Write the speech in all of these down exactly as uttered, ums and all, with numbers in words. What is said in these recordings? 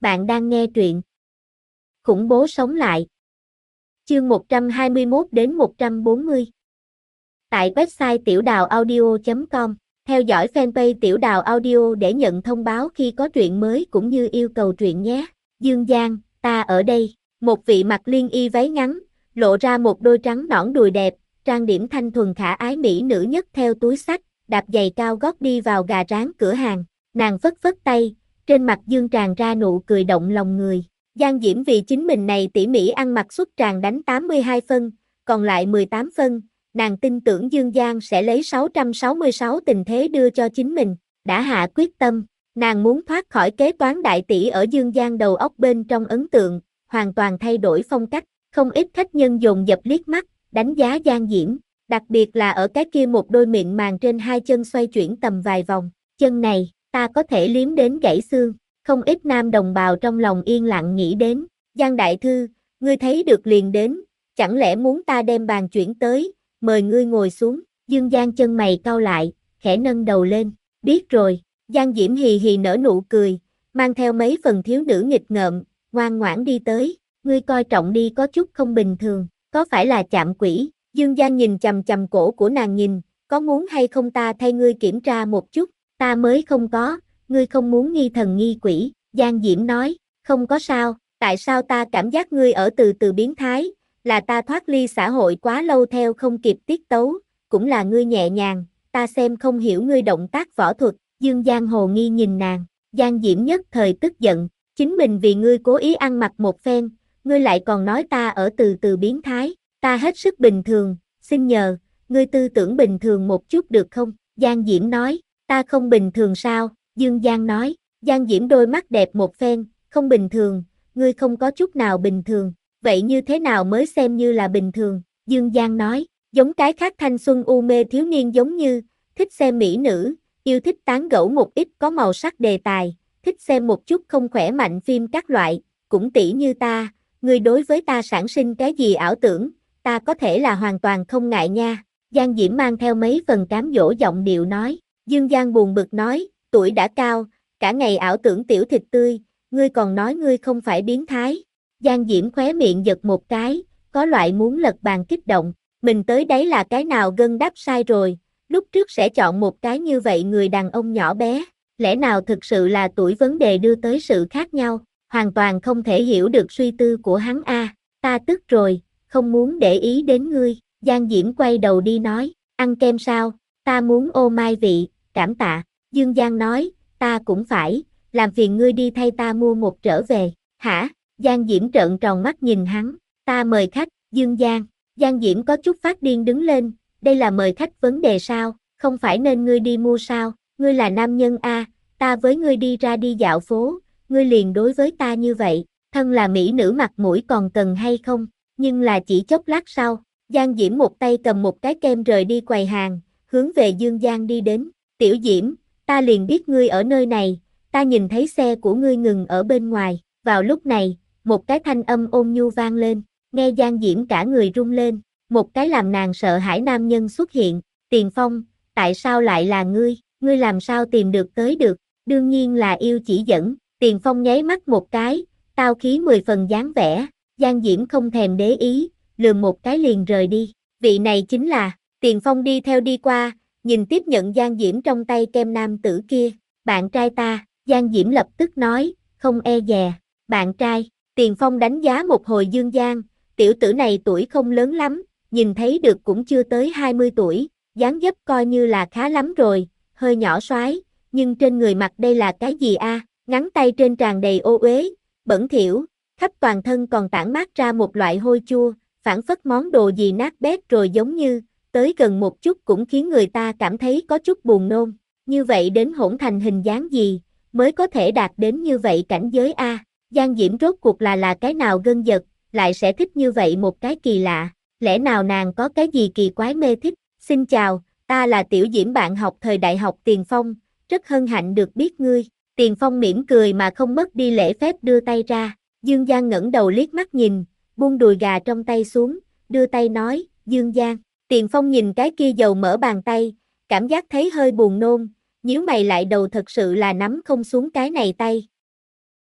Bạn đang nghe truyện Khủng bố sống lại. Chương một trăm hai mươi mốt đến một trăm bốn mươi. Tại website tiểu đào audio chấm com, theo dõi fanpage Tiểu Đào Audio để nhận thông báo khi có truyện mới cũng như yêu cầu truyện nhé. Dương Giang, ta ở đây. Một vị mặc liên y váy ngắn, lộ ra một đôi trắng nõn đùi đẹp, trang điểm thanh thuần khả ái mỹ nữ nhất theo túi xách, đạp giày cao gót đi vào gà rán cửa hàng. Nàng phất phất tay, trên mặt dương tràn ra nụ cười động lòng người. Giang Diễm vì chính mình này tỉ mỉ ăn mặc xuất tràng đánh tám mươi hai phân, còn lại mười tám phân, nàng tin tưởng Dương Giang sẽ lấy sáu trăm sáu mươi sáu tình thế đưa cho chính mình. Đã hạ quyết tâm, nàng muốn thoát khỏi kế toán đại tỷ ở Dương Giang đầu óc bên trong ấn tượng, hoàn toàn thay đổi phong cách. Không ít khách nhân dồn dập liếc mắt, đánh giá Giang Diễm, đặc biệt là ở cái kia một đôi mịn màng trên hai chân xoay chuyển tầm vài vòng. Chân này, ta có thể liếm đến gãy xương. Không ít nam đồng bào trong lòng yên lặng nghĩ đến. Giang đại thư, ngươi thấy được liền đến, chẳng lẽ muốn ta đem bàn chuyển tới, mời ngươi ngồi xuống. Dương Giang chân mày cau lại, khẽ nâng đầu lên, biết rồi. Giang Diễm hì hì nở nụ cười, mang theo mấy phần thiếu nữ nghịch ngợm, ngoan ngoãn đi tới. Ngươi coi trọng đi có chút không bình thường, có phải là chạm quỷ? Dương Giang nhìn chằm chằm cổ của nàng nhìn, có muốn hay không ta thay ngươi kiểm tra một chút? Ta mới không có. Ngươi không muốn nghi thần nghi quỷ, Giang Diễm nói, không có sao, tại sao ta cảm giác ngươi ở từ từ biến thái, là ta thoát ly xã hội quá lâu theo không kịp tiết tấu, cũng là ngươi nhẹ nhàng, ta xem không hiểu ngươi động tác võ thuật. Dương Giang hồ nghi nhìn nàng, Giang Diễm nhất thời tức giận, chính mình vì ngươi cố ý ăn mặc một phen, ngươi lại còn nói ta ở từ từ biến thái, ta hết sức bình thường, xin nhờ, ngươi tư tưởng bình thường một chút được không? Giang Diễm nói, ta không bình thường sao? Dương Giang nói, Giang Diễm đôi mắt đẹp một phen, không bình thường, ngươi không có chút nào bình thường, vậy như thế nào mới xem như là bình thường? Dương Giang nói, giống cái khác thanh xuân u mê thiếu niên giống như, thích xem mỹ nữ, yêu thích tán gẫu một ít có màu sắc đề tài, thích xem một chút không khỏe mạnh phim các loại, cũng tỷ như ta, ngươi đối với ta sản sinh cái gì ảo tưởng, ta có thể là hoàn toàn không ngại nha. Giang Diễm mang theo mấy phần cám dỗ giọng điệu nói, Dương Giang buồn bực nói, tuổi đã cao, cả ngày ảo tưởng tiểu thịt tươi, ngươi còn nói ngươi không phải biến thái. Giang Diễm khóe miệng giật một cái, có loại muốn lật bàn kích động, mình tới đấy là cái nào gân đáp sai rồi, lúc trước sẽ chọn một cái như vậy người đàn ông nhỏ bé, lẽ nào thực sự là tuổi vấn đề đưa tới sự khác nhau, hoàn toàn không thể hiểu được suy tư của hắn a. Ta tức rồi, không muốn để ý đến ngươi. Giang Diễm quay đầu đi nói, ăn kem sao, ta muốn ô mai vị, cảm tạ. Dương Giang nói, ta cũng phải, làm phiền ngươi đi thay ta mua một trở về. Hả? Giang Diễm trợn tròn mắt nhìn hắn, ta mời khách. Dương Giang, Giang Diễm có chút phát điên đứng lên, đây là mời khách vấn đề sao, không phải nên ngươi đi mua sao, ngươi là nam nhân a, ta với ngươi đi ra đi dạo phố, ngươi liền đối với ta như vậy, thân là mỹ nữ mặt mũi còn cần hay không? Nhưng là chỉ chốc lát sau, Giang Diễm một tay cầm một cái kem rời đi quầy hàng, hướng về Dương Giang đi đến. Tiểu Diễm, ta liền biết ngươi ở nơi này, ta nhìn thấy xe của ngươi ngừng ở bên ngoài. Vào lúc này, một cái thanh âm ôn nhu vang lên, nghe Giang Diễm cả người rung lên, một cái làm nàng sợ hãi nam nhân xuất hiện. Tiền Phong, tại sao lại là ngươi, ngươi làm sao tìm được tới được? Đương nhiên là yêu chỉ dẫn. Tiền Phong nháy mắt một cái, tao khí mười phần dáng vẻ. Giang Diễm không thèm để ý, lườm một cái liền rời đi. Vị này chính là, Tiền Phong đi theo đi qua, nhìn tiếp nhận Giang Diễm trong tay kem nam tử kia, bạn trai ta. Giang Diễm lập tức nói, không e dè, bạn trai. Tiền Phong đánh giá một hồi Dương Giang, tiểu tử này tuổi không lớn lắm, nhìn thấy được cũng chưa tới hai mươi tuổi, dáng dấp coi như là khá lắm rồi, hơi nhỏ soái, nhưng trên người mặc đây là cái gì a? Ngắn tay trên tràn đầy ô uế, bẩn thỉu, khắp toàn thân còn tản mát ra một loại hôi chua, phảng phất món đồ gì nát bét rồi giống như, tới gần một chút cũng khiến người ta cảm thấy có chút buồn nôn. Như vậy đến hỗn thành hình dáng gì, mới có thể đạt đến như vậy cảnh giới a? Giang Diễm rốt cuộc là là cái nào gân giật, lại sẽ thích như vậy một cái kỳ lạ, lẽ nào nàng có cái gì kỳ quái mê thích? Xin chào, ta là Tiểu Diễm bạn học thời đại học Tiền Phong, rất hân hạnh được biết ngươi. Tiền Phong mỉm cười mà không mất đi lễ phép đưa tay ra. Dương Giang ngẩng đầu liếc mắt nhìn, buông đùi gà trong tay xuống, đưa tay nói, Dương Giang. Tiền Phong nhìn cái kia dầu mỡ bàn tay, cảm giác thấy hơi buồn nôn, nhíu mày lại đầu thật sự là nắm không xuống cái này tay.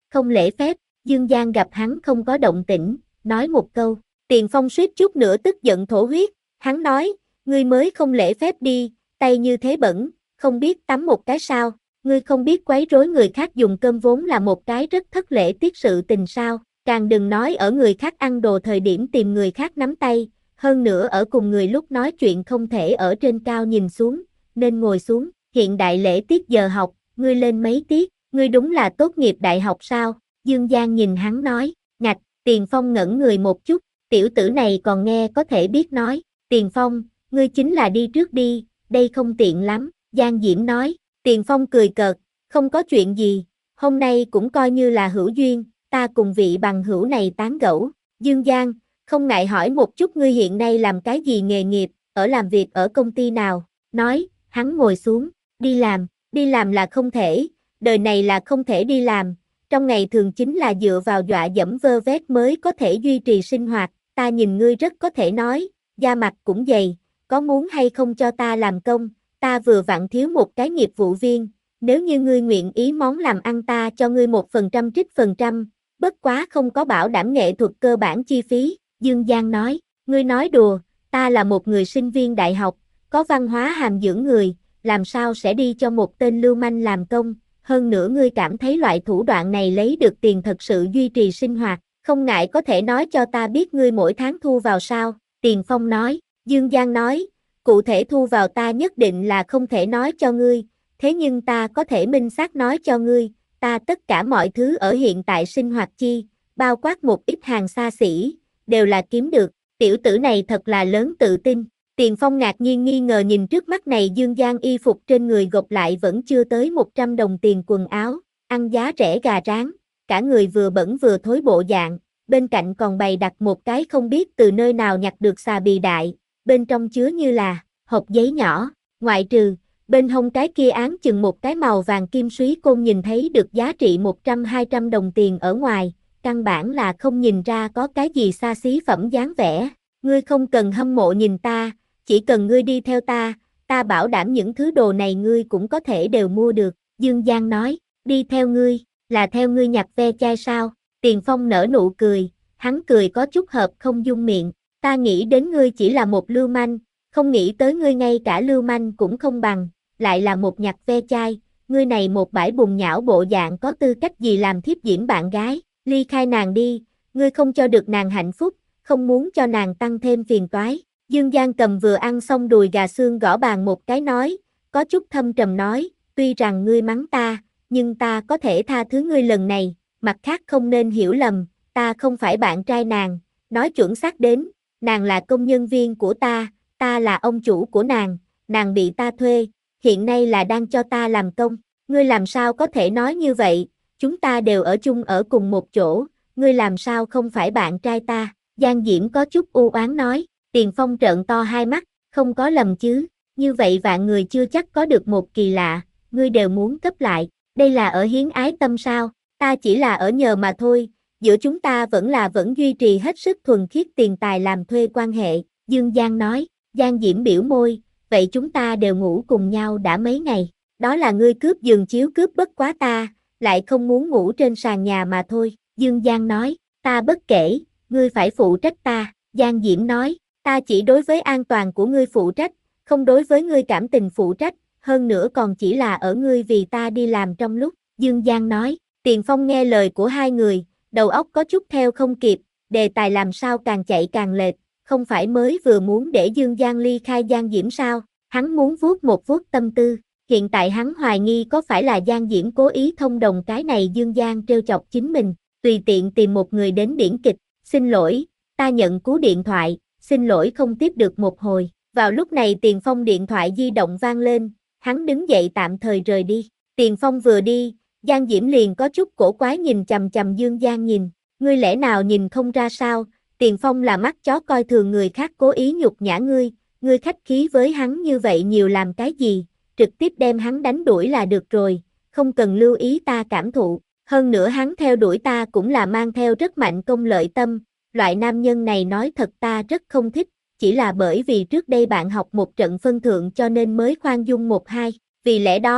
không lễ phép. Dương Giang gặp hắn không có động tĩnh, nói một câu. Tiền Phong suýt chút nữa tức giận thổ huyết, hắn nói, ngươi mới không lễ phép đi, tay như thế bẩn, không biết tắm một cái sao, ngươi không biết quấy rối người khác dùng cơm vốn là một cái rất thất lễ tiết sự tình sao, càng đừng nói ở người khác ăn đồ thời điểm tìm người khác nắm tay, hơn nữa ở cùng người lúc nói chuyện không thể ở trên cao nhìn xuống, nên ngồi xuống, hiện đại lễ tiết giờ học, ngươi lên mấy tiết, ngươi đúng là tốt nghiệp đại học sao, Dương Giang nhìn hắn nói, ngạch, Tiền Phong ngẩn người một chút, tiểu tử này còn nghe có thể biết nói, Tiền Phong, ngươi chính là đi trước đi, đây không tiện lắm, Giang Diễm nói, Tiền Phong cười cợt, không có chuyện gì, hôm nay cũng coi như là hữu duyên, ta cùng vị bằng hữu này tán gẫu, Dương Giang, không ngại hỏi một chút ngươi hiện nay làm cái gì nghề nghiệp, ở làm việc ở công ty nào, nói, hắn ngồi xuống, đi làm, đi làm là không thể, đời này là không thể đi làm, trong ngày thường chính là dựa vào dọa dẫm vơ vét mới có thể duy trì sinh hoạt, ta nhìn ngươi rất có thể nói, da mặt cũng dày, có muốn hay không cho ta làm công, ta vừa vặn thiếu một cái nghiệp vụ viên, nếu như ngươi nguyện ý món làm ăn ta cho ngươi một phần trăm trích phần trăm, bất quá không có bảo đảm nghệ thuật cơ bản chi phí, Dương Giang nói, ngươi nói đùa, ta là một người sinh viên đại học, có văn hóa hàm dưỡng người, làm sao sẽ đi cho một tên lưu manh làm công, hơn nữa ngươi cảm thấy loại thủ đoạn này lấy được tiền thật sự duy trì sinh hoạt, không ngại có thể nói cho ta biết ngươi mỗi tháng thu vào sao, Tiền Phong nói, Dương Giang nói, cụ thể thu vào ta nhất định là không thể nói cho ngươi, thế nhưng ta có thể minh xác nói cho ngươi, ta tất cả mọi thứ ở hiện tại sinh hoạt chi, bao quát một ít hàng xa xỉ, đều là kiếm được, tiểu tử này thật là lớn tự tin. Tiền Phong ngạc nhiên nghi ngờ nhìn trước mắt này Dương Giang y phục trên người gộp lại vẫn chưa tới một trăm đồng tiền quần áo, ăn giá rẻ gà rán, cả người vừa bẩn vừa thối bộ dạng, bên cạnh còn bày đặt một cái không biết từ nơi nào nhặt được xà bì đại, bên trong chứa như là hộp giấy nhỏ, ngoại trừ, bên hông cái kia án chừng một cái màu vàng kim súy côn nhìn thấy được giá trị một trăm hai trăm đồng tiền ở ngoài, căn bản là không nhìn ra có cái gì xa xí phẩm dáng vẻ, ngươi không cần hâm mộ nhìn ta, chỉ cần ngươi đi theo ta, ta bảo đảm những thứ đồ này ngươi cũng có thể đều mua được, Dương Giang nói, đi theo ngươi, là theo ngươi nhặt ve chai sao, Tiền Phong nở nụ cười, hắn cười có chút hợp không dung miệng, ta nghĩ đến ngươi chỉ là một lưu manh, không nghĩ tới ngươi ngay cả lưu manh cũng không bằng, lại là một nhặt ve chai, ngươi này một bãi bùn nhão bộ dạng có tư cách gì làm thiếp diễm bạn gái, ly khai nàng đi, ngươi không cho được nàng hạnh phúc, không muốn cho nàng tăng thêm phiền toái. Dương Giang cầm vừa ăn xong đùi gà xương gõ bàn một cái nói, có chút thâm trầm nói, tuy rằng ngươi mắng ta, nhưng ta có thể tha thứ ngươi lần này, mặt khác không nên hiểu lầm, ta không phải bạn trai nàng, nói chuẩn xác đến, nàng là công nhân viên của ta, ta là ông chủ của nàng, nàng bị ta thuê, hiện nay là đang cho ta làm công, ngươi làm sao có thể nói như vậy, chúng ta đều ở chung ở cùng một chỗ, ngươi làm sao không phải bạn trai ta, Giang Diễm có chút u oán nói. Tiền Phong trợn to hai mắt, không có lầm chứ, như vậy vạn người chưa chắc có được một kỳ lạ, ngươi đều muốn cấp lại, đây là ở hiến ái tâm sao, ta chỉ là ở nhờ mà thôi, giữa chúng ta vẫn là vẫn duy trì hết sức thuần khiết tiền tài làm thuê quan hệ, Dương Giang nói, Giang Diễm biểu môi, vậy chúng ta đều ngủ cùng nhau đã mấy ngày, đó là ngươi cướp giường chiếu cướp bất quá ta, lại không muốn ngủ trên sàn nhà mà thôi, Dương Giang nói, ta bất kể, ngươi phải phụ trách ta, Giang Diễm nói, ta chỉ đối với an toàn của ngươi phụ trách, không đối với ngươi cảm tình phụ trách, hơn nữa còn chỉ là ở ngươi vì ta đi làm trong lúc, Dương Giang nói, Tiền Phong nghe lời của hai người, đầu óc có chút theo không kịp, đề tài làm sao càng chạy càng lệch, không phải mới vừa muốn để Dương Giang ly khai Giang Diễm sao, hắn muốn vuốt một vuốt tâm tư, hiện tại hắn hoài nghi có phải là Giang Diễm cố ý thông đồng cái này Dương Giang trêu chọc chính mình, tùy tiện tìm một người đến điển kịch, xin lỗi, ta nhận cú điện thoại. Xin lỗi không tiếp được một hồi, vào lúc này Tiền Phong điện thoại di động vang lên, hắn đứng dậy tạm thời rời đi, Tiền Phong vừa đi, Giang Diễm liền có chút cổ quái nhìn chằm chằm Dương Giang nhìn, ngươi lẽ nào nhìn không ra sao, Tiền Phong là mắt chó coi thường người khác cố ý nhục nhã ngươi, ngươi khách khí với hắn như vậy nhiều làm cái gì, trực tiếp đem hắn đánh đuổi là được rồi, không cần lưu ý ta cảm thụ, hơn nữa hắn theo đuổi ta cũng là mang theo rất mạnh công lợi tâm. Loại nam nhân này nói thật ta rất không thích, chỉ là bởi vì trước đây bạn học một trận phân thượng cho nên mới khoan dung một hai, vì lẽ đó,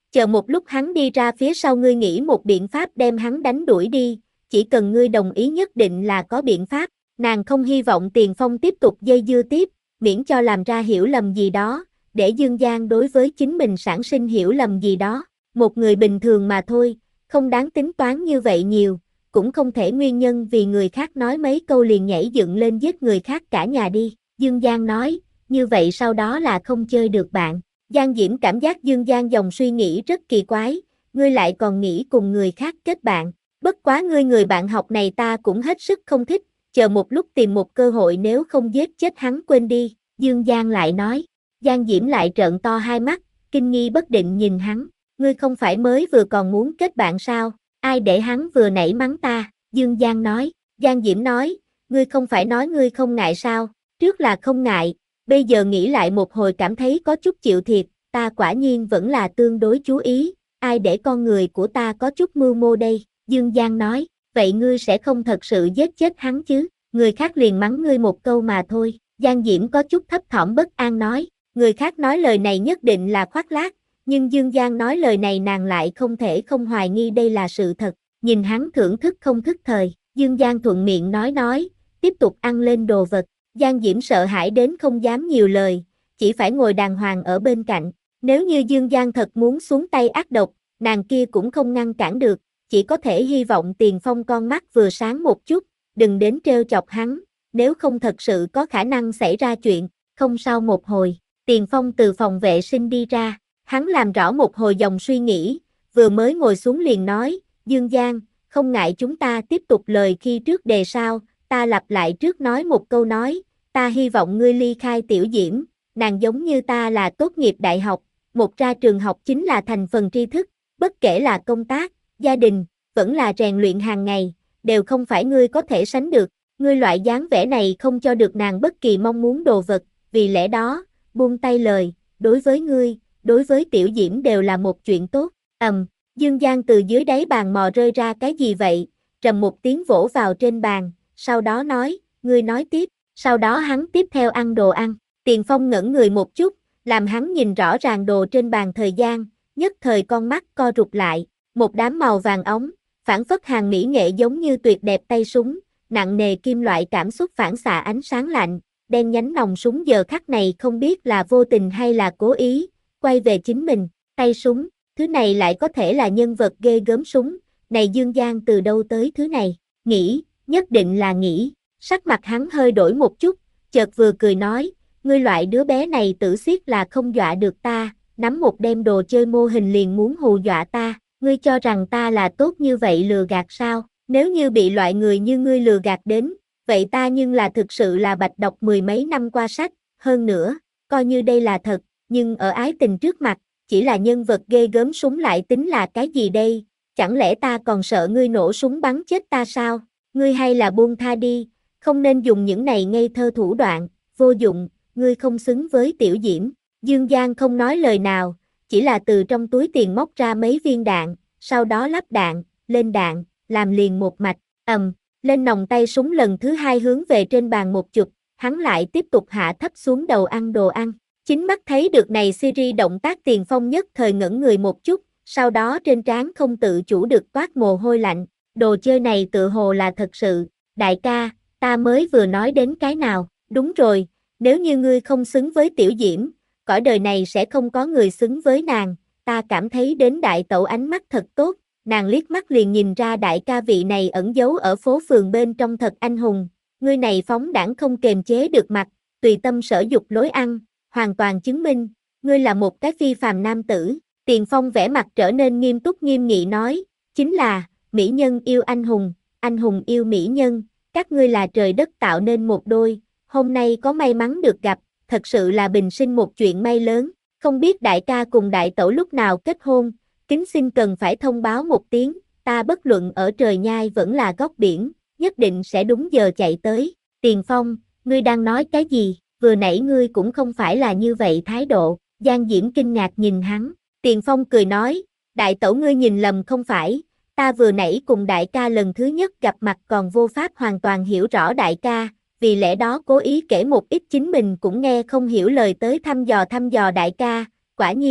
chờ một lúc hắn đi ra phía sau ngươi nghĩ một biện pháp đem hắn đánh đuổi đi, chỉ cần ngươi đồng ý nhất định là có biện pháp, nàng không hy vọng Tiền Phong tiếp tục dây dưa tiếp, miễn cho làm ra hiểu lầm gì đó, để Dương Giang đối với chính mình sản sinh hiểu lầm gì đó, một người bình thường mà thôi, không đáng tính toán như vậy nhiều, cũng không thể nguyên nhân vì người khác nói mấy câu liền nhảy dựng lên giết người khác cả nhà đi, Dương Giang nói, như vậy sau đó là không chơi được bạn. Giang Diễm cảm giác Dương Giang dòng suy nghĩ rất kỳ quái, ngươi lại còn nghĩ cùng người khác kết bạn, bất quá ngươi người bạn học này ta cũng hết sức không thích, chờ một lúc tìm một cơ hội nếu không giết chết hắn quên đi, Dương Giang lại nói, Giang Diễm lại trợn to hai mắt, kinh nghi bất định nhìn hắn, ngươi không phải mới vừa còn muốn kết bạn sao, ai để hắn vừa nãy mắng ta, Dương Giang nói, Giang Diễm nói, ngươi không phải nói ngươi không ngại sao, trước là không ngại, bây giờ nghĩ lại một hồi cảm thấy có chút chịu thiệt, ta quả nhiên vẫn là tương đối chú ý, ai để con người của ta có chút mưu mô đây, Dương Giang nói, vậy ngươi sẽ không thật sự giết chết hắn chứ, người khác liền mắng ngươi một câu mà thôi, Giang Diễm có chút thấp thỏm bất an nói, người khác nói lời này nhất định là khoác lác, nhưng Dương Giang nói lời này nàng lại không thể không hoài nghi đây là sự thật, nhìn hắn thưởng thức không thức thời, Dương Giang thuận miệng nói nói, tiếp tục ăn lên đồ vật, Giang Diễm sợ hãi đến không dám nhiều lời, chỉ phải ngồi đàng hoàng ở bên cạnh, nếu như Dương Giang thật muốn xuống tay ác độc, nàng kia cũng không ngăn cản được, chỉ có thể hy vọng Tiền Phong con mắt vừa sáng một chút, đừng đến trêu chọc hắn, nếu không thật sự có khả năng xảy ra chuyện, không sau một hồi, Tiền Phong từ phòng vệ sinh đi ra, hắn làm rõ một hồi dòng suy nghĩ, vừa mới ngồi xuống liền nói, Dương Giang, không ngại chúng ta tiếp tục lời khi trước đề sao, ta lặp lại trước nói một câu nói, ta hy vọng ngươi ly khai Tiểu Diễm, nàng giống như ta là tốt nghiệp đại học, một ra trường học chính là thành phần tri thức, bất kể là công tác, gia đình, vẫn là rèn luyện hàng ngày, đều không phải ngươi có thể sánh được, ngươi loại dáng vẻ này không cho được nàng bất kỳ mong muốn đồ vật, vì lẽ đó, buông tay lời, đối với ngươi, đối với Tiểu Diễm đều là một chuyện tốt, ầm, um, Dương Giang từ dưới đáy bàn mò rơi ra cái gì vậy, trầm một tiếng vỗ vào trên bàn, sau đó nói, ngươi nói tiếp, sau đó hắn tiếp theo ăn đồ ăn, Tiền Phong ngẩn người một chút, làm hắn nhìn rõ ràng đồ trên bàn thời gian, nhất thời con mắt co rụt lại, một đám màu vàng óng, phản phất hàng mỹ nghệ giống như tuyệt đẹp tay súng, nặng nề kim loại cảm xúc phản xạ ánh sáng lạnh, đen nhánh nòng súng giờ khắc này không biết là vô tình hay là cố ý, quay về chính mình, tay súng, thứ này lại có thể là nhân vật ghê gớm súng, này Dương Giang từ đâu tới thứ này, nghĩ, nhất định là nghĩ, sắc mặt hắn hơi đổi một chút, chợt vừa cười nói, ngươi loại đứa bé này tử xiết là không dọa được ta, nắm một đem đồ chơi mô hình liền muốn hù dọa ta, ngươi cho rằng ta là tốt như vậy lừa gạt sao, nếu như bị loại người như ngươi lừa gạt đến, vậy ta nhưng là thực sự là bạch đọc mười mấy năm qua sách, hơn nữa, coi như đây là thật, nhưng ở ái tình trước mặt, chỉ là nhân vật ghê gớm súng lại tính là cái gì đây, chẳng lẽ ta còn sợ ngươi nổ súng bắn chết ta sao, ngươi hay là buông tha đi, không nên dùng những này ngây thơ thủ đoạn, vô dụng, ngươi không xứng với Tiểu Diễm, Dương Giang không nói lời nào, chỉ là từ trong túi tiền móc ra mấy viên đạn, sau đó lắp đạn, lên đạn, làm liền một mạch, ầm, um, lên nòng tay súng lần thứ hai hướng về trên bàn một chụp, hắn lại tiếp tục hạ thấp xuống đầu ăn đồ ăn. Chính mắt thấy được này series động tác Tiền Phong nhất thời ngẩn người một chút, sau đó trên trán không tự chủ được toát mồ hôi lạnh, đồ chơi này tự hồ là thật sự, đại ca, ta mới vừa nói đến cái nào, đúng rồi, nếu như ngươi không xứng với Tiểu Diễm, cõi đời này sẽ không có người xứng với nàng, ta cảm thấy đến đại tẩu ánh mắt thật tốt, nàng liếc mắt liền nhìn ra đại ca vị này ẩn giấu ở phố phường bên trong thật anh hùng, ngươi này phóng đãng không kềm chế được mặt, tùy tâm sở dục lối ăn, hoàn toàn chứng minh, ngươi là một cái phi phàm nam tử, Tiền Phong vẻ mặt trở nên nghiêm túc nghiêm nghị nói, chính là, mỹ nhân yêu anh hùng, anh hùng yêu mỹ nhân, các ngươi là trời đất tạo nên một đôi, hôm nay có may mắn được gặp, thật sự là bình sinh một chuyện may lớn, không biết đại ca cùng đại tẩu lúc nào kết hôn, kính xin cần phải thông báo một tiếng, ta bất luận ở trời nhai vẫn là góc biển, nhất định sẽ đúng giờ chạy tới, Tiền Phong, ngươi đang nói cái gì, vừa nãy ngươi cũng không phải là như vậy thái độ, Giang Diễm kinh ngạc nhìn hắn, Tiền Phong cười nói, đại tẩu ngươi nhìn lầm không phải, ta vừa nãy cùng đại ca lần thứ nhất gặp mặt còn vô pháp hoàn toàn hiểu rõ đại ca, vì lẽ đó cố ý kể một ít chính mình cũng nghe không hiểu lời tới thăm dò thăm dò đại ca, quả nhiên,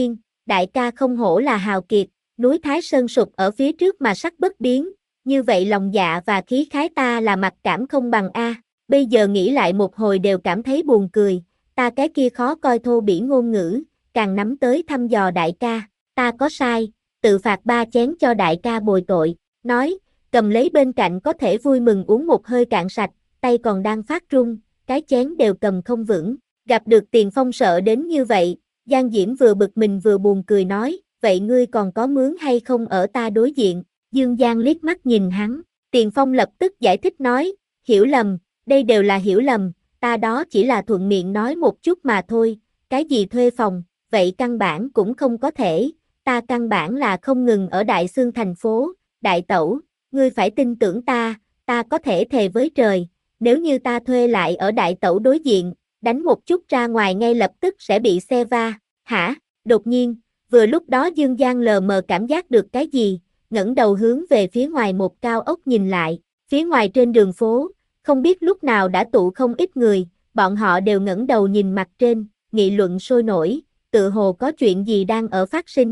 đại ca không hổ là hào kiệt, núi Thái Sơn sụp ở phía trước mà sắc bất biến, như vậy lòng dạ và khí khái ta là mặc cảm không bằng a. Bây giờ nghĩ lại một hồi đều cảm thấy buồn cười, ta cái kia khó coi thô bỉ ngôn ngữ, càng nắm tới thăm dò đại ca, ta có sai, tự phạt ba chén cho đại ca bồi tội, nói, cầm lấy bên cạnh có thể vui mừng uống một hơi cạn sạch, tay còn đang phát run, cái chén đều cầm không vững, gặp được Tiền Phong sợ đến như vậy, Giang Diễm vừa bực mình vừa buồn cười nói, vậy ngươi còn có mướn hay không ở ta đối diện, Dương Giang liếc mắt nhìn hắn, Tiền Phong lập tức giải thích nói, hiểu lầm, đây đều là hiểu lầm, ta đó chỉ là thuận miệng nói một chút mà thôi, cái gì thuê phòng, vậy căn bản cũng không có thể, ta căn bản là không ngừng ở Đại Xương thành phố, đại tẩu, ngươi phải tin tưởng ta, ta có thể thề với trời, nếu như ta thuê lại ở đại tẩu đối diện, đánh một chút ra ngoài ngay lập tức sẽ bị xe va, hả, đột nhiên, vừa lúc đó Dương Giang lờ mờ cảm giác được cái gì, ngẩng đầu hướng về phía ngoài một cao ốc nhìn lại, phía ngoài trên đường phố, không biết lúc nào đã tụ không ít người, bọn họ đều ngẩng đầu nhìn mặt trên, nghị luận sôi nổi, tự hồ có chuyện gì đang ở phát sinh.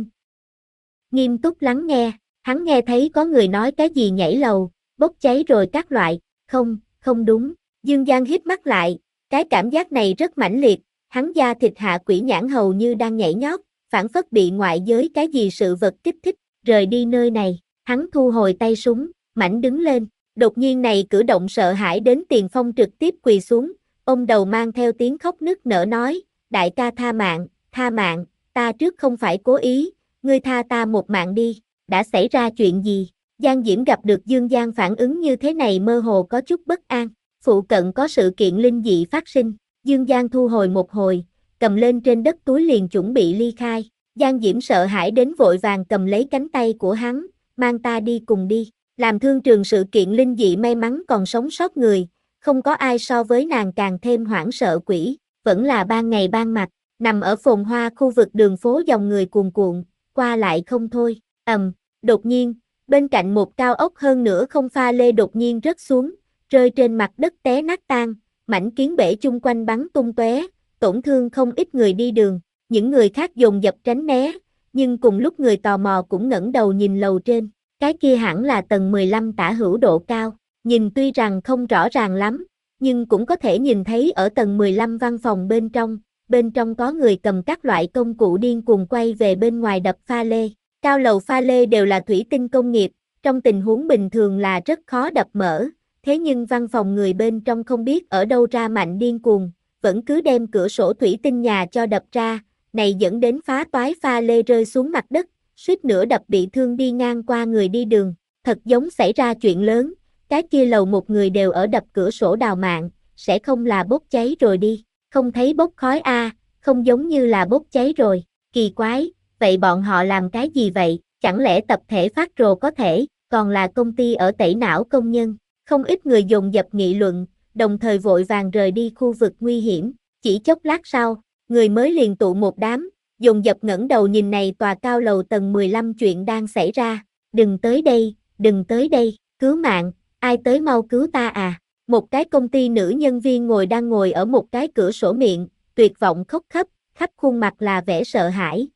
Nghiêm túc lắng nghe, hắn nghe thấy có người nói cái gì nhảy lầu, bốc cháy rồi các loại, không, không đúng, Dương Giang híp mắt lại, cái cảm giác này rất mãnh liệt, hắn da thịt hạ quỷ nhãn hầu như đang nhảy nhót, phản phất bị ngoại giới cái gì sự vật kích thích, rời đi nơi này, hắn thu hồi tay súng, mảnh đứng lên, đột nhiên này cử động sợ hãi đến Tiền Phong trực tiếp quỳ xuống, ôm đầu mang theo tiếng khóc nức nở nói, đại ca tha mạng, tha mạng, ta trước không phải cố ý, ngươi tha ta một mạng đi, đã xảy ra chuyện gì? Giang Diễm gặp được Dương Giang phản ứng như thế này mơ hồ có chút bất an, phụ cận có sự kiện linh dị phát sinh, Dương Giang thu hồi một hồi, cầm lên trên đất túi liền chuẩn bị ly khai, Giang Diễm sợ hãi đến vội vàng cầm lấy cánh tay của hắn, mang ta đi cùng đi, làm thương trường sự kiện linh dị may mắn còn sống sót người, không có ai so với nàng càng thêm hoảng sợ quỷ, vẫn là ban ngày ban mặt, nằm ở phồn hoa khu vực đường phố dòng người cuồn cuộn, qua lại không thôi, ầm, đột nhiên, bên cạnh một cao ốc hơn nữa không pha lê đột nhiên rớt xuống, rơi trên mặt đất té nát tan, mảnh kiến bể chung quanh bắn tung tóe, tổn thương không ít người đi đường, những người khác dồn dập tránh né, nhưng cùng lúc người tò mò cũng ngẩng đầu nhìn lầu trên, cái kia hẳn là tầng mười lăm tả hữu độ cao, nhìn tuy rằng không rõ ràng lắm, nhưng cũng có thể nhìn thấy ở tầng mười lăm văn phòng bên trong, bên trong có người cầm các loại công cụ điên cuồng quay về bên ngoài đập pha lê, cao lầu pha lê đều là thủy tinh công nghiệp, trong tình huống bình thường là rất khó đập mở, thế nhưng văn phòng người bên trong không biết ở đâu ra mạnh điên cuồng, vẫn cứ đem cửa sổ thủy tinh nhà cho đập ra, này dẫn đến phá toái pha lê rơi xuống mặt đất, suýt nữa đập bị thương đi ngang qua người đi đường, thật giống xảy ra chuyện lớn, cái kia lầu một người đều ở đập cửa sổ đào mạng, sẽ không là bốc cháy rồi đi, không thấy bốc khói a, à, không giống như là bốc cháy rồi, kỳ quái, vậy bọn họ làm cái gì vậy, chẳng lẽ tập thể phát rồ có thể, còn là công ty ở tẩy não công nhân, không ít người dồn dập nghị luận, đồng thời vội vàng rời đi khu vực nguy hiểm, chỉ chốc lát sau, người mới liền tụ một đám, dồn dập ngẩng đầu nhìn này tòa cao lầu tầng mười lăm chuyện đang xảy ra, đừng tới đây, đừng tới đây, cứu mạng, ai tới mau cứu ta à, một cái công ty nữ nhân viên ngồi đang ngồi ở một cái cửa sổ miệng, tuyệt vọng khóc khắp, khắp khuôn mặt là vẻ sợ hãi.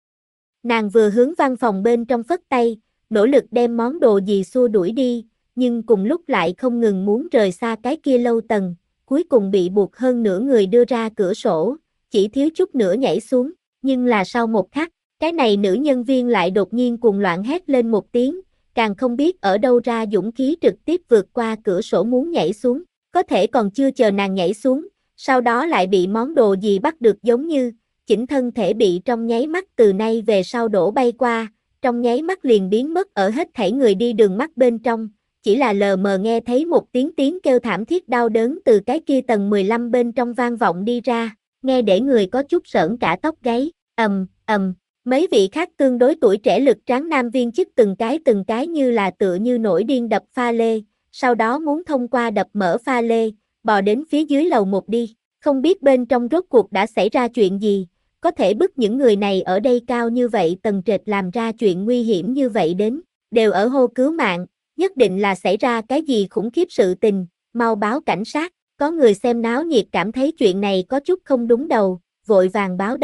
Nàng vừa hướng văn phòng bên trong phất tay, nỗ lực đem món đồ gì xua đuổi đi, nhưng cùng lúc lại không ngừng muốn rời xa cái kia lâu tầng, cuối cùng bị buộc hơn nửa người đưa ra cửa sổ, chỉ thiếu chút nữa nhảy xuống, nhưng là sau một khắc, cái này nữ nhân viên lại đột nhiên cuồng loạn hét lên một tiếng, càng không biết ở đâu ra dũng khí trực tiếp vượt qua cửa sổ muốn nhảy xuống, có thể còn chưa chờ nàng nhảy xuống, sau đó lại bị món đồ gì bắt được giống như, chỉnh thân thể bị trong nháy mắt từ nay về sau đổ bay qua, trong nháy mắt liền biến mất ở hết thảy người đi đường mắt bên trong, chỉ là lờ mờ nghe thấy một tiếng tiếng kêu thảm thiết đau đớn từ cái kia tầng mười lăm bên trong vang vọng đi ra, nghe để người có chút sởn cả tóc gáy, ầm, ầm, mấy vị khác tương đối tuổi trẻ lực tráng nam viên chức từng cái từng cái như là tựa như nổi điên đập pha lê, sau đó muốn thông qua đập mở pha lê, bò đến phía dưới lầu một đi, không biết bên trong rốt cuộc đã xảy ra chuyện gì, có thể bức những người này ở đây cao như vậy tầng trệt làm ra chuyện nguy hiểm như vậy đến, đều ở hô cứu mạng, nhất định là xảy ra cái gì khủng khiếp sự tình, mau báo cảnh sát, có người xem náo nhiệt cảm thấy chuyện này có chút không đúng đầu, vội vàng báo động,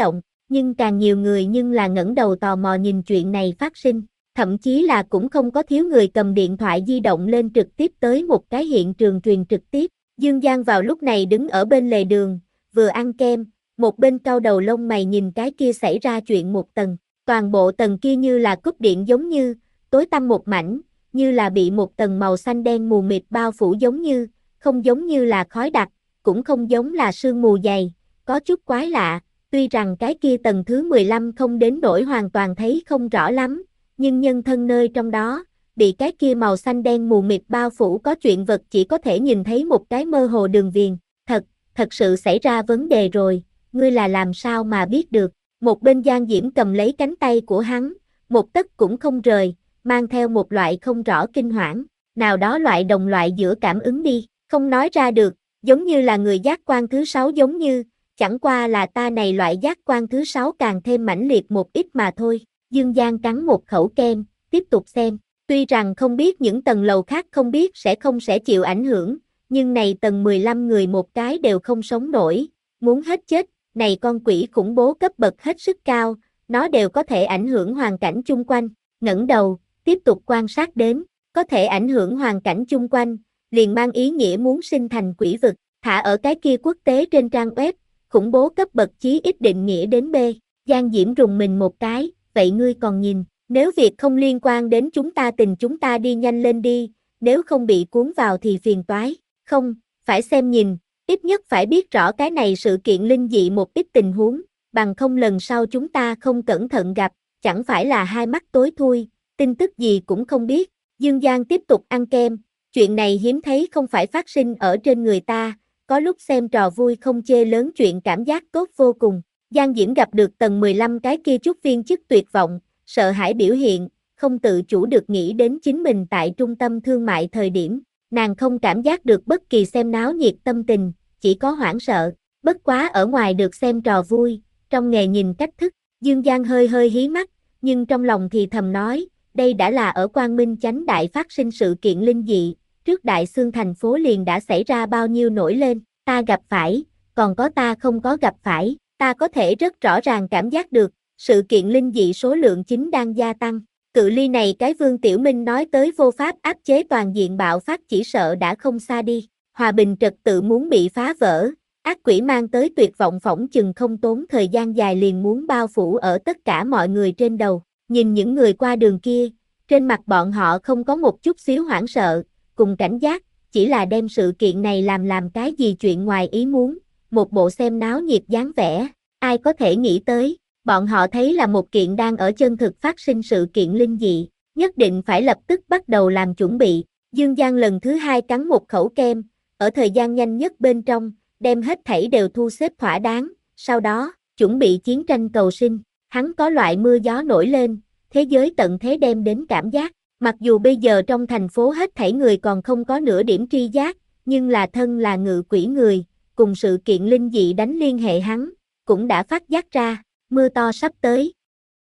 nhưng càng nhiều người nhưng là ngẩng đầu tò mò nhìn chuyện này phát sinh. Thậm chí là cũng không có thiếu người cầm điện thoại di động lên trực tiếp tới một cái hiện trường truyền trực tiếp. Dương Giang vào lúc này đứng ở bên lề đường, vừa ăn kem, một bên cau đầu lông mày nhìn cái kia xảy ra chuyện một tầng. Toàn bộ tầng kia như là cúp điện giống như, tối tăm một mảnh, như là bị một tầng màu xanh đen mù mịt bao phủ giống như, không giống như là khói đặc, cũng không giống là sương mù dày, có chút quái lạ, tuy rằng cái kia tầng thứ mười lăm không đến nỗi hoàn toàn thấy không rõ lắm, nhưng nhân thân nơi trong đó, bị cái kia màu xanh đen mù mịt bao phủ có chuyện vật chỉ có thể nhìn thấy một cái mơ hồ đường viền, thật, thật sự xảy ra vấn đề rồi, ngươi là làm sao mà biết được, một bên Giang Diễm cầm lấy cánh tay của hắn, một tấc cũng không rời, mang theo một loại không rõ kinh hoảng, nào đó loại đồng loại giữa cảm ứng đi, không nói ra được, giống như là người giác quan thứ sáu giống như, chẳng qua là ta này loại giác quan thứ sáu càng thêm mãnh liệt một ít mà thôi. Dương Giang cắn một khẩu kem, tiếp tục xem, tuy rằng không biết những tầng lầu khác không biết sẽ không sẽ chịu ảnh hưởng, nhưng này tầng mười lăm người một cái đều không sống nổi, muốn hết chết, này con quỷ khủng bố cấp bậc hết sức cao, nó đều có thể ảnh hưởng hoàn cảnh chung quanh, ngẩng đầu, tiếp tục quan sát đến, có thể ảnh hưởng hoàn cảnh chung quanh, liền mang ý nghĩa muốn sinh thành quỷ vực, thả ở cái kia quốc tế trên trang web, khủng bố cấp bậc chí ít định nghĩa đến B, Giang Diễm rùng mình một cái, vậy ngươi còn nhìn, nếu việc không liên quan đến chúng ta tình chúng ta đi nhanh lên đi, nếu không bị cuốn vào thì phiền toái, không, phải xem nhìn, ít nhất phải biết rõ cái này sự kiện linh dị một ít tình huống, bằng không lần sau chúng ta không cẩn thận gặp, chẳng phải là hai mắt tối thui, tin tức gì cũng không biết, Dương Giang tiếp tục ăn kem, chuyện này hiếm thấy không phải phát sinh ở trên người ta, có lúc xem trò vui không chê lớn chuyện cảm giác tốt vô cùng. Giang Diễm gặp được tầng mười lăm cái kia chút viên chức tuyệt vọng, sợ hãi biểu hiện, không tự chủ được nghĩ đến chính mình tại trung tâm thương mại thời điểm, nàng không cảm giác được bất kỳ xem náo nhiệt tâm tình, chỉ có hoảng sợ, bất quá ở ngoài được xem trò vui, trong nghề nhìn cách thức, Dương Giang hơi hơi hí mắt, nhưng trong lòng thì thầm nói, đây đã là ở Quang Minh Chánh Đại phát sinh sự kiện linh dị, trước Đại Xương thành phố liền đã xảy ra bao nhiêu nổi lên, ta gặp phải, còn có ta không có gặp phải. Ta có thể rất rõ ràng cảm giác được, sự kiện linh dị số lượng chính đang gia tăng. Cự ly này cái Vương Tiểu Minh nói tới vô pháp áp chế toàn diện bạo phát chỉ sợ đã không xa đi. Hòa bình trật tự muốn bị phá vỡ, ác quỷ mang tới tuyệt vọng phỏng chừng không tốn thời gian dài liền muốn bao phủ ở tất cả mọi người trên đầu. Nhìn những người qua đường kia, trên mặt bọn họ không có một chút xíu hoảng sợ, cùng cảnh giác, chỉ là đem sự kiện này làm làm cái gì chuyện ngoài ý muốn. Một bộ xem náo nhiệt dáng vẻ, ai có thể nghĩ tới, bọn họ thấy là một kiện đang ở chân thực phát sinh sự kiện linh dị, nhất định phải lập tức bắt đầu làm chuẩn bị. Dương Giang lần thứ hai cắn một khẩu kem, ở thời gian nhanh nhất bên trong, đem hết thảy đều thu xếp thỏa đáng, sau đó, chuẩn bị chiến tranh cầu sinh, hắn có loại mưa gió nổi lên, thế giới tận thế đem đến cảm giác, mặc dù bây giờ trong thành phố hết thảy người còn không có nửa điểm tri giác, nhưng là thân là ngự quỷ người, cùng sự kiện linh dị đánh liên hệ hắn, cũng đã phát giác ra, mưa to sắp tới.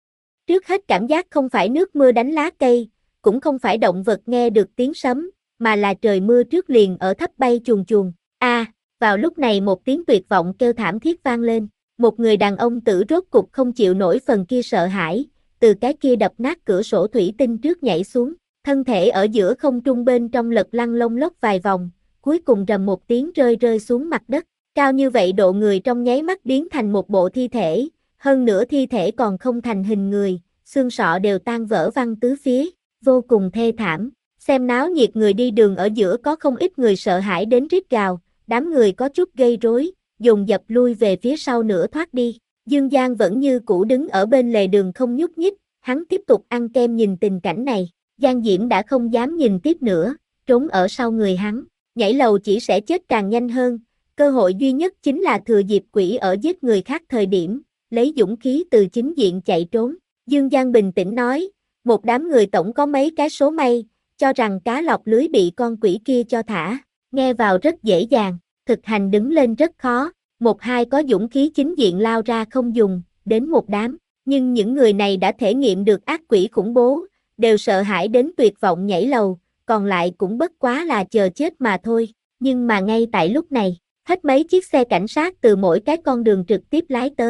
Trước hết cảm giác không phải nước mưa đánh lá cây, cũng không phải động vật nghe được tiếng sấm, mà là trời mưa trước liền ở thấp bay chuồn chuồn. A, à, vào lúc này một tiếng tuyệt vọng kêu thảm thiết vang lên, một người đàn ông tử rốt cục không chịu nổi phần kia sợ hãi, từ cái kia đập nát cửa sổ thủy tinh trước nhảy xuống, thân thể ở giữa không trung bên trong lật lăn lông lốc vài vòng, cuối cùng rầm một tiếng rơi rơi xuống mặt đất. Cao như vậy độ người trong nháy mắt biến thành một bộ thi thể, hơn nữa thi thể còn không thành hình người, xương sọ đều tan vỡ văng tứ phía, vô cùng thê thảm. Xem náo nhiệt người đi đường ở giữa có không ít người sợ hãi đến rít gào, đám người có chút gây rối, dồn dập lui về phía sau nửa thoát đi. Dương Giang vẫn như cũ đứng ở bên lề đường không nhúc nhích, hắn tiếp tục ăn kem nhìn tình cảnh này. Giang Diễm đã không dám nhìn tiếp nữa, trốn ở sau người hắn, nhảy lầu chỉ sẽ chết càng nhanh hơn. Cơ hội duy nhất chính là thừa dịp quỷ ở giết người khác thời điểm, lấy dũng khí từ chính diện chạy trốn. Dương Giang bình tĩnh nói, một đám người tổng có mấy cái số may, cho rằng cá lọc lưới bị con quỷ kia cho thả, nghe vào rất dễ dàng, thực hành đứng lên rất khó, một hai có dũng khí chính diện lao ra không dùng, đến một đám, nhưng những người này đã thể nghiệm được ác quỷ khủng bố, đều sợ hãi đến tuyệt vọng nhảy lầu, còn lại cũng bất quá là chờ chết mà thôi, nhưng mà ngay tại lúc này, hết mấy chiếc xe cảnh sát từ mỗi cái con đường trực tiếp lái tới,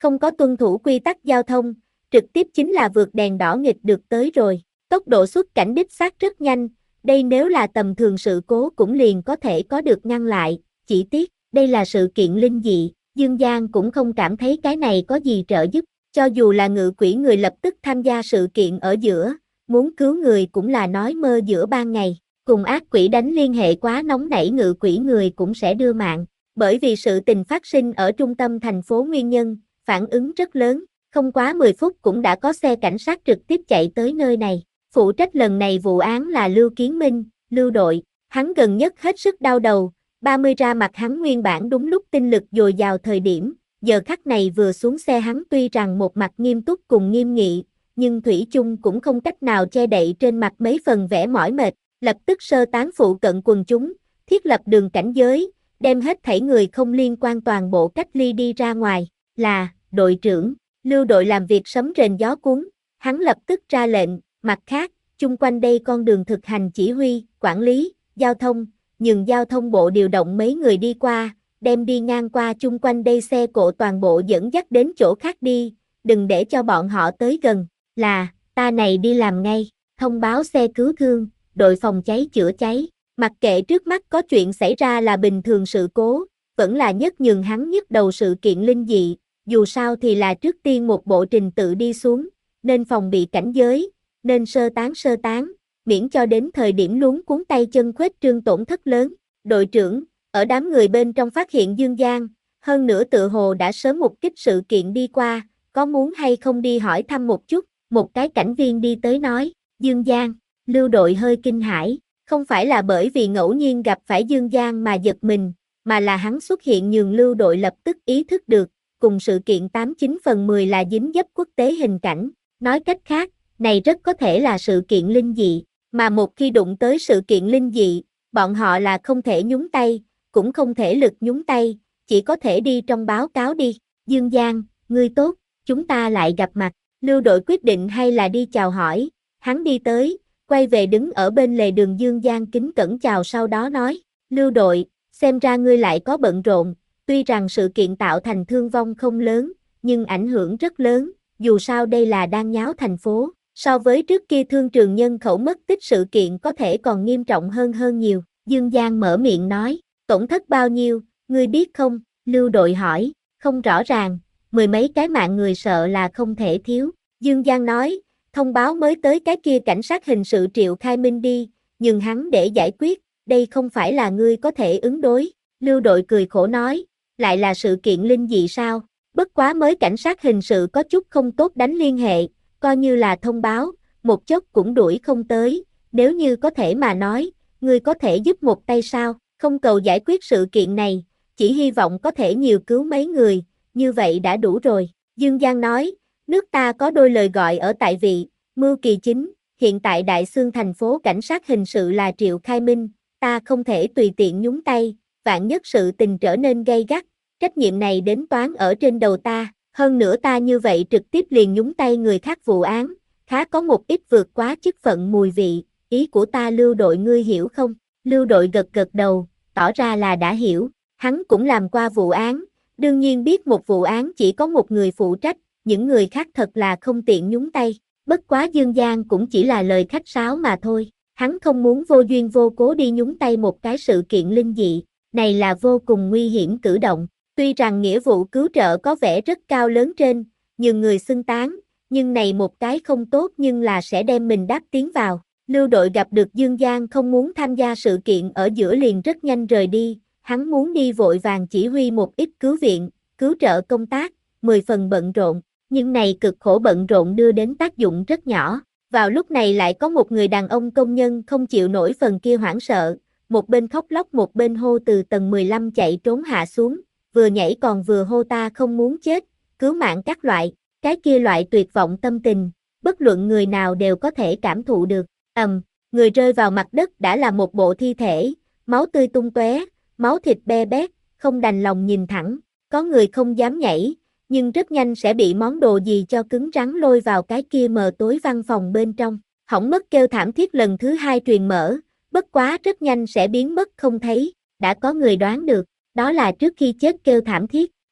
không có tuân thủ quy tắc giao thông, trực tiếp chính là vượt đèn đỏ nghịch được tới rồi. Tốc độ xuất cảnh đích xác rất nhanh, đây nếu là tầm thường sự cố cũng liền có thể có được ngăn lại, chỉ tiếc, đây là sự kiện linh dị, Dương Giang cũng không cảm thấy cái này có gì trợ giúp, cho dù là ngự quỷ người lập tức tham gia sự kiện ở giữa, muốn cứu người cũng là nói mơ giữa ban ngày, cùng ác quỷ đánh liên hệ quá nóng nảy ngự quỷ người cũng sẽ đưa mạng, bởi vì sự tình phát sinh ở trung tâm thành phố nguyên nhân, phản ứng rất lớn, không quá mười phút cũng đã có xe cảnh sát trực tiếp chạy tới nơi này. Phụ trách lần này vụ án là Lưu Kiến Minh, Lưu đội, hắn gần nhất hết sức đau đầu, ba mươi ra mặt hắn nguyên bản đúng lúc tinh lực dồi dào thời điểm, giờ khắc này vừa xuống xe hắn tuy rằng một mặt nghiêm túc cùng nghiêm nghị, nhưng thủy chung cũng không cách nào che đậy trên mặt mấy phần vẻ mỏi mệt, lập tức sơ tán phụ cận quần chúng, thiết lập đường cảnh giới, đem hết thảy người không liên quan toàn bộ cách ly đi ra ngoài, là, đội trưởng, Lưu đội làm việc sấm rền gió cuốn, hắn lập tức ra lệnh. Mặt khác, chung quanh đây con đường thực hành chỉ huy, quản lý, giao thông, nhưng giao thông bộ điều động mấy người đi qua, đem đi ngang qua chung quanh đây xe cộ toàn bộ dẫn dắt đến chỗ khác đi, đừng để cho bọn họ tới gần, là, ta này đi làm ngay, thông báo xe cứu thương, đội phòng cháy chữa cháy, mặc kệ trước mắt có chuyện xảy ra là bình thường sự cố, vẫn là nhất nhường hắn nhức đầu sự kiện linh dị, dù sao thì là trước tiên một bộ trình tự đi xuống, nên phòng bị cảnh giới, nên sơ tán sơ tán, miễn cho đến thời điểm luống cuốn tay chân khuếch trương tổn thất lớn. Đội trưởng, ở đám người bên trong phát hiện Dương Giang, hơn nữa tự hồ đã sớm mục kích sự kiện đi qua, có muốn hay không đi hỏi thăm một chút, một cái cảnh viên đi tới nói, Dương Giang, Lưu đội hơi kinh hãi, không phải là bởi vì ngẫu nhiên gặp phải Dương Giang mà giật mình, mà là hắn xuất hiện nhường Lưu đội lập tức ý thức được, cùng sự kiện tám chín phần mười là dính dấp quốc tế hình cảnh, nói cách khác, này rất có thể là sự kiện linh dị, mà một khi đụng tới sự kiện linh dị, bọn họ là không thể nhúng tay, cũng không thể lực nhúng tay, chỉ có thể đi trong báo cáo đi. Dương Giang, ngươi tốt, chúng ta lại gặp mặt, Lưu đội quyết định hay là đi chào hỏi, hắn đi tới, quay về đứng ở bên lề đường. Dương Giang kính cẩn chào sau đó nói, Lưu đội, xem ra ngươi lại có bận rộn, tuy rằng sự kiện tạo thành thương vong không lớn, nhưng ảnh hưởng rất lớn, dù sao đây là đang nháo thành phố. So với trước kia thương trường nhân khẩu mất tích sự kiện có thể còn nghiêm trọng hơn hơn nhiều, Dương Giang mở miệng nói, tổn thất bao nhiêu, ngươi biết không, Lưu đội hỏi, không rõ ràng, mười mấy cái mạng người sợ là không thể thiếu, Dương Giang nói, thông báo mới tới cái kia cảnh sát hình sự Triệu Khai Minh đi, nhưng hắn để giải quyết, đây không phải là ngươi có thể ứng đối, Lưu đội cười khổ nói, lại là sự kiện linh dị sao, bất quá mới cảnh sát hình sự có chút không tốt đánh liên hệ, coi như là thông báo, một chốc cũng đuổi không tới, nếu như có thể mà nói, ngươi có thể giúp một tay sao, không cầu giải quyết sự kiện này, chỉ hy vọng có thể nhiều cứu mấy người, như vậy đã đủ rồi. Dương Giang nói, nước ta có đôi lời gọi ở tại vị, mưu kỳ chính, hiện tại đại xương thành phố cảnh sát hình sự là Triệu Khai Minh, ta không thể tùy tiện nhúng tay, vạn nhất sự tình trở nên gay gắt, trách nhiệm này đến toán ở trên đầu ta. Hơn nữa ta như vậy trực tiếp liền nhúng tay người khác vụ án, khá có một ít vượt quá chức phận mùi vị, ý của ta Lưu đội ngươi hiểu không? Lưu đội gật gật đầu, tỏ ra là đã hiểu, hắn cũng làm qua vụ án, đương nhiên biết một vụ án chỉ có một người phụ trách, những người khác thật là không tiện nhúng tay, bất quá Dương Giang cũng chỉ là lời khách sáo mà thôi, hắn không muốn vô duyên vô cố đi nhúng tay một cái sự kiện linh dị, này là vô cùng nguy hiểm cử động. Tuy rằng nghĩa vụ cứu trợ có vẻ rất cao lớn trên, nhưng người xưng tán, nhưng này một cái không tốt nhưng là sẽ đem mình đáp tiến vào. Lưu đội gặp được Dương Giang không muốn tham gia sự kiện ở giữa liền rất nhanh rời đi, hắn muốn đi vội vàng chỉ huy một ít cứu viện, cứu trợ công tác, mười phần bận rộn, nhưng này cực khổ bận rộn đưa đến tác dụng rất nhỏ. Vào lúc này lại có một người đàn ông công nhân không chịu nổi phần kia hoảng sợ, một bên khóc lóc một bên hô từ tầng mười lăm chạy trốn hạ xuống. Vừa nhảy còn vừa hô ta không muốn chết, cứu mạng các loại, cái kia loại tuyệt vọng tâm tình, bất luận người nào đều có thể cảm thụ được. Ầm, um, người rơi vào mặt đất đã là một bộ thi thể, máu tươi tung tóe, máu thịt be bét, không đành lòng nhìn thẳng, có người không dám nhảy, nhưng rất nhanh sẽ bị món đồ gì cho cứng rắn lôi vào cái kia mờ tối văn phòng bên trong. Hỏng mất kêu thảm thiết lần thứ hai truyền mở, bất quá rất nhanh sẽ biến mất không thấy, đã có người đoán được. Đó là trước khi chết kêu thảm thiết,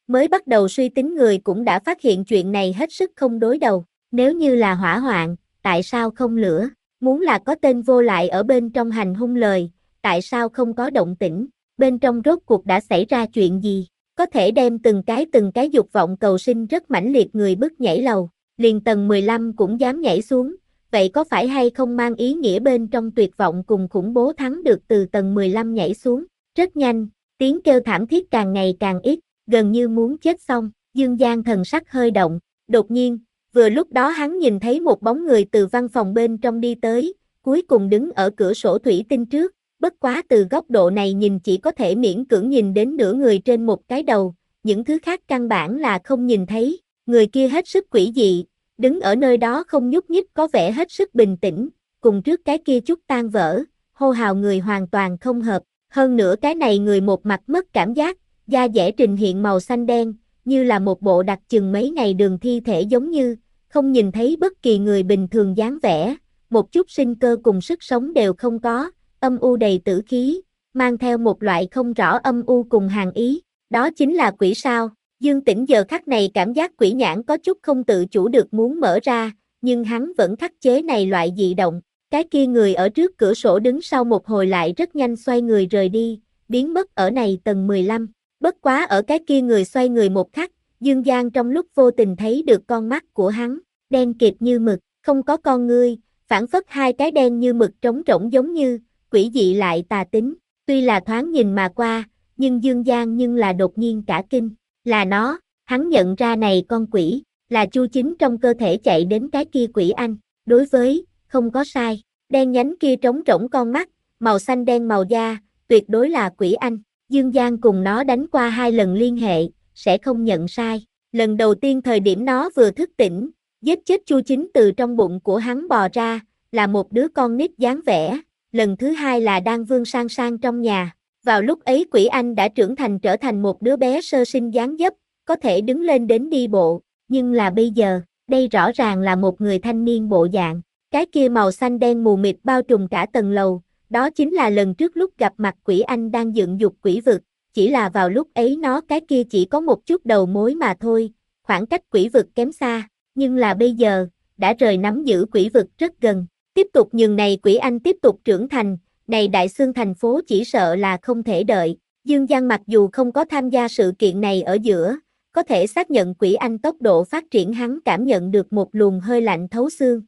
Mới bắt đầu suy tính người cũng đã phát hiện chuyện này hết sức không đối đầu. Nếu như là hỏa hoạn, tại sao không lửa? Muốn là có tên vô lại ở bên trong hành hung lời, tại sao không có động tĩnh? Bên trong rốt cuộc đã xảy ra chuyện gì? Có thể đem từng cái từng cái dục vọng cầu sinh rất mãnh liệt người bức nhảy lầu, liền tầng mười lăm cũng dám nhảy xuống, vậy có phải hay không mang ý nghĩa bên trong tuyệt vọng cùng khủng bố thắng được từ tầng mười lăm nhảy xuống? Rất nhanh, tiếng kêu thảm thiết càng ngày càng ít, gần như muốn chết xong, Dương Giang thần sắc hơi động, đột nhiên, vừa lúc đó hắn nhìn thấy một bóng người từ văn phòng bên trong đi tới, cuối cùng đứng ở cửa sổ thủy tinh trước, bất quá từ góc độ này nhìn chỉ có thể miễn cưỡng nhìn đến nửa người trên một cái đầu, những thứ khác căn bản là không nhìn thấy, người kia hết sức quỷ dị, đứng ở nơi đó không nhúc nhích có vẻ hết sức bình tĩnh, cùng trước cái kia chút tan vỡ, hô hào người hoàn toàn không hợp, hơn nữa cái này người một mặt mất cảm giác, da dẻ trình hiện màu xanh đen, như là một bộ đặc chừng mấy ngày đường thi thể giống như, không nhìn thấy bất kỳ người bình thường dáng vẻ, một chút sinh cơ cùng sức sống đều không có, âm u đầy tử khí, mang theo một loại không rõ âm u cùng hàn ý, đó chính là quỷ sao. Dương Tĩnh giờ khắc này cảm giác quỷ nhãn có chút không tự chủ được muốn mở ra, nhưng hắn vẫn khắc chế này loại dị động, cái kia người ở trước cửa sổ đứng sau một hồi lại rất nhanh xoay người rời đi, biến mất ở này tầng mười lăm, bất quá ở cái kia người xoay người một khắc, Dương Giang trong lúc vô tình thấy được con mắt của hắn, đen kịt như mực, không có con ngươi, phản phất hai cái đen như mực trống rỗng giống như, quỷ dị lại tà tính, tuy là thoáng nhìn mà qua, nhưng Dương Giang nhưng là đột nhiên cả kinh, là nó, hắn nhận ra này con quỷ, là Chu Chính trong cơ thể chạy đến cái kia quỷ anh, đối với, không có sai, đen nhánh kia trống rỗng con mắt, màu xanh đen màu da, tuyệt đối là quỷ anh, Dương Giang cùng nó đánh qua hai lần liên hệ, sẽ không nhận sai, lần đầu tiên thời điểm nó vừa thức tỉnh, giết chết Chu Chính từ trong bụng của hắn bò ra, là một đứa con nít dáng vẻ, lần thứ hai là đang vương sang sang trong nhà, vào lúc ấy quỷ anh đã trưởng thành trở thành một đứa bé sơ sinh dáng dấp, có thể đứng lên đến đi bộ, nhưng là bây giờ, đây rõ ràng là một người thanh niên bộ dạng, cái kia màu xanh đen mù mịt bao trùm cả tầng lầu, đó chính là lần trước lúc gặp mặt quỷ anh đang dựng dục quỷ vực, chỉ là vào lúc ấy nó cái kia chỉ có một chút đầu mối mà thôi, khoảng cách quỷ vực kém xa, nhưng là bây giờ, đã rời nắm giữ quỷ vực rất gần, tiếp tục nhường này quỷ anh tiếp tục trưởng thành, này Đại Xương thành phố chỉ sợ là không thể đợi, Dương Giang mặc dù không có tham gia sự kiện này ở giữa, có thể xác nhận quỷ anh tốc độ phát triển hắn cảm nhận được một luồng hơi lạnh thấu xương.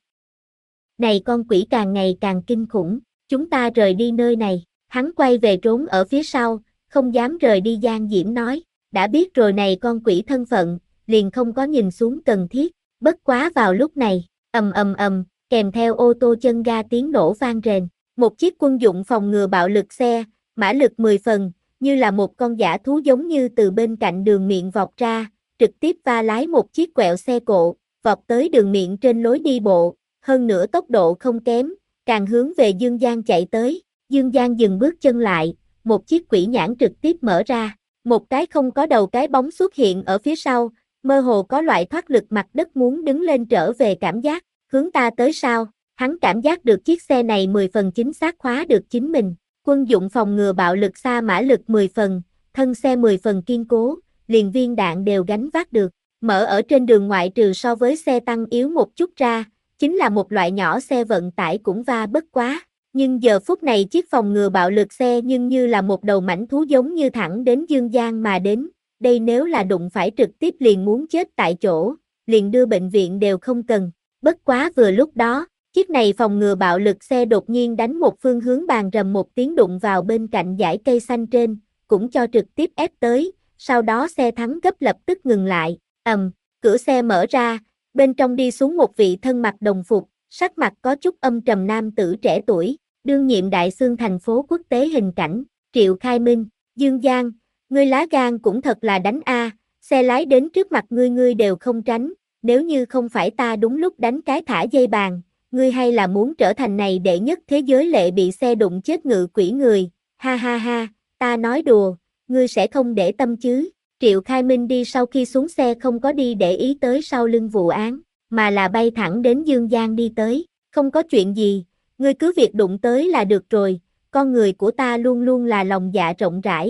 Này con quỷ càng ngày càng kinh khủng, chúng ta rời đi nơi này, hắn quay về trốn ở phía sau, không dám rời đi. Giang Diễm nói, đã biết rồi này con quỷ thân phận, liền không có nhìn xuống cần thiết, bất quá vào lúc này, ầm ầm ầm, kèm theo ô tô chân ga tiếng nổ vang rền, một chiếc quân dụng phòng ngừa bạo lực xe, mã lực mười phần, như là một con dã thú giống như từ bên cạnh đường miệng vọt ra, trực tiếp va lái một chiếc quẹo xe cộ, vọt tới đường miệng trên lối đi bộ, hơn nữa tốc độ không kém, càng hướng về Dương Giang chạy tới, Dương Giang dừng bước chân lại, một chiếc quỷ nhãn trực tiếp mở ra, một cái không có đầu cái bóng xuất hiện ở phía sau, mơ hồ có loại thoát lực mặt đất muốn đứng lên trở về cảm giác, hướng ta tới sao, hắn cảm giác được chiếc xe này mười phần chính xác khóa được chính mình, quân dụng phòng ngừa bạo lực xa mã lực mười phần, thân xe mười phần kiên cố, liền viên đạn đều gánh vác được, mở ở trên đường ngoại trừ so với xe tăng yếu một chút ra, chính là một loại nhỏ xe vận tải cũng va bất quá. Nhưng giờ phút này chiếc phòng ngừa bạo lực xe nhưng như là một đầu mãnh thú giống như thẳng đến Dương Giang mà đến, đây nếu là đụng phải trực tiếp liền muốn chết tại chỗ, liền đưa bệnh viện đều không cần, bất quá vừa lúc đó, chiếc này phòng ngừa bạo lực xe đột nhiên đánh một phương hướng bàn rầm một tiếng đụng vào bên cạnh dải cây xanh trên, cũng cho trực tiếp ép tới, sau đó xe thắng gấp lập tức ngừng lại, ầm, cửa xe mở ra, bên trong đi xuống một vị thân mặc đồng phục, sắc mặt có chút âm trầm nam tử trẻ tuổi, đương nhiệm Đại Xương thành phố quốc tế hình cảnh, Triệu Khai Minh, Dương Giang, ngươi lá gan cũng thật là đánh a, xe lái đến trước mặt ngươi ngươi đều không tránh, nếu như không phải ta đúng lúc đánh cái thả dây bàn, ngươi hay là muốn trở thành này đệ nhất thế giới lệ bị xe đụng chết ngự quỷ người, ha ha ha, ta nói đùa, ngươi sẽ không để tâm chứ. Triệu Khai Minh đi sau khi xuống xe không có đi để ý tới sau lưng vụ án, mà là bay thẳng đến Dương Giang đi tới, không có chuyện gì, ngươi cứ việc đụng tới là được rồi, con người của ta luôn luôn là lòng dạ rộng rãi,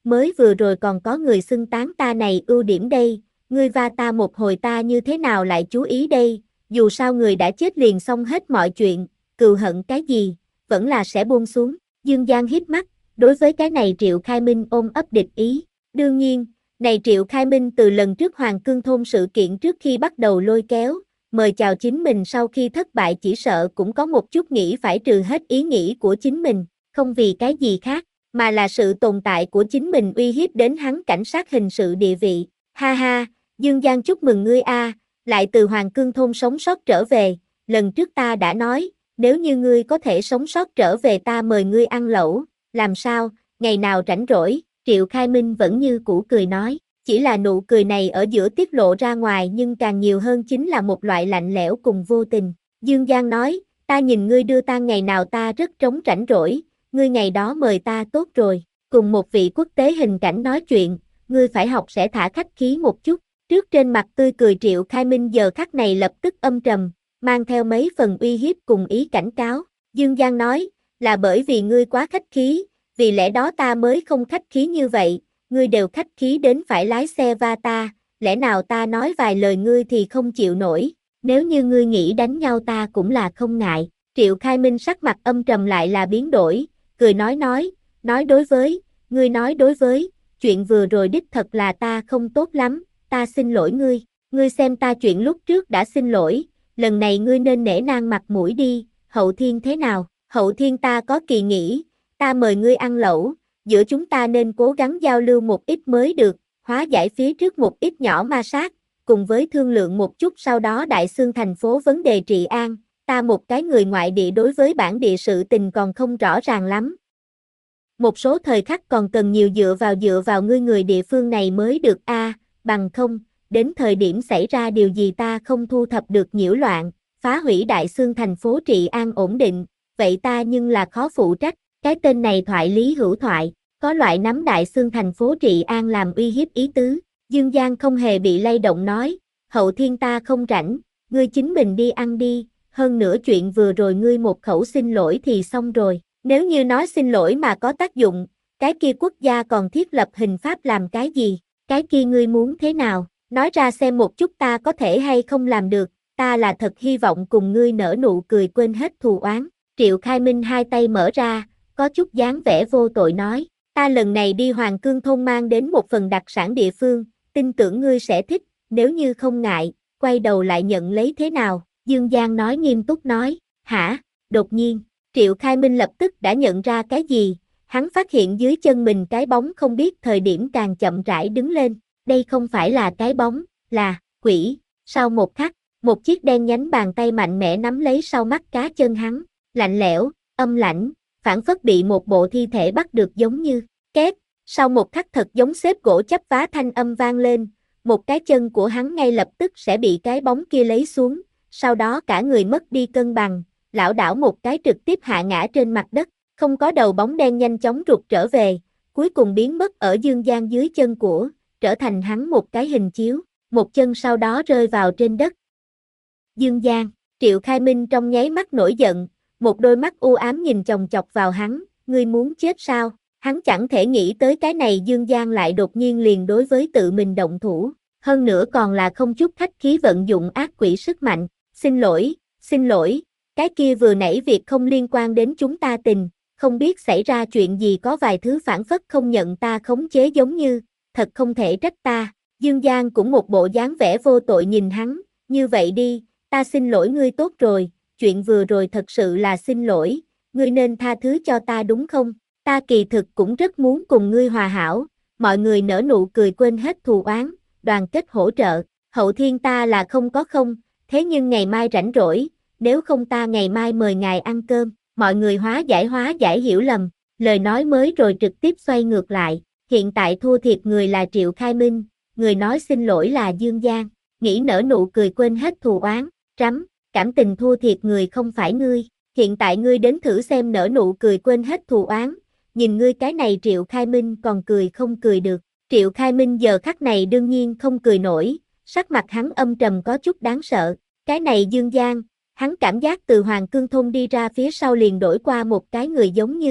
mới vừa rồi còn có người xưng tán ta này ưu điểm đây, ngươi va ta một hồi ta như thế nào lại chú ý đây, dù sao người đã chết liền xong hết mọi chuyện, cừu hận cái gì, vẫn là sẽ buông xuống. Dương Giang híp mắt, đối với cái này Triệu Khai Minh ôm ấp địch ý. Đương nhiên, này Triệu Khai Minh từ lần trước Hoàng Cương Thôn sự kiện trước khi bắt đầu lôi kéo, mời chào chính mình sau khi thất bại chỉ sợ cũng có một chút nghĩ phải trừ hết ý nghĩ của chính mình, không vì cái gì khác, mà là sự tồn tại của chính mình uy hiếp đến hắn cảnh sát hình sự địa vị. Ha ha, Dương Giang chúc mừng ngươi a, lại từ Hoàng Cương Thôn sống sót trở về, lần trước ta đã nói, nếu như ngươi có thể sống sót trở về ta mời ngươi ăn lẩu, làm sao, ngày nào rảnh rỗi, Triệu Khai Minh vẫn như cũ cười nói, chỉ là nụ cười này ở giữa tiết lộ ra ngoài nhưng càng nhiều hơn chính là một loại lạnh lẽo cùng vô tình. Dương Giang nói, ta nhìn ngươi đưa ta ngày nào ta rất trống rảnh rỗi, ngươi ngày đó mời ta tốt rồi, cùng một vị quốc tế hình cảnh nói chuyện, ngươi phải học sẽ thả khách khí một chút. Trước trên mặt tươi cười Triệu Khai Minh giờ khắc này lập tức âm trầm, mang theo mấy phần uy hiếp cùng ý cảnh cáo. Dương Giang nói, là bởi vì ngươi quá khách khí, vì lẽ đó ta mới không khách khí như vậy, ngươi đều khách khí đến phải lái xe va ta, lẽ nào ta nói vài lời ngươi thì không chịu nổi, nếu như ngươi nghĩ đánh nhau ta cũng là không ngại. Triệu Khai Minh sắc mặt âm trầm lại là biến đổi, cười nói nói, nói đối với, ngươi nói đối với, chuyện vừa rồi đích thật là ta không tốt lắm, ta xin lỗi ngươi, ngươi xem ta chuyện lúc trước đã xin lỗi, lần này ngươi nên nể nang mặt mũi đi, hậu thiên thế nào, hậu thiên ta có kỳ nghỉ, ta mời ngươi ăn lẩu, giữa chúng ta nên cố gắng giao lưu một ít mới được, hóa giải phía trước một ít nhỏ ma sát, cùng với thương lượng một chút sau đó đại xương thành phố vấn đề trị an, ta một cái người ngoại địa đối với bản địa sự tình còn không rõ ràng lắm. Một số thời khắc còn cần nhiều dựa vào dựa vào ngươi người địa phương này mới được a, à, bằng không, đến thời điểm xảy ra điều gì ta không thu thập được nhiễu loạn, phá hủy đại xương thành phố trị an ổn định, vậy ta nhưng là khó phụ trách, cái tên này thoại lý hữu thoại, có loại nắm đại xương thành phố trị an làm uy hiếp ý tứ. Dương Giang không hề bị lay động nói, hậu thiên ta không rảnh, ngươi chính mình đi ăn đi, hơn nữa chuyện vừa rồi ngươi một khẩu xin lỗi thì xong rồi, nếu như nói xin lỗi mà có tác dụng, cái kia quốc gia còn thiết lập hình pháp làm cái gì, cái kia ngươi muốn thế nào, nói ra xem một chút ta có thể hay không làm được, ta là thật hy vọng cùng ngươi nở nụ cười quên hết thù oán. Triệu Khai Minh hai tay mở ra, có chút dáng vẻ vô tội nói, ta lần này đi Hoàng Cương Thôn mang đến một phần đặc sản địa phương, tin tưởng ngươi sẽ thích, nếu như không ngại, quay đầu lại nhận lấy thế nào, Dương Giang nói nghiêm túc nói, hả, đột nhiên, Triệu Khai Minh lập tức đã nhận ra cái gì, hắn phát hiện dưới chân mình cái bóng không biết thời điểm càng chậm rãi đứng lên, đây không phải là cái bóng, là, quỷ, sau một khắc, một chiếc đen nhánh bàn tay mạnh mẽ nắm lấy sau mắt cá chân hắn, lạnh lẽo, âm lãnh, phảng phất bị một bộ thi thể bắt được giống như, két, sau một khắc thật giống xếp gỗ chấp vá thanh âm vang lên, một cái chân của hắn ngay lập tức sẽ bị cái bóng kia lấy xuống, sau đó cả người mất đi cân bằng, lảo đảo một cái trực tiếp hạ ngã trên mặt đất, không có đầu bóng đen nhanh chóng rụt trở về, cuối cùng biến mất ở Dương Giang dưới chân của, trở thành hắn một cái hình chiếu, một chân sau đó rơi vào trên đất. Dương Giang, Triệu Khai Minh trong nháy mắt nổi giận, một đôi mắt u ám nhìn chòng chọc vào hắn, ngươi muốn chết sao? Hắn chẳng thể nghĩ tới cái này Dương Giang lại đột nhiên liền đối với tự mình động thủ, hơn nữa còn là không chút khách khí vận dụng ác quỷ sức mạnh, xin lỗi, xin lỗi, cái kia vừa nãy việc không liên quan đến chúng ta tình, không biết xảy ra chuyện gì có vài thứ phản phất không nhận ta khống chế giống như, thật không thể trách ta, Dương Giang cũng một bộ dáng vẻ vô tội nhìn hắn, như vậy đi, ta xin lỗi ngươi tốt rồi, chuyện vừa rồi thật sự là xin lỗi, ngươi nên tha thứ cho ta đúng không? Ta kỳ thực cũng rất muốn cùng ngươi hòa hảo, mọi người nở nụ cười quên hết thù oán, đoàn kết hỗ trợ, hậu thiên ta là không có không, thế nhưng ngày mai rảnh rỗi, nếu không ta ngày mai mời ngài ăn cơm, mọi người hóa giải hóa giải hiểu lầm, lời nói mới rồi trực tiếp xoay ngược lại, hiện tại thua thiệt người là Triệu Khai Minh, người nói xin lỗi là Dương Giang, nghĩ nở nụ cười quên hết thù oán, trắm, cảm tình thua thiệt người không phải ngươi, hiện tại ngươi đến thử xem nở nụ cười quên hết thù oán. Nhìn ngươi cái này Triệu Khai Minh còn cười không cười được, Triệu Khai Minh giờ khắc này đương nhiên không cười nổi, sắc mặt hắn âm trầm có chút đáng sợ, cái này Dương Giang, hắn cảm giác từ Hoàng Cương Thôn đi ra phía sau liền đổi qua một cái người giống như,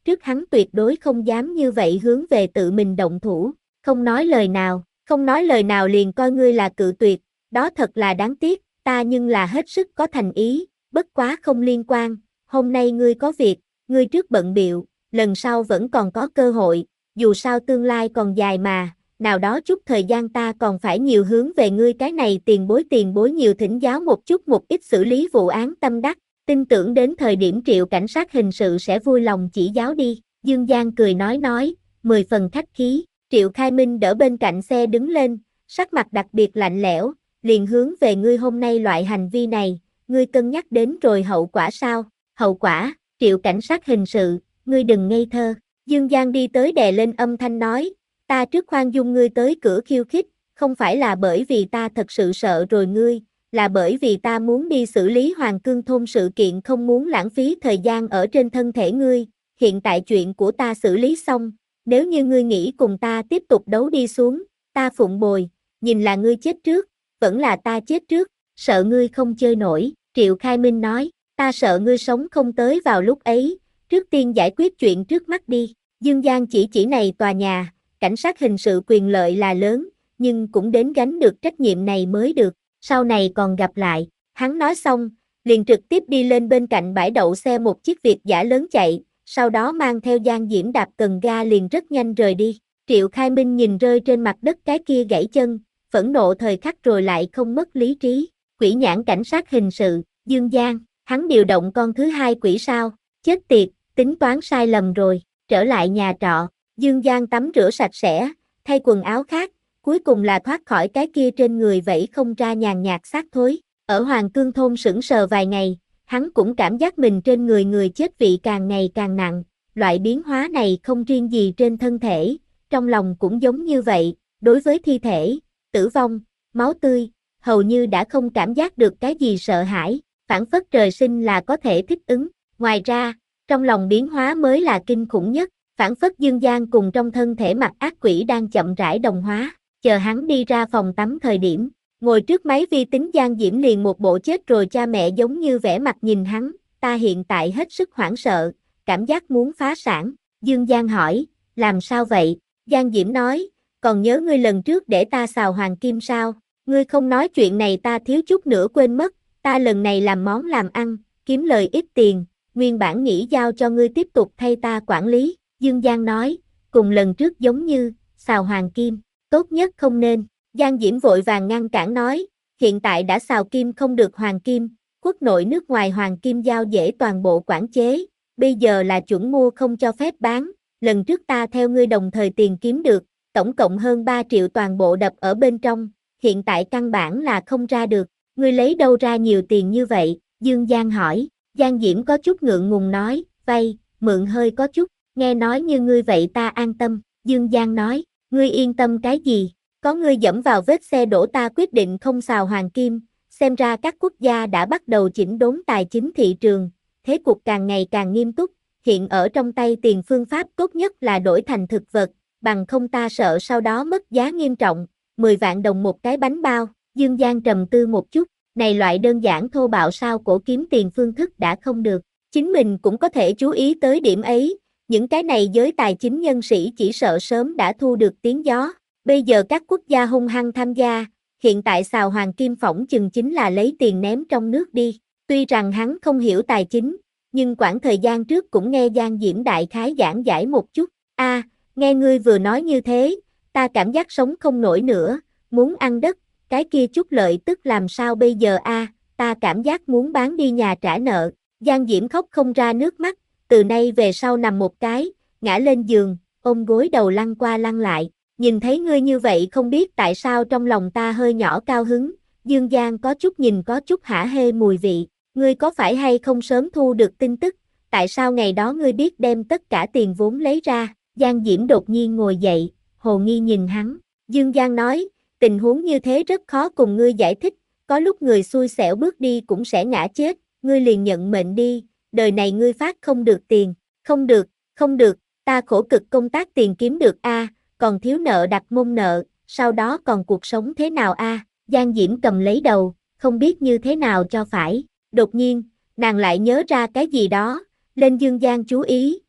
trước hắn tuyệt đối không dám như vậy hướng về tự mình động thủ, không nói lời nào, không nói lời nào liền coi ngươi là cự tuyệt, đó thật là đáng tiếc, ta nhưng là hết sức có thành ý, bất quá không liên quan, hôm nay ngươi có việc, ngươi trước bận bịu, lần sau vẫn còn có cơ hội, dù sao tương lai còn dài mà, nào đó chút thời gian ta còn phải nhiều hướng về ngươi cái này tiền bối tiền bối nhiều thỉnh giáo một chút một ít xử lý vụ án tâm đắc, tin tưởng đến thời điểm Triệu cảnh sát hình sự sẽ vui lòng chỉ giáo đi, Dương Giang cười nói nói, mười phần khách khí, Triệu Khai Minh đỡ bên cạnh xe đứng lên, sắc mặt đặc biệt lạnh lẽo, liền hướng về ngươi hôm nay loại hành vi này, ngươi cân nhắc đến rồi hậu quả sao, hậu quả, Triệu cảnh sát hình sự, ngươi đừng ngây thơ, Dương Giang đi tới đè lên âm thanh nói, ta trước khoan dung ngươi tới cửa khiêu khích, không phải là bởi vì ta thật sự sợ rồi ngươi, là bởi vì ta muốn đi xử lý Hoàng Cương thôn sự kiện không muốn lãng phí thời gian ở trên thân thể ngươi, hiện tại chuyện của ta xử lý xong, nếu như ngươi nghĩ cùng ta tiếp tục đấu đi xuống, ta phụng bồi, nhìn là ngươi chết trước, vẫn là ta chết trước, sợ ngươi không chơi nổi, Triệu Khai Minh nói, ta sợ ngươi sống không tới vào lúc ấy, trước tiên giải quyết chuyện trước mắt đi, Dương Giang chỉ chỉ này tòa nhà, cảnh sát hình sự quyền lợi là lớn, nhưng cũng đến gánh được trách nhiệm này mới được, sau này còn gặp lại, hắn nói xong, liền trực tiếp đi lên bên cạnh bãi đậu xe một chiếc Việt dã lớn chạy, sau đó mang theo Giang Diễm đạp cần ga liền rất nhanh rời đi, Triệu Khai Minh nhìn rơi trên mặt đất cái kia gãy chân, phẫn nộ thời khắc rồi lại không mất lý trí, quỷ nhãn cảnh sát hình sự, Dương Giang, hắn điều động con thứ hai quỷ sao, chết tiệt, tính toán sai lầm rồi, trở lại nhà trọ, Dương Giang tắm rửa sạch sẽ, thay quần áo khác, cuối cùng là thoát khỏi cái kia trên người vẫy không ra nhàn nhạt xác thối, ở Hoàng Cương thôn sững sờ vài ngày, hắn cũng cảm giác mình trên người người chết vị càng ngày càng nặng, loại biến hóa này không riêng gì trên thân thể, trong lòng cũng giống như vậy, đối với thi thể, tử vong, máu tươi, hầu như đã không cảm giác được cái gì sợ hãi, phản phất trời sinh là có thể thích ứng, ngoài ra, trong lòng biến hóa mới là kinh khủng nhất, phản phất Dương Giang cùng trong thân thể mặt ác quỷ đang chậm rãi đồng hóa, chờ hắn đi ra phòng tắm thời điểm, ngồi trước máy vi tính Giang Diễm liền một bộ chết rồi cha mẹ giống như vẻ mặt nhìn hắn, ta hiện tại hết sức hoảng sợ, cảm giác muốn phá sản, Dương Giang hỏi, làm sao vậy, Giang Diễm nói, còn nhớ ngươi lần trước để ta xào hoàng kim sao, ngươi không nói chuyện này ta thiếu chút nữa quên mất, ta lần này làm món làm ăn, kiếm lời ít tiền, nguyên bản nghĩ giao cho ngươi tiếp tục thay ta quản lý, Dương Giang nói, cùng lần trước giống như, xào hoàng kim, tốt nhất không nên, Giang Diễm vội vàng ngăn cản nói, hiện tại đã xào kim không được hoàng kim, quốc nội nước ngoài hoàng kim giao dễ toàn bộ quản chế, bây giờ là chuẩn mua không cho phép bán, lần trước ta theo ngươi đồng thời tiền kiếm được, tổng cộng hơn ba triệu toàn bộ đập ở bên trong, hiện tại căn bản là không ra được, ngươi lấy đâu ra nhiều tiền như vậy, Dương Giang hỏi, Giang Diễm có chút ngượng ngùng nói, vay, mượn hơi có chút, nghe nói như ngươi vậy ta an tâm, Dương Giang nói, ngươi yên tâm cái gì, có ngươi dẫm vào vết xe đổ ta quyết định không xào hoàng kim, xem ra các quốc gia đã bắt đầu chỉnh đốn tài chính thị trường, thế cục càng ngày càng nghiêm túc, hiện ở trong tay tiền phương pháp tốt nhất là đổi thành thực vật, bằng không ta sợ sau đó mất giá nghiêm trọng, mười vạn đồng một cái bánh bao, Dương Giang trầm tư một chút, này loại đơn giản thô bạo sao cổ kiếm tiền phương thức đã không được, chính mình cũng có thể chú ý tới điểm ấy, những cái này giới tài chính nhân sĩ chỉ sợ sớm đã thu được tiếng gió, bây giờ các quốc gia hung hăng tham gia, hiện tại xào hoàng kim phỏng chừng chính là lấy tiền ném trong nước đi, tuy rằng hắn không hiểu tài chính, nhưng quãng thời gian trước cũng nghe Giang Diễm đại khái giảng giải một chút, a à, nghe ngươi vừa nói như thế, ta cảm giác sống không nổi nữa, muốn ăn đất, cái kia chút lợi tức làm sao bây giờ a à, ta cảm giác muốn bán đi nhà trả nợ, Giang Diễm khóc không ra nước mắt, từ nay về sau nằm một cái, ngã lên giường, ôm gối đầu lăn qua lăn lại, nhìn thấy ngươi như vậy không biết tại sao trong lòng ta hơi nhỏ cao hứng, Dương Giang có chút nhìn có chút hả hê mùi vị, ngươi có phải hay không sớm thu được tin tức, tại sao ngày đó ngươi biết đem tất cả tiền vốn lấy ra, Giang Diễm đột nhiên ngồi dậy, hồ nghi nhìn hắn, Dương Giang nói, tình huống như thế rất khó cùng ngươi giải thích, có lúc người xui xẻo bước đi cũng sẽ ngã chết, ngươi liền nhận mệnh đi, đời này ngươi phát không được tiền, không được, không được, ta khổ cực công tác tiền kiếm được a, còn thiếu nợ đặt mông nợ, sau đó còn cuộc sống thế nào a? Giang Diễm cầm lấy đầu, không biết như thế nào cho phải, đột nhiên, nàng lại nhớ ra cái gì đó, lên Dương Giang chú ý,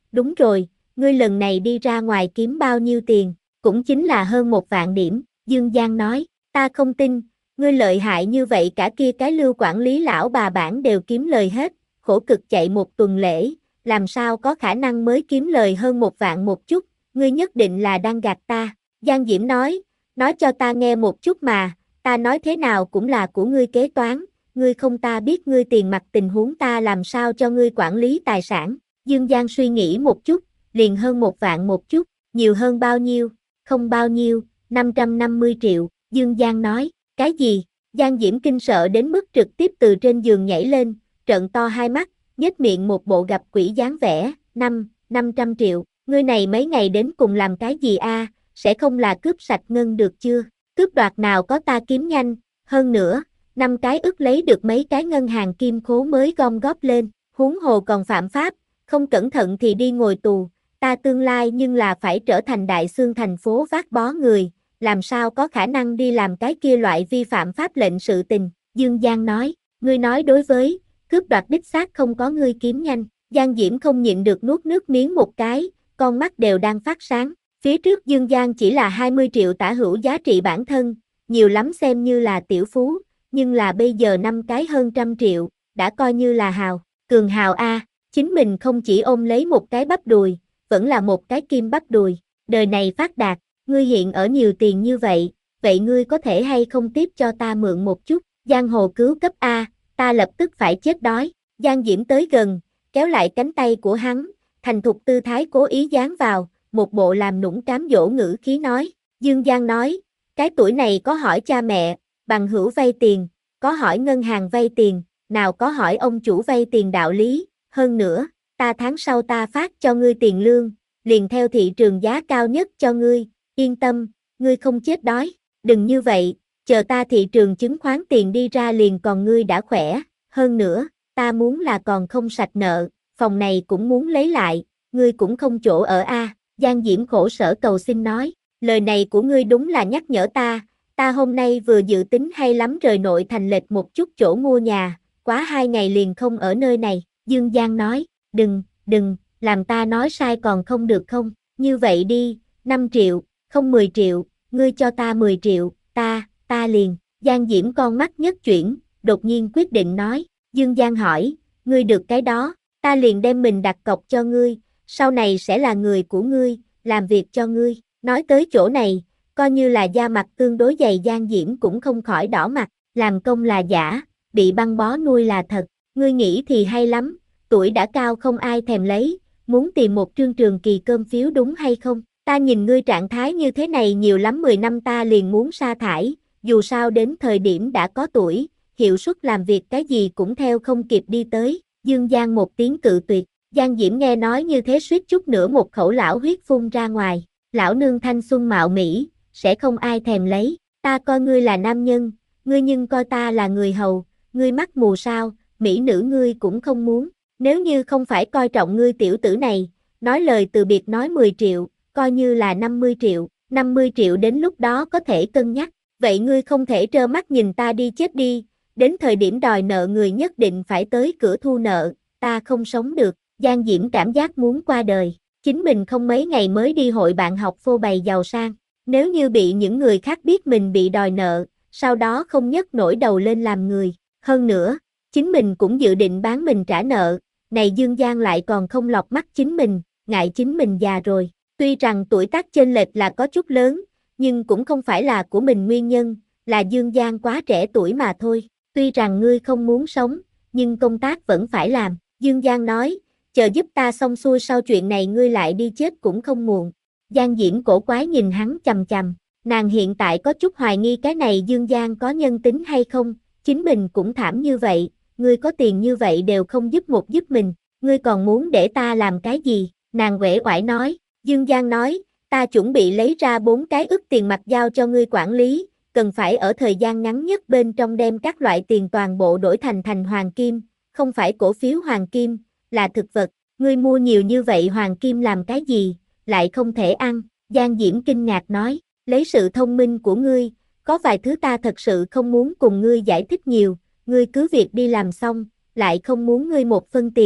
đúng rồi, ngươi lần này đi ra ngoài kiếm bao nhiêu tiền, cũng chính là hơn một vạn điểm, Dương Giang nói, ta không tin, ngươi lợi hại như vậy cả kia cái Lưu quản lý lão bà bản đều kiếm lời hết, khổ cực chạy một tuần lễ, làm sao có khả năng mới kiếm lời hơn một vạn một chút, ngươi nhất định là đang gạt ta, Giang Diễm nói, nói cho ta nghe một chút mà, ta nói thế nào cũng là của ngươi kế toán, ngươi không ta biết ngươi tiền mặt tình huống ta làm sao cho ngươi quản lý tài sản, Dương Giang suy nghĩ một chút, liền hơn một vạn một chút, nhiều hơn bao nhiêu, không bao nhiêu, năm trăm năm mươi triệu, Dương Giang nói, cái gì, Giang Diễm kinh sợ đến mức trực tiếp từ trên giường nhảy lên, trợn to hai mắt, nhếch miệng một bộ gặp quỷ dáng vẻ, năm, năm trăm triệu, ngươi này mấy ngày đến cùng làm cái gì a? Sẽ không là cướp sạch ngân được chưa, cướp đoạt nào có ta kiếm nhanh, hơn nữa, năm cái ức lấy được mấy cái ngân hàng kim khố mới gom góp lên, huống hồ còn phạm pháp, không cẩn thận thì đi ngồi tù, ta tương lai nhưng là phải trở thành đại xương thành phố vác bó người, làm sao có khả năng đi làm cái kia loại vi phạm pháp lệnh sự tình, Dương Giang nói, ngươi nói đối với, cướp đoạt đích xác không có ngươi kiếm nhanh, Giang Diễm không nhịn được nuốt nước miếng một cái, con mắt đều đang phát sáng, phía trước Dương Giang chỉ là hai mươi triệu tả hữu giá trị bản thân, nhiều lắm xem như là tiểu phú, nhưng là bây giờ năm cái hơn trăm triệu, đã coi như là hào, cường hào A, chính mình không chỉ ôm lấy một cái bắp đùi, vẫn là một cái kim bắp đùi, đời này phát đạt, ngươi hiện ở nhiều tiền như vậy, vậy ngươi có thể hay không tiếp cho ta mượn một chút, Giang hồ cứu cấp A, ta lập tức phải chết đói, Giang Diễm tới gần, kéo lại cánh tay của hắn, thành thục tư thái cố ý dán vào, một bộ làm nũng cám dỗ ngữ khí nói, Dương Giang nói, cái tuổi này có hỏi cha mẹ, bằng hữu vay tiền, có hỏi ngân hàng vay tiền, nào có hỏi ông chủ vay tiền đạo lý, hơn nữa, ta tháng sau ta phát cho ngươi tiền lương, liền theo thị trường giá cao nhất cho ngươi, yên tâm, ngươi không chết đói, đừng như vậy, chờ ta thị trường chứng khoán tiền đi ra liền còn ngươi đã khỏe, hơn nữa, ta muốn là còn không sạch nợ, phòng này cũng muốn lấy lại, ngươi cũng không chỗ ở a. Giang Diễm khổ sở cầu xin nói, lời này của ngươi đúng là nhắc nhở ta, ta hôm nay vừa dự tính hay lắm rời nội thành lệch một chút chỗ mua nhà, quá hai ngày liền không ở nơi này, Dương Giang nói, đừng, đừng, làm ta nói sai còn không được không, như vậy đi, năm triệu, không mười triệu, ngươi cho ta mười triệu, ta, ta liền, Giang Diễm con mắt nhất chuyển, đột nhiên quyết định nói, Dương Giang hỏi, ngươi được cái đó, ta liền đem mình đặt cọc cho ngươi, sau này sẽ là người của ngươi, làm việc cho ngươi, nói tới chỗ này, coi như là da mặt tương đối dày Giang Diễm cũng không khỏi đỏ mặt, làm công là giả, bị băng bó nuôi là thật, ngươi nghĩ thì hay lắm, tuổi đã cao không ai thèm lấy, muốn tìm một trương trường kỳ cơm phiếu đúng hay không, ta nhìn ngươi trạng thái như thế này nhiều lắm mười năm ta liền muốn sa thải, dù sao đến thời điểm đã có tuổi, hiệu suất làm việc cái gì cũng theo không kịp đi tới, Dương Giang một tiếng cự tuyệt, Giang Diễm nghe nói như thế suýt chút nữa một khẩu lão huyết phun ra ngoài, lão nương thanh xuân mạo mỹ, sẽ không ai thèm lấy, ta coi ngươi là nam nhân, ngươi nhưng coi ta là người hầu, ngươi mắt mù sao, mỹ nữ ngươi cũng không muốn, nếu như không phải coi trọng ngươi tiểu tử này, nói lời từ biệt nói mười triệu, coi như là năm mươi triệu, năm mươi triệu đến lúc đó có thể cân nhắc, vậy ngươi không thể trơ mắt nhìn ta đi chết đi, đến thời điểm đòi nợ người nhất định phải tới cửa thu nợ, ta không sống được, Giang Diễm cảm giác muốn qua đời, chính mình không mấy ngày mới đi hội bạn học phô bày giàu sang, nếu như bị những người khác biết mình bị đòi nợ, sau đó không nhấc nổi đầu lên làm người, hơn nữa, chính mình cũng dự định bán mình trả nợ, này Dương Giang lại còn không lọc mắt chính mình, ngại chính mình già rồi, tuy rằng tuổi tác chênh lệch là có chút lớn, nhưng cũng không phải là của mình nguyên nhân, là Dương Giang quá trẻ tuổi mà thôi, tuy rằng ngươi không muốn sống, nhưng công tác vẫn phải làm, Dương Giang nói, chờ giúp ta xong xuôi sau chuyện này ngươi lại đi chết cũng không muộn, Giang Diễm cổ quái nhìn hắn chằm chằm, nàng hiện tại có chút hoài nghi cái này Dương Giang có nhân tính hay không, chính mình cũng thảm như vậy, ngươi có tiền như vậy đều không giúp một giúp mình, ngươi còn muốn để ta làm cái gì, nàng uể oải nói, Dương Giang nói, ta chuẩn bị lấy ra bốn cái ức tiền mặt giao cho ngươi quản lý, cần phải ở thời gian ngắn nhất bên trong đem các loại tiền toàn bộ đổi thành thành hoàng kim, không phải cổ phiếu hoàng kim, là thực vật, ngươi mua nhiều như vậy hoàng kim làm cái gì, lại không thể ăn, Giang Diễm kinh ngạc nói, lấy sự thông minh của ngươi, có vài thứ ta thật sự không muốn cùng ngươi giải thích nhiều, ngươi cứ việc đi làm xong, lại không muốn ngươi một phân tiền,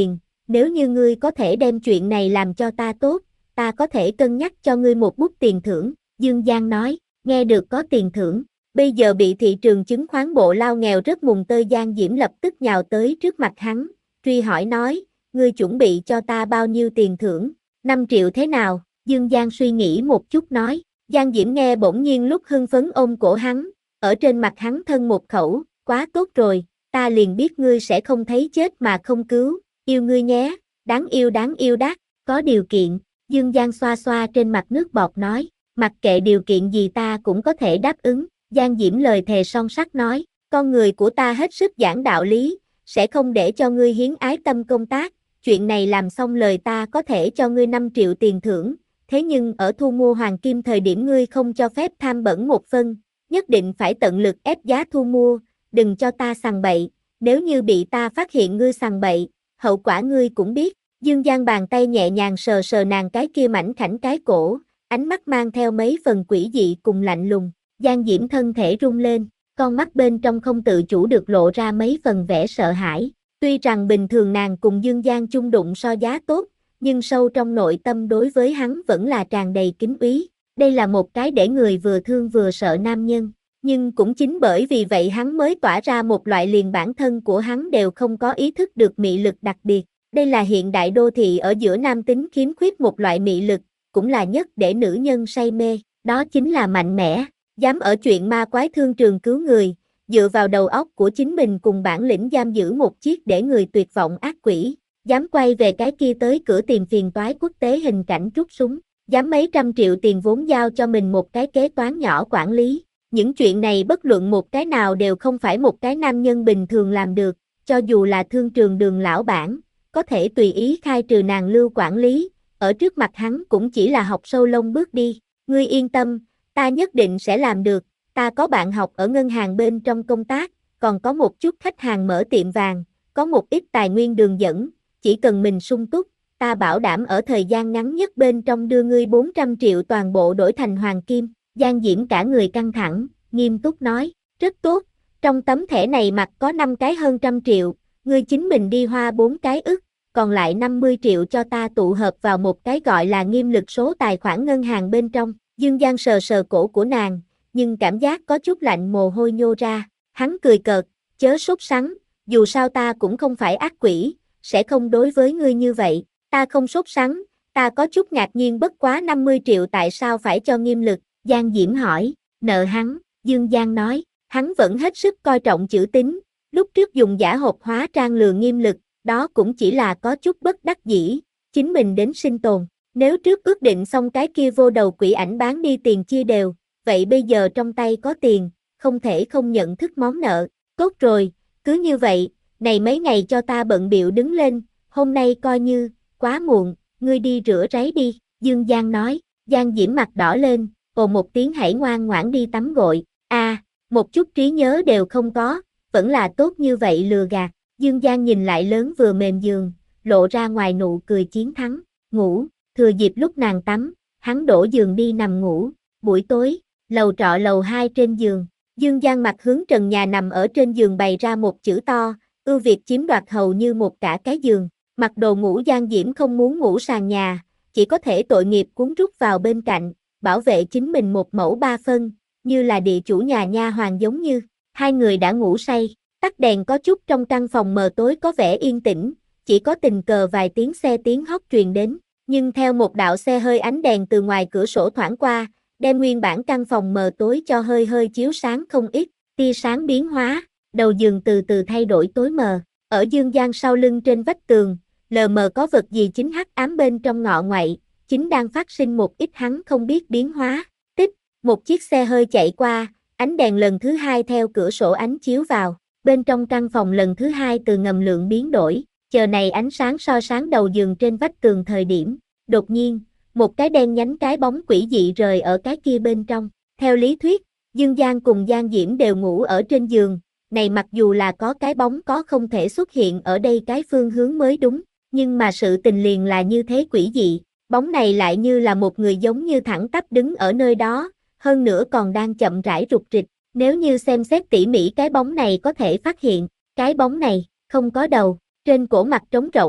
nếu như ngươi có thể đem chuyện này làm cho ta tốt, ta có thể cân nhắc cho ngươi một bút tiền thưởng, Dương Giang nói, nghe được có tiền thưởng, bây giờ bị thị trường chứng khoán bộ lao nghèo rất mùng tơi Giang Diễm lập tức nhào tới trước mặt hắn, truy hỏi nói, ngươi chuẩn bị cho ta bao nhiêu tiền thưởng, năm triệu thế nào, Dương Giang suy nghĩ một chút nói, Giang Diễm nghe bỗng nhiên lúc hưng phấn ôm cổ hắn, ở trên mặt hắn thân một khẩu, quá tốt rồi, ta liền biết ngươi sẽ không thấy chết mà không cứu, yêu ngươi nhé, đáng yêu đáng yêu đát, có điều kiện, Dương Giang xoa xoa trên mặt nước bọt nói, mặc kệ điều kiện gì ta cũng có thể đáp ứng, Giang Diễm lời thề son sắt nói, con người của ta hết sức giảng đạo lý, sẽ không để cho ngươi hiến ái tâm công tác, chuyện này làm xong lời ta có thể cho ngươi năm triệu tiền thưởng, thế nhưng ở thu mua hoàng kim thời điểm ngươi không cho phép tham bẩn một phân, nhất định phải tận lực ép giá thu mua, đừng cho ta sằng bậy, nếu như bị ta phát hiện ngươi sằng bậy, hậu quả ngươi cũng biết, Dương Giang bàn tay nhẹ nhàng sờ sờ nàng cái kia mảnh khảnh cái cổ, ánh mắt mang theo mấy phần quỷ dị cùng lạnh lùng, Giang Diễm thân thể rung lên, con mắt bên trong không tự chủ được lộ ra mấy phần vẻ sợ hãi, tuy rằng bình thường nàng cùng Dương Giang chung đụng so giá tốt, nhưng sâu trong nội tâm đối với hắn vẫn là tràn đầy kính úy, đây là một cái để người vừa thương vừa sợ nam nhân, nhưng cũng chính bởi vì vậy hắn mới tỏa ra một loại liền bản thân của hắn đều không có ý thức được mị lực đặc biệt, đây là hiện đại đô thị ở giữa nam tính khiếm khuyết một loại mị lực, cũng là nhất để nữ nhân say mê, đó chính là mạnh mẽ, dám ở chuyện ma quái thương trường cứu người, dựa vào đầu óc của chính mình cùng bản lĩnh giam giữ một chiếc để người tuyệt vọng ác quỷ, dám quay về cái kia tới cửa tìm phiền toái quốc tế hình cảnh rút súng, dám mấy trăm triệu tiền vốn giao cho mình một cái kế toán nhỏ quản lý, những chuyện này bất luận một cái nào đều không phải một cái nam nhân bình thường làm được, cho dù là thương trường Đường lão bản, có thể tùy ý khai trừ nàng lưu quản lý, ở trước mặt hắn cũng chỉ là học sâu lông bước đi, ngươi yên tâm, ta nhất định sẽ làm được, ta có bạn học ở ngân hàng bên trong công tác, còn có một chút khách hàng mở tiệm vàng, có một ít tài nguyên đường dẫn, chỉ cần mình sung túc, ta bảo đảm ở thời gian ngắn nhất bên trong đưa ngươi bốn trăm triệu toàn bộ đổi thành hoàng kim, Giang Diễm cả người căng thẳng, nghiêm túc nói, rất tốt, trong tấm thẻ này mặt có năm cái hơn trăm triệu, ngươi chính mình đi hoa bốn cái ức, còn lại năm mươi triệu cho ta tụ hợp vào một cái gọi là nghiêm lực số tài khoản ngân hàng bên trong, Dương Giang sờ sờ cổ của nàng, nhưng cảm giác có chút lạnh mồ hôi nhô ra, hắn cười cợt, chớ sốt sắng, dù sao ta cũng không phải ác quỷ, sẽ không đối với ngươi như vậy, ta không sốt sắng, ta có chút ngạc nhiên bất quá năm mươi triệu tại sao phải cho nghiêm lực, Giang Diễm hỏi, nợ hắn, Dương Giang nói, hắn vẫn hết sức coi trọng chữ tín, lúc trước dùng giả hộp hóa trang lừa nghiêm lực, đó cũng chỉ là có chút bất đắc dĩ, chính mình đến sinh tồn, nếu trước ước định xong cái kia vô đầu quỷ ảnh bán đi tiền chia đều, vậy bây giờ trong tay có tiền, không thể không nhận thức món nợ, tốt rồi, cứ như vậy, này mấy ngày cho ta bận bịu đứng lên, hôm nay coi như, quá muộn, ngươi đi rửa ráy đi, Dương Giang nói, Giang Diễm mặt đỏ lên, ồ một tiếng hãy ngoan ngoãn đi tắm gội, a à, một chút trí nhớ đều không có, vẫn là tốt như vậy lừa gạt, Dương Giang nhìn lại lớn vừa mềm giường, lộ ra ngoài nụ cười chiến thắng, ngủ, thừa dịp lúc nàng tắm, hắn đổ giường đi nằm ngủ, buổi tối, lầu trọ lầu hai trên giường, Dương Giang mặt hướng trần nhà nằm ở trên giường bày ra một chữ to, ưu việt chiếm đoạt hầu như một cả cái giường, mặc đồ ngủ Giang Diễm không muốn ngủ sàn nhà, chỉ có thể tội nghiệp cuốn rút vào bên cạnh, bảo vệ chính mình một mẫu ba phân, như là địa chủ nhà nha hoàn giống như, hai người đã ngủ say, tắt đèn có chút trong căn phòng mờ tối có vẻ yên tĩnh, chỉ có tình cờ vài tiếng xe tiếng hót truyền đến, nhưng theo một đạo xe hơi ánh đèn từ ngoài cửa sổ thoảng qua, đem nguyên bản căn phòng mờ tối cho hơi hơi chiếu sáng không ít, tia sáng biến hóa, đầu giường từ từ thay đổi tối mờ, ở Dương Giang sau lưng trên vách tường, lờ mờ có vật gì chính hắc ám bên trong ngọ ngoại, chính đang phát sinh một ít hắn không biết biến hóa, tích, một chiếc xe hơi chạy qua, ánh đèn lần thứ hai theo cửa sổ ánh chiếu vào, bên trong căn phòng lần thứ hai từ ngầm lượng biến đổi, chờ này ánh sáng soi sáng đầu giường trên vách tường thời điểm, đột nhiên, một cái đen nhánh cái bóng quỷ dị rời ở cái kia bên trong, theo lý thuyết, Dương Giang cùng Giang Diễm đều ngủ ở trên giường, này mặc dù là có cái bóng có không thể xuất hiện ở đây cái phương hướng mới đúng, nhưng mà sự tình liền là như thế quỷ dị, bóng này lại như là một người giống như thẳng tắp đứng ở nơi đó, hơn nữa còn đang chậm rãi rục rịch, nếu như xem xét tỉ mỉ cái bóng này có thể phát hiện, cái bóng này, không có đầu, trên cổ mặt trống rỗng,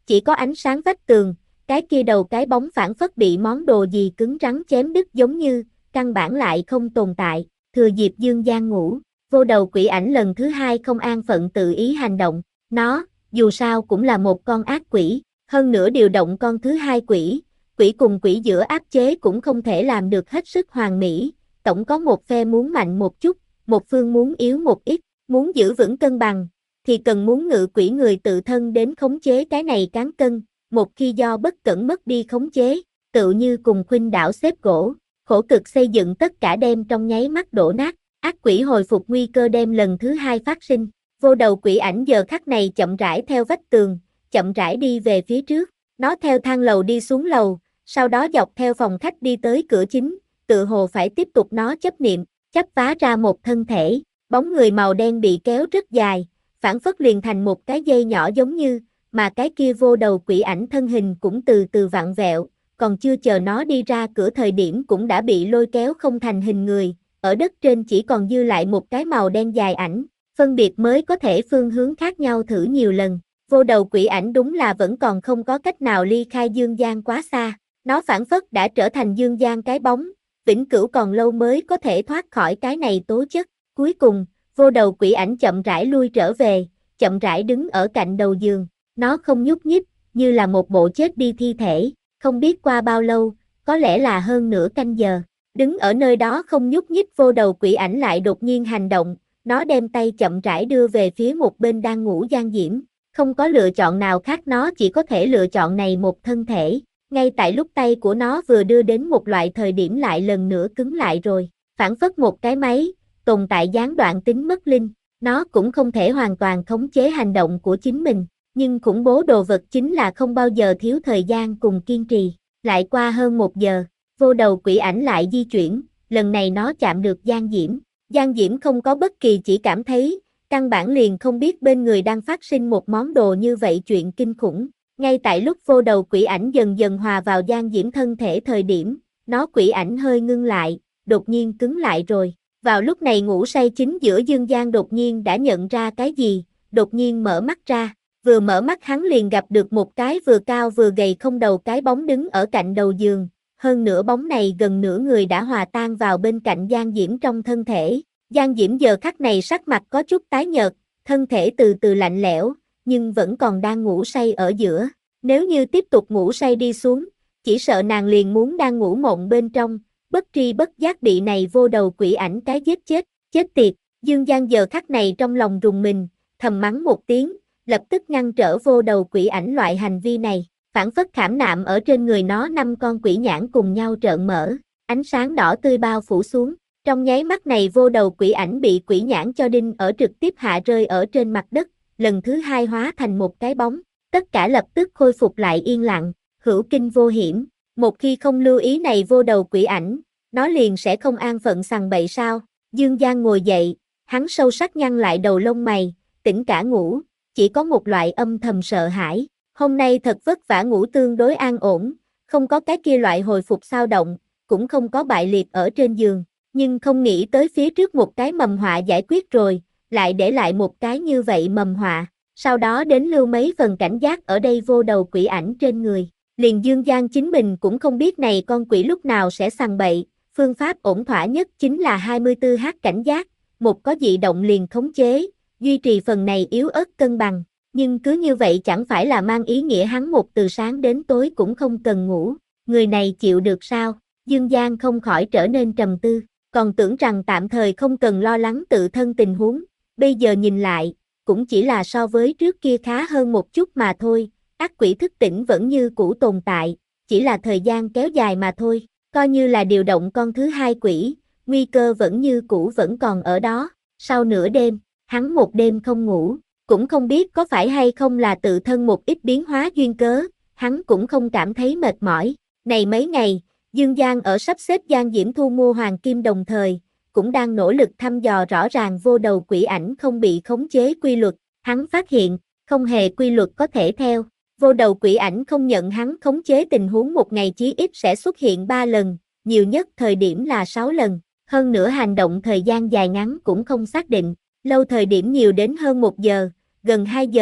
chỉ có ánh sáng vách tường, cái kia đầu cái bóng phảng phất bị món đồ gì cứng rắn chém đứt giống như, căn bản lại không tồn tại, thừa dịp Dương Giang ngủ, vô đầu quỷ ảnh lần thứ hai không an phận tự ý hành động, nó, dù sao cũng là một con ác quỷ, hơn nữa điều động con thứ hai quỷ, quỷ cùng quỷ giữa áp chế cũng không thể làm được hết sức hoàn mỹ, tổng có một phe muốn mạnh một chút, một phương muốn yếu một ít, muốn giữ vững cân bằng, thì cần muốn ngự quỷ người tự thân đến khống chế cái này cán cân, một khi do bất cẩn mất đi khống chế, tựu như cùng khuynh đảo xếp gỗ, khổ cực xây dựng tất cả đem trong nháy mắt đổ nát, ác quỷ hồi phục nguy cơ đem lần thứ hai phát sinh, vô đầu quỷ ảnh giờ khắc này chậm rãi theo vách tường, chậm rãi đi về phía trước, nó theo thang lầu đi xuống lầu, sau đó dọc theo phòng khách đi tới cửa chính, tự hồ phải tiếp tục nó chấp niệm, chấp vá ra một thân thể, bóng người màu đen bị kéo rất dài, phản phất liền thành một cái dây nhỏ giống như, mà cái kia vô đầu quỷ ảnh thân hình cũng từ từ vặn vẹo, còn chưa chờ nó đi ra cửa thời điểm cũng đã bị lôi kéo không thành hình người, ở đất trên chỉ còn dư lại một cái màu đen dài ảnh, phân biệt mới có thể phương hướng khác nhau thử nhiều lần, vô đầu quỷ ảnh đúng là vẫn còn không có cách nào ly khai Dương Giang quá xa, nó phản phất đã trở thành Dương Giang cái bóng, vĩnh cửu còn lâu mới có thể thoát khỏi cái này tố chất, cuối cùng, vô đầu quỷ ảnh chậm rãi lui trở về, chậm rãi đứng ở cạnh đầu giường, nó không nhúc nhích, như là một bộ chết đi thi thể, không biết qua bao lâu, có lẽ là hơn nửa canh giờ, đứng ở nơi đó không nhúc nhích vô đầu quỷ ảnh lại đột nhiên hành động, nó đem tay chậm rãi đưa về phía một bên đang ngủ Giang Diễm, không có lựa chọn nào khác nó chỉ có thể lựa chọn này một thân thể, ngay tại lúc tay của nó vừa đưa đến một loại thời điểm lại lần nữa cứng lại rồi, phản phất một cái máy, tồn tại gián đoạn tính mất linh, nó cũng không thể hoàn toàn khống chế hành động của chính mình, nhưng khủng bố đồ vật chính là không bao giờ thiếu thời gian cùng kiên trì, lại qua hơn một giờ, vô đầu quỷ ảnh lại di chuyển, lần này nó chạm được Giang Diễm, Giang Diễm không có bất kỳ chỉ cảm thấy, căn bản liền không biết bên người đang phát sinh một món đồ như vậy chuyện kinh khủng, ngay tại lúc vô đầu quỷ ảnh dần dần hòa vào Giang Diễm thân thể thời điểm, nó quỷ ảnh hơi ngưng lại, đột nhiên cứng lại rồi. Vào lúc này ngủ say chính giữa Dương Giang đột nhiên đã nhận ra cái gì, đột nhiên mở mắt ra, vừa mở mắt hắn liền gặp được một cái vừa cao vừa gầy không đầu cái bóng đứng ở cạnh đầu giường, hơn nữa bóng này gần nửa người đã hòa tan vào bên cạnh Giang Diễm trong thân thể, Giang Diễm giờ khắc này sắc mặt có chút tái nhợt, thân thể từ từ lạnh lẽo, nhưng vẫn còn đang ngủ say ở giữa, nếu như tiếp tục ngủ say đi xuống, chỉ sợ nàng liền muốn đang ngủ mộng bên trong, bất tri bất giác bị này vô đầu quỷ ảnh cái giết chết, chết tiệt, Dương Giang giờ khắc này trong lòng rùng mình, thầm mắng một tiếng, lập tức ngăn trở vô đầu quỷ ảnh loại hành vi này, phản phất khảm nạm ở trên người nó năm con quỷ nhãn cùng nhau trợn mở, ánh sáng đỏ tươi bao phủ xuống, trong nháy mắt này vô đầu quỷ ảnh bị quỷ nhãn cho đinh ở trực tiếp hạ rơi ở trên mặt đất, lần thứ hai hóa thành một cái bóng, tất cả lập tức khôi phục lại yên lặng, hữu kinh vô hiểm, một khi không lưu ý này vô đầu quỷ ảnh, nó liền sẽ không an phận sằng bậy sao, Dương Giang ngồi dậy, hắn sâu sắc nhăn lại đầu lông mày, tỉnh cả ngủ, chỉ có một loại âm thầm sợ hãi, hôm nay thật vất vả ngủ tương đối an ổn, không có cái kia loại hồi phục xao động, cũng không có bại liệt ở trên giường, nhưng không nghĩ tới phía trước một cái mầm họa giải quyết rồi, lại để lại một cái như vậy mầm họa, sau đó đến lưu mấy phần cảnh giác ở đây vô đầu quỷ ảnh trên người, liền Dương Giang chính mình cũng không biết này con quỷ lúc nào sẽ sằng bậy, phương pháp ổn thỏa nhất chính là hai mươi tư h cảnh giác, một có dị động liền khống chế, duy trì phần này yếu ớt cân bằng, nhưng cứ như vậy chẳng phải là mang ý nghĩa hắn một từ sáng đến tối cũng không cần ngủ, người này chịu được sao, Dương Giang không khỏi trở nên trầm tư, còn tưởng rằng tạm thời không cần lo lắng tự thân tình huống, bây giờ nhìn lại, cũng chỉ là so với trước kia khá hơn một chút mà thôi, ác quỷ thức tỉnh vẫn như cũ tồn tại, chỉ là thời gian kéo dài mà thôi, coi như là điều động con thứ hai quỷ, nguy cơ vẫn như cũ vẫn còn ở đó, sau nửa đêm, hắn một đêm không ngủ, cũng không biết có phải hay không là tự thân một ít biến hóa duyên cớ, hắn cũng không cảm thấy mệt mỏi, này mấy ngày, Dương Giang ở sắp xếp Giang Diễm thu mua hoàng kim đồng thời, cũng đang nỗ lực thăm dò rõ ràng vô đầu quỷ ảnh không bị khống chế quy luật, hắn phát hiện, không hề quy luật có thể theo, vô đầu quỷ ảnh không nhận hắn khống chế tình huống một ngày chí ít sẽ xuất hiện ba lần, nhiều nhất thời điểm là sáu lần, hơn nữa hành động thời gian dài ngắn cũng không xác định, lâu thời điểm nhiều đến hơn một giờ, gần hai giờ,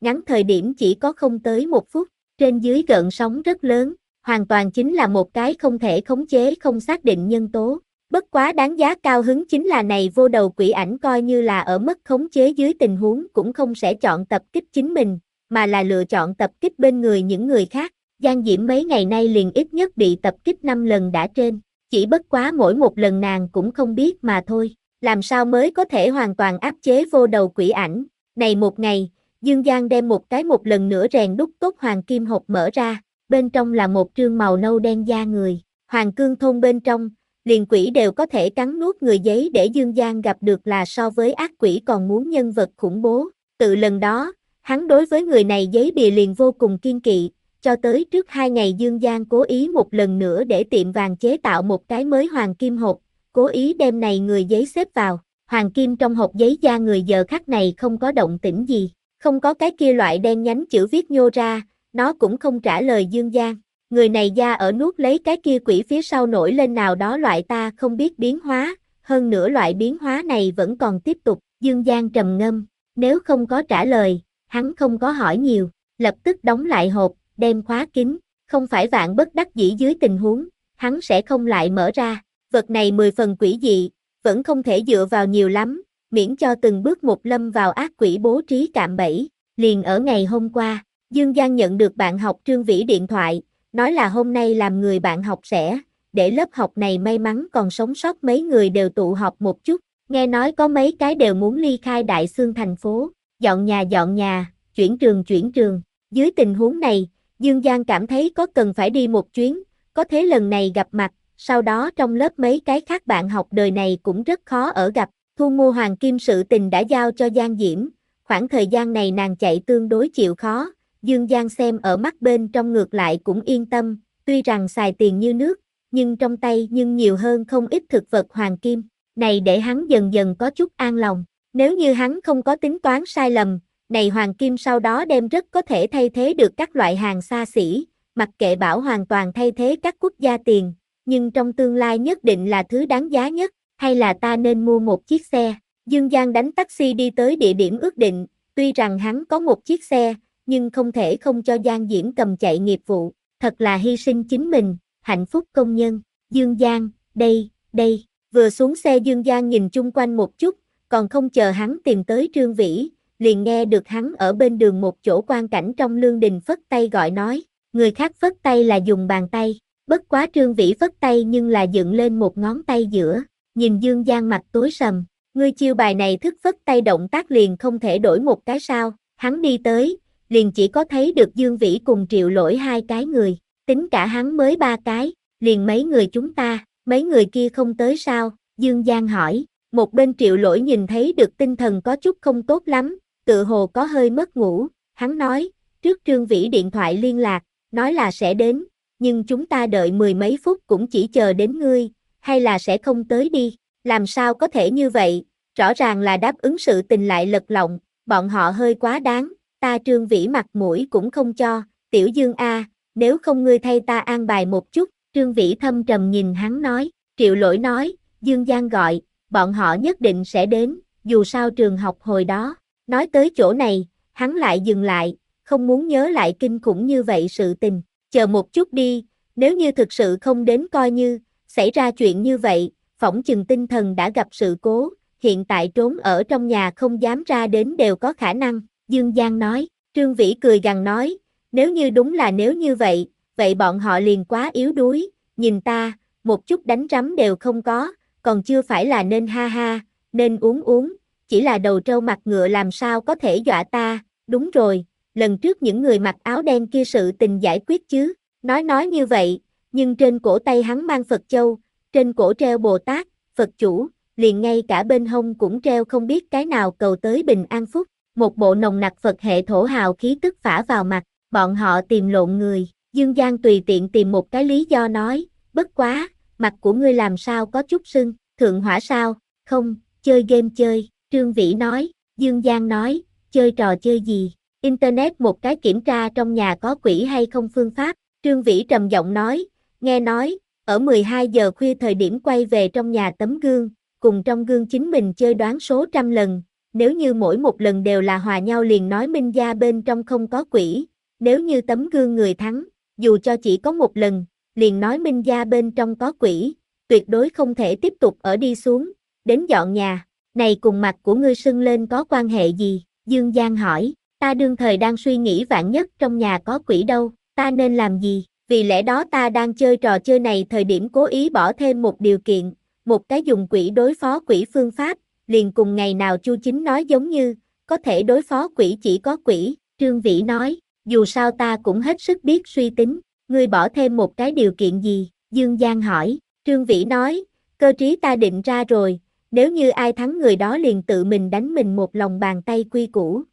ngắn thời điểm chỉ có không tới một phút, trên dưới gợn sóng rất lớn, hoàn toàn chính là một cái không thể khống chế không xác định nhân tố. Bất quá đáng giá cao hứng chính là này vô đầu quỷ ảnh coi như là ở mất khống chế dưới tình huống cũng không sẽ chọn tập kích chính mình, mà là lựa chọn tập kích bên người những người khác. Giang Diễm mấy ngày nay liền ít nhất bị tập kích năm lần đã trên, chỉ bất quá mỗi một lần nàng cũng không biết mà thôi, làm sao mới có thể hoàn toàn áp chế vô đầu quỷ ảnh. Này một ngày, Dương Giang đem một cái một lần nữa rèn đúc tốt hoàng kim hộp mở ra, bên trong là một trương màu nâu đen da người, hoàng cương thôn bên trong, liền quỷ đều có thể cắn nuốt người giấy để Dương Giang gặp được là so với ác quỷ còn muốn nhân vật khủng bố. Từ lần đó, hắn đối với người này giấy bìa liền vô cùng kiên kỵ, cho tới trước hai ngày Dương Giang cố ý một lần nữa để tiệm vàng chế tạo một cái mới hoàng kim hộp, cố ý đem này người giấy xếp vào, hoàng kim trong hộp giấy da người giờ khắc này không có động tĩnh gì, không có cái kia loại đen nhánh chữ viết nhô ra, nó cũng không trả lời Dương Giang. Người này da ở nuốt lấy cái kia quỷ phía sau nổi lên nào đó loại ta không biết biến hóa, hơn nữa loại biến hóa này vẫn còn tiếp tục. Dương Giang trầm ngâm, nếu không có trả lời, hắn không có hỏi nhiều, lập tức đóng lại hộp, đem khóa kín, không phải vạn bất đắc dĩ dưới tình huống, hắn sẽ không lại mở ra. Vật này mười phần quỷ dị, vẫn không thể dựa vào nhiều lắm, miễn cho từng bước một lâm vào ác quỷ bố trí cạm bẫy. Liền ở ngày hôm qua, Dương Giang nhận được bạn học Trương Vĩ điện thoại, nói là hôm nay làm người bạn học sẽ, để lớp học này may mắn còn sống sót mấy người đều tụ họp một chút, nghe nói có mấy cái đều muốn ly khai Đại Xương thành phố, dọn nhà dọn nhà, chuyển trường chuyển trường. Dưới tình huống này, Dương Giang cảm thấy có cần phải đi một chuyến, có thế lần này gặp mặt, sau đó trong lớp mấy cái khác bạn học đời này cũng rất khó ở gặp. Thu mua hoàng kim sự tình đã giao cho Giang Diễm, khoảng thời gian này nàng chạy tương đối chịu khó, Dương Giang xem ở mắt bên trong ngược lại cũng yên tâm, tuy rằng xài tiền như nước, nhưng trong tay nhưng nhiều hơn không ít thực vật hoàng kim, này để hắn dần dần có chút an lòng. Nếu như hắn không có tính toán sai lầm, này hoàng kim sau đó đem rất có thể thay thế được các loại hàng xa xỉ, mặc kệ bảo hoàn toàn thay thế các quốc gia tiền, nhưng trong tương lai nhất định là thứ đáng giá nhất, hay là ta nên mua một chiếc xe. Dương Giang đánh taxi đi tới địa điểm ước định, tuy rằng hắn có một chiếc xe, nhưng không thể không cho Giang Diễm cầm chạy nghiệp vụ, thật là hy sinh chính mình, hạnh phúc công nhân. Dương Giang, đây, đây, vừa xuống xe Dương Giang nhìn chung quanh một chút, còn không chờ hắn tìm tới Trương Vĩ, liền nghe được hắn ở bên đường một chỗ quan cảnh trong lương đình phất tay gọi nói, người khác phất tay là dùng bàn tay, bất quá Trương Vĩ phất tay nhưng là dựng lên một ngón tay giữa, nhìn Dương Giang mặt tối sầm, ngươi chiêu bài này thức phất tay động tác liền không thể đổi một cái sao, hắn đi tới, liền chỉ có thấy được Dương Vĩ cùng Triệu Lỗi hai cái người, tính cả hắn mới ba cái, liền mấy người chúng ta, mấy người kia không tới sao, Dương Giang hỏi, một bên Triệu Lỗi nhìn thấy được tinh thần có chút không tốt lắm, tự hồ có hơi mất ngủ, hắn nói, trước Trương Vĩ điện thoại liên lạc, nói là sẽ đến, nhưng chúng ta đợi mười mấy phút cũng chỉ chờ đến ngươi, hay là sẽ không tới đi, làm sao có thể như vậy, rõ ràng là đáp ứng sự tình lại lật lọng, bọn họ hơi quá đáng, ta Trương Vĩ mặt mũi cũng không cho, Tiểu Dương a, nếu không ngươi thay ta an bài một chút, Trương Vĩ thâm trầm nhìn hắn nói, Triệu Lỗi nói, Dương Giang gọi, bọn họ nhất định sẽ đến, dù sao trường học hồi đó, nói tới chỗ này, hắn lại dừng lại, không muốn nhớ lại kinh khủng như vậy sự tình, chờ một chút đi, nếu như thực sự không đến coi như, xảy ra chuyện như vậy, phỏng chừng tinh thần đã gặp sự cố, hiện tại trốn ở trong nhà không dám ra đến đều có khả năng, Dương Giang nói, Trương Vĩ cười gằn nói, nếu như đúng là nếu như vậy, vậy bọn họ liền quá yếu đuối, nhìn ta, một chút đánh rắm đều không có, còn chưa phải là nên ha ha, nên uống uống, chỉ là đầu trâu mặt ngựa làm sao có thể dọa ta, đúng rồi, lần trước những người mặc áo đen kia sự tình giải quyết chứ, nói nói như vậy, nhưng trên cổ tay hắn mang Phật châu, trên cổ treo Bồ Tát, Phật chủ, liền ngay cả bên hông cũng treo không biết cái nào cầu tới bình an phúc, một bộ nồng nặc Phật hệ thổ hào khí tức phả vào mặt, bọn họ tìm lộn người, Dương Giang tùy tiện tìm một cái lý do nói, bất quá, mặt của ngươi làm sao có chút sưng, thượng hỏa sao, không, chơi game chơi, Trương Vĩ nói, Dương Giang nói, chơi trò chơi gì, Internet một cái kiểm tra trong nhà có quỷ hay không phương pháp, Trương Vĩ trầm giọng nói, nghe nói, ở mười hai giờ khuya thời điểm quay về trong nhà tấm gương, cùng trong gương chính mình chơi đoán số trăm lần, nếu như mỗi một lần đều là hòa nhau liền nói Minh gia bên trong không có quỷ, nếu như tấm gương người thắng, dù cho chỉ có một lần, liền nói Minh gia bên trong có quỷ, tuyệt đối không thể tiếp tục ở đi xuống, đến dọn nhà, này cùng mặt của ngươi sưng lên có quan hệ gì, Dương Giang hỏi, ta đương thời đang suy nghĩ vạn nhất trong nhà có quỷ đâu, ta nên làm gì, vì lẽ đó ta đang chơi trò chơi này thời điểm cố ý bỏ thêm một điều kiện, một cái dùng quỷ đối phó quỷ phương pháp, liền cùng ngày nào Chu Chính nói giống như, có thể đối phó quỷ chỉ có quỷ, Trương Vĩ nói, dù sao ta cũng hết sức biết suy tính, ngươi bỏ thêm một cái điều kiện gì, Dương Giang hỏi, Trương Vĩ nói, cơ trí ta định ra rồi, nếu như ai thắng người đó liền tự mình đánh mình một lòng bàn tay quy củ.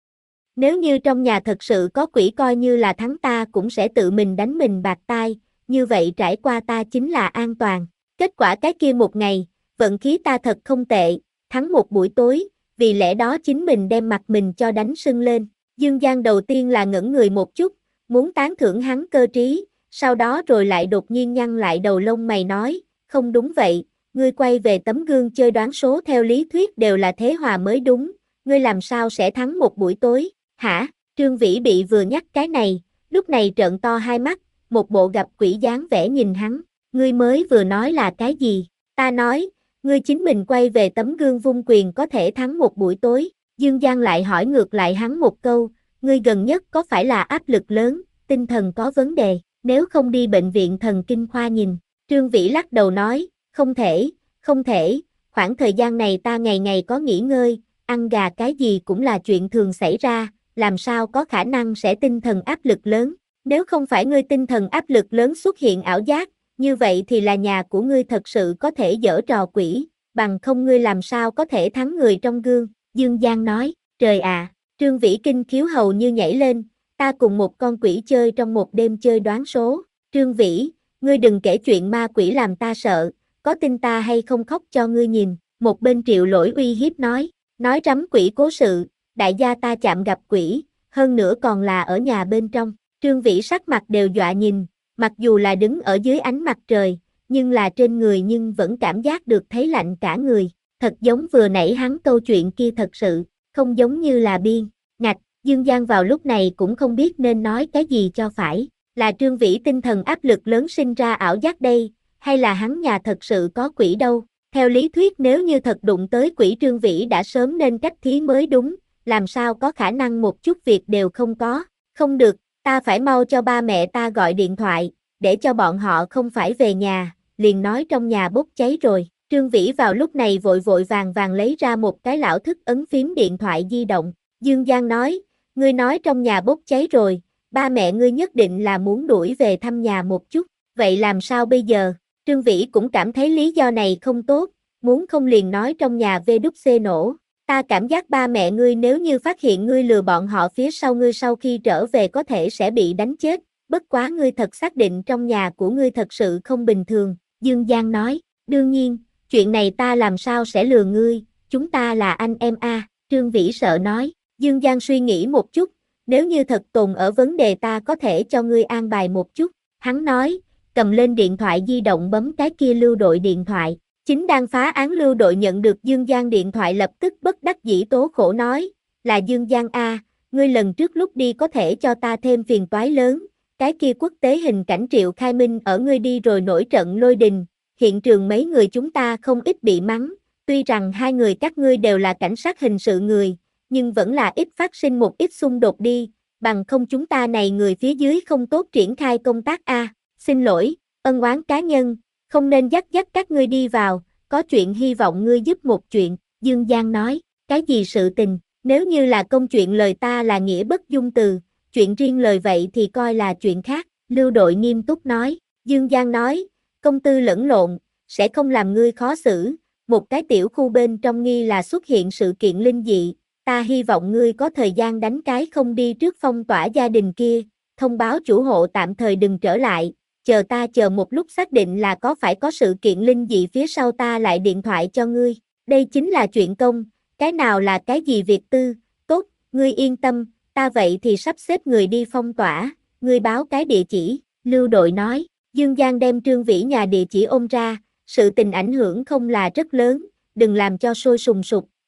Nếu như trong nhà thật sự có quỷ coi như là thắng ta cũng sẽ tự mình đánh mình bạc tai, như vậy trải qua ta chính là an toàn. Kết quả cái kia một ngày, vận khí ta thật không tệ, thắng một buổi tối, vì lẽ đó chính mình đem mặt mình cho đánh sưng lên. Dương Giang đầu tiên là ngẩn người một chút, muốn tán thưởng hắn cơ trí, sau đó rồi lại đột nhiên nhăn lại đầu lông mày nói, không đúng vậy, ngươi quay về tấm gương chơi đoán số theo lý thuyết đều là thế hòa mới đúng, ngươi làm sao sẽ thắng một buổi tối, hả? Trương Vĩ bị vừa nhắc cái này, lúc này trợn to hai mắt, một bộ gặp quỷ dáng vẻ nhìn hắn, ngươi mới vừa nói là cái gì? Ta nói, ngươi chính mình quay về tấm gương vung quyền có thể thắng một buổi tối, Dương Giang lại hỏi ngược lại hắn một câu, ngươi gần nhất có phải là áp lực lớn, tinh thần có vấn đề, nếu không đi bệnh viện thần kinh khoa nhìn, Trương Vĩ lắc đầu nói, không thể, không thể, khoảng thời gian này ta ngày ngày có nghỉ ngơi, ăn gà cái gì cũng là chuyện thường xảy ra, làm sao có khả năng sẽ tinh thần áp lực lớn, nếu không phải ngươi tinh thần áp lực lớn xuất hiện ảo giác, như vậy thì là nhà của ngươi thật sự có thể giở trò quỷ, bằng không ngươi làm sao có thể thắng người trong gương, Dương Giang nói, trời ạ, à, Trương Vĩ kinh khiếu hầu như nhảy lên, ta cùng một con quỷ chơi trong một đêm chơi đoán số, Trương Vĩ, ngươi đừng kể chuyện ma quỷ làm ta sợ, có tin ta hay không khóc cho ngươi nhìn, một bên Triệu Lỗi uy hiếp nói, nói rắm quỷ cố sự, đại gia ta chạm gặp quỷ, hơn nữa còn là ở nhà bên trong, Trương Vĩ sắc mặt đều dọa nhìn, mặc dù là đứng ở dưới ánh mặt trời, nhưng là trên người nhưng vẫn cảm giác được thấy lạnh cả người, thật giống vừa nãy hắn câu chuyện kia thật sự, không giống như là biên, ngạch, Dương Giang vào lúc này cũng không biết nên nói cái gì cho phải, là Trương Vĩ tinh thần áp lực lớn sinh ra ảo giác đây, hay là hắn nhà thật sự có quỷ đâu, theo lý thuyết nếu như thật đụng tới quỷ Trương Vĩ đã sớm nên cách thí mới đúng, làm sao có khả năng một chút việc đều không có, không được, ta phải mau cho ba mẹ ta gọi điện thoại, để cho bọn họ không phải về nhà, liền nói trong nhà bốc cháy rồi, Trương Vĩ vào lúc này vội vội vàng vàng lấy ra một cái lão thức ấn phím điện thoại di động, Dương Giang nói, ngươi nói trong nhà bốc cháy rồi, ba mẹ ngươi nhất định là muốn đuổi về thăm nhà một chút, vậy làm sao bây giờ, Trương Vĩ cũng cảm thấy lý do này không tốt, muốn không liền nói trong nhà vê đút xê nổ, ta cảm giác ba mẹ ngươi nếu như phát hiện ngươi lừa bọn họ phía sau ngươi sau khi trở về có thể sẽ bị đánh chết, bất quá ngươi thật xác định trong nhà của ngươi thật sự không bình thường, Dương Giang nói, đương nhiên, chuyện này ta làm sao sẽ lừa ngươi, chúng ta là anh em a, Trương Vĩ sợ nói, Dương Giang suy nghĩ một chút, nếu như thật tồn ở vấn đề ta có thể cho ngươi an bài một chút, hắn nói, cầm lên điện thoại di động bấm cái kia lưu đội điện thoại, chính đang phá án lưu đội nhận được Dương Giang điện thoại lập tức bất đắc dĩ tố khổ nói, là Dương Giang a, ngươi lần trước lúc đi có thể cho ta thêm phiền toái lớn, cái kia quốc tế hình cảnh Triệu Khai Minh ở ngươi đi rồi nổi trận lôi đình, hiện trường mấy người chúng ta không ít bị mắng, tuy rằng hai người các ngươi đều là cảnh sát hình sự người, nhưng vẫn là ít phát sinh một ít xung đột đi, bằng không chúng ta này người phía dưới không tốt triển khai công tác a, xin lỗi, ân oán cá nhân, không nên dắt dắt các ngươi đi vào, có chuyện hy vọng ngươi giúp một chuyện, Dương Giang nói, cái gì sự tình, nếu như là công chuyện lời ta là nghĩa bất dung từ, chuyện riêng lời vậy thì coi là chuyện khác, lưu đội nghiêm túc nói, Dương Giang nói, công tư lẫn lộn, sẽ không làm ngươi khó xử, một cái tiểu khu bên trong nghi là xuất hiện sự kiện linh dị, ta hy vọng ngươi có thời gian đánh cái không đi trước phong tỏa gia đình kia, thông báo chủ hộ tạm thời đừng trở lại, chờ ta chờ một lúc xác định là có phải có sự kiện linh dị phía sau ta lại điện thoại cho ngươi, đây chính là chuyện công, cái nào là cái gì việc tư, tốt, ngươi yên tâm, ta vậy thì sắp xếp người đi phong tỏa, ngươi báo cái địa chỉ, lưu đội nói, Dương Giang đem Trương Vĩ nhà địa chỉ ôm ra, sự tình ảnh hưởng không là rất lớn, đừng làm cho sôi sùng sục,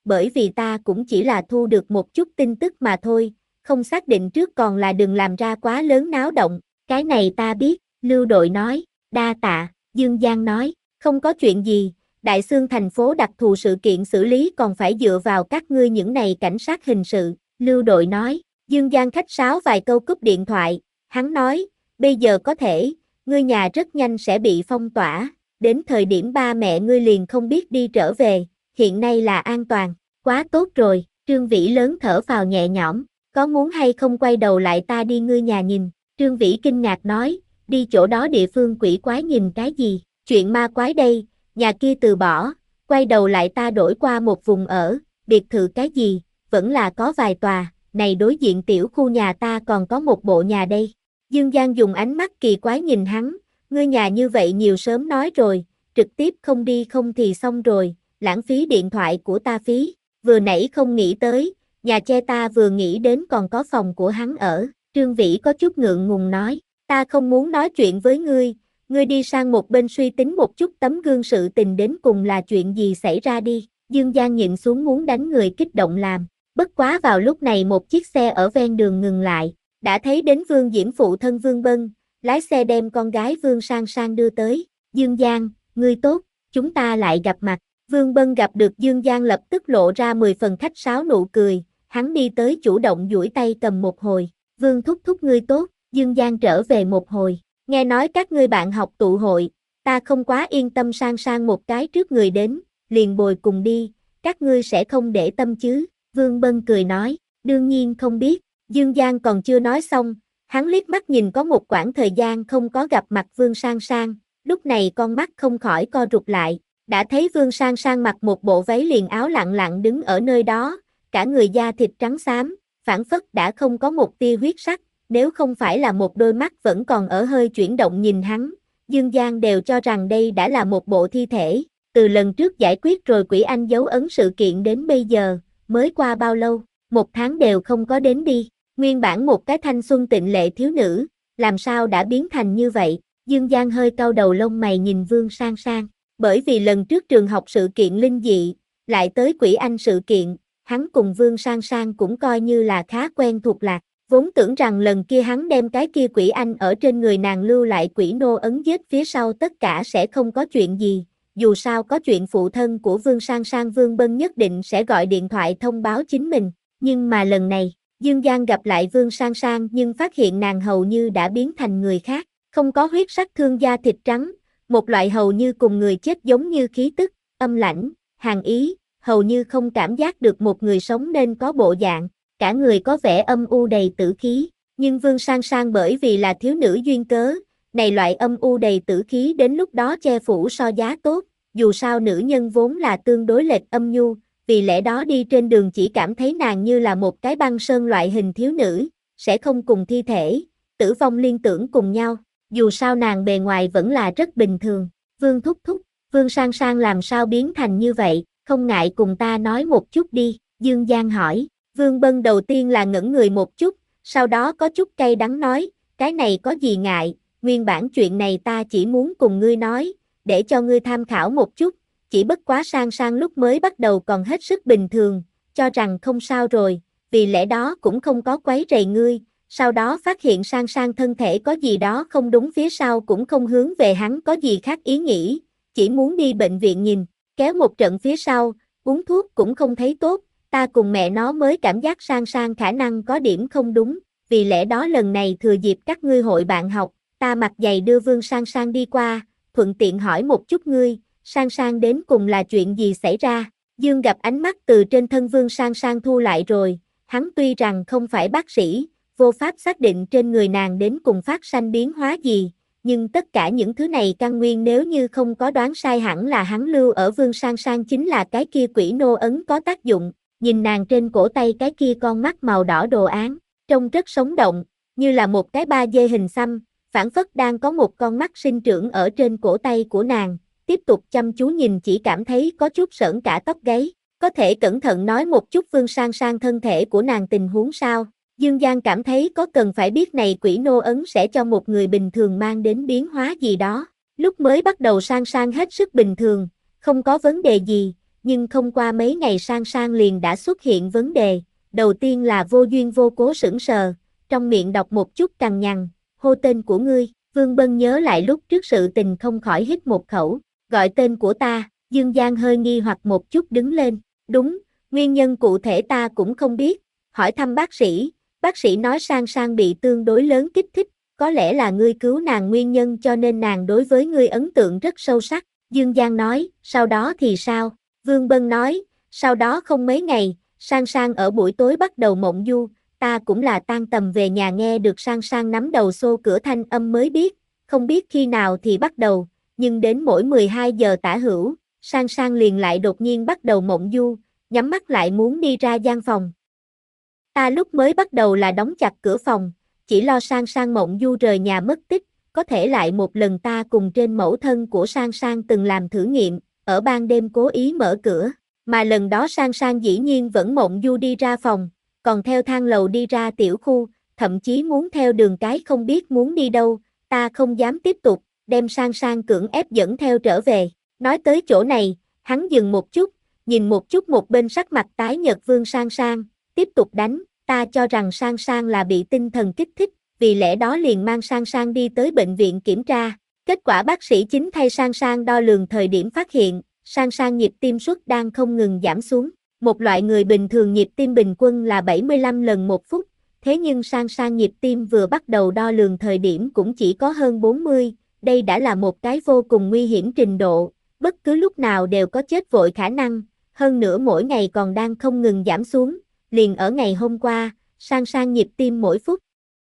bởi vì ta cũng chỉ là thu được một chút tin tức mà thôi, không xác định trước còn là đừng làm ra quá lớn náo động, cái này ta biết, Lưu đội nói, đa tạ, Dương Giang nói, không có chuyện gì, Đại Xương thành phố đặc thù sự kiện xử lý còn phải dựa vào các ngươi những này cảnh sát hình sự, Lưu đội nói, Dương Giang khách sáo vài câu cúp điện thoại, hắn nói, bây giờ có thể, ngươi nhà rất nhanh sẽ bị phong tỏa, đến thời điểm ba mẹ ngươi liền không biết đi trở về, hiện nay là an toàn, quá tốt rồi, Trương Vĩ lớn thở phào nhẹ nhõm, có muốn hay không quay đầu lại ta đi ngươi nhà nhìn, Trương Vĩ kinh ngạc nói, đi chỗ đó địa phương quỷ quái nhìn cái gì, chuyện ma quái đây, nhà kia từ bỏ, quay đầu lại ta đổi qua một vùng ở, biệt thự cái gì, vẫn là có vài tòa, này đối diện tiểu khu nhà ta còn có một bộ nhà đây. Dương Giang dùng ánh mắt kỳ quái nhìn hắn, ngươi nhà như vậy nhiều sớm nói rồi, trực tiếp không đi không thì xong rồi, lãng phí điện thoại của ta phí, vừa nãy không nghĩ tới, nhà che ta vừa nghĩ đến còn có phòng của hắn ở, Trương Vĩ có chút ngượng ngùng nói, ta không muốn nói chuyện với ngươi, ngươi đi sang một bên suy tính một chút tấm gương sự tình đến cùng là chuyện gì xảy ra đi, Dương Giang nhịn xuống muốn đánh người kích động làm, bất quá vào lúc này một chiếc xe ở ven đường ngừng lại, đã thấy đến Vương Diễm phụ thân Vương Bân, lái xe đem con gái Vương Sang Sang đưa tới, Dương Giang, ngươi tốt, chúng ta lại gặp mặt, Vương Bân gặp được Dương Giang lập tức lộ ra mười phần khách sáo nụ cười, hắn đi tới chủ động duỗi tay cầm một hồi, Vương thúc thúc ngươi tốt, Dương Giang trở về một hồi, nghe nói các ngươi bạn học tụ hội, ta không quá yên tâm Sang Sang một cái trước người đến, liền bồi cùng đi, các ngươi sẽ không để tâm chứ, Vương Bân cười nói, đương nhiên không biết, Dương Giang còn chưa nói xong, hắn liếc mắt nhìn có một quãng thời gian không có gặp mặt Vương Sang Sang, lúc này con mắt không khỏi co rụt lại, đã thấy Vương Sang Sang mặc một bộ váy liền áo lặng lặng đứng ở nơi đó, cả người da thịt trắng xám, phảng phất đã không có một tia huyết sắc, nếu không phải là một đôi mắt vẫn còn ở hơi chuyển động nhìn hắn, Dương Giang đều cho rằng đây đã là một bộ thi thể, từ lần trước giải quyết rồi Quỷ Anh dấu ấn sự kiện đến bây giờ, mới qua bao lâu, một tháng đều không có đến đi. Nguyên bản một cái thanh xuân tịnh lệ thiếu nữ, làm sao đã biến thành như vậy, Dương Giang hơi cau đầu lông mày nhìn Vương Sang Sang, bởi vì lần trước trường học sự kiện linh dị, lại tới Quỷ Anh sự kiện, hắn cùng Vương Sang Sang cũng coi như là khá quen thuộc lạc, vốn tưởng rằng lần kia hắn đem cái kia Quỷ Anh ở trên người nàng lưu lại quỷ nô ấn giết phía sau tất cả sẽ không có chuyện gì, dù sao có chuyện phụ thân của Vương Sang Sang Vương Bân nhất định sẽ gọi điện thoại thông báo chính mình, nhưng mà lần này, Dương Giang gặp lại Vương Sang Sang nhưng phát hiện nàng hầu như đã biến thành người khác, không có huyết sắc thương da thịt trắng, một loại hầu như cùng người chết giống như khí tức, âm lãnh, hàn ý, hầu như không cảm giác được một người sống nên có bộ dạng, cả người có vẻ âm u đầy tử khí, nhưng Vương Sang Sang bởi vì là thiếu nữ duyên cớ, này loại âm u đầy tử khí đến lúc đó che phủ so giá tốt, dù sao nữ nhân vốn là tương đối lệch âm nhu, vì lẽ đó đi trên đường chỉ cảm thấy nàng như là một cái băng sơn loại hình thiếu nữ, sẽ không cùng thi thể, tử vong liên tưởng cùng nhau, dù sao nàng bề ngoài vẫn là rất bình thường, Vương thúc thúc, Vương Sang Sang làm sao biến thành như vậy, không ngại cùng ta nói một chút đi, Dương Giang hỏi, Vương Bân đầu tiên là ngẩn người một chút, sau đó có chút cay đắng nói, cái này có gì ngại, nguyên bản chuyện này ta chỉ muốn cùng ngươi nói, để cho ngươi tham khảo một chút, chỉ bất quá Sang Sang lúc mới bắt đầu còn hết sức bình thường, cho rằng không sao rồi, vì lẽ đó cũng không có quấy rầy ngươi, sau đó phát hiện Sang Sang thân thể có gì đó không đúng phía sau cũng không hướng về hắn có gì khác ý nghĩ, chỉ muốn đi bệnh viện nhìn, kéo một trận phía sau, uống thuốc cũng không thấy tốt, ta cùng mẹ nó mới cảm giác Sang Sang khả năng có điểm không đúng, vì lẽ đó lần này thừa dịp các ngươi hội bạn học, ta mặt dày đưa Vương Sang Sang đi qua, thuận tiện hỏi một chút ngươi, Sang Sang đến cùng là chuyện gì xảy ra, Dương gặp ánh mắt từ trên thân Vương Sang Sang thu lại rồi, hắn tuy rằng không phải bác sĩ, vô pháp xác định trên người nàng đến cùng phát sanh biến hóa gì, nhưng tất cả những thứ này căn nguyên nếu như không có đoán sai hẳn là hắn lưu ở Vương Sang Sang chính là cái kia quỷ nô ấn có tác dụng, nhìn nàng trên cổ tay cái kia con mắt màu đỏ đồ án, trông rất sống động, như là một cái ba dê hình xăm, phảng phất đang có một con mắt sinh trưởng ở trên cổ tay của nàng, tiếp tục chăm chú nhìn chỉ cảm thấy có chút sởn cả tóc gáy, có thể cẩn thận nói một chút Vương Sang Sang thân thể của nàng tình huống sao, Dương Giang cảm thấy có cần phải biết này quỷ nô ấn sẽ cho một người bình thường mang đến biến hóa gì đó, lúc mới bắt đầu Sang Sang hết sức bình thường, không có vấn đề gì, nhưng không qua mấy ngày Sang Sang liền đã xuất hiện vấn đề. Đầu tiên là vô duyên vô cố sững sờ, trong miệng đọc một chút cằn nhằn, hô tên của ngươi. Vương Bân nhớ lại lúc trước sự tình không khỏi hít một khẩu, gọi tên của ta. Dương Giang hơi nghi hoặc một chút đứng lên, đúng, nguyên nhân cụ thể ta cũng không biết, hỏi thăm bác sĩ, bác sĩ nói Sang Sang bị tương đối lớn kích thích, có lẽ là ngươi cứu nàng nguyên nhân cho nên nàng đối với ngươi ấn tượng rất sâu sắc. Dương Giang nói, sau đó thì sao? Vương Bân nói, sau đó không mấy ngày, Sang Sang ở buổi tối bắt đầu mộng du, ta cũng là tan tầm về nhà nghe được Sang Sang nắm đầu xô cửa thanh âm mới biết, không biết khi nào thì bắt đầu, nhưng đến mỗi mười hai giờ tả hữu, Sang Sang liền lại đột nhiên bắt đầu mộng du, nhắm mắt lại muốn đi ra gian phòng. Ta lúc mới bắt đầu là đóng chặt cửa phòng, chỉ lo Sang Sang mộng du rời nhà mất tích, có thể lại một lần ta cùng trên mẫu thân của Sang Sang từng làm thử nghiệm, ở ban đêm cố ý mở cửa, mà lần đó Sang Sang dĩ nhiên vẫn mộng du đi ra phòng, còn theo thang lầu đi ra tiểu khu, thậm chí muốn theo đường cái không biết muốn đi đâu, ta không dám tiếp tục, đem Sang Sang cưỡng ép dẫn theo trở về. Nói tới chỗ này, hắn dừng một chút, nhìn một chút một bên sắc mặt tái nhợt Vương Sang Sang, tiếp tục đánh, ta cho rằng Sang Sang là bị tinh thần kích thích, vì lẽ đó liền mang Sang Sang đi tới bệnh viện kiểm tra. Kết quả bác sĩ chính thay Sang Sang đo lường thời điểm phát hiện, Sang Sang nhịp tim suất đang không ngừng giảm xuống. Một loại người bình thường nhịp tim bình quân là bảy mươi lăm lần một phút, thế nhưng Sang Sang nhịp tim vừa bắt đầu đo lường thời điểm cũng chỉ có hơn bốn mươi, đây đã là một cái vô cùng nguy hiểm trình độ, bất cứ lúc nào đều có chết vội khả năng, hơn nữa mỗi ngày còn đang không ngừng giảm xuống, liền ở ngày hôm qua, Sang Sang nhịp tim mỗi phút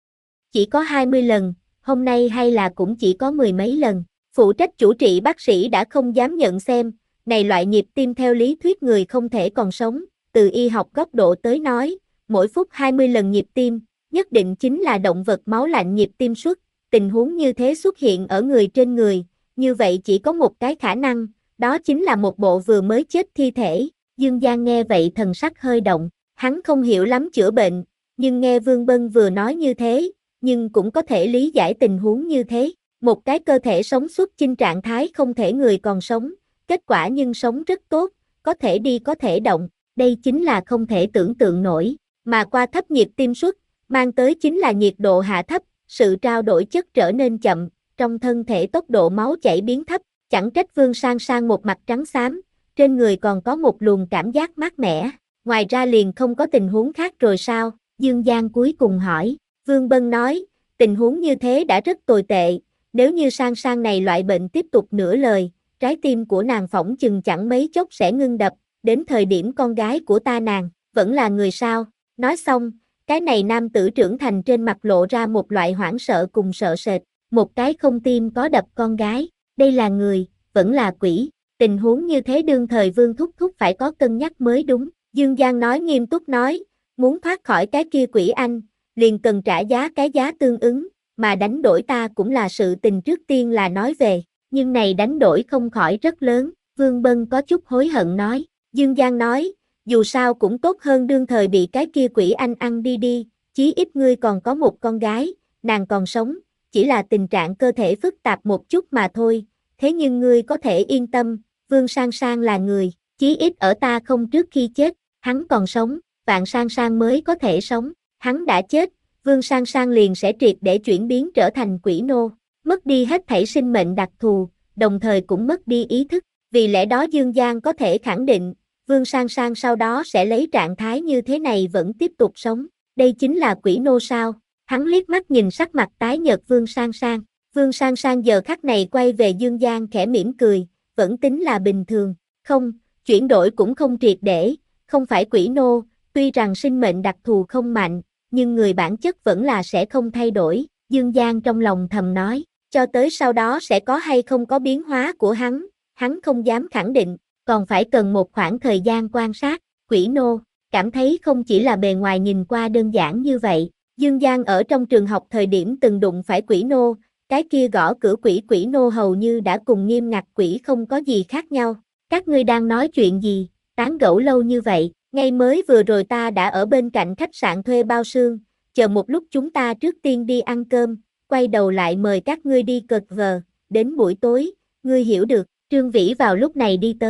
chỉ có hai mươi lần, hôm nay hay là cũng chỉ có mười mấy lần. Phụ trách chủ trị bác sĩ đã không dám nhận xem, này loại nhịp tim theo lý thuyết người không thể còn sống, từ y học góc độ tới nói, mỗi phút hai mươi lần nhịp tim, nhất định chính là động vật máu lạnh nhịp tim suất, tình huống như thế xuất hiện ở người trên người, như vậy chỉ có một cái khả năng, đó chính là một bộ vừa mới chết thi thể. Dương Giang nghe vậy thần sắc hơi động, hắn không hiểu lắm chữa bệnh, nhưng nghe Vương Bân vừa nói như thế, nhưng cũng có thể lý giải tình huống như thế. Một cái cơ thể sống xuất chinh trạng thái không thể người còn sống, kết quả nhưng sống rất tốt, có thể đi có thể động, đây chính là không thể tưởng tượng nổi, mà qua thấp nhịp tim suất, mang tới chính là nhiệt độ hạ thấp, sự trao đổi chất trở nên chậm, trong thân thể tốc độ máu chảy biến thấp, chẳng trách Vương Sang Sang một mặt trắng xám, trên người còn có một luồng cảm giác mát mẻ, ngoài ra liền không có tình huống khác rồi sao? Dương Giang cuối cùng hỏi. Vương Bân nói, tình huống như thế đã rất tồi tệ, nếu như Sang Sang này loại bệnh tiếp tục nửa lời, trái tim của nàng phỏng chừng chẳng mấy chốc sẽ ngưng đập, đến thời điểm con gái của ta nàng, vẫn là người sao? Nói xong, cái này nam tử trưởng thành trên mặt lộ ra một loại hoảng sợ cùng sợ sệt, một cái không tim có đập con gái, đây là người, vẫn là quỷ, tình huống như thế đương thời Vương Thúc Thúc phải có cân nhắc mới đúng. Dương Giang nói nghiêm túc nói, muốn thoát khỏi cái kia quỷ anh, liền cần trả giá cái giá tương ứng, mà đánh đổi ta cũng là sự tình trước tiên là nói về, nhưng này đánh đổi không khỏi rất lớn, Vương Bân có chút hối hận nói. Dương Giang nói, dù sao cũng tốt hơn đương thời bị cái kia quỷ anh ăn đi đi, chí ít ngươi còn có một con gái, nàng còn sống, chỉ là tình trạng cơ thể phức tạp một chút mà thôi, thế nhưng ngươi có thể yên tâm, Vương Sang Sang là người, chí ít ở ta không trước khi chết, hắn còn sống, Vạn Sang Sang mới có thể sống. Hắn đã chết, Vương Sang Sang liền sẽ triệt để chuyển biến trở thành quỷ nô, mất đi hết thảy sinh mệnh đặc thù, đồng thời cũng mất đi ý thức. Vì lẽ đó Dương Giang có thể khẳng định, Vương Sang Sang sau đó sẽ lấy trạng thái như thế này vẫn tiếp tục sống. Đây chính là quỷ nô sao? Hắn liếc mắt nhìn sắc mặt tái nhợt Vương Sang Sang. Vương Sang Sang giờ khắc này quay về Dương Giang khẽ mỉm cười, vẫn tính là bình thường. Không, chuyển đổi cũng không triệt để, không phải quỷ nô, tuy rằng sinh mệnh đặc thù không mạnh, nhưng người bản chất vẫn là sẽ không thay đổi, Dương Giang trong lòng thầm nói, cho tới sau đó sẽ có hay không có biến hóa của hắn, hắn không dám khẳng định, còn phải cần một khoảng thời gian quan sát, quỷ nô, cảm thấy không chỉ là bề ngoài nhìn qua đơn giản như vậy, Dương Giang ở trong trường học thời điểm từng đụng phải quỷ nô, cái kia gõ cửa quỷ quỷ nô hầu như đã cùng nghiêm ngặt quỷ không có gì khác nhau, các ngươi đang nói chuyện gì, tán gẫu lâu như vậy. Ngay mới vừa rồi ta đã ở bên cạnh khách sạn thuê bao sương, chờ một lúc chúng ta trước tiên đi ăn cơm, quay đầu lại mời các ngươi đi cợt vờ, đến buổi tối, ngươi hiểu được, Trương Vĩ vào lúc này đi tới,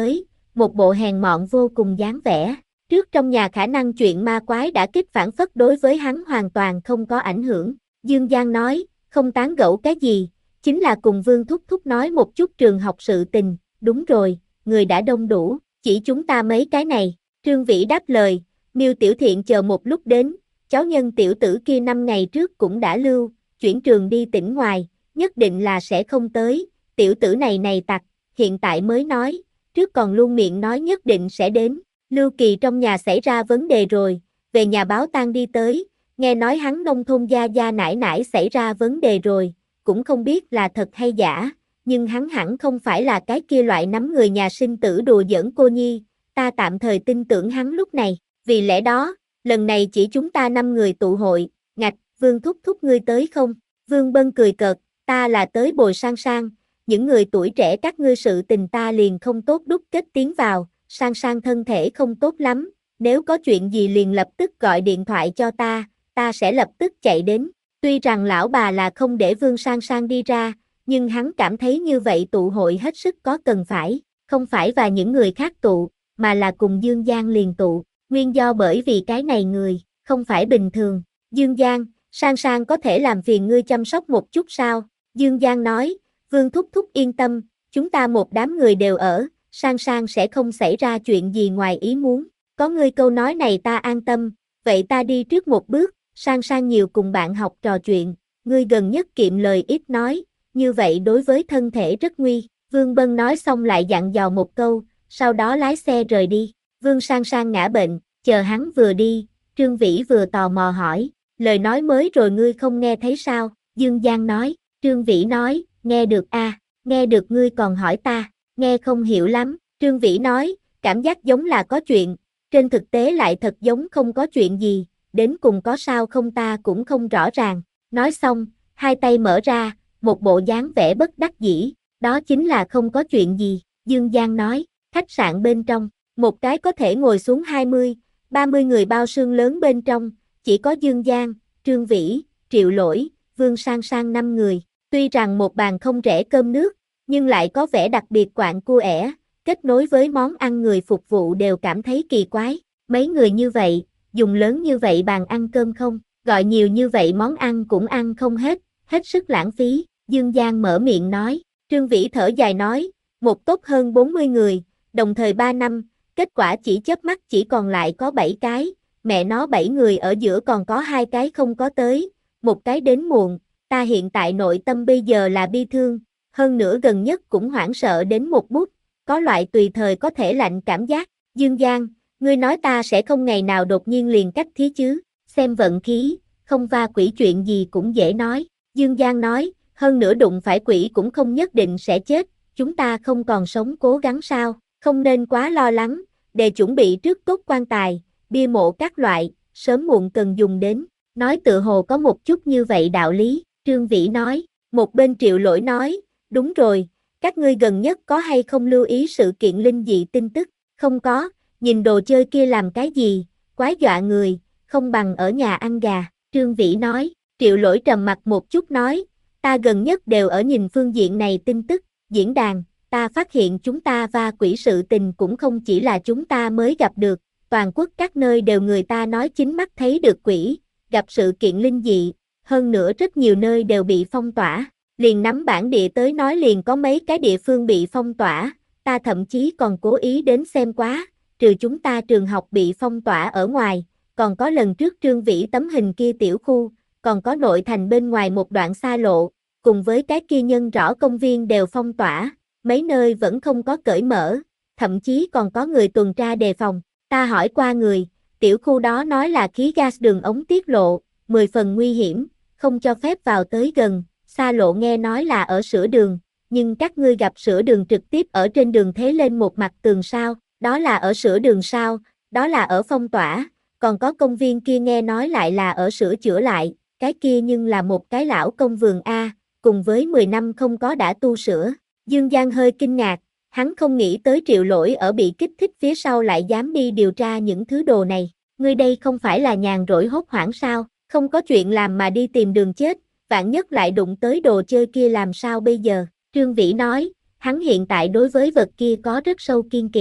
một bộ hèn mọn vô cùng dáng vẻ. Trước trong nhà khả năng chuyện ma quái đã kích phản phất đối với hắn hoàn toàn không có ảnh hưởng. Dương Giang nói, không tán gẫu cái gì, chính là cùng Vương Thúc Thúc nói một chút trường học sự tình, đúng rồi, người đã đông đủ, chỉ chúng ta mấy cái này. Trương Vĩ đáp lời, Miêu Tiểu Thiện chờ một lúc đến, cháu nhân tiểu tử kia năm ngày trước cũng đã lưu, chuyển trường đi tỉnh ngoài, nhất định là sẽ không tới, tiểu tử này này tặc, hiện tại mới nói, trước còn luôn miệng nói nhất định sẽ đến. Lưu Kỳ trong nhà xảy ra vấn đề rồi, về nhà báo tang đi tới, nghe nói hắn nông thôn gia gia nải nải xảy ra vấn đề rồi, cũng không biết là thật hay giả, nhưng hắn hẳn không phải là cái kia loại nắm người nhà sinh tử đùa giỡn cô nhi, ta tạm thời tin tưởng hắn lúc này, vì lẽ đó, lần này chỉ chúng ta năm người tụ hội, ngạch, Vương Thúc Thúc ngươi tới không? Vương Bân cười cợt, ta là tới bồi Sang Sang, những người tuổi trẻ các ngươi sự tình ta liền không tốt đúc kết tiến vào, Sang Sang thân thể không tốt lắm, nếu có chuyện gì liền lập tức gọi điện thoại cho ta, ta sẽ lập tức chạy đến. Tuy rằng lão bà là không để Vương Sang Sang đi ra, nhưng hắn cảm thấy như vậy tụ hội hết sức có cần phải, không phải và những người khác tụ, mà là cùng Dương Giang liền tụ, nguyên do bởi vì cái này người, không phải bình thường. Dương Giang, Sang Sang có thể làm phiền ngươi chăm sóc một chút sao? Dương Giang nói, Vương Thúc Thúc yên tâm, chúng ta một đám người đều ở, Sang Sang sẽ không xảy ra chuyện gì ngoài ý muốn, có ngươi câu nói này ta an tâm, vậy ta đi trước một bước, Sang Sang nhiều cùng bạn học trò chuyện, ngươi gần nhất kiệm lời ít nói, như vậy đối với thân thể rất nguy. Vương Bân nói xong lại dặn dò một câu, sau đó lái xe rời đi. Vương Sang Sang ngã bệnh, chờ hắn vừa đi, Trương Vĩ vừa tò mò hỏi, lời nói mới rồi ngươi không nghe thấy sao? Dương Giang nói, Trương Vĩ nói, nghe được a, à, nghe được ngươi còn hỏi ta, nghe không hiểu lắm. Trương Vĩ nói, cảm giác giống là có chuyện, trên thực tế lại thật giống không có chuyện gì, đến cùng có sao không ta cũng không rõ ràng. Nói xong, hai tay mở ra, một bộ dáng vẻ bất đắc dĩ, đó chính là không có chuyện gì. Dương Giang nói, khách sạn bên trong, một cái có thể ngồi xuống hai mươi, ba mươi người bao xương lớn bên trong, chỉ có Dương Giang, Trương Vĩ, Triệu Lỗi, Vương Sang Sang năm người. Tuy rằng một bàn không rẻ cơm nước, nhưng lại có vẻ đặc biệt quạng cua ẻ, kết nối với món ăn người phục vụ đều cảm thấy kỳ quái. Mấy người như vậy, dùng lớn như vậy bàn ăn cơm không, gọi nhiều như vậy món ăn cũng ăn không hết, hết sức lãng phí. Dương Giang mở miệng nói, Trương Vĩ thở dài nói, một tốt hơn bốn mươi người, đồng thời ba năm, kết quả chỉ chớp mắt chỉ còn lại có bảy cái, mẹ nó bảy người ở giữa còn có hai cái không có tới, một cái đến muộn, ta hiện tại nội tâm bây giờ là bi thương, hơn nữa gần nhất cũng hoảng sợ đến một bút, có loại tùy thời có thể lạnh cảm giác. Dương Giang, ngươi nói ta sẽ không ngày nào đột nhiên liền cách thí chứ, xem vận khí, không va quỷ chuyện gì cũng dễ nói. Dương Giang nói, hơn nữa đụng phải quỷ cũng không nhất định sẽ chết, chúng ta không còn sống cố gắng sao, không nên quá lo lắng, để chuẩn bị trước tốt quan tài, bia mộ các loại, sớm muộn cần dùng đến. Nói tự hồ có một chút như vậy đạo lý, Trương Vĩ nói, một bên Triệu Lỗi nói, đúng rồi, các ngươi gần nhất có hay không lưu ý sự kiện linh dị tin tức, không có, nhìn đồ chơi kia làm cái gì, quái dọa người, không bằng ở nhà ăn gà, Trương Vĩ nói. Triệu Lỗi trầm mặt một chút nói, ta gần nhất đều ở nhìn phương diện này tin tức, diễn đàn, ta phát hiện chúng ta và quỷ sự tình cũng không chỉ là chúng ta mới gặp được, toàn quốc các nơi đều người ta nói chính mắt thấy được quỷ, gặp sự kiện linh dị, hơn nữa rất nhiều nơi đều bị phong tỏa, liền nắm bản địa tới nói liền có mấy cái địa phương bị phong tỏa, ta thậm chí còn cố ý đến xem quá, trừ chúng ta trường học bị phong tỏa ở ngoài, còn có lần trước Trương Vĩ tấm hình kia tiểu khu, còn có nội thành bên ngoài một đoạn xa lộ, cùng với cái kia nhân rõ công viên đều phong tỏa, mấy nơi vẫn không có cởi mở, thậm chí còn có người tuần tra đề phòng. Ta hỏi qua người, tiểu khu đó nói là khí gas đường ống tiết lộ, mười phần nguy hiểm, không cho phép vào tới gần, xa lộ nghe nói là ở sửa đường, nhưng các ngươi gặp sửa đường trực tiếp ở trên đường thế lên một mặt tường sao, đó là ở sửa đường sao, đó là ở phong tỏa, còn có công viên kia nghe nói lại là ở sửa chữa lại, cái kia nhưng là một cái lão công vườn A, cùng với mười năm không có đã tu sửa. Dương Giang hơi kinh ngạc, hắn không nghĩ tới Triệu Lỗi ở bị kích thích phía sau lại dám đi điều tra những thứ đồ này. Ngươi đây không phải là nhàn rỗi hốt hoảng sao, không có chuyện làm mà đi tìm đường chết, vạn nhất lại đụng tới đồ chơi kia làm sao bây giờ? Trương Vĩ nói, hắn hiện tại đối với vật kia có rất sâu kiên kỵ.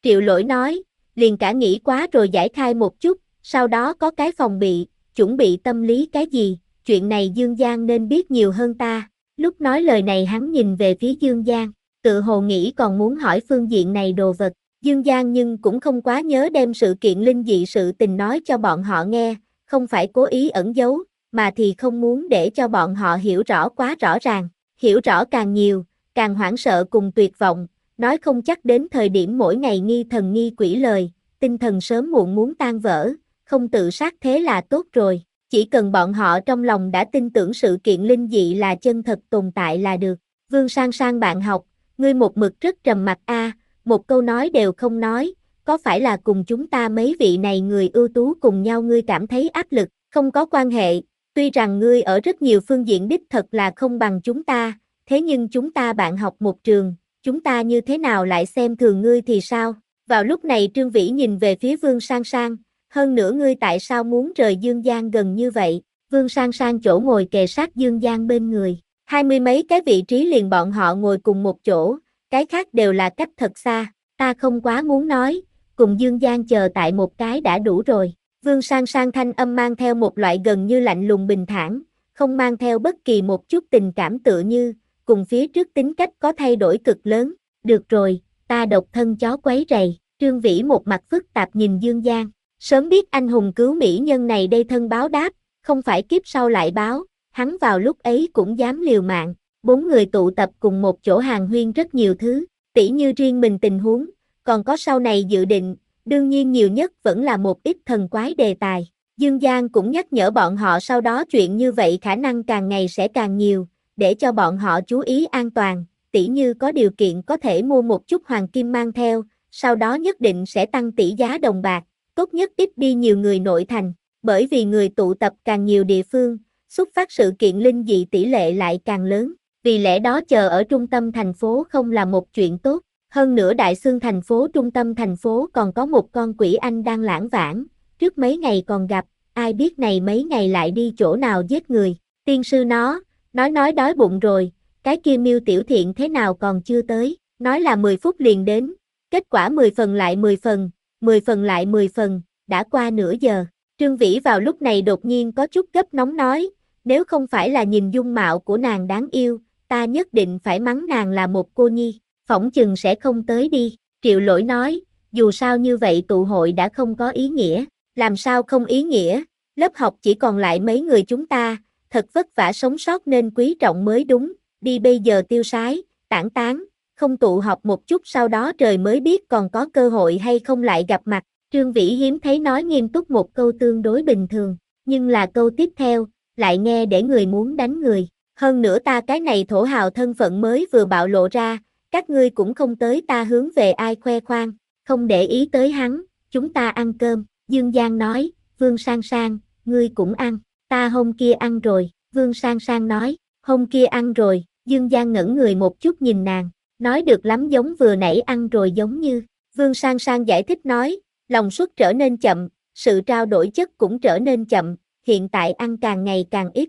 Triệu Lỗi nói, liền cả nghĩ quá rồi giải khai một chút, sau đó có cái phòng bị, chuẩn bị tâm lý cái gì, chuyện này Dương Giang nên biết nhiều hơn ta. Lúc nói lời này hắn nhìn về phía Dương Giang, tự hồ nghĩ còn muốn hỏi phương diện này đồ vật. Dương Giang nhưng cũng không quá nhớ đem sự kiện linh dị sự tình nói cho bọn họ nghe, không phải cố ý ẩn giấu, mà thì không muốn để cho bọn họ hiểu rõ quá rõ ràng. Hiểu rõ càng nhiều, càng hoảng sợ cùng tuyệt vọng, nói không chắc đến thời điểm mỗi ngày nghi thần nghi quỷ lời, tinh thần sớm muộn muốn tan vỡ, không tự sát thế là tốt rồi. Chỉ cần bọn họ trong lòng đã tin tưởng sự kiện linh dị là chân thật tồn tại là được. Vương Sang Sang bạn học, ngươi một mực rất trầm mặc a, một câu nói đều không nói, có phải là cùng chúng ta mấy vị này người ưu tú cùng nhau ngươi cảm thấy áp lực, không có quan hệ, tuy rằng ngươi ở rất nhiều phương diện đích thật là không bằng chúng ta, thế nhưng chúng ta bạn học một trường, chúng ta như thế nào lại xem thường ngươi thì sao? Vào lúc này Trương Vĩ nhìn về phía Vương Sang Sang, hơn nữa ngươi tại sao muốn rời Dương Giang gần như vậy? Vương Sang Sang chỗ ngồi kề sát Dương Giang bên người, hai mươi mấy cái vị trí liền bọn họ ngồi cùng một chỗ, cái khác đều là cách thật xa, ta không quá muốn nói, cùng Dương Giang chờ tại một cái đã đủ rồi. Vương Sang Sang thanh âm mang theo một loại gần như lạnh lùng bình thản, không mang theo bất kỳ một chút tình cảm tựa như, cùng phía trước tính cách có thay đổi cực lớn. Được rồi, ta độc thân chó quấy rầy. Trương Vĩ một mặt phức tạp nhìn Dương Giang, sớm biết anh hùng cứu mỹ nhân này đây thân báo đáp, không phải kiếp sau lại báo, hắn vào lúc ấy cũng dám liều mạng. Bốn người tụ tập cùng một chỗ hàn huyên rất nhiều thứ, tỉ như riêng mình tình huống, còn có sau này dự định, đương nhiên nhiều nhất vẫn là một ít thần quái đề tài. Dương Giang cũng nhắc nhở bọn họ sau đó chuyện như vậy khả năng càng ngày sẽ càng nhiều, để cho bọn họ chú ý an toàn, tỉ như có điều kiện có thể mua một chút hoàng kim mang theo, sau đó nhất định sẽ tăng tỷ giá đồng bạc, tốt nhất ít đi nhiều người nội thành, bởi vì người tụ tập càng nhiều địa phương, xuất phát sự kiện linh dị tỷ lệ lại càng lớn, vì lẽ đó chờ ở trung tâm thành phố không là một chuyện tốt. Hơn nữa Đại Xương thành phố trung tâm thành phố còn có một con quỷ anh đang lãng vãng, trước mấy ngày còn gặp, ai biết này mấy ngày lại đi chỗ nào giết người. Tiên sư nó, nói nói đói bụng rồi, cái kia Miêu Tiểu Thiện thế nào còn chưa tới, nói là mười phút liền đến, kết quả mười phần lại mười phần, mười phần lại mười phần, đã qua nửa giờ. Trương Vĩ vào lúc này đột nhiên có chút gấp nóng nói, nếu không phải là nhìn dung mạo của nàng đáng yêu, ta nhất định phải mắng nàng là một cô nhi. Phỏng chừng sẽ không tới đi, Triệu Lỗi nói, dù sao như vậy tụ hội đã không có ý nghĩa, làm sao không ý nghĩa, lớp học chỉ còn lại mấy người chúng ta, thật vất vả sống sót nên quý trọng mới đúng, đi bây giờ tiêu sái, tản tán, không tụ họp một chút sau đó trời mới biết còn có cơ hội hay không lại gặp mặt. Trương Vĩ hiếm thấy nói nghiêm túc một câu tương đối bình thường, nhưng là câu tiếp theo, lại nghe để người muốn đánh người, hơn nữa ta cái này thổ hào thân phận mới vừa bạo lộ ra, các ngươi cũng không tới ta hướng về ai khoe khoang, không để ý tới hắn, chúng ta ăn cơm. Dương Giang nói, Vương Sang Sang, ngươi cũng ăn, ta hôm kia ăn rồi. Vương Sang Sang nói, hôm kia ăn rồi. Dương Giang ngẩn người một chút nhìn nàng, nói được lắm giống vừa nãy ăn rồi giống như. Vương Sang Sang giải thích nói, lòng suất trở nên chậm, sự trao đổi chất cũng trở nên chậm, hiện tại ăn càng ngày càng ít.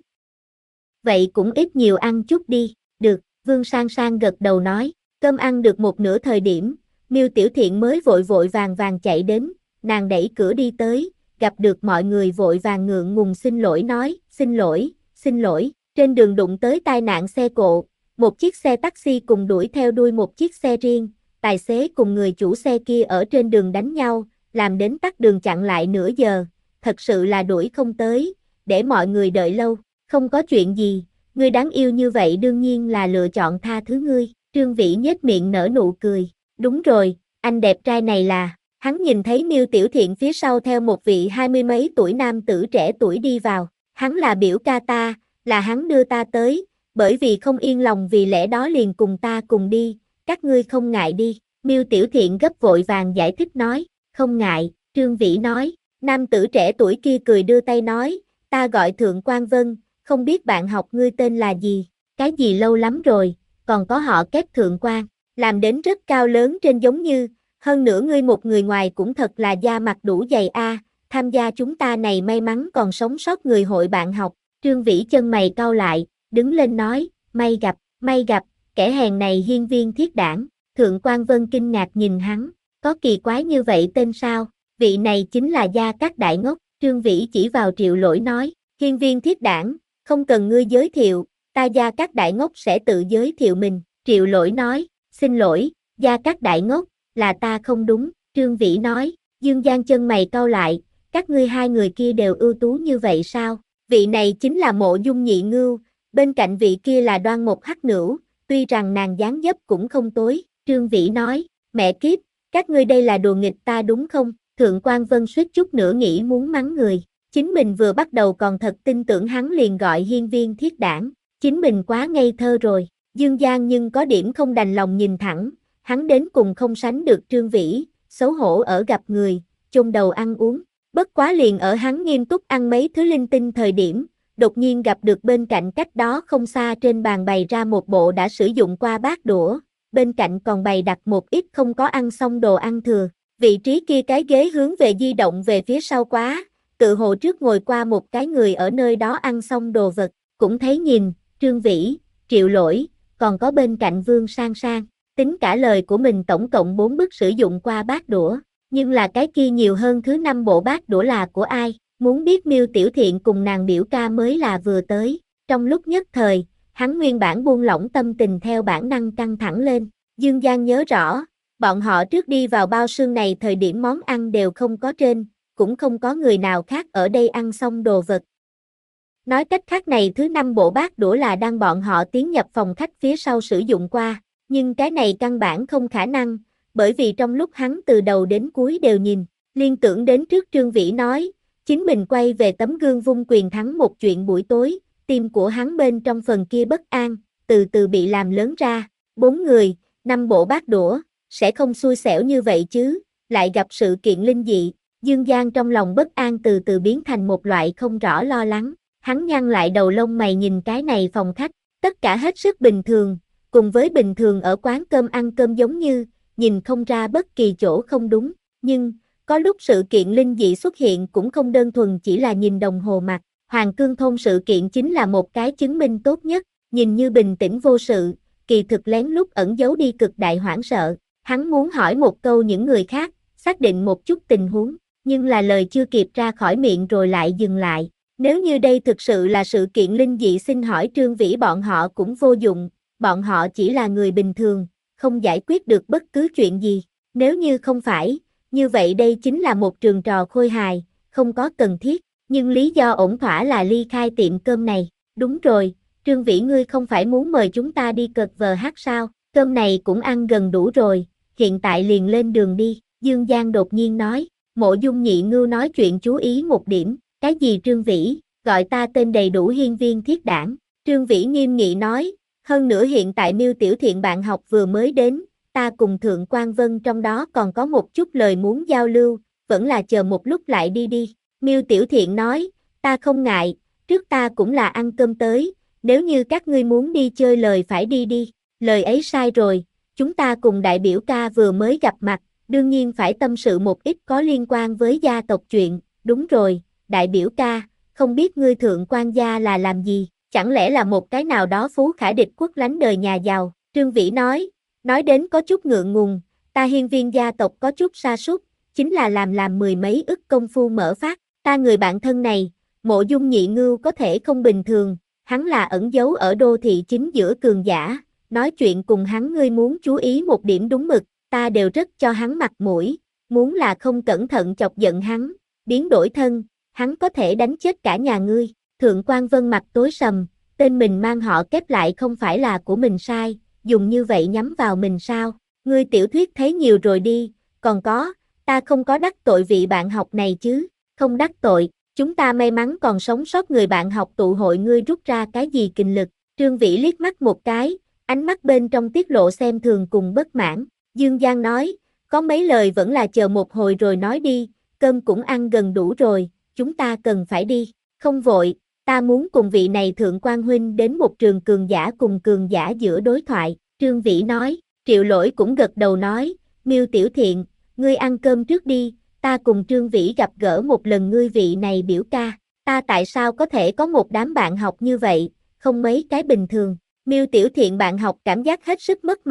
Vậy cũng ít nhiều ăn chút đi, được. Vương Sang Sang gật đầu nói. Cơm ăn được một nửa thời điểm, Miêu Tiểu Thiện mới vội vội vàng vàng chạy đến, nàng đẩy cửa đi tới, gặp được mọi người vội vàng ngượng ngùng xin lỗi nói, xin lỗi, xin lỗi, trên đường đụng tới tai nạn xe cộ, một chiếc xe taxi cùng đuổi theo đuôi một chiếc xe riêng, tài xế cùng người chủ xe kia ở trên đường đánh nhau, làm đến tắc đường chặn lại nửa giờ, thật sự là đuổi không tới, để mọi người đợi lâu, không có chuyện gì, ngươi đáng yêu như vậy đương nhiên là lựa chọn tha thứ ngươi. Trương Vĩ nhếch miệng nở nụ cười, đúng rồi, anh đẹp trai này là, hắn nhìn thấy Miêu Tiểu Thiện phía sau theo một vị hai mươi mấy tuổi nam tử trẻ tuổi đi vào, hắn là biểu ca ta, là hắn đưa ta tới, bởi vì không yên lòng vì lẽ đó liền cùng ta cùng đi, các ngươi không ngại đi. Miêu Tiểu Thiện gấp vội vàng giải thích nói, không ngại. Trương Vĩ nói, nam tử trẻ tuổi kia cười đưa tay nói, ta gọi Thượng Quan Vân, không biết bạn học ngươi tên là gì, cái gì lâu lắm rồi, còn có họ kép Thượng Quan, làm đến rất cao lớn trên giống như, hơn nữa ngươi một người ngoài cũng thật là da mặt đủ dày a, tham gia chúng ta này may mắn còn sống sót người hội bạn học. Trương Vĩ chân mày cau lại, đứng lên nói, may gặp, may gặp, kẻ hèn này hiên viên thiết đảng. Thượng Quan Vân kinh ngạc nhìn hắn, có kỳ quái như vậy tên sao, vị này chính là Gia Cát Đại Ngốc, Trương Vĩ chỉ vào Triệu Lỗi nói, hiên viên thiết đảng, không cần ngươi giới thiệu, ta Gia Cát Đại Ngốc sẽ tự giới thiệu mình, Triệu Lỗi nói, xin lỗi, Gia Cát Đại Ngốc, là ta không đúng, Trương Vĩ nói, Dương Giang chân mày cau lại, các ngươi hai người kia đều ưu tú như vậy sao, vị này chính là Mộ Dung Nhị Ngưu, bên cạnh vị kia là Đoan Mộc Hắc Nửu, tuy rằng nàng dáng dấp cũng không tối, Trương Vĩ nói, mẹ kiếp, các ngươi đây là đùa nghịch ta đúng không, Thượng Quan Vân suýt chút nữa nghĩ muốn mắng người, chính mình vừa bắt đầu còn thật tin tưởng hắn liền gọi hiên viên thiết đảng, chính mình quá ngây thơ rồi, Dương Giang nhưng có điểm không đành lòng nhìn thẳng, hắn đến cùng không sánh được Trương Vĩ, xấu hổ ở gặp người, chôn đầu ăn uống, bất quá liền ở hắn nghiêm túc ăn mấy thứ linh tinh thời điểm, đột nhiên gặp được bên cạnh cách đó không xa trên bàn bày ra một bộ đã sử dụng qua bát đũa, bên cạnh còn bày đặt một ít không có ăn xong đồ ăn thừa, vị trí kia cái ghế hướng về di động về phía sau quá, tự hồ trước ngồi qua một cái người ở nơi đó ăn xong đồ vật, cũng thấy nhìn, Trương Vĩ, Triệu Lỗi, còn có bên cạnh Vương Sang Sang, tính cả lời của mình tổng cộng bốn bức sử dụng qua bát đũa, nhưng là cái kia nhiều hơn thứ năm bộ bát đũa là của ai, muốn biết Miêu Tiểu Thiện cùng nàng biểu ca mới là vừa tới, trong lúc nhất thời, hắn nguyên bản buông lỏng tâm tình theo bản năng căng thẳng lên, Dương Giang nhớ rõ, bọn họ trước đi vào bao sương này thời điểm món ăn đều không có trên, cũng không có người nào khác ở đây ăn xong đồ vật. Nói cách khác này thứ năm bộ bát đũa là đang bọn họ tiến nhập phòng khách phía sau sử dụng qua, nhưng cái này căn bản không khả năng, bởi vì trong lúc hắn từ đầu đến cuối đều nhìn, liên tưởng đến trước Trương Vĩ nói, chính mình quay về tấm gương vung quyền thắng một chuyện buổi tối, tim của hắn bên trong phần kia bất an, từ từ bị làm lớn ra, bốn người, năm bộ bát đũa, sẽ không xui xẻo như vậy chứ, lại gặp sự kiện linh dị, Dương Giang trong lòng bất an từ từ biến thành một loại không rõ lo lắng, hắn nhăn lại đầu lông mày nhìn cái này phòng khách, tất cả hết sức bình thường, cùng với bình thường ở quán cơm ăn cơm giống như, nhìn không ra bất kỳ chỗ không đúng, nhưng, có lúc sự kiện linh dị xuất hiện cũng không đơn thuần chỉ là nhìn đồng hồ mặt, Hoàng Cương Thôn sự kiện chính là một cái chứng minh tốt nhất, nhìn như bình tĩnh vô sự, kỳ thực lén lút ẩn giấu đi cực đại hoảng sợ, hắn muốn hỏi một câu những người khác, xác định một chút tình huống, nhưng là lời chưa kịp ra khỏi miệng rồi lại dừng lại, nếu như đây thực sự là sự kiện linh dị xin hỏi Trương Vĩ bọn họ cũng vô dụng, bọn họ chỉ là người bình thường, không giải quyết được bất cứ chuyện gì, nếu như không phải, như vậy đây chính là một trường trò khôi hài, không có cần thiết, nhưng lý do ổn thỏa là ly khai tiệm cơm này, đúng rồi, Trương Vĩ ngươi không phải muốn mời chúng ta đi cợt vờ hát sao, cơm này cũng ăn gần đủ rồi, hiện tại liền lên đường đi, Dương Giang đột nhiên nói, Mộ Dung Nhị Ngưu nói chuyện chú ý một điểm, cái gì Trương Vĩ, gọi ta tên đầy đủ hiên viên thiết đảng, Trương Vĩ nghiêm nghị nói, hơn nữa hiện tại Miêu Tiểu Thiện bạn học vừa mới đến, ta cùng Thượng Quan Vân trong đó còn có một chút lời muốn giao lưu, vẫn là chờ một lúc lại đi đi. Miêu Tiểu Thiện nói, ta không ngại, trước ta cũng là ăn cơm tới, nếu như các ngươi muốn đi chơi lời phải đi đi, lời ấy sai rồi, chúng ta cùng đại biểu ca vừa mới gặp mặt, đương nhiên phải tâm sự một ít có liên quan với gia tộc chuyện, đúng rồi, đại biểu ca, không biết ngươi Thượng Quan gia là làm gì, chẳng lẽ là một cái nào đó phú khả địch quốc lánh đời nhà giàu, Trương Vĩ nói, nói đến có chút ngượng ngùng, ta hiên viên gia tộc có chút sa sút, chính là làm làm mười mấy ức công phu mở phát, ta người bạn thân này, Mộ Dung Nhị Ngưu có thể không bình thường, hắn là ẩn giấu ở đô thị chính giữa cường giả, nói chuyện cùng hắn ngươi muốn chú ý một điểm đúng mực, ta đều rất cho hắn mặt mũi, muốn là không cẩn thận chọc giận hắn, biến đổi thân, hắn có thể đánh chết cả nhà ngươi, Thượng Quan Vân mặt tối sầm, tên mình mang họ kép lại không phải là của mình sai, dùng như vậy nhắm vào mình sao, ngươi tiểu thuyết thấy nhiều rồi đi, còn có, ta không có đắc tội vị bạn học này chứ, không đắc tội, chúng ta may mắn còn sống sót người bạn học tụ hội ngươi rút ra cái gì kinh lực, Trương Vĩ liếc mắt một cái, ánh mắt bên trong tiết lộ xem thường cùng bất mãn, Dương Giang nói, có mấy lời vẫn là chờ một hồi rồi nói đi, cơm cũng ăn gần đủ rồi, chúng ta cần phải đi, không vội, ta muốn cùng vị này Thượng Quan huynh đến một trường cường giả cùng cường giả giữa đối thoại, Trương Vĩ nói, Triệu Lỗi cũng gật đầu nói, Miêu Tiểu Thiện, ngươi ăn cơm trước đi, ta cùng Trương Vĩ gặp gỡ một lần ngươi vị này biểu ca, ta tại sao có thể có một đám bạn học như vậy, không mấy cái bình thường, Miêu Tiểu Thiện bạn học cảm giác hết sức mất mặt,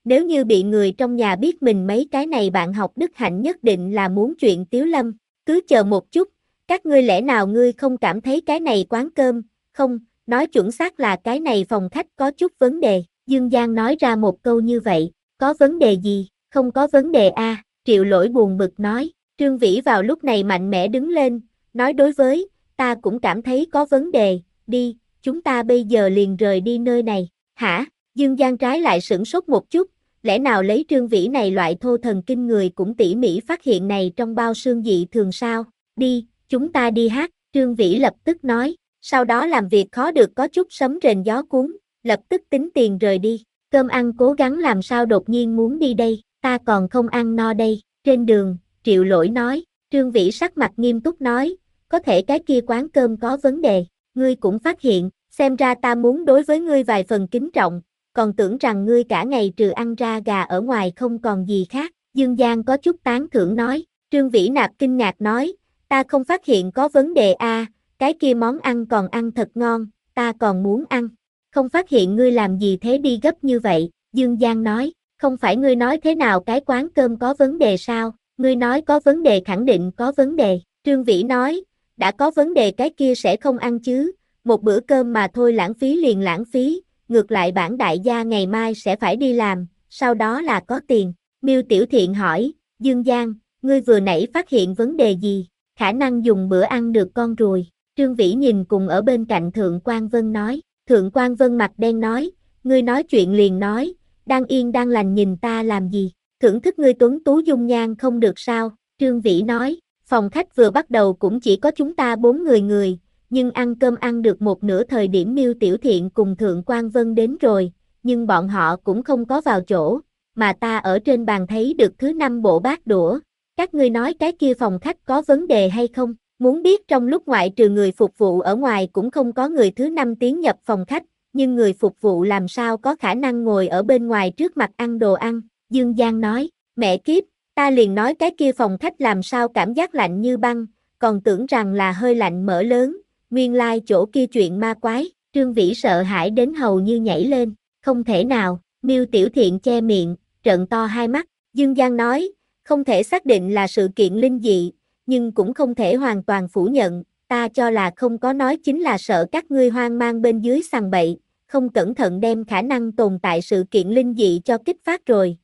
Nếu như bị người trong nhà biết mình mấy cái này bạn học đức hạnh nhất định là muốn chuyện Tiếu Lâm, cứ chờ một chút, các ngươi lẽ nào ngươi không cảm thấy cái này quán cơm, không, nói chuẩn xác là cái này phòng khách có chút vấn đề, Dương Giang nói ra một câu như vậy, có vấn đề gì, không có vấn đề a, à, Triệu Lỗi buồn bực nói, Trương Vĩ vào lúc này mạnh mẽ đứng lên, nói đối với, ta cũng cảm thấy có vấn đề, đi, chúng ta bây giờ liền rời đi nơi này, hả, Dương Giang trái lại sửng sốt một chút, lẽ nào lấy Trương Vĩ này loại thô thần kinh người cũng tỉ mỉ phát hiện này trong bao xương dị thường sao, đi, chúng ta đi hát, Trương Vĩ lập tức nói, sau đó làm việc khó được có chút sấm rền gió cuốn, lập tức tính tiền rời đi, cơm ăn cố gắng làm sao đột nhiên muốn đi đây, ta còn không ăn no đây, trên đường, Triệu Lỗi nói, Trương Vĩ sắc mặt nghiêm túc nói, có thể cái kia quán cơm có vấn đề, ngươi cũng phát hiện, xem ra ta muốn đối với ngươi vài phần kính trọng, còn tưởng rằng ngươi cả ngày trừ ăn ra gà ở ngoài không còn gì khác, Dương Giang có chút tán thưởng nói, Trương Vĩ Nạp kinh ngạc nói, ta không phát hiện có vấn đề a, à, cái kia món ăn còn ăn thật ngon, ta còn muốn ăn, không phát hiện ngươi làm gì thế đi gấp như vậy, Dương Giang nói, không phải ngươi nói thế nào cái quán cơm có vấn đề sao, ngươi nói có vấn đề khẳng định có vấn đề, Trương Vĩ nói, đã có vấn đề cái kia sẽ không ăn chứ, một bữa cơm mà thôi lãng phí liền lãng phí, ngược lại bản đại gia ngày mai sẽ phải đi làm, sau đó là có tiền, Miêu Tiểu Thiện hỏi, Dương Giang, ngươi vừa nãy phát hiện vấn đề gì, khả năng dùng bữa ăn được con ruồi, Trương Vĩ nhìn cùng ở bên cạnh Thượng Quan Vân nói, Thượng Quan Vân mặt đen nói, ngươi nói chuyện liền nói, đang yên đang lành nhìn ta làm gì, thưởng thức ngươi tuấn tú dung nhan không được sao, Trương Vĩ nói, phòng khách vừa bắt đầu cũng chỉ có chúng ta bốn người người, nhưng ăn cơm ăn được một nửa thời điểm Miêu Tiểu Thiện cùng Thượng Quan Vân đến rồi, nhưng bọn họ cũng không có vào chỗ, mà ta ở trên bàn thấy được thứ năm bộ bát đũa, các ngươi nói cái kia phòng khách có vấn đề hay không, muốn biết trong lúc ngoại trừ người phục vụ ở ngoài cũng không có người thứ năm tiến nhập phòng khách, nhưng người phục vụ làm sao có khả năng ngồi ở bên ngoài trước mặt ăn đồ ăn, Dương Giang nói, mẹ kiếp, ta liền nói cái kia phòng khách làm sao cảm giác lạnh như băng, còn tưởng rằng là hơi lạnh mở lớn, nguyên lai chỗ kia chuyện ma quái, Trương Vĩ sợ hãi đến hầu như nhảy lên, không thể nào, Miêu Tiểu Thiện che miệng, trợn to hai mắt, Dương Giang nói, không thể xác định là sự kiện linh dị, nhưng cũng không thể hoàn toàn phủ nhận, ta cho là không có nói chính là sợ các ngươi hoang mang bên dưới sằng bậy, không cẩn thận đem khả năng tồn tại sự kiện linh dị cho kích phát rồi.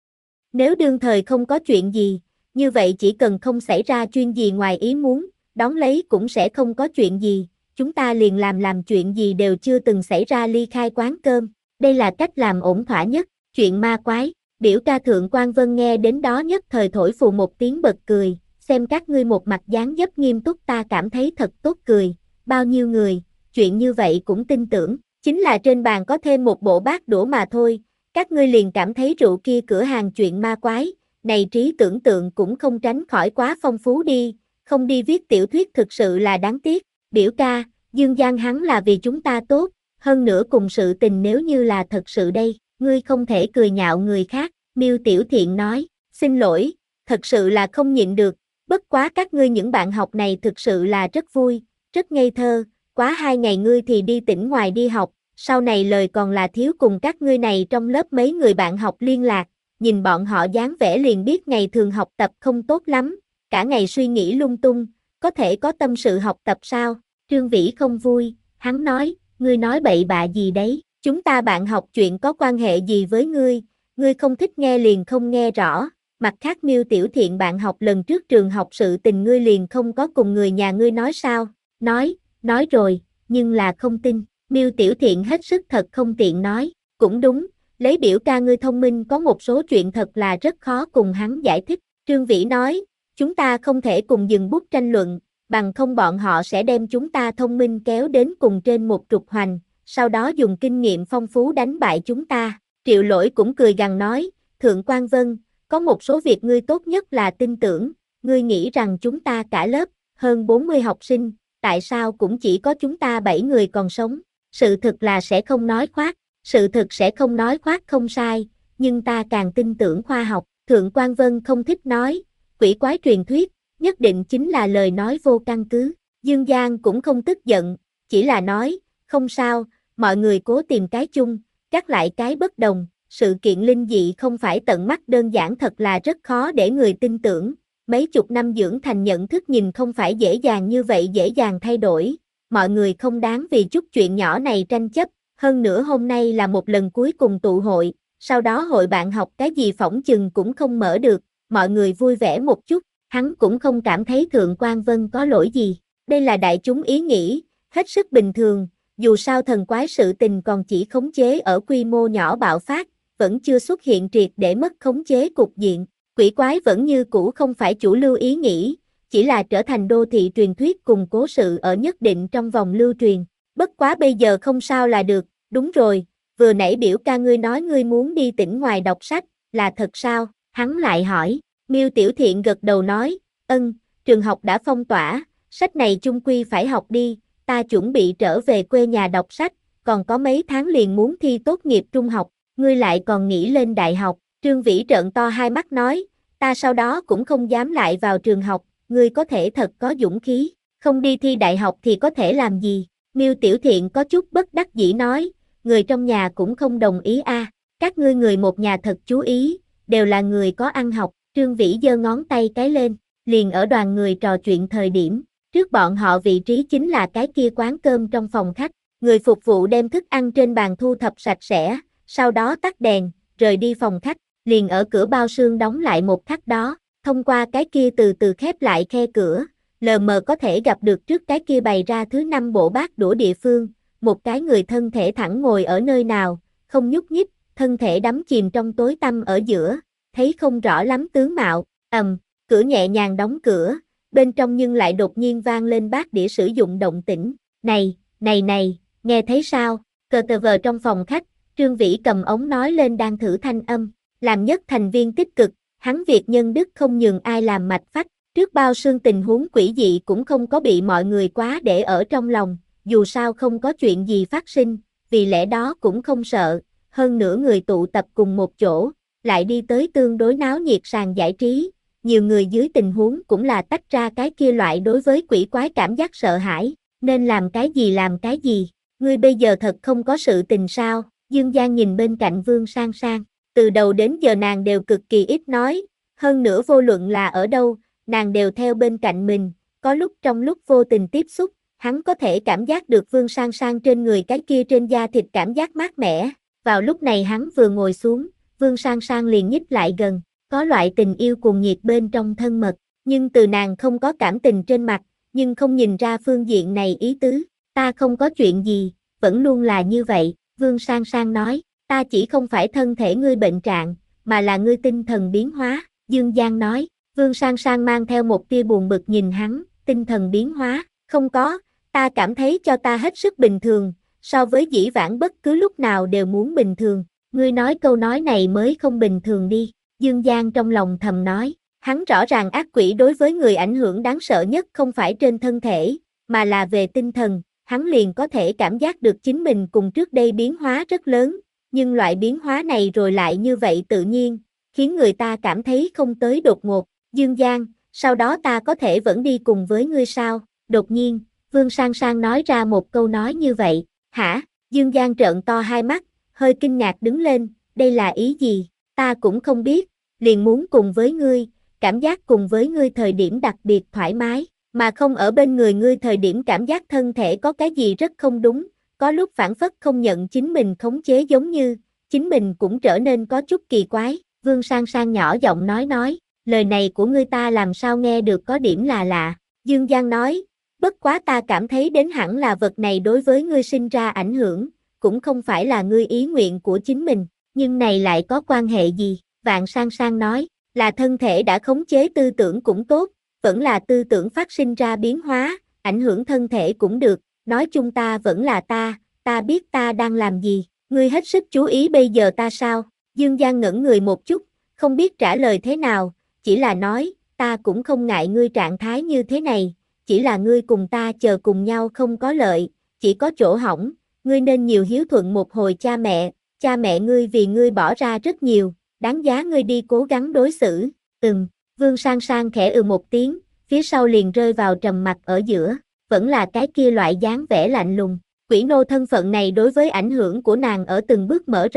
Nếu đương thời không có chuyện gì, như vậy chỉ cần không xảy ra chuyện gì ngoài ý muốn, đón lấy cũng sẽ không có chuyện gì, chúng ta liền làm làm chuyện gì đều chưa từng xảy ra ly khai quán cơm, đây là cách làm ổn thỏa nhất, chuyện ma quái, biểu ca Thượng Quan Vân nghe đến đó nhất thời thổi phù một tiếng bật cười, xem các ngươi một mặt dáng dấp nghiêm túc ta cảm thấy thật tốt cười, bao nhiêu người, chuyện như vậy cũng tin tưởng, chính là trên bàn có thêm một bộ bát đũa mà thôi, các ngươi liền cảm thấy rượu kia cửa hàng chuyện ma quái, này trí tưởng tượng cũng không tránh khỏi quá phong phú đi, không đi viết tiểu thuyết thực sự là đáng tiếc, biểu ca, Dương Giang hắn là vì chúng ta tốt, hơn nữa cùng sự tình nếu như là thật sự đây, ngươi không thể cười nhạo người khác, Miêu Tiểu Thiện nói, xin lỗi, thật sự là không nhịn được, bất quá các ngươi những bạn học này thực sự là rất vui, rất ngây thơ, quá hai ngày ngươi thì đi tỉnh ngoài đi học, sau này lời còn là thiếu cùng các ngươi này trong lớp mấy người bạn học liên lạc, nhìn bọn họ dáng vẻ liền biết ngày thường học tập không tốt lắm, cả ngày suy nghĩ lung tung, có thể có tâm sự học tập sao, Trương Vĩ không vui, hắn nói, ngươi nói bậy bạ gì đấy, chúng ta bạn học chuyện có quan hệ gì với ngươi, ngươi không thích nghe liền không nghe rõ, mặt khác Miêu Tiểu Thiện bạn học lần trước trường học sự tình ngươi liền không có cùng người nhà ngươi nói sao, nói, nói rồi, nhưng là không tin, Miêu Tiểu Thiện hết sức thật không tiện nói, cũng đúng, lấy biểu ca ngươi thông minh có một số chuyện thật là rất khó cùng hắn giải thích, Trương Vĩ nói, chúng ta không thể cùng dừng bút tranh luận, bằng không bọn họ sẽ đem chúng ta thông minh kéo đến cùng trên một trục hoành, sau đó dùng kinh nghiệm phong phú đánh bại chúng ta, Triệu Lỗi cũng cười gằn nói, Thượng Quan Vân, có một số việc ngươi tốt nhất là tin tưởng, ngươi nghĩ rằng chúng ta cả lớp, hơn bốn mươi học sinh, tại sao cũng chỉ có chúng ta bảy người còn sống, sự thực là sẽ không nói khoác, sự thực sẽ không nói khoác không sai, nhưng ta càng tin tưởng khoa học, Thượng Quan Vân không thích nói, quỷ quái truyền thuyết, nhất định chính là lời nói vô căn cứ, Dương Giang cũng không tức giận, chỉ là nói, không sao, mọi người cố tìm cái chung, gác lại cái bất đồng, sự kiện linh dị không phải tận mắt đơn giản thật là rất khó để người tin tưởng, mấy chục năm dưỡng thành nhận thức nhìn không phải dễ dàng như vậy dễ dàng thay đổi, mọi người không đáng vì chút chuyện nhỏ này tranh chấp, hơn nữa hôm nay là một lần cuối cùng tụ hội, sau đó hội bạn học cái gì phỏng chừng cũng không mở được, mọi người vui vẻ một chút, hắn cũng không cảm thấy Thượng Quan Vân có lỗi gì, đây là đại chúng ý nghĩ, hết sức bình thường, dù sao thần quái sự tình còn chỉ khống chế ở quy mô nhỏ bạo phát, vẫn chưa xuất hiện triệt để mất khống chế cục diện, quỷ quái vẫn như cũ không phải chủ lưu ý nghĩ, chỉ là trở thành đô thị truyền thuyết cùng cố sự ở nhất định trong vòng lưu truyền, bất quá bây giờ không sao là được, đúng rồi, vừa nãy biểu ca ngươi nói ngươi muốn đi tỉnh ngoài đọc sách, là thật sao, hắn lại hỏi, Miêu Tiểu Thiện gật đầu nói, ân, trường học đã phong tỏa, sách này chung quy phải học đi, ta chuẩn bị trở về quê nhà đọc sách, còn có mấy tháng liền muốn thi tốt nghiệp trung học, ngươi lại còn nghĩ lên đại học, Trương Vĩ trợn to hai mắt nói, ta sau đó cũng không dám lại vào trường học, ngươi có thể thật có dũng khí, không đi thi đại học thì có thể làm gì, Miêu Tiểu Thiện có chút bất đắc dĩ nói, người trong nhà cũng không đồng ý a, à. Các ngươi người một nhà thật chú ý, đều là người có ăn học, Trương Vĩ giơ ngón tay cái lên, liền ở đoàn người trò chuyện thời điểm, trước bọn họ vị trí chính là cái kia quán cơm trong phòng khách, người phục vụ đem thức ăn trên bàn thu thập sạch sẽ, sau đó tắt đèn, rời đi phòng khách, liền ở cửa bao xương đóng lại một khắc đó, thông qua cái kia từ từ khép lại khe cửa, lờ mờ có thể gặp được trước cái kia bày ra thứ năm bộ bát đũa địa phương, một cái người thân thể thẳng ngồi ở nơi nào, không nhúc nhích, thân thể đắm chìm trong tối tăm ở giữa, thấy không rõ lắm tướng mạo, ầm, cửa nhẹ nhàng đóng cửa, bên trong nhưng lại đột nhiên vang lên bát đĩa sử dụng động tĩnh, này, này này, nghe thấy sao, cờ tờ vờ trong phòng khách, Trương Vĩ cầm ống nói lên đang thử thanh âm, làm nhất thành viên tích cực, hắn việc nhân đức không nhường ai làm mạch phách, trước bao xương tình huống quỷ dị cũng không có bị mọi người quá để ở trong lòng, dù sao không có chuyện gì phát sinh, vì lẽ đó cũng không sợ, hơn nữa người tụ tập cùng một chỗ, lại đi tới tương đối náo nhiệt sàn giải trí, nhiều người dưới tình huống cũng là tách ra cái kia loại đối với quỷ quái cảm giác sợ hãi, nên làm cái gì làm cái gì, ngươi bây giờ thật không có sự tình sao, Dương Giang nhìn bên cạnh Vương Sang Sang, từ đầu đến giờ nàng đều cực kỳ ít nói, hơn nữa vô luận là ở đâu, nàng đều theo bên cạnh mình, có lúc trong lúc vô tình tiếp xúc, hắn có thể cảm giác được Vương Sang Sang trên người cái kia trên da thịt cảm giác mát mẻ, vào lúc này hắn vừa ngồi xuống, Vương Sang Sang liền nhích lại gần, có loại tình yêu cuồng nhiệt bên trong thân mật, nhưng từ nàng không có cảm tình trên mặt, nhưng không nhìn ra phương diện này ý tứ, ta không có chuyện gì, vẫn luôn là như vậy, Vương Sang Sang nói, ta chỉ không phải thân thể ngươi bệnh trạng, mà là ngươi tinh thần biến hóa, Dương Giang nói, Vương Sang Sang mang theo một tia buồn bực nhìn hắn, tinh thần biến hóa, không có, ta cảm thấy cho ta hết sức bình thường, so với dĩ vãng bất cứ lúc nào đều muốn bình thường, ngươi nói câu nói này mới không bình thường đi, Dương Giang trong lòng thầm nói, hắn rõ ràng ác quỷ đối với người ảnh hưởng đáng sợ nhất không phải trên thân thể, mà là về tinh thần, hắn liền có thể cảm giác được chính mình cùng trước đây biến hóa rất lớn, nhưng loại biến hóa này rồi lại như vậy tự nhiên, khiến người ta cảm thấy không tới đột ngột, Dương Giang, sau đó ta có thể vẫn đi cùng với ngươi sao, đột nhiên, Vương Sang Sang nói ra một câu nói như vậy, hả, Dương Giang trợn to hai mắt, hơi kinh ngạc đứng lên, đây là ý gì, ta cũng không biết, liền muốn cùng với ngươi, cảm giác cùng với ngươi thời điểm đặc biệt thoải mái, mà không ở bên người ngươi thời điểm cảm giác thân thể có cái gì rất không đúng, có lúc phản phất không nhận chính mình khống chế giống như, chính mình cũng trở nên có chút kỳ quái, Vương Sang Sang nhỏ giọng nói nói, lời này của ngươi ta làm sao nghe được có điểm là lạ, Dương Giang nói, bất quá ta cảm thấy đến hẳn là vật này đối với ngươi sinh ra ảnh hưởng, cũng không phải là ngươi ý nguyện của chính mình, nhưng này lại có quan hệ gì, Vạn Sang Sang nói, là thân thể đã khống chế tư tưởng cũng tốt, vẫn là tư tưởng phát sinh ra biến hóa, ảnh hưởng thân thể cũng được, nói chung ta vẫn là ta, ta biết ta đang làm gì, ngươi hết sức chú ý bây giờ ta sao, Dương Giang ngẩn người một chút, không biết trả lời thế nào, chỉ là nói, ta cũng không ngại ngươi trạng thái như thế này, chỉ là ngươi cùng ta chờ cùng nhau không có lợi, chỉ có chỗ hỏng, ngươi nên nhiều hiếu thuận một hồi cha mẹ, cha mẹ ngươi vì ngươi bỏ ra rất nhiều, đáng giá ngươi đi cố gắng đối xử, ừm, Vương Sang Sang khẽ ừ một tiếng, phía sau liền rơi vào trầm mặc ở giữa, vẫn là cái kia loại dáng vẻ lạnh lùng, quỷ nô thân phận này đối với ảnh hưởng của nàng ở từng bước mở rộng,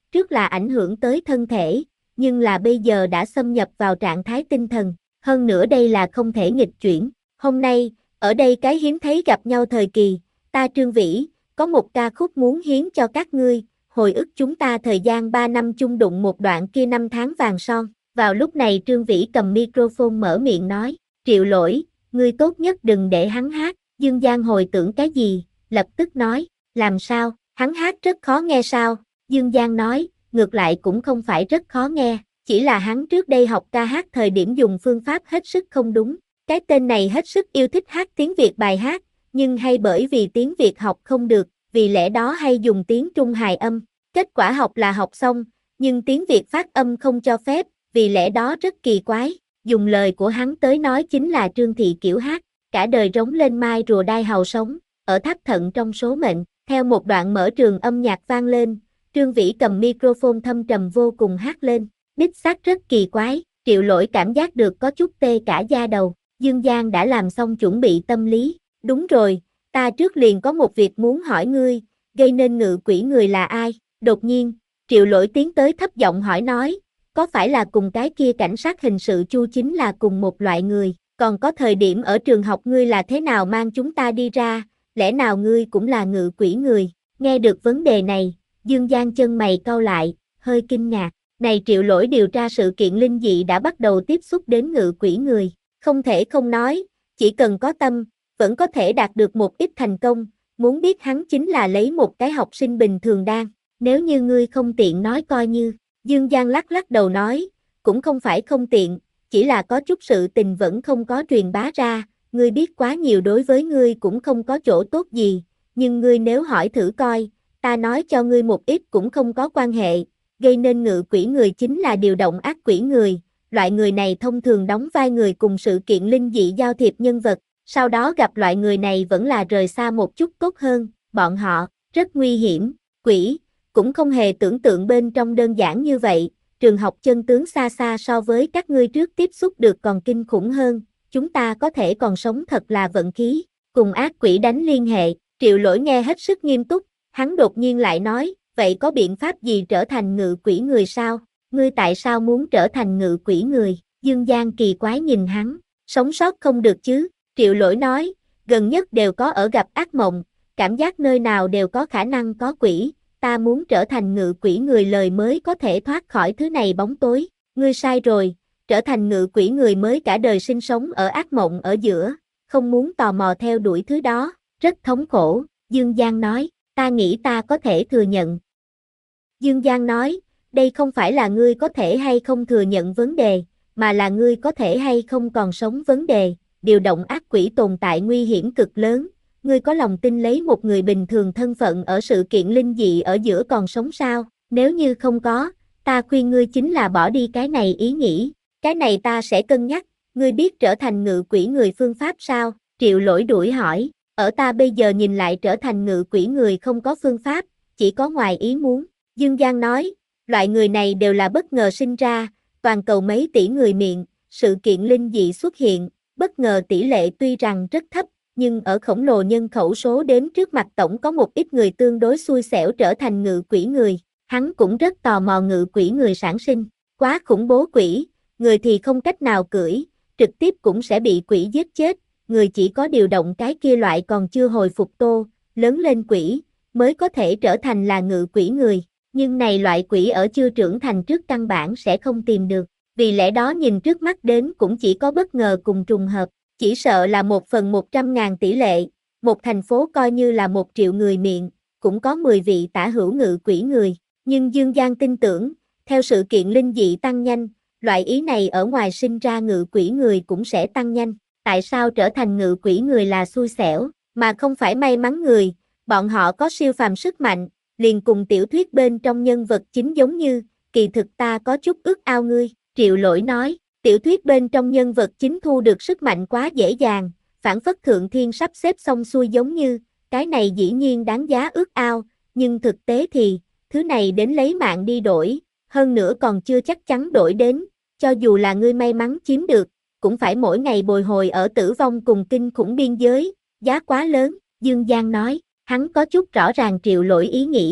trước là ảnh hưởng tới thân thể, nhưng là bây giờ đã xâm nhập vào trạng thái tinh thần, hơn nữa đây là không thể nghịch chuyển. Hôm nay, ở đây cái hiếm thấy gặp nhau thời kỳ, ta Trương Vĩ, có một ca khúc muốn hiến cho các ngươi, hồi ức chúng ta thời gian ba năm chung đụng một đoạn kia năm tháng vàng son. Vào lúc này Trương Vĩ cầm microphone mở miệng nói, Triệu Lỗi, ngươi tốt nhất đừng để hắn hát. Dương Giang hồi tưởng cái gì, lập tức nói, làm sao, hắn hát rất khó nghe sao? Dương Giang nói, ngược lại cũng không phải rất khó nghe, chỉ là hắn trước đây học ca hát thời điểm dùng phương pháp hết sức không đúng. Cái tên này hết sức yêu thích hát tiếng Việt bài hát, nhưng hay bởi vì tiếng Việt học không được, vì lẽ đó hay dùng tiếng Trung hài âm. Kết quả học là học xong, nhưng tiếng Việt phát âm không cho phép, vì lẽ đó rất kỳ quái. Dùng lời của hắn tới nói chính là Trương Thị kiểu hát, cả đời rống lên mai rùa đai hầu sống, ở tháp thận trong số mệnh. Theo một đoạn mở trường âm nhạc vang lên, Trương Vĩ cầm microphone thâm trầm vô cùng hát lên, đích xác rất kỳ quái, Triệu Lỗi cảm giác được có chút tê cả da đầu. Dương Giang đã làm xong chuẩn bị tâm lý, đúng rồi, ta trước liền có một việc muốn hỏi ngươi, gây nên ngự quỷ người là ai? Đột nhiên, Triệu Lỗi tiến tới thấp giọng hỏi nói, có phải là cùng cái kia cảnh sát hình sự Chu chính là cùng một loại người, còn có thời điểm ở trường học ngươi là thế nào mang chúng ta đi ra, lẽ nào ngươi cũng là ngự quỷ người? Nghe được vấn đề này, Dương Giang chân mày cau lại, hơi kinh ngạc, này Triệu Lỗi điều tra sự kiện linh dị đã bắt đầu tiếp xúc đến ngự quỷ người, không thể không nói, chỉ cần có tâm, vẫn có thể đạt được một ít thành công, muốn biết hắn chính là lấy một cái học sinh bình thường đang, nếu như ngươi không tiện nói coi như, Dương Giang lắc lắc đầu nói, cũng không phải không tiện, chỉ là có chút sự tình vẫn không có truyền bá ra, ngươi biết quá nhiều đối với ngươi cũng không có chỗ tốt gì, nhưng ngươi nếu hỏi thử coi, ta nói cho ngươi một ít cũng không có quan hệ, gây nên ngự quỷ người chính là điều động ác quỷ người, loại người này thông thường đóng vai người cùng sự kiện linh dị giao thiệp nhân vật, sau đó gặp loại người này vẫn là rời xa một chút tốt hơn, bọn họ, rất nguy hiểm, quỷ, cũng không hề tưởng tượng bên trong đơn giản như vậy, trường học chân tướng xa xa so với các ngươi trước tiếp xúc được còn kinh khủng hơn, chúng ta có thể còn sống thật là vận khí, cùng ác quỷ đánh liên hệ, Triệu Lỗi nghe hết sức nghiêm túc, hắn đột nhiên lại nói, vậy có biện pháp gì trở thành ngự quỷ người sao? Ngươi tại sao muốn trở thành ngự quỷ người? Dương Giang kỳ quái nhìn hắn, sống sót không được chứ? Triệu Lỗi nói, gần nhất đều có ở gặp ác mộng, cảm giác nơi nào đều có khả năng có quỷ, ta muốn trở thành ngự quỷ người lời mới có thể thoát khỏi thứ này bóng tối. Ngươi sai rồi, trở thành ngự quỷ người mới cả đời sinh sống ở ác mộng ở giữa, không muốn tò mò theo đuổi thứ đó, rất thống khổ. Dương Giang nói, ta nghĩ ta có thể thừa nhận. Dương Giang nói, đây không phải là ngươi có thể hay không thừa nhận vấn đề, mà là ngươi có thể hay không còn sống vấn đề, điều động ác quỷ tồn tại nguy hiểm cực lớn, ngươi có lòng tin lấy một người bình thường thân phận ở sự kiện linh dị ở giữa còn sống sao? Nếu như không có, ta khuyên ngươi chính là bỏ đi cái này ý nghĩ, cái này ta sẽ cân nhắc, ngươi biết trở thành ngự quỷ người phương pháp sao? Triệu Lỗi đuổi hỏi, ở ta bây giờ nhìn lại trở thành ngự quỷ người không có phương pháp, chỉ có ngoài ý muốn. Dương Giang nói, loại người này đều là bất ngờ sinh ra, toàn cầu mấy tỷ người miệng, sự kiện linh dị xuất hiện, bất ngờ tỷ lệ tuy rằng rất thấp, nhưng ở khổng lồ nhân khẩu số đến trước mặt tổng có một ít người tương đối xui xẻo trở thành ngự quỷ người, hắn cũng rất tò mò ngự quỷ người sản sinh, quá khủng bố quỷ, người thì không cách nào cưỡi, trực tiếp cũng sẽ bị quỷ giết chết, người chỉ có điều động cái kia loại còn chưa hồi phục tô, lớn lên quỷ, mới có thể trở thành là ngự quỷ người. Nhưng này loại quỷ ở chưa trưởng thành trước căn bản sẽ không tìm được, vì lẽ đó nhìn trước mắt đến cũng chỉ có bất ngờ cùng trùng hợp, chỉ sợ là một phần một trăm ngàn tỷ lệ, một thành phố coi như là một triệu người miệng, cũng có mười vị tả hữu ngự quỷ người, nhưng Dương Giang tin tưởng, theo sự kiện linh dị tăng nhanh, loại ý này ở ngoài sinh ra ngự quỷ người cũng sẽ tăng nhanh, tại sao trở thành ngự quỷ người là xui xẻo, mà không phải may mắn người, bọn họ có siêu phàm sức mạnh, liền cùng tiểu thuyết bên trong nhân vật chính giống như, kỳ thực ta có chút ước ao ngươi, Triệu Lỗi nói, tiểu thuyết bên trong nhân vật chính thu được sức mạnh quá dễ dàng, phản phất thượng thiên sắp xếp xong xuôi giống như, cái này dĩ nhiên đáng giá ước ao, nhưng thực tế thì, thứ này đến lấy mạng đi đổi, hơn nữa còn chưa chắc chắn đổi đến, cho dù là ngươi may mắn chiếm được, cũng phải mỗi ngày bồi hồi ở tử vong cùng kinh khủng biên giới, giá quá lớn, Dương Giang nói. Hắn có chút rõ ràng Triệu Lỗi ý nghĩ,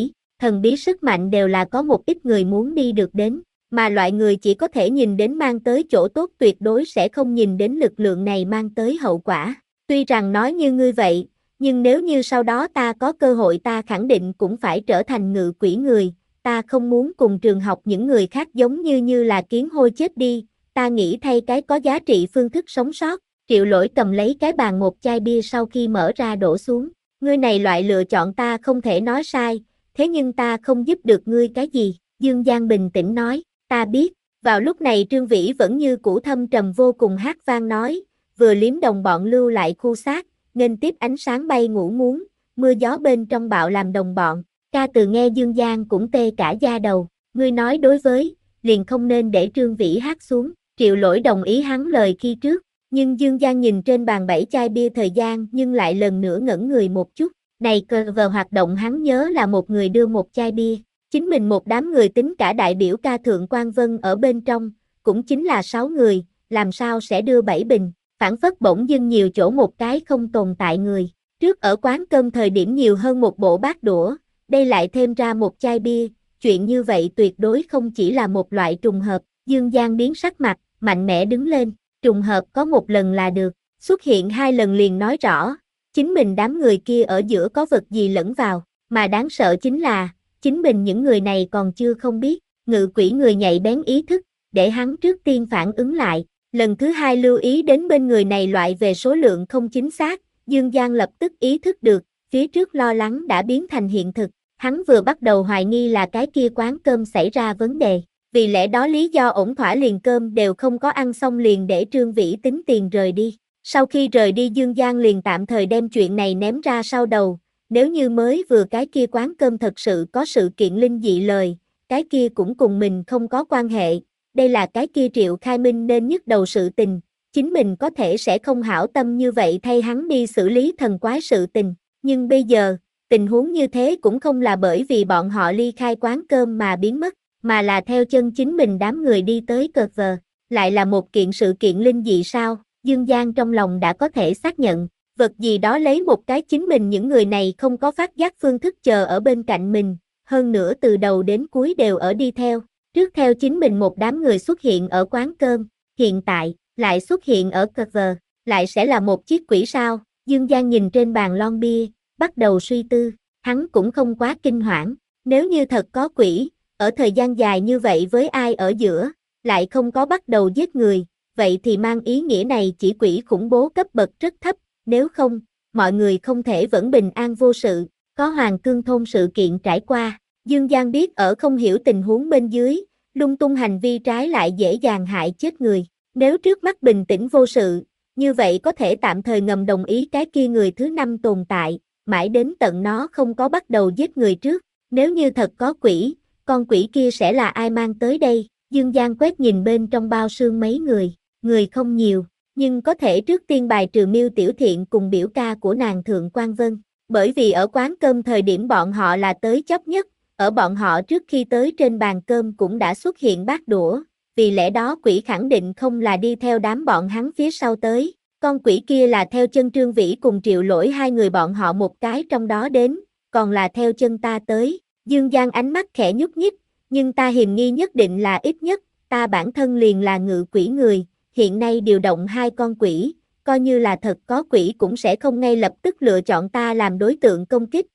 thần bí sức mạnh đều là có một ít người muốn đi được đến, mà loại người chỉ có thể nhìn đến mang tới chỗ tốt tuyệt đối sẽ không nhìn đến lực lượng này mang tới hậu quả. Tuy rằng nói như ngươi vậy, nhưng nếu như sau đó ta có cơ hội ta khẳng định cũng phải trở thành ngự quỷ người, ta không muốn cùng trường học những người khác giống như như là kiến hôi chết đi, ta nghĩ thay cái có giá trị phương thức sống sót. Triệu Lỗi cầm lấy cái bàn một chai bia sau khi mở ra đổ xuống, ngươi này loại lựa chọn ta không thể nói sai, thế nhưng ta không giúp được ngươi cái gì, Dương Giang bình tĩnh nói, ta biết. Vào lúc này Trương Vĩ vẫn như cũ thâm trầm vô cùng hát vang nói, vừa liếm đồng bọn lưu lại khu xác, nghênh tiếp ánh sáng bay ngủ muốn, mưa gió bên trong bạo làm đồng bọn, ca từ nghe Dương Giang cũng tê cả da đầu, ngươi nói đối với, liền không nên để Trương Vĩ hát xuống, Triệu Lỗi đồng ý hắn lời khi trước, nhưng Dương Giang nhìn trên bàn bảy chai bia thời gian nhưng lại lần nữa ngẩn người một chút, này cờ vờ hoạt động hắn nhớ là một người đưa một chai bia, chính mình một đám người tính cả đại biểu ca Thượng Quan Vân ở bên trong, cũng chính là sáu người, làm sao sẽ đưa bảy bình, phản phất bỗng dưng nhiều chỗ một cái không tồn tại người, trước ở quán cơm thời điểm nhiều hơn một bộ bát đũa, đây lại thêm ra một chai bia, chuyện như vậy tuyệt đối không chỉ là một loại trùng hợp, Dương Giang biến sắc mặt, mạnh mẽ đứng lên, trùng hợp có một lần là được, xuất hiện hai lần liền nói rõ, chính mình đám người kia ở giữa có vật gì lẫn vào, mà đáng sợ chính là, chính mình những người này còn chưa không biết, ngự quỷ người nhạy bén ý thức, để hắn trước tiên phản ứng lại, lần thứ hai lưu ý đến bên người này loại về số lượng không chính xác, Dương Giang lập tức ý thức được, phía trước lo lắng đã biến thành hiện thực, hắn vừa bắt đầu hoài nghi là cái kia quán cơm xảy ra vấn đề, vì lẽ đó lý do ổn thỏa liền cơm đều không có ăn xong liền để Trương Vĩ tính tiền rời đi, sau khi rời đi Dương Giang liền tạm thời đem chuyện này ném ra sau đầu, nếu như mới vừa cái kia quán cơm thật sự có sự kiện linh dị lời, cái kia cũng cùng mình không có quan hệ, đây là cái kia Triệu Khai Minh nên nhức đầu sự tình, chính mình có thể sẽ không hảo tâm như vậy thay hắn đi xử lý thần quái sự tình, nhưng bây giờ, tình huống như thế cũng không là bởi vì bọn họ ly khai quán cơm mà biến mất, mà là theo chân chính mình đám người đi tới cờ vờ, lại là một kiện sự kiện linh dị sao, Dương Giang trong lòng đã có thể xác nhận, vật gì đó lấy một cái chính mình những người này không có phát giác phương thức chờ ở bên cạnh mình, hơn nữa từ đầu đến cuối đều ở đi theo, trước theo chính mình một đám người xuất hiện ở quán cơm, hiện tại, lại xuất hiện ở cover, lại sẽ là một chiếc quỷ sao, Dương Giang nhìn trên bàn lon bia, bắt đầu suy tư, hắn cũng không quá kinh hoảng, nếu như thật có quỷ, ở thời gian dài như vậy với ai ở giữa, lại không có bắt đầu giết người, vậy thì mang ý nghĩa này chỉ quỷ khủng bố cấp bậc rất thấp, nếu không, mọi người không thể vẫn bình an vô sự, có Hoàng Cương Thôn sự kiện trải qua, Dương Giang biết ở không hiểu tình huống bên dưới, lung tung hành vi trái lại dễ dàng hại chết người, nếu trước mắt bình tĩnh vô sự, như vậy có thể tạm thời ngầm đồng ý cái kia người thứ năm tồn tại, mãi đến tận nó không có bắt đầu giết người trước, nếu như thật có quỷ, con quỷ kia sẽ là ai mang tới đây, Dương Giang quét nhìn bên trong bao xương mấy người, người không nhiều. Nhưng có thể trước tiên bài trừ Miêu Tiểu Thiện cùng biểu ca của nàng Thượng Quan Vân, bởi vì ở quán cơm thời điểm bọn họ là tới chóp nhất, ở bọn họ trước khi tới trên bàn cơm cũng đã xuất hiện bát đũa, vì lẽ đó quỷ khẳng định không là đi theo đám bọn hắn phía sau tới, con quỷ kia là theo chân Trương Vĩ cùng Triệu Lỗi hai người bọn họ một cái trong đó đến, còn là theo chân ta tới, Dương Giang ánh mắt khẽ nhúc nhích, nhưng ta hiềm nghi nhất định là ít nhất, ta bản thân liền là ngự quỷ người. Hiện nay điều động hai con quỷ, coi như là thật có quỷ cũng sẽ không ngay lập tức lựa chọn ta làm đối tượng công kích.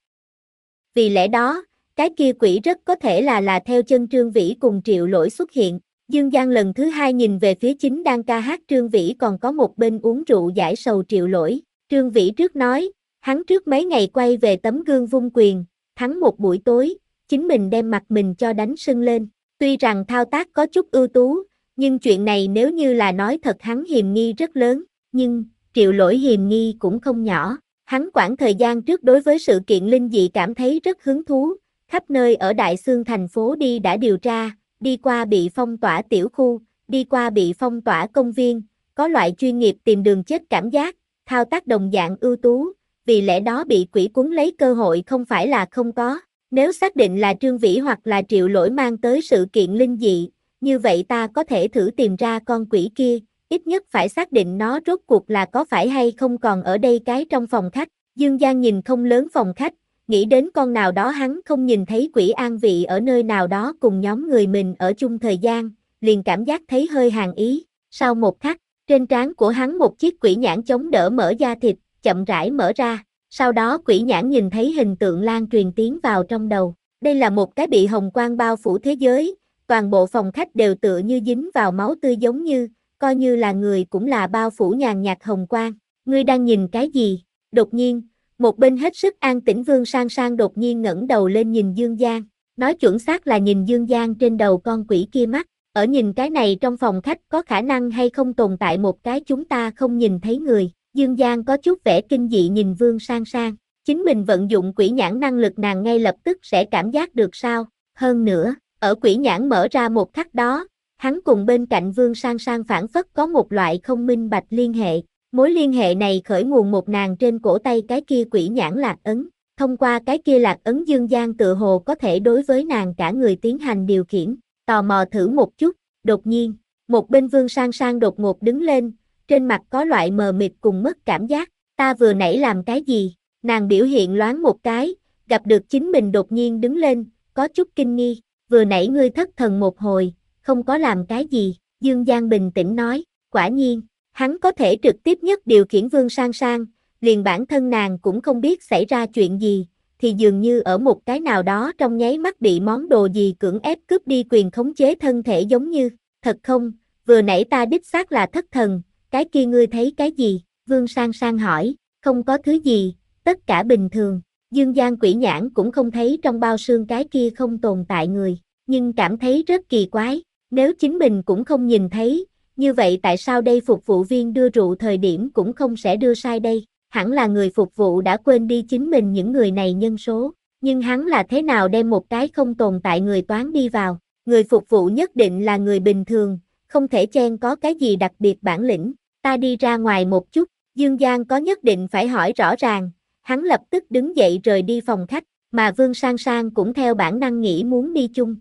Vì lẽ đó, cái kia quỷ rất có thể là là theo chân Trương Vĩ cùng Triệu Lỗi xuất hiện. Dương Giang lần thứ hai nhìn về phía chính đang ca hát Trương Vĩ còn có một bên uống rượu giải sầu Triệu Lỗi. Trương Vĩ trước nói, hắn trước mấy ngày quay về tấm gương vung quyền, thắng một buổi tối, chính mình đem mặt mình cho đánh sưng lên. Tuy rằng thao tác có chút ưu tú, nhưng chuyện này nếu như là nói thật hắn hiềm nghi rất lớn, nhưng, Triệu Lỗi hiềm nghi cũng không nhỏ. Hắn quãng thời gian trước đối với sự kiện linh dị cảm thấy rất hứng thú, khắp nơi ở Đại Xương thành phố đi đã điều tra, đi qua bị phong tỏa tiểu khu, đi qua bị phong tỏa công viên, có loại chuyên nghiệp tìm đường chết cảm giác, thao tác đồng dạng ưu tú, vì lẽ đó bị quỷ cuốn lấy cơ hội không phải là không có. Nếu xác định là Trương Vĩ hoặc là Triệu Lỗi mang tới sự kiện linh dị, như vậy ta có thể thử tìm ra con quỷ kia, ít nhất phải xác định nó rốt cuộc là có phải hay không còn ở đây cái trong phòng khách. Dương Giang nhìn không lớn phòng khách, nghĩ đến con nào đó hắn không nhìn thấy quỷ an vị ở nơi nào đó cùng nhóm người mình ở chung thời gian, liền cảm giác thấy hơi hàn ý. Sau một khắc, trên trán của hắn một chiếc quỷ nhãn chống đỡ mở da thịt, chậm rãi mở ra. Sau đó quỷ nhãn nhìn thấy hình tượng lan truyền tiến vào trong đầu. Đây là một cái bị hồng quang bao phủ thế giới, toàn bộ phòng khách đều tựa như dính vào máu tươi giống như, coi như là người cũng là bao phủ nhàn nhạt hồng quang. Ngươi đang nhìn cái gì? Đột nhiên, một bên hết sức an tĩnh Vương Sang Sang đột nhiên ngẩng đầu lên nhìn Dương Giang, nói chuẩn xác là nhìn Dương Giang trên đầu con quỷ kia mắt. Ở nhìn cái này trong phòng khách có khả năng hay không tồn tại một cái chúng ta không nhìn thấy người. Dương Giang có chút vẻ kinh dị nhìn Vương Sang Sang, chính mình vận dụng quỷ nhãn năng lực nàng ngay lập tức sẽ cảm giác được sao? Hơn nữa, ở quỷ nhãn mở ra một khắc đó, hắn cùng bên cạnh Vương Sang Sang phản phất có một loại không minh bạch liên hệ. Mối liên hệ này khởi nguồn một nàng trên cổ tay cái kia quỷ nhãn lạc ấn. Thông qua cái kia lạc ấn Dương Giang tự hồ có thể đối với nàng cả người tiến hành điều khiển. Tò mò thử một chút, đột nhiên, một bên Vương Sang Sang đột ngột đứng lên, trên mặt có loại mờ mịt cùng mất cảm giác. Ta vừa nãy làm cái gì? Nàng biểu hiện loáng một cái, gặp được chính mình đột nhiên đứng lên, có chút kinh nghi. Vừa nãy ngươi thất thần một hồi, không có làm cái gì, Dương Giang bình tĩnh nói. Quả nhiên, hắn có thể trực tiếp nhất điều khiển Vương Sang Sang, liền bản thân nàng cũng không biết xảy ra chuyện gì, thì dường như ở một cái nào đó trong nháy mắt bị món đồ gì cưỡng ép cướp đi quyền khống chế thân thể giống như. Thật không, vừa nãy ta đích xác là thất thần, cái kia ngươi thấy cái gì? Vương Sang Sang hỏi. Không có thứ gì, tất cả bình thường. Dương Giang quỷ nhãn cũng không thấy trong bao xương cái kia không tồn tại người, nhưng cảm thấy rất kỳ quái. Nếu chính mình cũng không nhìn thấy, như vậy tại sao đây phục vụ viên đưa rượu thời điểm cũng không sẽ đưa sai đây? Hẳn là người phục vụ đã quên đi chính mình những người này nhân số, nhưng hắn là thế nào đem một cái không tồn tại người toán đi vào? Người phục vụ nhất định là người bình thường, không thể chen có cái gì đặc biệt bản lĩnh. Ta đi ra ngoài một chút, Dương Giang có nhất định phải hỏi rõ ràng, hắn lập tức đứng dậy rời đi phòng khách, mà Vương Sang Sang cũng theo bản năng nghĩ muốn đi chung.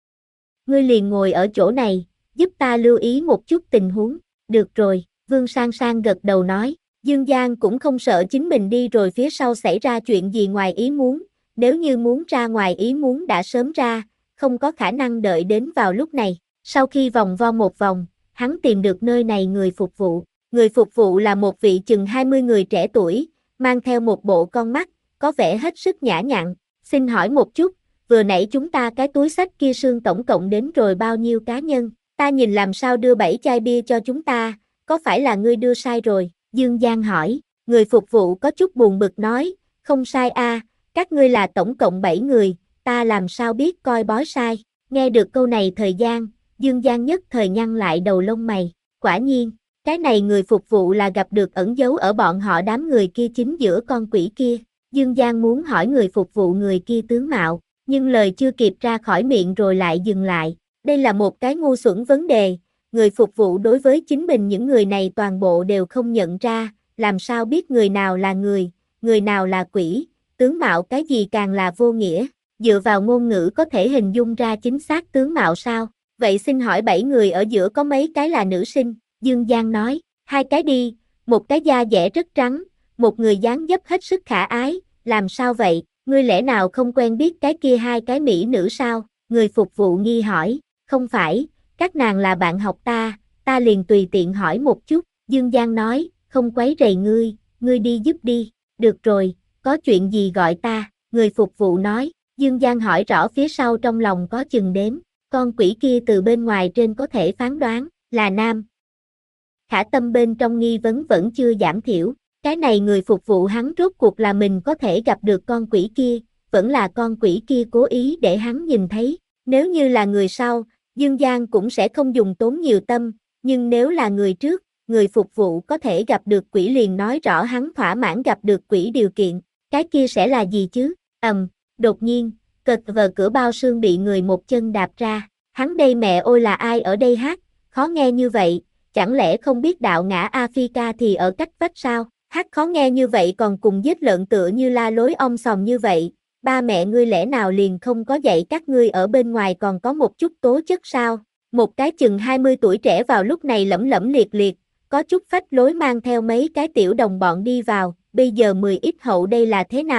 Ngươi liền ngồi ở chỗ này, giúp ta lưu ý một chút tình huống. Được rồi, Vương Sang Sang gật đầu nói. Dương Giang cũng không sợ chính mình đi rồi phía sau xảy ra chuyện gì ngoài ý muốn, nếu như muốn ra ngoài ý muốn đã sớm ra, không có khả năng đợi đến vào lúc này. Sau khi vòng vo một vòng, hắn tìm được nơi này người phục vụ. Người phục vụ là một vị chừng hai mươi người trẻ tuổi, mang theo một bộ con mắt, có vẻ hết sức nhã nhặn. Xin hỏi một chút, vừa nãy chúng ta cái túi xách kia sương tổng cộng đến rồi bao nhiêu cá nhân? Ta nhìn làm sao đưa bảy chai bia cho chúng ta, có phải là ngươi đưa sai rồi? Dương Giang hỏi. Người phục vụ có chút buồn bực nói, không sai a, các ngươi là tổng cộng bảy người, ta làm sao biết coi bói sai? Nghe được câu này thời gian, Dương Giang nhất thời nhăn lại đầu lông mày. Quả nhiên, cái này người phục vụ là gặp được ẩn giấu ở bọn họ đám người kia chính giữa con quỷ kia. Dương Giang muốn hỏi người phục vụ người kia tướng mạo, nhưng lời chưa kịp ra khỏi miệng rồi lại dừng lại. Đây là một cái ngu xuẩn vấn đề, người phục vụ đối với chính mình những người này toàn bộ đều không nhận ra, làm sao biết người nào là người, người nào là quỷ, tướng mạo cái gì càng là vô nghĩa, dựa vào ngôn ngữ có thể hình dung ra chính xác tướng mạo sao? Vậy xin hỏi bảy người ở giữa có mấy cái là nữ sinh? Dương Giang nói, hai cái đi, một cái da dẻ rất trắng, một người dáng dấp hết sức khả ái, làm sao vậy, ngươi lẽ nào không quen biết cái kia hai cái mỹ nữ sao? Người phục vụ nghi hỏi, không phải, các nàng là bạn học ta, ta liền tùy tiện hỏi một chút. Dương Giang nói, không quấy rầy ngươi, ngươi đi giúp đi. Được rồi, có chuyện gì gọi ta? Người phục vụ nói. Dương Giang hỏi rõ phía sau trong lòng có chừng đếm, con quỷ kia từ bên ngoài trên có thể phán đoán là nam. Khả tâm bên trong nghi vấn vẫn chưa giảm thiểu, cái này người phục vụ hắn rốt cuộc là mình có thể gặp được con quỷ kia, vẫn là con quỷ kia cố ý để hắn nhìn thấy. Nếu như là người sau, Dương Giang cũng sẽ không dùng tốn nhiều tâm, nhưng nếu là người trước, người phục vụ có thể gặp được quỷ liền nói rõ hắn thỏa mãn gặp được quỷ điều kiện, cái kia sẽ là gì chứ? Ầm, um, đột nhiên, cật vờ cửa bao xương bị người một chân đạp ra, hắn đây mẹ ôi là ai ở đây hát, khó nghe như vậy, chẳng lẽ không biết đạo ngã Africa thì ở cách vách sao? Hát khó nghe như vậy còn cùng giết lợn tựa như la lối om sòm như vậy. Ba mẹ ngươi lẽ nào liền không có dạy các ngươi ở bên ngoài còn có một chút tố chất sao? Một cái chừng hai mươi tuổi trẻ vào lúc này lẩm lẩm liệt liệt, có chút phách lối mang theo mấy cái tiểu đồng bọn đi vào, bây giờ mười ít hậu đây là thế nào?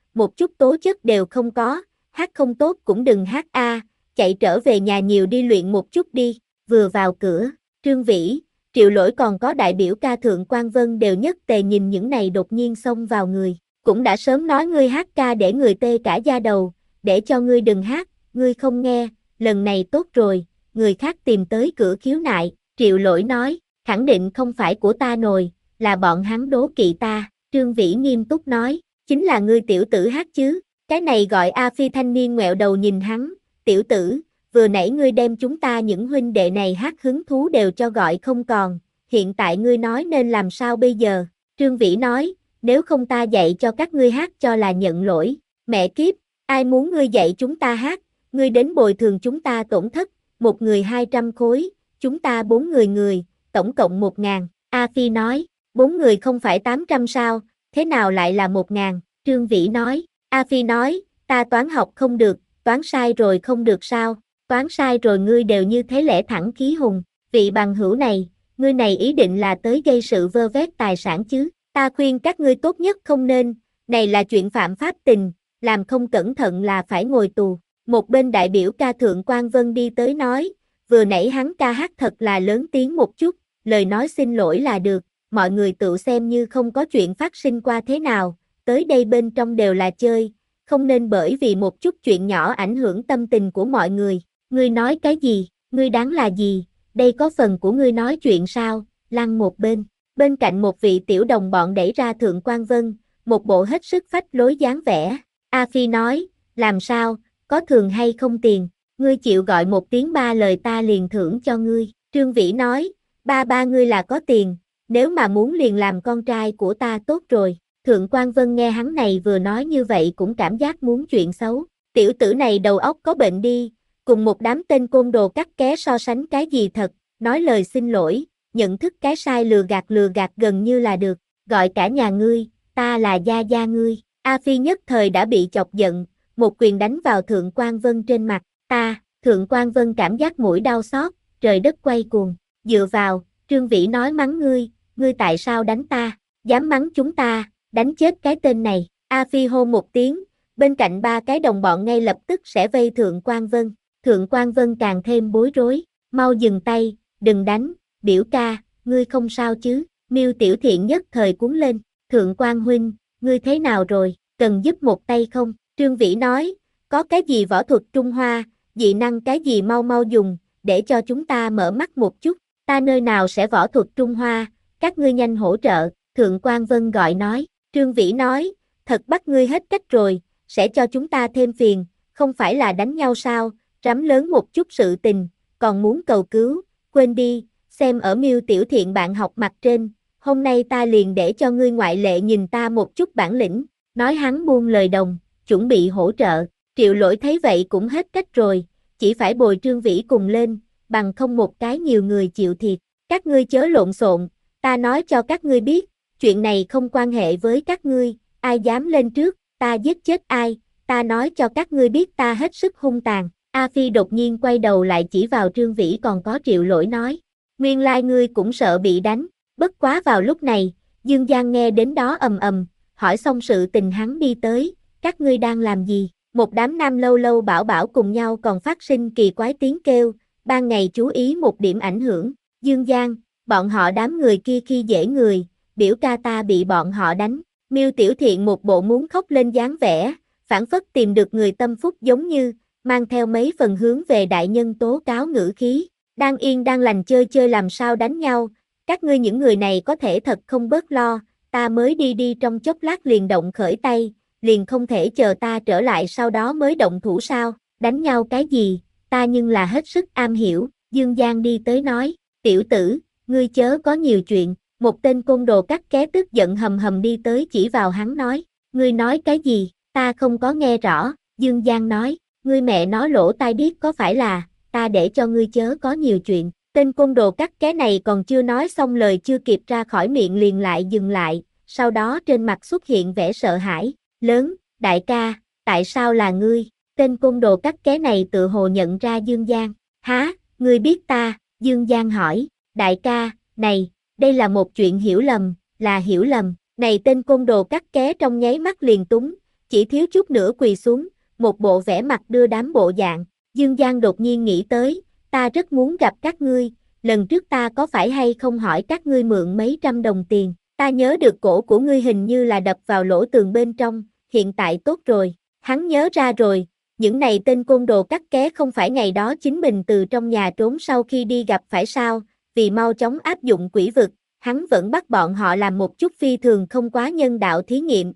một chút tố chất đều không có, hát không tốt cũng đừng hát a, chạy trở về nhà nhiều đi luyện một chút đi. Vừa vào cửa, Trương Vĩ, Triệu Lỗi còn có đại biểu ca Thượng Quan Vân đều nhất tề nhìn những này đột nhiên xông vào người, cũng đã sớm nói ngươi hát ca để người tê cả da đầu, để cho ngươi đừng hát, ngươi không nghe, lần này tốt rồi, người khác tìm tới cửa khiếu nại, Triệu Lỗi nói, khẳng định không phải của ta nồi, là bọn hắn đố kỵ ta, Trương Vĩ nghiêm túc nói, chính là ngươi tiểu tử hát chứ, cái này gọi A Phi thanh niên ngoẹo đầu nhìn hắn, tiểu tử, vừa nãy ngươi đem chúng ta những huynh đệ này hát hứng thú đều cho gọi không còn, hiện tại ngươi nói nên làm sao bây giờ, Trương Vĩ nói, nếu không ta dạy cho các ngươi hát cho là nhận lỗi, mẹ kiếp, ai muốn ngươi dạy chúng ta hát, ngươi đến bồi thường chúng ta tổn thất, một người hai trăm khối, chúng ta bốn người người, tổng cộng một ngàn, A Phi nói, bốn người không phải tám trăm sao, thế nào lại là một ngàn, Trương Vĩ nói, A Phi nói, ta toán học không được, toán sai rồi không được sao, toán sai rồi ngươi đều như thế lẽ thẳng khí hùng, vị bằng hữu này, ngươi này ý định là tới gây sự vơ vét tài sản chứ, ta khuyên các ngươi tốt nhất không nên, này là chuyện phạm pháp tình, làm không cẩn thận là phải ngồi tù. Một bên đại biểu ca Thượng Quan Vân đi tới nói, vừa nãy hắn ca hát thật là lớn tiếng một chút, lời nói xin lỗi là được, mọi người tự xem như không có chuyện phát sinh qua thế nào, tới đây bên trong đều là chơi, không nên bởi vì một chút chuyện nhỏ ảnh hưởng tâm tình của mọi người. Ngươi nói cái gì, ngươi đáng là gì, đây có phần của ngươi nói chuyện sao, lăn một bên. Bên cạnh một vị tiểu đồng bọn đẩy ra Thượng Quan Vân, một bộ hết sức phách lối dáng vẻ. A Phi nói, làm sao, có thường hay không tiền, ngươi chịu gọi một tiếng ba lời ta liền thưởng cho ngươi. Trương Vĩ nói, ba ba ngươi là có tiền, nếu mà muốn liền làm con trai của ta tốt rồi. Thượng Quan Vân nghe hắn này vừa nói như vậy cũng cảm giác muốn chuyện xấu. Tiểu tử này đầu óc có bệnh đi, cùng một đám tên côn đồ cắt ké so sánh cái gì thật, nói lời xin lỗi, nhận thức cái sai lừa gạt lừa gạt gần như là được, gọi cả nhà ngươi, ta là gia gia ngươi. A Phi nhất thời đã bị chọc giận, một quyền đánh vào Thượng Quan Vân trên mặt, ta, Thượng Quan Vân cảm giác mũi đau xót, trời đất quay cuồng, dựa vào, Trương Vĩ nói mắng ngươi, ngươi tại sao đánh ta, dám mắng chúng ta, đánh chết cái tên này, A Phi hô một tiếng, bên cạnh ba cái đồng bọn ngay lập tức sẽ vây Thượng Quan Vân, Thượng Quan Vân càng thêm bối rối, mau dừng tay, đừng đánh, biểu ca, ngươi không sao chứ, Miêu Tiểu Thiện nhất thời cuốn lên, Thượng Quan huynh, ngươi thế nào rồi, cần giúp một tay không, Trương Vĩ nói, có cái gì võ thuật Trung Hoa, dị năng cái gì mau mau dùng, để cho chúng ta mở mắt một chút, ta nơi nào sẽ võ thuật Trung Hoa, các ngươi nhanh hỗ trợ, Thượng Quan Vân gọi nói, Trương Vĩ nói, thật bắt ngươi hết cách rồi, sẽ cho chúng ta thêm phiền, không phải là đánh nhau sao, rắm lớn một chút sự tình, còn muốn cầu cứu, quên đi, xem ở Miêu Tiểu Thiện bạn học mặt trên, hôm nay ta liền để cho ngươi ngoại lệ nhìn ta một chút bản lĩnh, nói hắn buông lời đồng, chuẩn bị hỗ trợ, Triệu Lỗi thấy vậy cũng hết cách rồi, chỉ phải bồi Trương Vĩ cùng lên, bằng không một cái nhiều người chịu thiệt, các ngươi chớ lộn xộn, ta nói cho các ngươi biết, chuyện này không quan hệ với các ngươi, ai dám lên trước, ta giết chết ai, ta nói cho các ngươi biết ta hết sức hung tàn. A Phi đột nhiên quay đầu lại chỉ vào Trương Vĩ còn có Triệu Lỗi nói, nguyên lai ngươi cũng sợ bị đánh, bất quá vào lúc này, Dương Giang nghe đến đó ầm ầm, hỏi xong sự tình hắn đi tới, các ngươi đang làm gì, một đám nam lâu lâu bảo bảo cùng nhau còn phát sinh kỳ quái tiếng kêu, ban ngày chú ý một điểm ảnh hưởng, Dương Giang, bọn họ đám người kia khi dễ người, biểu ca ta bị bọn họ đánh, Miêu Tiểu Thiện một bộ muốn khóc lên dáng vẻ, phảng phất tìm được người tâm phúc giống như, mang theo mấy phần hướng về đại nhân tố cáo ngữ khí, đang yên đang lành chơi chơi làm sao đánh nhau, các ngươi những người này có thể thật không bớt lo, ta mới đi đi trong chốc lát liền động khởi tay, liền không thể chờ ta trở lại sau đó mới động thủ sao, đánh nhau cái gì, ta nhưng là hết sức am hiểu, Dương Giang đi tới nói, tiểu tử, ngươi chớ có nhiều chuyện, một tên côn đồ cắt ké tức giận hầm hầm đi tới chỉ vào hắn nói, ngươi nói cái gì, ta không có nghe rõ, Dương Giang nói, ngươi mẹ nói lỗ tai điếc có phải là, ta để cho ngươi chớ có nhiều chuyện, tên côn đồ cắt ké này còn chưa nói xong lời chưa kịp ra khỏi miệng liền lại dừng lại, sau đó trên mặt xuất hiện vẻ sợ hãi, lớn, đại ca, tại sao là ngươi, tên côn đồ cắt ké này tự hồ nhận ra Dương Giang, há, ngươi biết ta, Dương Giang hỏi, đại ca, này, đây là một chuyện hiểu lầm, là hiểu lầm, này tên côn đồ cắt ké trong nháy mắt liền túng, chỉ thiếu chút nữa quỳ xuống, một bộ vẻ mặt đưa đám bộ dạng. Dương Giang đột nhiên nghĩ tới, ta rất muốn gặp các ngươi, lần trước ta có phải hay không hỏi các ngươi mượn mấy trăm đồng tiền, ta nhớ được cổ của ngươi hình như là đập vào lỗ tường bên trong, hiện tại tốt rồi, hắn nhớ ra rồi, những này tên côn đồ cắt ké không phải ngày đó chính mình từ trong nhà trốn sau khi đi gặp phải sao, vì mau chóng áp dụng quỷ vực, hắn vẫn bắt bọn họ làm một chút phi thường không quá nhân đạo thí nghiệm.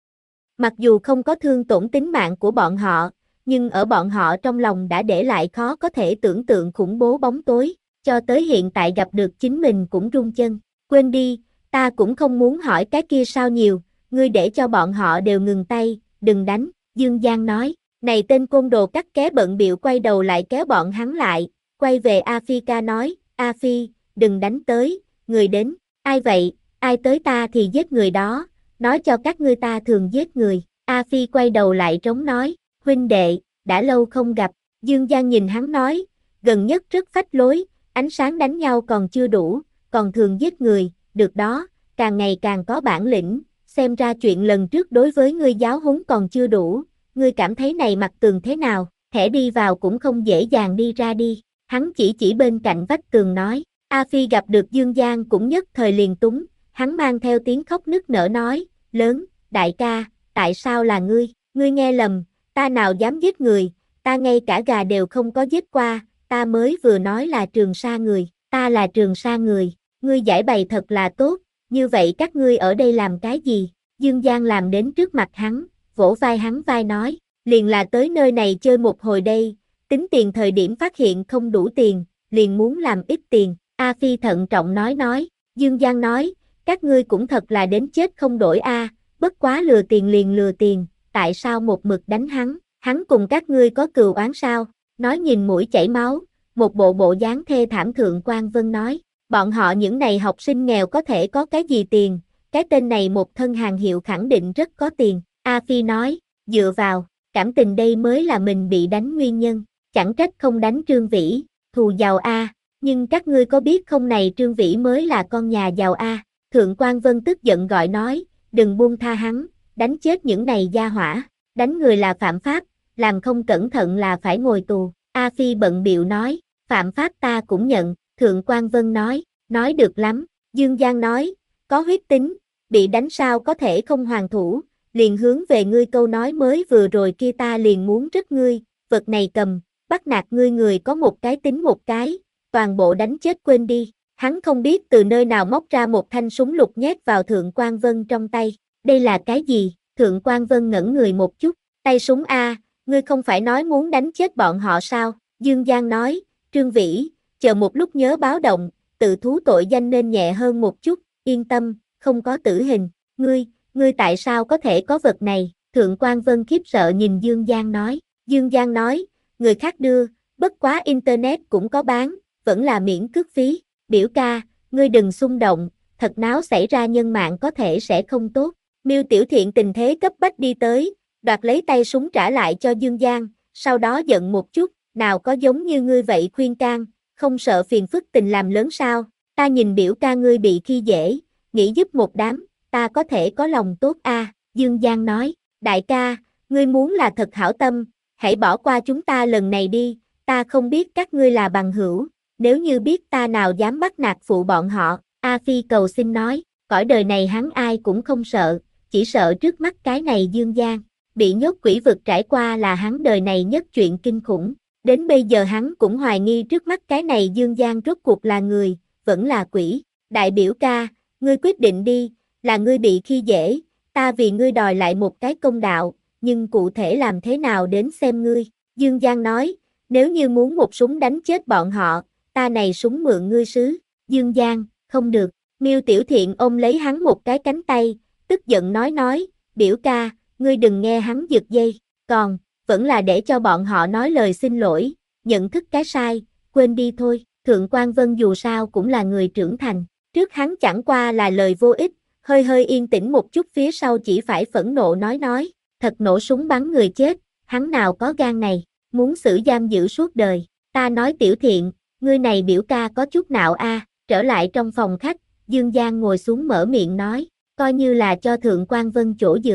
Mặc dù không có thương tổn tính mạng của bọn họ, nhưng ở bọn họ trong lòng đã để lại khó có thể tưởng tượng khủng bố bóng tối, cho tới hiện tại gặp được chính mình cũng run chân. Quên đi, ta cũng không muốn hỏi cái kia sao nhiều, ngươi để cho bọn họ đều ngừng tay, đừng đánh, Dương Giang nói. Này tên côn đồ cắt ké bận bịu quay đầu lại kéo bọn hắn lại, quay về A Phi ca nói, A Phi, đừng đánh tới, người đến, ai vậy, ai tới ta thì giết người đó, nói cho các ngươi ta thường giết người. A Phi quay đầu lại trống nói, huynh đệ, đã lâu không gặp, Dương Giang nhìn hắn nói, gần nhất rất phách lối, ánh sáng đánh nhau còn chưa đủ, còn thường giết người, được đó, càng ngày càng có bản lĩnh, xem ra chuyện lần trước đối với ngươi giáo huấn còn chưa đủ, ngươi cảm thấy này mặt tường thế nào, thẻ đi vào cũng không dễ dàng đi ra đi, hắn chỉ chỉ bên cạnh vách tường nói, A Phi gặp được Dương Giang cũng nhất thời liền túng, hắn mang theo tiếng khóc nức nở nói, lớn, đại ca, tại sao là ngươi, ngươi nghe lầm, ta nào dám giết người, ta ngay cả gà đều không có giết qua, ta mới vừa nói là Trường Sa người, ta là Trường Sa người, ngươi giải bày thật là tốt, như vậy các ngươi ở đây làm cái gì, Dương Giang làm đến trước mặt hắn, vỗ vai hắn vai nói, liền là tới nơi này chơi một hồi đây, tính tiền thời điểm phát hiện không đủ tiền, liền muốn làm ít tiền, A Phi thận trọng nói nói, Dương Giang nói, các ngươi cũng thật là đến chết không đổi a, bất quá lừa tiền liền lừa tiền, tại sao một mực đánh hắn, hắn cùng các ngươi có cừu oán sao, nói nhìn mũi chảy máu, một bộ bộ dáng thê thảm. Thượng Quan Vân nói, bọn họ những này học sinh nghèo có thể có cái gì tiền, cái tên này một thân hàng hiệu khẳng định rất có tiền, A Phi nói, dựa vào, cảm tình đây mới là mình bị đánh nguyên nhân, chẳng trách không đánh Trương Vĩ, thù giàu a, nhưng các ngươi có biết không này Trương Vĩ mới là con nhà giàu a, Thượng Quan Vân tức giận gọi nói, đừng buông tha hắn, đánh chết những này gia hỏa, đánh người là phạm pháp, làm không cẩn thận là phải ngồi tù, A Phi bận bịu nói, phạm pháp ta cũng nhận, Thượng Quan Vân nói, nói được lắm, Dương Giang nói, có huyết tính, bị đánh sao có thể không hoàn thủ, liền hướng về ngươi câu nói mới vừa rồi kia ta liền muốn rứt ngươi, vật này cầm, bắt nạt ngươi người có một cái tính một cái, toàn bộ đánh chết quên đi, hắn không biết từ nơi nào móc ra một thanh súng lục nhét vào Thượng Quan Vân trong tay, đây là cái gì, Thượng Quan Vân ngẩn người một chút, tay súng A, ngươi không phải nói muốn đánh chết bọn họ sao, Dương Giang nói, Trương Vĩ, chờ một lúc nhớ báo động, tự thú tội danh nên nhẹ hơn một chút, yên tâm, không có tử hình, ngươi, ngươi tại sao có thể có vật này, Thượng Quan Vân khiếp sợ nhìn Dương Giang nói, Dương Giang nói, người khác đưa, bất quá internet cũng có bán, vẫn là miễn cước phí, biểu ca, ngươi đừng xung động, thật náo xảy ra nhân mạng có thể sẽ không tốt, Miêu Tiểu Thiện tình thế cấp bách đi tới, đoạt lấy tay súng trả lại cho Dương Giang, sau đó giận một chút, nào có giống như ngươi vậy khuyên can, không sợ phiền phức tình làm lớn sao, ta nhìn biểu ca ngươi bị khi dễ, nghĩ giúp một đám, ta có thể có lòng tốt a, à, Dương Giang nói, đại ca, ngươi muốn là thật hảo tâm, hãy bỏ qua chúng ta lần này đi, ta không biết các ngươi là bằng hữu, nếu như biết ta nào dám bắt nạt phụ bọn họ, A Phi cầu xin nói, cõi đời này hắn ai cũng không sợ, chỉ sợ trước mắt cái này Dương Giang, bị nhốt quỷ vực trải qua là hắn đời này nhất chuyện kinh khủng, đến bây giờ hắn cũng hoài nghi trước mắt cái này Dương Giang rốt cuộc là người, vẫn là quỷ, đại biểu ca, ngươi quyết định đi, là ngươi bị khi dễ, ta vì ngươi đòi lại một cái công đạo, nhưng cụ thể làm thế nào đến xem ngươi, Dương Giang nói, nếu như muốn một súng đánh chết bọn họ, ta này súng mượn ngươi xứ, Dương Giang, không được, Miêu Tiểu Thiện ôm lấy hắn một cái cánh tay, tức giận nói nói, biểu ca, ngươi đừng nghe hắn giật dây, còn, vẫn là để cho bọn họ nói lời xin lỗi, nhận thức cái sai, quên đi thôi, Thượng Quan Vân dù sao cũng là người trưởng thành, trước hắn chẳng qua là lời vô ích, hơi hơi yên tĩnh một chút phía sau chỉ phải phẫn nộ nói nói, thật nổ súng bắn người chết, hắn nào có gan này, muốn xử giam giữ suốt đời, ta nói Tiểu Thiện, ngươi này biểu ca có chút nạo a, à. Trở lại trong phòng khách, Dương Giang ngồi xuống mở miệng nói, coi như là cho Thượng Quan Vân chỗ dựa,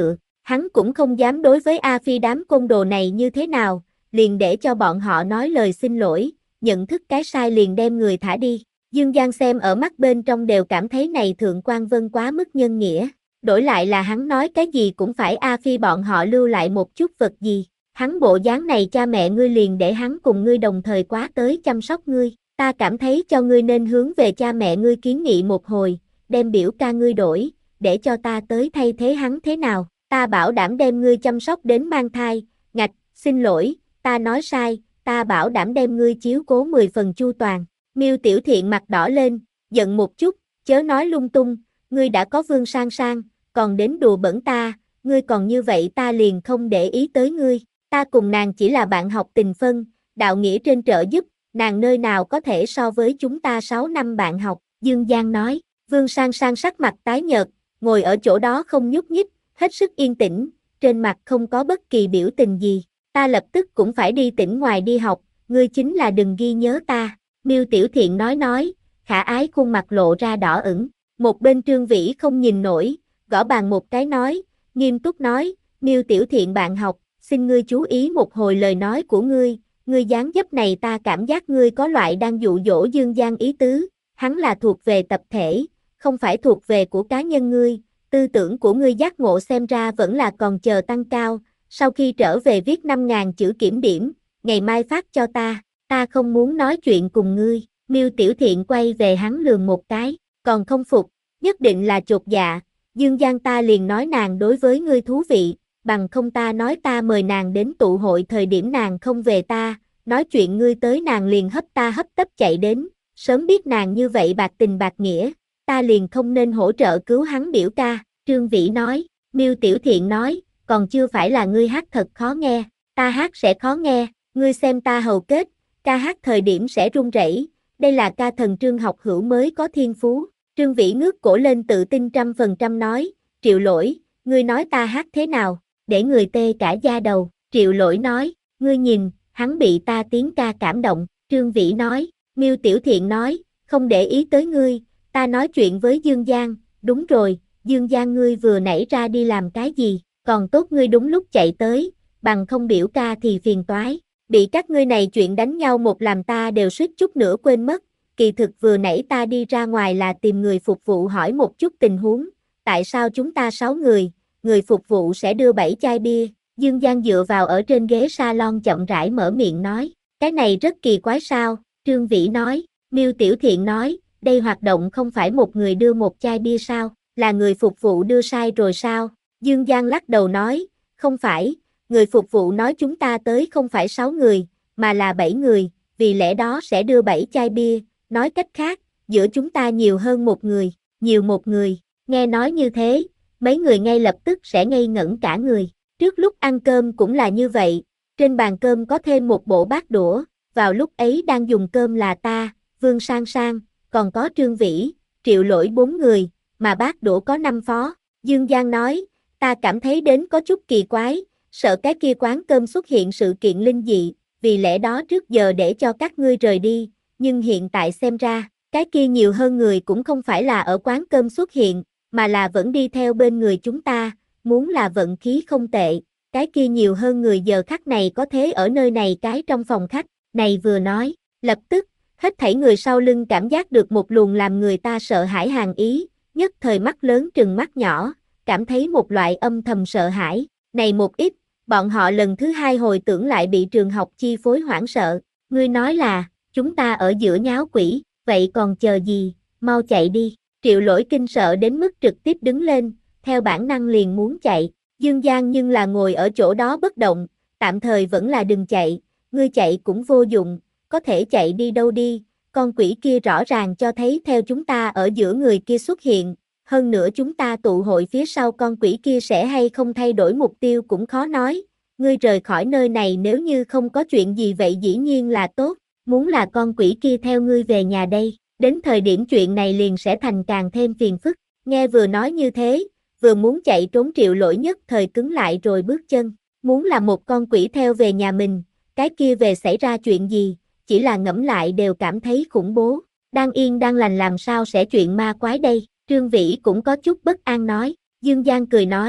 Hắn cũng không dám đối với A Phi đám côn đồ này như thế nào, liền để cho bọn họ nói lời xin lỗi, nhận thức cái sai liền đem người thả đi. Dương Giang xem ở mắt bên trong đều cảm thấy này Thượng Quan Vân quá mức nhân nghĩa, đổi lại là hắn nói cái gì cũng phải A Phi bọn họ lưu lại một chút vật gì. Hắn bộ dáng này cha mẹ ngươi liền để hắn cùng ngươi đồng thời quá tới chăm sóc ngươi, ta cảm thấy cho ngươi nên hướng về cha mẹ ngươi kiến nghị một hồi, đem biểu ca ngươi đổi, để cho ta tới thay thế hắn thế nào, ta bảo đảm đem ngươi chăm sóc đến mang thai, ngạch, xin lỗi, ta nói sai, ta bảo đảm đem ngươi chiếu cố mười phần chu toàn. Miêu Tiểu Thiện mặt đỏ lên, giận một chút, chớ nói lung tung, ngươi đã có Vương Sang Sang, còn đến đùa bẩn ta, ngươi còn như vậy ta liền không để ý tới ngươi, ta cùng nàng chỉ là bạn học tình phân, đạo nghĩa trên trợ giúp, nàng nơi nào có thể so với chúng ta sáu năm bạn học, Dương Giang nói. Vương Sang Sang sắc mặt tái nhợt, ngồi ở chỗ đó không nhúc nhích, hết sức yên tĩnh, trên mặt không có bất kỳ biểu tình gì. Ta lập tức cũng phải đi tỉnh ngoài đi học, ngươi chính là đừng ghi nhớ ta. Miêu Tiểu Thiện nói nói, khả ái khuôn mặt lộ ra đỏ ửng. Một bên Trương Vĩ không nhìn nổi, gõ bàn một cái nói, nghiêm túc nói, Miêu Tiểu Thiện bạn học, xin ngươi chú ý một hồi lời nói của ngươi, ngươi dáng dấp này ta cảm giác ngươi có loại đang dụ dỗ Dương Giang ý tứ, hắn là thuộc về tập thể, không phải thuộc về của cá nhân ngươi, tư tưởng của ngươi giác ngộ xem ra vẫn là còn chờ tăng cao, sau khi trở về viết năm ngàn chữ kiểm điểm, ngày mai phát cho ta, ta không muốn nói chuyện cùng ngươi. Miêu Tiểu Thiện quay về hắn lườm một cái, còn không phục, nhất định là chột dạ, Dương Giang ta liền nói nàng đối với ngươi thú vị, bằng không ta nói ta mời nàng đến tụ hội thời điểm nàng không về ta, nói chuyện ngươi tới nàng liền hấp ta hấp tấp chạy đến, sớm biết nàng như vậy bạc tình bạc nghĩa, ta liền không nên hỗ trợ cứu hắn biểu ca. Trương Vĩ nói. Miêu Tiểu Thiện nói, còn chưa phải là ngươi hát thật khó nghe, ta hát sẽ khó nghe, ngươi xem ta hầu kết, ca hát thời điểm sẽ run rẩy, đây là ca thần Trương học hữu mới có thiên phú. Trương Vĩ ngước cổ lên tự tin trăm phần trăm nói, Triệu Lỗi, ngươi nói ta hát thế nào, để người tê cả da đầu. Triệu Lỗi nói, ngươi nhìn, hắn bị ta tiếng ca cảm động. Trương Vĩ nói. Miêu Tiểu Thiện nói, không để ý tới ngươi, ta nói chuyện với Dương Giang. Đúng rồi, Dương Giang ngươi vừa nãy ra đi làm cái gì, còn tốt ngươi đúng lúc chạy tới, bằng không biểu ca thì phiền toái. Bị các ngươi này chuyện đánh nhau một làm ta đều suýt chút nữa quên mất, kỳ thực vừa nãy ta đi ra ngoài là tìm người phục vụ hỏi một chút tình huống, tại sao chúng ta sáu người, người phục vụ sẽ đưa bảy chai bia. Dương Giang dựa vào ở trên ghế salon chậm rãi mở miệng nói, cái này rất kỳ quái sao. Trương Vĩ nói. Miêu Tiểu Thiện nói, đây hoạt động không phải một người đưa một chai bia sao, là người phục vụ đưa sai rồi sao? Dương Giang lắc đầu nói, không phải, người phục vụ nói chúng ta tới không phải sáu người, mà là bảy người, vì lẽ đó sẽ đưa bảy chai bia, nói cách khác, giữa chúng ta nhiều hơn một người, nhiều một người. Nghe nói như thế, mấy người ngay lập tức sẽ ngây ngẩn cả người. Trước lúc ăn cơm cũng là như vậy, trên bàn cơm có thêm một bộ bát đũa, vào lúc ấy đang dùng cơm là ta, Vương Sang Sang, còn có Trương Vĩ, Triệu Lỗi bốn người, mà bát đũa có năm phó. Dương Giang nói, ta cảm thấy đến có chút kỳ quái, sợ cái kia quán cơm xuất hiện sự kiện linh dị, vì lẽ đó trước giờ để cho các ngươi rời đi, nhưng hiện tại xem ra, cái kia nhiều hơn người cũng không phải là ở quán cơm xuất hiện, mà là vẫn đi theo bên người chúng ta, muốn là vận khí không tệ, cái kia nhiều hơn người giờ khắc này có thế ở nơi này cái trong phòng khách, này vừa nói, lập tức, hết thảy người sau lưng cảm giác được một luồng làm người ta sợ hãi hàn ý, nhất thời mắt lớn trừng mắt nhỏ, cảm thấy một loại âm thầm sợ hãi, này một ít, bọn họ lần thứ hai hồi tưởng lại bị trường học chi phối hoảng sợ, ngươi nói là, chúng ta ở giữa nháo quỷ, vậy còn chờ gì, mau chạy đi. Triệu Lỗi kinh sợ đến mức trực tiếp đứng lên, theo bản năng liền muốn chạy, Dương Giang nhưng là ngồi ở chỗ đó bất động, tạm thời vẫn là đừng chạy, ngươi chạy cũng vô dụng, có thể chạy đi đâu đi, con quỷ kia rõ ràng cho thấy theo chúng ta ở giữa người kia xuất hiện, hơn nữa chúng ta tụ hội phía sau con quỷ kia sẽ hay không thay đổi mục tiêu cũng khó nói, ngươi rời khỏi nơi này nếu như không có chuyện gì vậy dĩ nhiên là tốt, muốn là con quỷ kia theo ngươi về nhà đây, đến thời điểm chuyện này liền sẽ thành càng thêm phiền phức. Nghe vừa nói như thế, vừa muốn chạy trốn Triệu Lỗi nhất thời cứng lại rồi bước chân, muốn là một con quỷ theo về nhà mình, cái kia về xảy ra chuyện gì, chỉ là ngẫm lại đều cảm thấy khủng bố, đang yên đang lành làm sao sẽ chuyện ma quái đây. Trương Vĩ cũng có chút bất an nói, Dương Giang cười nói,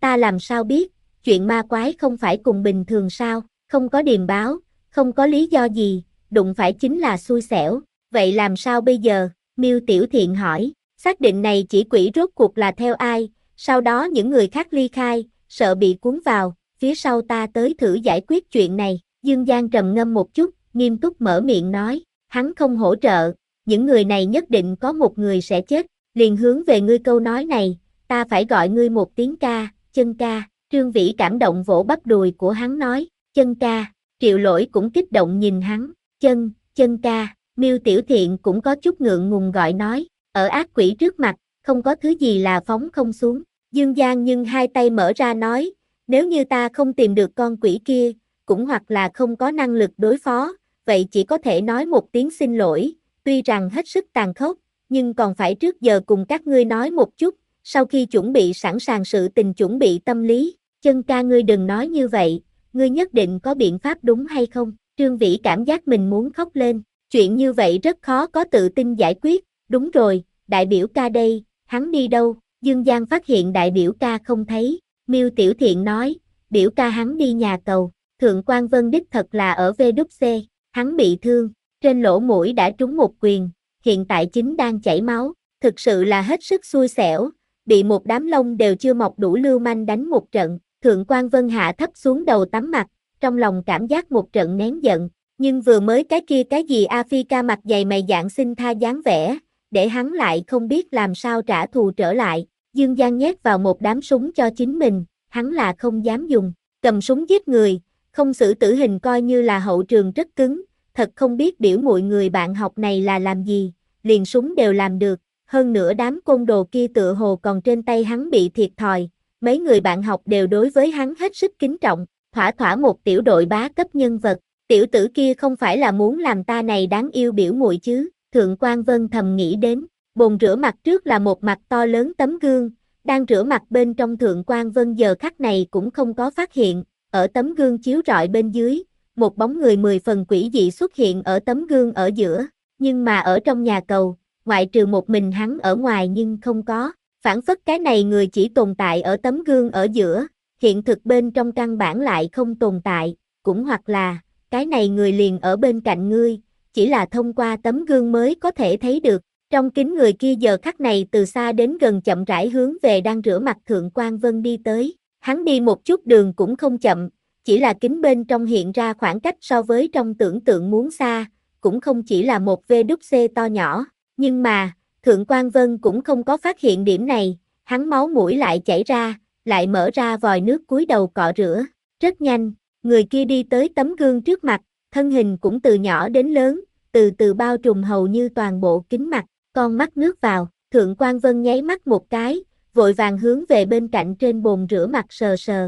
ta làm sao biết, chuyện ma quái không phải cùng bình thường sao, không có điềm báo, không có lý do gì, đụng phải chính là xui xẻo, vậy làm sao bây giờ, Miêu Tiểu Thiện hỏi, xác định này chỉ quỷ rốt cuộc là theo ai, sau đó những người khác ly khai, sợ bị cuốn vào, phía sau ta tới thử giải quyết chuyện này, Dương Giang trầm ngâm một chút, nghiêm túc mở miệng nói, hắn không hỗ trợ, những người này nhất định có một người sẽ chết, liền hướng về ngươi câu nói này, ta phải gọi ngươi một tiếng ca, Chân ca, Trương Vĩ cảm động vỗ bắp đùi của hắn nói, Chân ca, Triệu Lỗi cũng kích động nhìn hắn, chân, Chân ca, Miêu Tiểu Thiện cũng có chút ngượng ngùng gọi nói, ở ác quỷ trước mặt, không có thứ gì là phóng không xuống, Dương Giang nhưng hai tay mở ra nói, nếu như ta không tìm được con quỷ kia, cũng hoặc là không có năng lực đối phó, vậy chỉ có thể nói một tiếng xin lỗi, tuy rằng hết sức tàn khốc, nhưng còn phải trước giờ cùng các ngươi nói một chút, sau khi chuẩn bị sẵn sàng sự tình chuẩn bị tâm lý, Chân ca ngươi đừng nói như vậy, ngươi nhất định có biện pháp đúng hay không, Trương Vĩ cảm giác mình muốn khóc lên, chuyện như vậy rất khó có tự tin giải quyết, đúng rồi, đại biểu ca đây, hắn đi đâu, Dương Giang phát hiện đại biểu ca không thấy, Miêu Tiểu Thiện nói, biểu ca hắn đi nhà cầu, Thượng Quan Vân đích thật là ở vê kép xê, hắn bị thương, trên lỗ mũi đã trúng một quyền, hiện tại chính đang chảy máu, thực sự là hết sức xui xẻo, bị một đám lông đều chưa mọc đủ lưu manh đánh một trận, Thượng Quan Vân hạ thấp xuống đầu tắm mặt, trong lòng cảm giác một trận nén giận, nhưng vừa mới cái kia cái gì A Phi ca mặt dày mày dạng xin tha dáng vẻ, để hắn lại không biết làm sao trả thù trở lại, Dương Giang nhét vào một đám súng cho chính mình, hắn là không dám dùng, cầm súng giết người, không xử tử hình coi như là hậu trường rất cứng, thật không biết biểu muội người bạn học này là làm gì, liền súng đều làm được, hơn nữa đám côn đồ kia tựa hồ còn trên tay hắn bị thiệt thòi, mấy người bạn học đều đối với hắn hết sức kính trọng, thỏa thỏa một tiểu đội bá cấp nhân vật, tiểu tử kia không phải là muốn làm ta này đáng yêu biểu muội chứ, Thượng Quan Vân thầm nghĩ đến, bồn rửa mặt trước là một mặt to lớn tấm gương, đang rửa mặt bên trong Thượng Quan Vân giờ khắc này cũng không có phát hiện, ở tấm gương chiếu rọi bên dưới, một bóng người mười phần quỷ dị xuất hiện ở tấm gương ở giữa, nhưng mà ở trong nhà cầu, ngoại trừ một mình hắn ở ngoài nhưng không có, phản phất cái này người chỉ tồn tại ở tấm gương ở giữa, hiện thực bên trong căn bản lại không tồn tại, cũng hoặc là, cái này người liền ở bên cạnh ngươi, chỉ là thông qua tấm gương mới có thể thấy được, trong kính người kia giờ khắc này từ xa đến gần chậm rãi hướng về đang rửa mặt Thượng Quan Vân đi tới, hắn đi một chút đường cũng không chậm, chỉ là kính bên trong hiện ra khoảng cách so với trong tưởng tượng muốn xa, cũng không chỉ là một vê kép xê to nhỏ, nhưng mà, Thượng Quan Vân cũng không có phát hiện điểm này, hắn máu mũi lại chảy ra, lại mở ra vòi nước cúi đầu cọ rửa, rất nhanh, người kia đi tới tấm gương trước mặt, thân hình cũng từ nhỏ đến lớn, từ từ bao trùm hầu như toàn bộ kính mặt, con mắt nước vào, Thượng Quan Vân nháy mắt một cái, vội vàng hướng về bên cạnh trên bồn rửa mặt sờ sờ.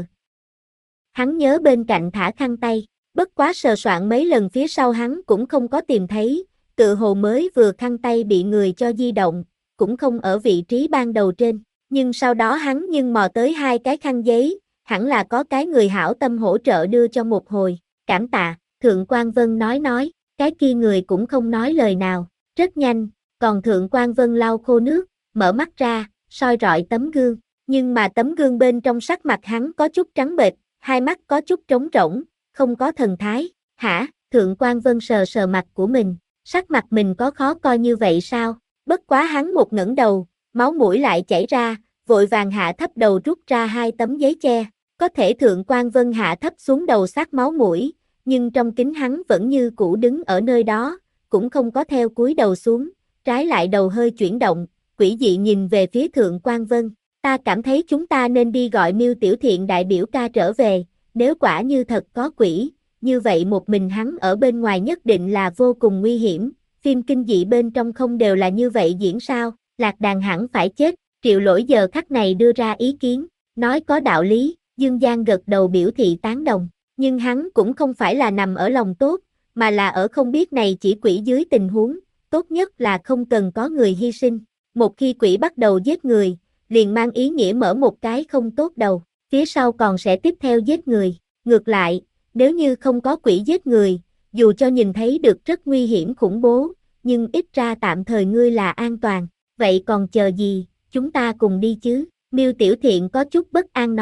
Hắn nhớ bên cạnh thả khăn tay, bất quá sờ soạn mấy lần phía sau hắn cũng không có tìm thấy, tựa hồ mới vừa khăn tay bị người cho di động, cũng không ở vị trí ban đầu trên, nhưng sau đó hắn nhưng mò tới hai cái khăn giấy, hẳn là có cái người hảo tâm hỗ trợ đưa cho một hồi, cảm tạ, Thượng Quan Vân nói nói, cái kia người cũng không nói lời nào, rất nhanh, còn Thượng Quan Vân lau khô nước, mở mắt ra, soi rọi tấm gương, nhưng mà tấm gương bên trong sắc mặt hắn có chút trắng bệch, hai mắt có chút trống rỗng, không có thần thái, hả, Thượng Quan Vân sờ sờ mặt của mình, sắc mặt mình có khó coi như vậy sao, bất quá hắn một ngẩng đầu, máu mũi lại chảy ra, vội vàng hạ thấp đầu rút ra hai tấm giấy che, có thể Thượng Quan Vân hạ thấp xuống đầu sát máu mũi, nhưng trong kính hắn vẫn như cũ đứng ở nơi đó, cũng không có theo cúi đầu xuống, trái lại đầu hơi chuyển động, quỷ dị nhìn về phía Thượng Quan Vân, ta cảm thấy chúng ta nên đi gọi Miêu Tiểu Thiện đại biểu ca trở về, nếu quả như thật có quỷ, như vậy một mình hắn ở bên ngoài nhất định là vô cùng nguy hiểm, phim kinh dị bên trong không đều là như vậy diễn sao, Lạc Đàn hẳn phải chết, Triệu Lỗi giờ khắc này đưa ra ý kiến, nói có đạo lý, Dương Giang gật đầu biểu thị tán đồng, nhưng hắn cũng không phải là nằm ở lòng tốt, mà là ở không biết này chỉ quỷ dưới tình huống, tốt nhất là không cần có người hy sinh, một khi quỷ bắt đầu giết người, liền mang ý nghĩa mở một cái không tốt đầu, phía sau còn sẽ tiếp theo giết người, ngược lại, nếu như không có quỷ giết người, dù cho nhìn thấy được rất nguy hiểm khủng bố, nhưng ít ra tạm thời ngươi là an toàn, vậy còn chờ gì, chúng ta cùng đi chứ, Miêu Tiểu Thiện có chút bất an nói,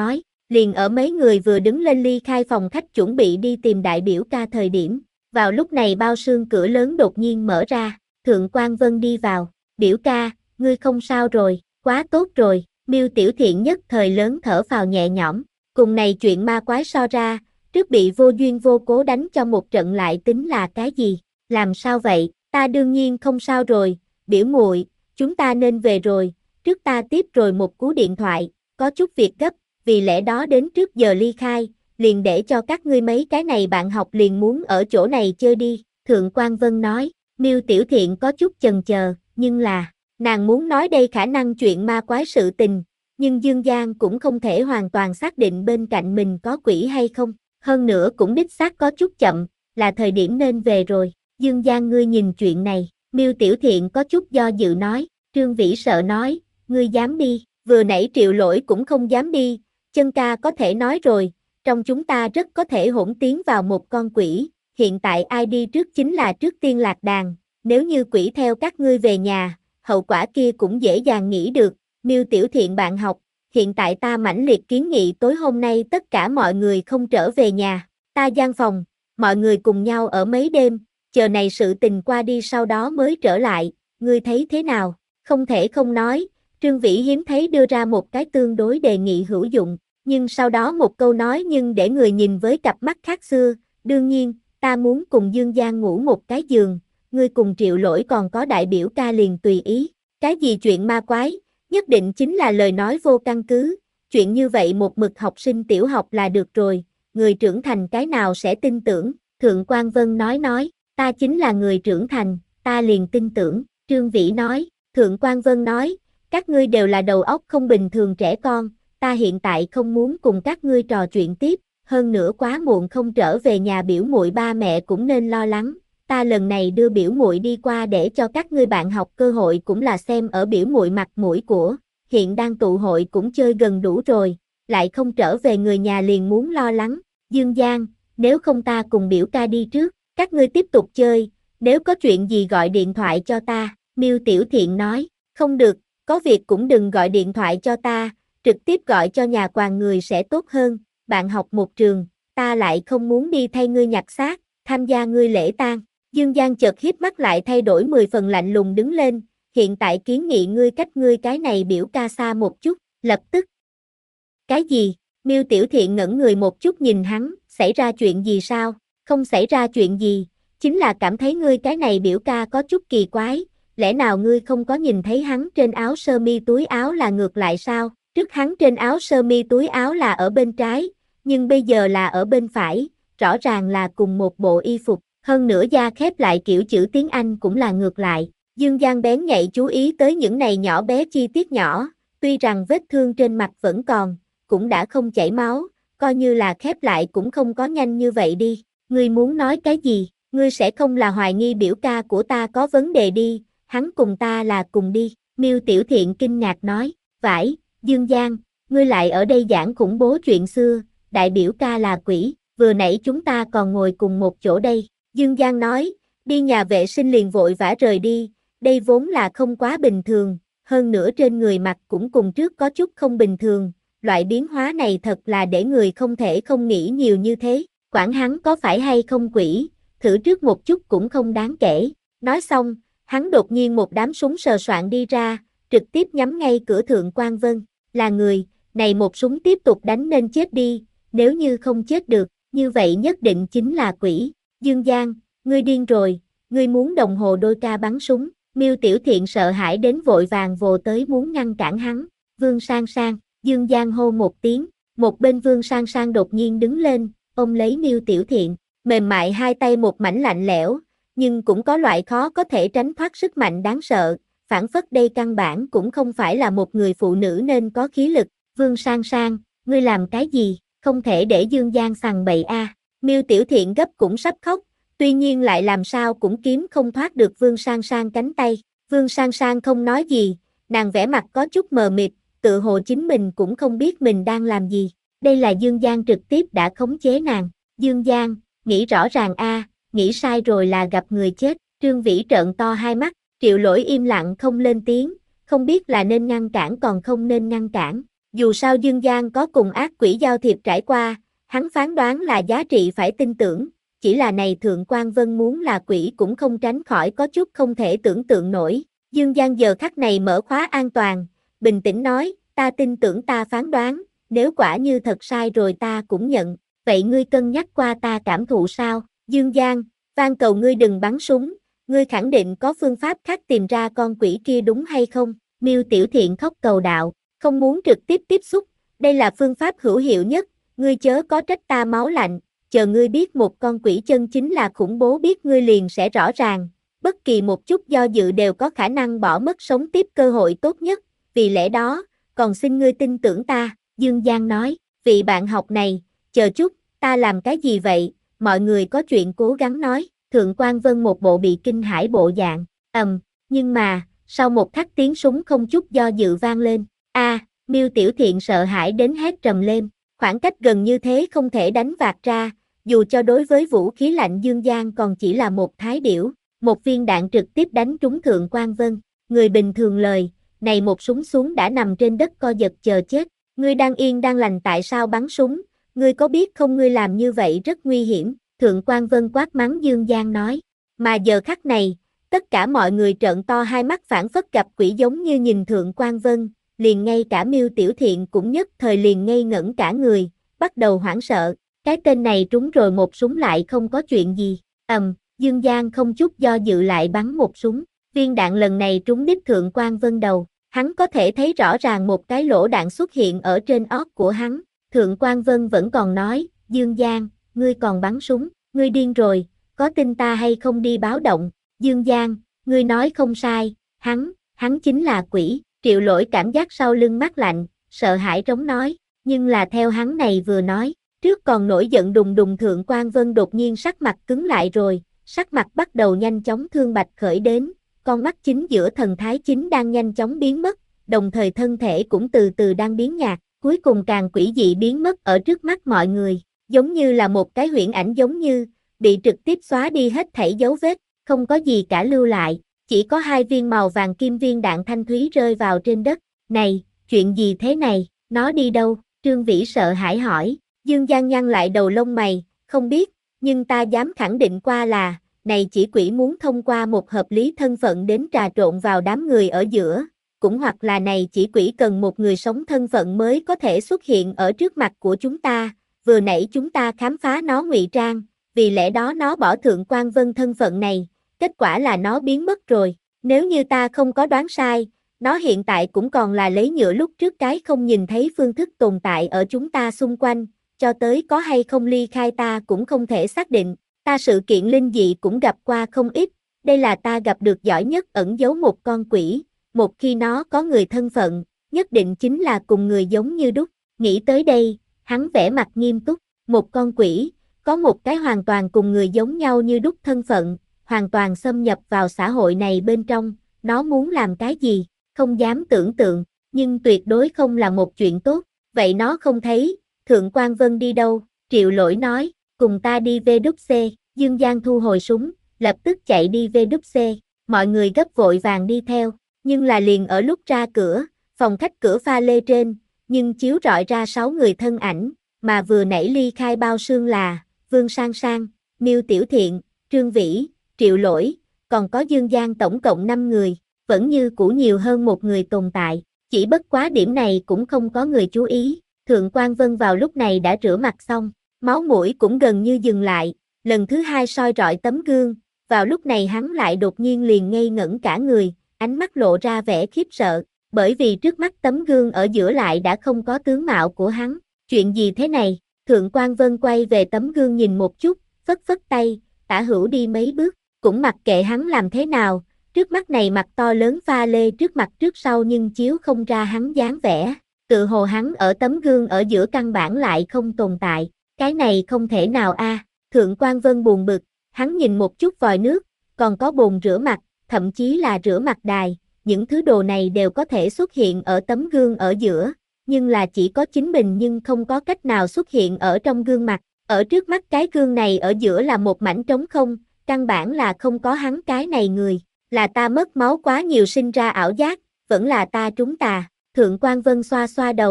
Liền ở mấy người vừa đứng lên ly khai phòng khách chuẩn bị đi tìm đại biểu ca thời điểm, vào lúc này bao xương cửa lớn đột nhiên mở ra, Thượng Quan Vân đi vào, biểu ca, ngươi không sao rồi, quá tốt rồi, Miêu Tiểu Thiện nhất thời lớn thở phào nhẹ nhõm, cùng này chuyện ma quái so ra, trước bị vô duyên vô cố đánh cho một trận lại tính là cái gì, làm sao vậy, ta đương nhiên không sao rồi, biểu muội, chúng ta nên về rồi, trước ta tiếp rồi một cú điện thoại, có chút việc gấp, vì lẽ đó đến trước giờ ly khai, liền để cho các ngươi mấy cái này bạn học liền muốn ở chỗ này chơi đi, Thượng Quan Vân nói, Miêu Tiểu Thiện có chút chần chờ, nhưng là, nàng muốn nói đây khả năng chuyện ma quái sự tình, nhưng Dương Giang cũng không thể hoàn toàn xác định bên cạnh mình có quỷ hay không, hơn nữa cũng đích xác có chút chậm, là thời điểm nên về rồi, Dương Giang ngươi nhìn chuyện này, Miêu Tiểu Thiện có chút do dự nói, Trương Vĩ sợ nói, ngươi dám đi, vừa nãy Triệu Lỗi cũng không dám đi, Chân ca có thể nói rồi, trong chúng ta rất có thể hỗn tiến vào một con quỷ, hiện tại ai đi trước chính là trước tiên lạc đàn, nếu như quỷ theo các ngươi về nhà, hậu quả kia cũng dễ dàng nghĩ được, Miêu Tiểu Thiện bạn học, hiện tại ta mãnh liệt kiến nghị tối hôm nay tất cả mọi người không trở về nhà, ta gian phòng, mọi người cùng nhau ở mấy đêm, chờ này sự tình qua đi sau đó mới trở lại, ngươi thấy thế nào, không thể không nói, Trương Vĩ hiếm thấy đưa ra một cái tương đối đề nghị hữu dụng, nhưng sau đó một câu nói nhưng để người nhìn với cặp mắt khác xưa, đương nhiên, ta muốn cùng Dương Giang ngủ một cái giường, ngươi cùng Triệu Lỗi còn có đại biểu ca liền tùy ý, cái gì chuyện ma quái, nhất định chính là lời nói vô căn cứ, chuyện như vậy một mực học sinh tiểu học là được rồi, người trưởng thành cái nào sẽ tin tưởng, Thượng Quan Vân nói nói, ta chính là người trưởng thành, ta liền tin tưởng, Trương Vĩ nói, Thượng Quan Vân nói, các ngươi đều là đầu óc không bình thường trẻ con, ta hiện tại không muốn cùng các ngươi trò chuyện tiếp, hơn nữa quá muộn không trở về nhà biểu muội ba mẹ cũng nên lo lắng, ta lần này đưa biểu muội đi qua để cho các ngươi bạn học cơ hội cũng là xem ở biểu muội mặt mũi của, hiện đang tụ hội cũng chơi gần đủ rồi, lại không trở về người nhà liền muốn lo lắng, Dương Giang, nếu không ta cùng biểu ca đi trước, các ngươi tiếp tục chơi, nếu có chuyện gì gọi điện thoại cho ta, Miêu Tiểu Thiện nói, không được, có việc cũng đừng gọi điện thoại cho ta, trực tiếp gọi cho nhà quàng người sẽ tốt hơn, bạn học một trường, ta lại không muốn đi thay ngươi nhặt xác, tham gia ngươi lễ tang. Dương Giang chợt híp mắt lại thay đổi mười phần lạnh lùng đứng lên, hiện tại kiến nghị ngươi cách ngươi cái này biểu ca xa một chút, lập tức. Cái gì? Miêu Tiểu Thiện ngẩn người một chút nhìn hắn, xảy ra chuyện gì sao? Không xảy ra chuyện gì, chính là cảm thấy ngươi cái này biểu ca có chút kỳ quái, lẽ nào ngươi không có nhìn thấy hắn trên áo sơ mi túi áo là ngược lại sao? Trước hắn trên áo sơ mi túi áo là ở bên trái, nhưng bây giờ là ở bên phải, rõ ràng là cùng một bộ y phục, hơn nữa da khép lại kiểu chữ tiếng Anh cũng là ngược lại. Dương Giang bén nhạy chú ý tới những này nhỏ bé chi tiết nhỏ, tuy rằng vết thương trên mặt vẫn còn, cũng đã không chảy máu, coi như là khép lại cũng không có nhanh như vậy đi. Ngươi muốn nói cái gì? Ngươi sẽ không là hoài nghi biểu ca của ta có vấn đề đi, hắn cùng ta là cùng đi. Miêu Tiểu Thiện kinh ngạc nói, vải, Dương Giang, ngươi lại ở đây giảng khủng bố chuyện xưa, đại biểu ca là quỷ, vừa nãy chúng ta còn ngồi cùng một chỗ đây. Dương Giang nói, đi nhà vệ sinh liền vội vã rời đi, đây vốn là không quá bình thường, hơn nữa trên người mặt cũng cùng trước có chút không bình thường, loại biến hóa này thật là để người không thể không nghĩ nhiều như thế, quản hắn có phải hay không quỷ, thử trước một chút cũng không đáng kể. Nói xong, hắn đột nhiên một đám súng sờ soạn đi ra, trực tiếp nhắm ngay cửa Thượng Quan Vân, là người, này một súng tiếp tục đánh nên chết đi, nếu như không chết được, như vậy nhất định chính là quỷ. Dương Giang, ngươi điên rồi, ngươi muốn đồng hồ đôi ca bắn súng, Miêu Tiểu Thiện sợ hãi đến vội vàng vồ tới muốn ngăn cản hắn, Vương Sang Sang, Dương Giang hô một tiếng, một bên Vương Sang Sang đột nhiên đứng lên, ôm lấy Miêu Tiểu Thiện, mềm mại hai tay một mảnh lạnh lẽo, nhưng cũng có loại khó có thể tránh thoát sức mạnh đáng sợ, phản phất đây căn bản cũng không phải là một người phụ nữ nên có khí lực, Vương Sang Sang, ngươi làm cái gì, không thể để Dương Giang sằng bậy a. Miêu Tiểu Thiện gấp cũng sắp khóc, tuy nhiên lại làm sao cũng kiếm không thoát được Vương Sang Sang cánh tay. Vương Sang Sang không nói gì, nàng vẻ mặt có chút mờ mịt, tự hồ chính mình cũng không biết mình đang làm gì. Đây là Dương Giang trực tiếp đã khống chế nàng. Dương Giang, nghĩ rõ ràng a, nghĩ sai rồi là gặp người chết. Trương Vĩ trợn to hai mắt, Triệu Lỗi im lặng không lên tiếng, không biết là nên ngăn cản còn không nên ngăn cản. Dù sao Dương Giang có cùng ác quỷ giao thiệp trải qua, hắn phán đoán là giá trị phải tin tưởng, chỉ là này Thượng Quan Vân muốn là quỷ cũng không tránh khỏi có chút không thể tưởng tượng nổi. Dương Giang giờ khắc này mở khóa an toàn, bình tĩnh nói, ta tin tưởng ta phán đoán, nếu quả như thật sai rồi ta cũng nhận, vậy ngươi cân nhắc qua ta cảm thụ sao? Dương Giang, van cầu ngươi đừng bắn súng, ngươi khẳng định có phương pháp khác tìm ra con quỷ kia đúng hay không? Miêu Tiểu Thiện khóc cầu đạo, không muốn trực tiếp tiếp xúc, đây là phương pháp hữu hiệu nhất, ngươi chớ có trách ta máu lạnh, chờ ngươi biết một con quỷ chân chính là khủng bố biết ngươi liền sẽ rõ ràng, bất kỳ một chút do dự đều có khả năng bỏ mất sống tiếp cơ hội tốt nhất, vì lẽ đó, còn xin ngươi tin tưởng ta, Dương Giang nói, vị bạn học này, chờ chút, ta làm cái gì vậy, mọi người có chuyện cố gắng nói, Thượng Quan Vân một bộ bị kinh hãi bộ dạng, ầm, nhưng mà, sau một khắc tiếng súng không chút do dự vang lên, a, Miêu Tiểu Thiện sợ hãi đến hét trầm lên, khoảng cách gần như thế không thể đánh vạt ra, dù cho đối với vũ khí lạnh Dương Giang còn chỉ là một thái điểu, một viên đạn trực tiếp đánh trúng Thượng Quan Vân, người bình thường lời, này một súng xuống đã nằm trên đất co giật chờ chết, ngươi đang yên đang lành tại sao bắn súng, ngươi có biết không ngươi làm như vậy rất nguy hiểm, Thượng Quan Vân quát mắng Dương Giang nói, mà giờ khắc này, tất cả mọi người trợn to hai mắt phảng phất gặp quỷ giống như nhìn Thượng Quan Vân, liền ngay cả Miêu Tiểu Thiện cũng nhất thời liền ngây ngẩn cả người, bắt đầu hoảng sợ, cái tên này trúng rồi một súng lại không có chuyện gì, ầm, Dương Giang không chút do dự lại bắn một súng, viên đạn lần này trúng đích Thượng Quan Vân đầu, hắn có thể thấy rõ ràng một cái lỗ đạn xuất hiện ở trên ót của hắn, Thượng Quan Vân vẫn còn nói, Dương Giang, ngươi còn bắn súng, ngươi điên rồi, có tin ta hay không đi báo động, Dương Giang, ngươi nói không sai, hắn, hắn chính là quỷ, Triệu Lỗi cảm giác sau lưng mát lạnh, sợ hãi trống nói, nhưng là theo hắn này vừa nói, trước còn nổi giận đùng đùng Thượng Quan Vân đột nhiên sắc mặt cứng lại rồi, sắc mặt bắt đầu nhanh chóng thương bạch khởi đến, con mắt chính giữa thần thái chính đang nhanh chóng biến mất, đồng thời thân thể cũng từ từ đang biến nhạt, cuối cùng càng quỷ dị biến mất ở trước mắt mọi người, giống như là một cái huyễn ảnh giống như, bị trực tiếp xóa đi hết thảy dấu vết, không có gì cả lưu lại, chỉ có hai viên màu vàng kim viên đạn thanh thúy rơi vào trên đất, này, chuyện gì thế này, nó đi đâu, Trương Vĩ sợ hãi hỏi, Dương Giang nhăn lại đầu lông mày, không biết, nhưng ta dám khẳng định qua là, này chỉ quỷ muốn thông qua một hợp lý thân phận đến trà trộn vào đám người ở giữa, cũng hoặc là này chỉ quỷ cần một người sống thân phận mới có thể xuất hiện ở trước mặt của chúng ta, vừa nãy chúng ta khám phá nó ngụy trang, vì lẽ đó nó bỏ Thượng Quan Vân thân phận này, kết quả là nó biến mất rồi, nếu như ta không có đoán sai, nó hiện tại cũng còn là lấy nhựa lúc trước cái không nhìn thấy phương thức tồn tại ở chúng ta xung quanh, cho tới có hay không ly khai ta cũng không thể xác định, ta sự kiện linh dị cũng gặp qua không ít, đây là ta gặp được giỏi nhất ẩn giấu một con quỷ, một khi nó có người thân phận, nhất định chính là cùng người giống như đúc, nghĩ tới đây, hắn vẻ mặt nghiêm túc, một con quỷ, có một cái hoàn toàn cùng người giống nhau như đúc thân phận, hoàn toàn xâm nhập vào xã hội này bên trong, nó muốn làm cái gì, không dám tưởng tượng, nhưng tuyệt đối không là một chuyện tốt, vậy nó không thấy, Thượng Quan Vân đi đâu, Triệu Lỗi nói, cùng ta đi vê đúc xê, Dương Giang thu hồi súng, lập tức chạy đi vê đúc xê, mọi người gấp vội vàng đi theo, nhưng là liền ở lúc ra cửa, phòng khách cửa pha lê trên, nhưng chiếu rọi ra sáu người thân ảnh, mà vừa nãy ly khai bao xương là, Vương Sang Sang, Miêu Tiểu Thiện, Trương Vĩ, Triệu Lỗi, còn có Dương Giang tổng cộng năm người, vẫn như cũ nhiều hơn một người tồn tại, chỉ bất quá điểm này cũng không có người chú ý, Thượng Quan Vân vào lúc này đã rửa mặt xong, máu mũi cũng gần như dừng lại, lần thứ hai soi rọi tấm gương, vào lúc này hắn lại đột nhiên liền ngây ngẩn cả người, ánh mắt lộ ra vẻ khiếp sợ, bởi vì trước mắt tấm gương ở giữa lại đã không có tướng mạo của hắn, chuyện gì thế này, Thượng Quan Vân quay về tấm gương nhìn một chút, phất phất tay, tả hữu đi mấy bước, cũng mặc kệ hắn làm thế nào, trước mắt này mặt to lớn pha lê trước mặt trước sau nhưng chiếu không ra hắn dáng vẻ, tự hồ hắn ở tấm gương ở giữa căn bản lại không tồn tại, cái này không thể nào a. Thượng Quan Vân buồn bực, hắn nhìn một chút vòi nước, còn có bồn rửa mặt, thậm chí là rửa mặt đài, những thứ đồ này đều có thể xuất hiện ở tấm gương ở giữa, nhưng là chỉ có chính mình nhưng không có cách nào xuất hiện ở trong gương mặt, ở trước mắt cái gương này ở giữa là một mảnh trống không, căn bản là không có hắn cái này người, là ta mất máu quá nhiều sinh ra ảo giác, vẫn là ta trúng tà, Thượng Quan Vân xoa xoa đầu,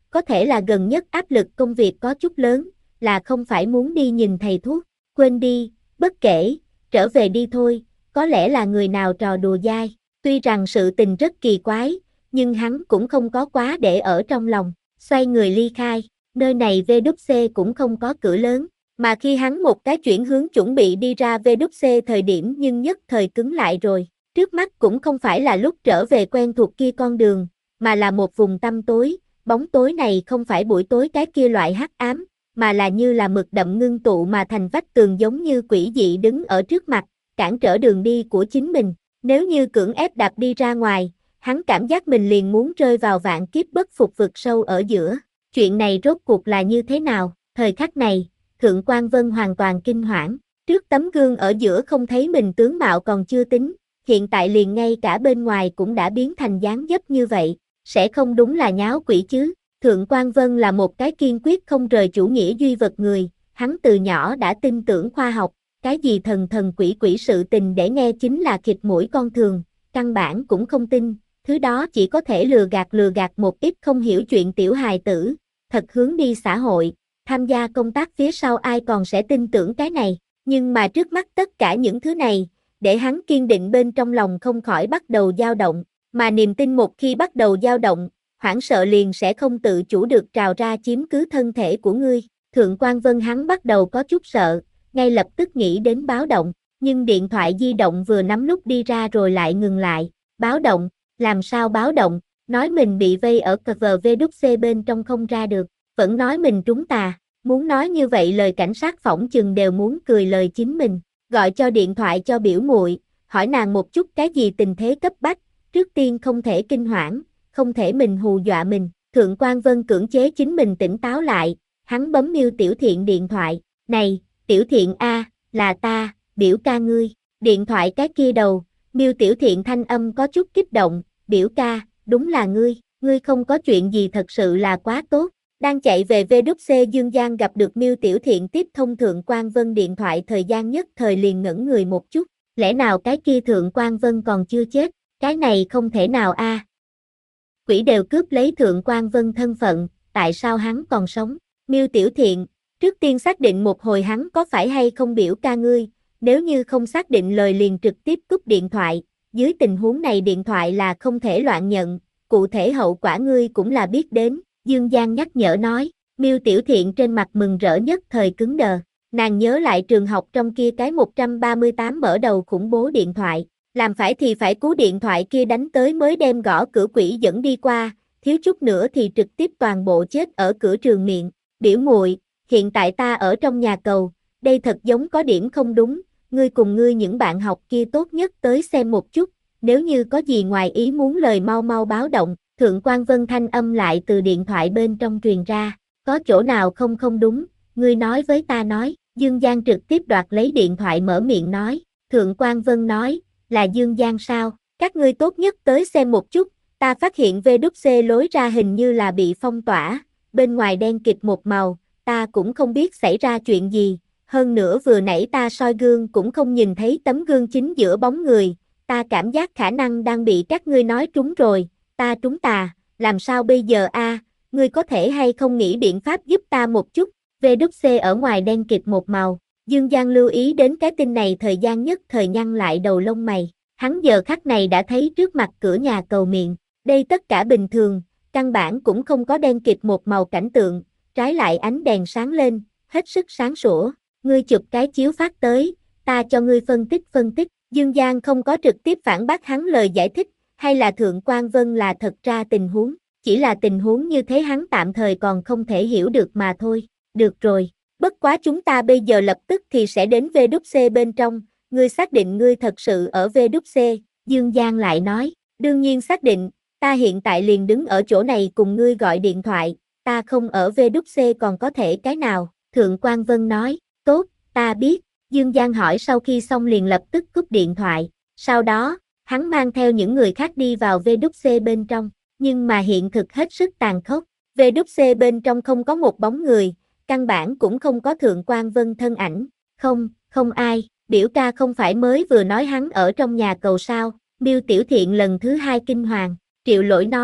có thể là gần nhất áp lực công việc có chút lớn, là không phải muốn đi nhìn thầy thuốc, quên đi, bất kể, trở về đi thôi, có lẽ là người nào trò đùa dai, tuy rằng sự tình rất kỳ quái, nhưng hắn cũng không có quá để ở trong lòng, xoay người ly khai, nơi này vê kép xê cũng không có cửa lớn, mà khi hắn một cái chuyển hướng chuẩn bị đi ra vê kép xê thời điểm nhưng nhất thời cứng lại rồi, trước mắt cũng không phải là lúc trở về quen thuộc kia con đường, mà là một vùng tăm tối, bóng tối này không phải buổi tối cái kia loại hắc ám, mà là như là mực đậm ngưng tụ mà thành vách tường giống như quỷ dị đứng ở trước mặt, cản trở đường đi của chính mình, nếu như cưỡng ép đạp đi ra ngoài, hắn cảm giác mình liền muốn rơi vào vạn kiếp bất phục vực sâu ở giữa, chuyện này rốt cuộc là như thế nào, thời khắc này, Thượng Quan Vân hoàn toàn kinh hoảng, trước tấm gương ở giữa không thấy mình tướng mạo còn chưa tính, hiện tại liền ngay cả bên ngoài cũng đã biến thành dáng dấp như vậy, sẽ không đúng là nháo quỷ chứ. Thượng Quan Vân là một cái kiên quyết không rời chủ nghĩa duy vật người, hắn từ nhỏ đã tin tưởng khoa học, cái gì thần thần quỷ quỷ sự tình để nghe chính là khịt mũi con thường, căn bản cũng không tin, thứ đó chỉ có thể lừa gạt lừa gạt một ít không hiểu chuyện tiểu hài tử, thật hướng đi xã hội, tham gia công tác phía sau ai còn sẽ tin tưởng cái này, nhưng mà trước mắt tất cả những thứ này, để hắn kiên định bên trong lòng không khỏi bắt đầu dao động, mà niềm tin một khi bắt đầu dao động, hoảng sợ liền sẽ không tự chủ được trào ra chiếm cứ thân thể của ngươi. Thượng Quan Vân hắn bắt đầu có chút sợ, ngay lập tức nghĩ đến báo động, nhưng điện thoại di động vừa nắm lúc đi ra rồi lại ngừng lại. Báo động, làm sao báo động, nói mình bị vây ở cờ vờ vê kép xê bên trong không ra được, vẫn nói mình trúng tà, muốn nói như vậy lời cảnh sát phỏng chừng đều muốn cười lời chính mình, gọi cho điện thoại cho biểu muội, hỏi nàng một chút cái gì tình thế cấp bách, trước tiên không thể kinh hoảng, không thể mình hù dọa mình, Thượng Quan Vân cưỡng chế chính mình tỉnh táo lại, hắn bấm Miêu Tiểu Thiện điện thoại, này, Tiểu Thiện a, là ta, biểu ca ngươi, điện thoại cái kia đầu, Miêu Tiểu Thiện thanh âm có chút kích động, biểu ca, đúng là ngươi, ngươi không có chuyện gì thật sự là quá tốt, đang chạy về vê kép xê Dương Giang gặp được Miêu Tiểu Thiện tiếp thông Thượng Quan Vân điện thoại thời gian nhất thời liền ngẩn người một chút, lẽ nào cái kia Thượng Quan Vân còn chưa chết, cái này không thể nào a. À. Quỷ đều cướp lấy Thượng Quan Vân thân phận, tại sao hắn còn sống? Miêu Tiểu Thiện, trước tiên xác định một hồi hắn có phải hay không biểu ca ngươi, nếu như không xác định lời liền trực tiếp cúp điện thoại, dưới tình huống này điện thoại là không thể loạn nhận, cụ thể hậu quả ngươi cũng là biết đến, Dương Giang nhắc nhở nói, Miêu Tiểu Thiện trên mặt mừng rỡ nhất thời cứng đờ, nàng nhớ lại trường học trong kia cái một trăm ba mươi tám mở đầu khủng bố điện thoại. Làm phải thì phải cú điện thoại kia đánh tới mới đem gõ cửa quỷ dẫn đi qua, thiếu chút nữa thì trực tiếp toàn bộ chết ở cửa trường miệng. Biểu muội, hiện tại ta ở trong nhà cầu, đây thật giống có điểm không đúng, ngươi cùng ngươi những bạn học kia tốt nhất tới xem một chút, nếu như có gì ngoài ý muốn lời mau mau báo động, Thượng Quan Vân thanh âm lại từ điện thoại bên trong truyền ra, có chỗ nào không không đúng, ngươi nói với ta nói, Dương Giang trực tiếp đoạt lấy điện thoại mở miệng nói, Thượng Quan Vân nói, là Dương Giang sao, các ngươi tốt nhất tới xem một chút, ta phát hiện vê kép xê lối ra hình như là bị phong tỏa, bên ngoài đen kịt một màu, ta cũng không biết xảy ra chuyện gì, hơn nữa vừa nãy ta soi gương cũng không nhìn thấy tấm gương chính giữa bóng người, ta cảm giác khả năng đang bị các ngươi nói trúng rồi, ta trúng tà, làm sao bây giờ a? À, ngươi có thể hay không nghĩ biện pháp giúp ta một chút, vê kép xê ở ngoài đen kịt một màu. Dương Giang lưu ý đến cái tin này thời gian nhất thời nhăn lại đầu lông mày, hắn giờ khắc này đã thấy trước mặt cửa nhà cầu miệng, đây tất cả bình thường, căn bản cũng không có đen kịt một màu cảnh tượng, trái lại ánh đèn sáng lên, hết sức sáng sủa, ngươi chụp cái chiếu phát tới, ta cho ngươi phân tích phân tích, Dương Giang không có trực tiếp phản bác hắn lời giải thích, hay là Thượng Quan Vân là thật ra tình huống, chỉ là tình huống như thế hắn tạm thời còn không thể hiểu được mà thôi, được rồi. Bất quá chúng ta bây giờ lập tức thì sẽ đến vê kép xê bên trong, ngươi xác định ngươi thật sự ở vê kép xê, Dương Giang lại nói, đương nhiên xác định, ta hiện tại liền đứng ở chỗ này cùng ngươi gọi điện thoại, ta không ở vê kép xê còn có thể cái nào, Thượng Quan Vân nói, tốt, ta biết, Dương Giang hỏi sau khi xong liền lập tức cúp điện thoại, sau đó, hắn mang theo những người khác đi vào vê kép xê bên trong, nhưng mà hiện thực hết sức tàn khốc, vê kép xê bên trong không có một bóng người, căn bản cũng không có Thượng Quan Vân thân ảnh, không, không ai, biểu ca không phải mới vừa nói hắn ở trong nhà cầu sao, Miêu Tiểu Thiện lần thứ hai kinh hoàng, Triệu Lỗi nói,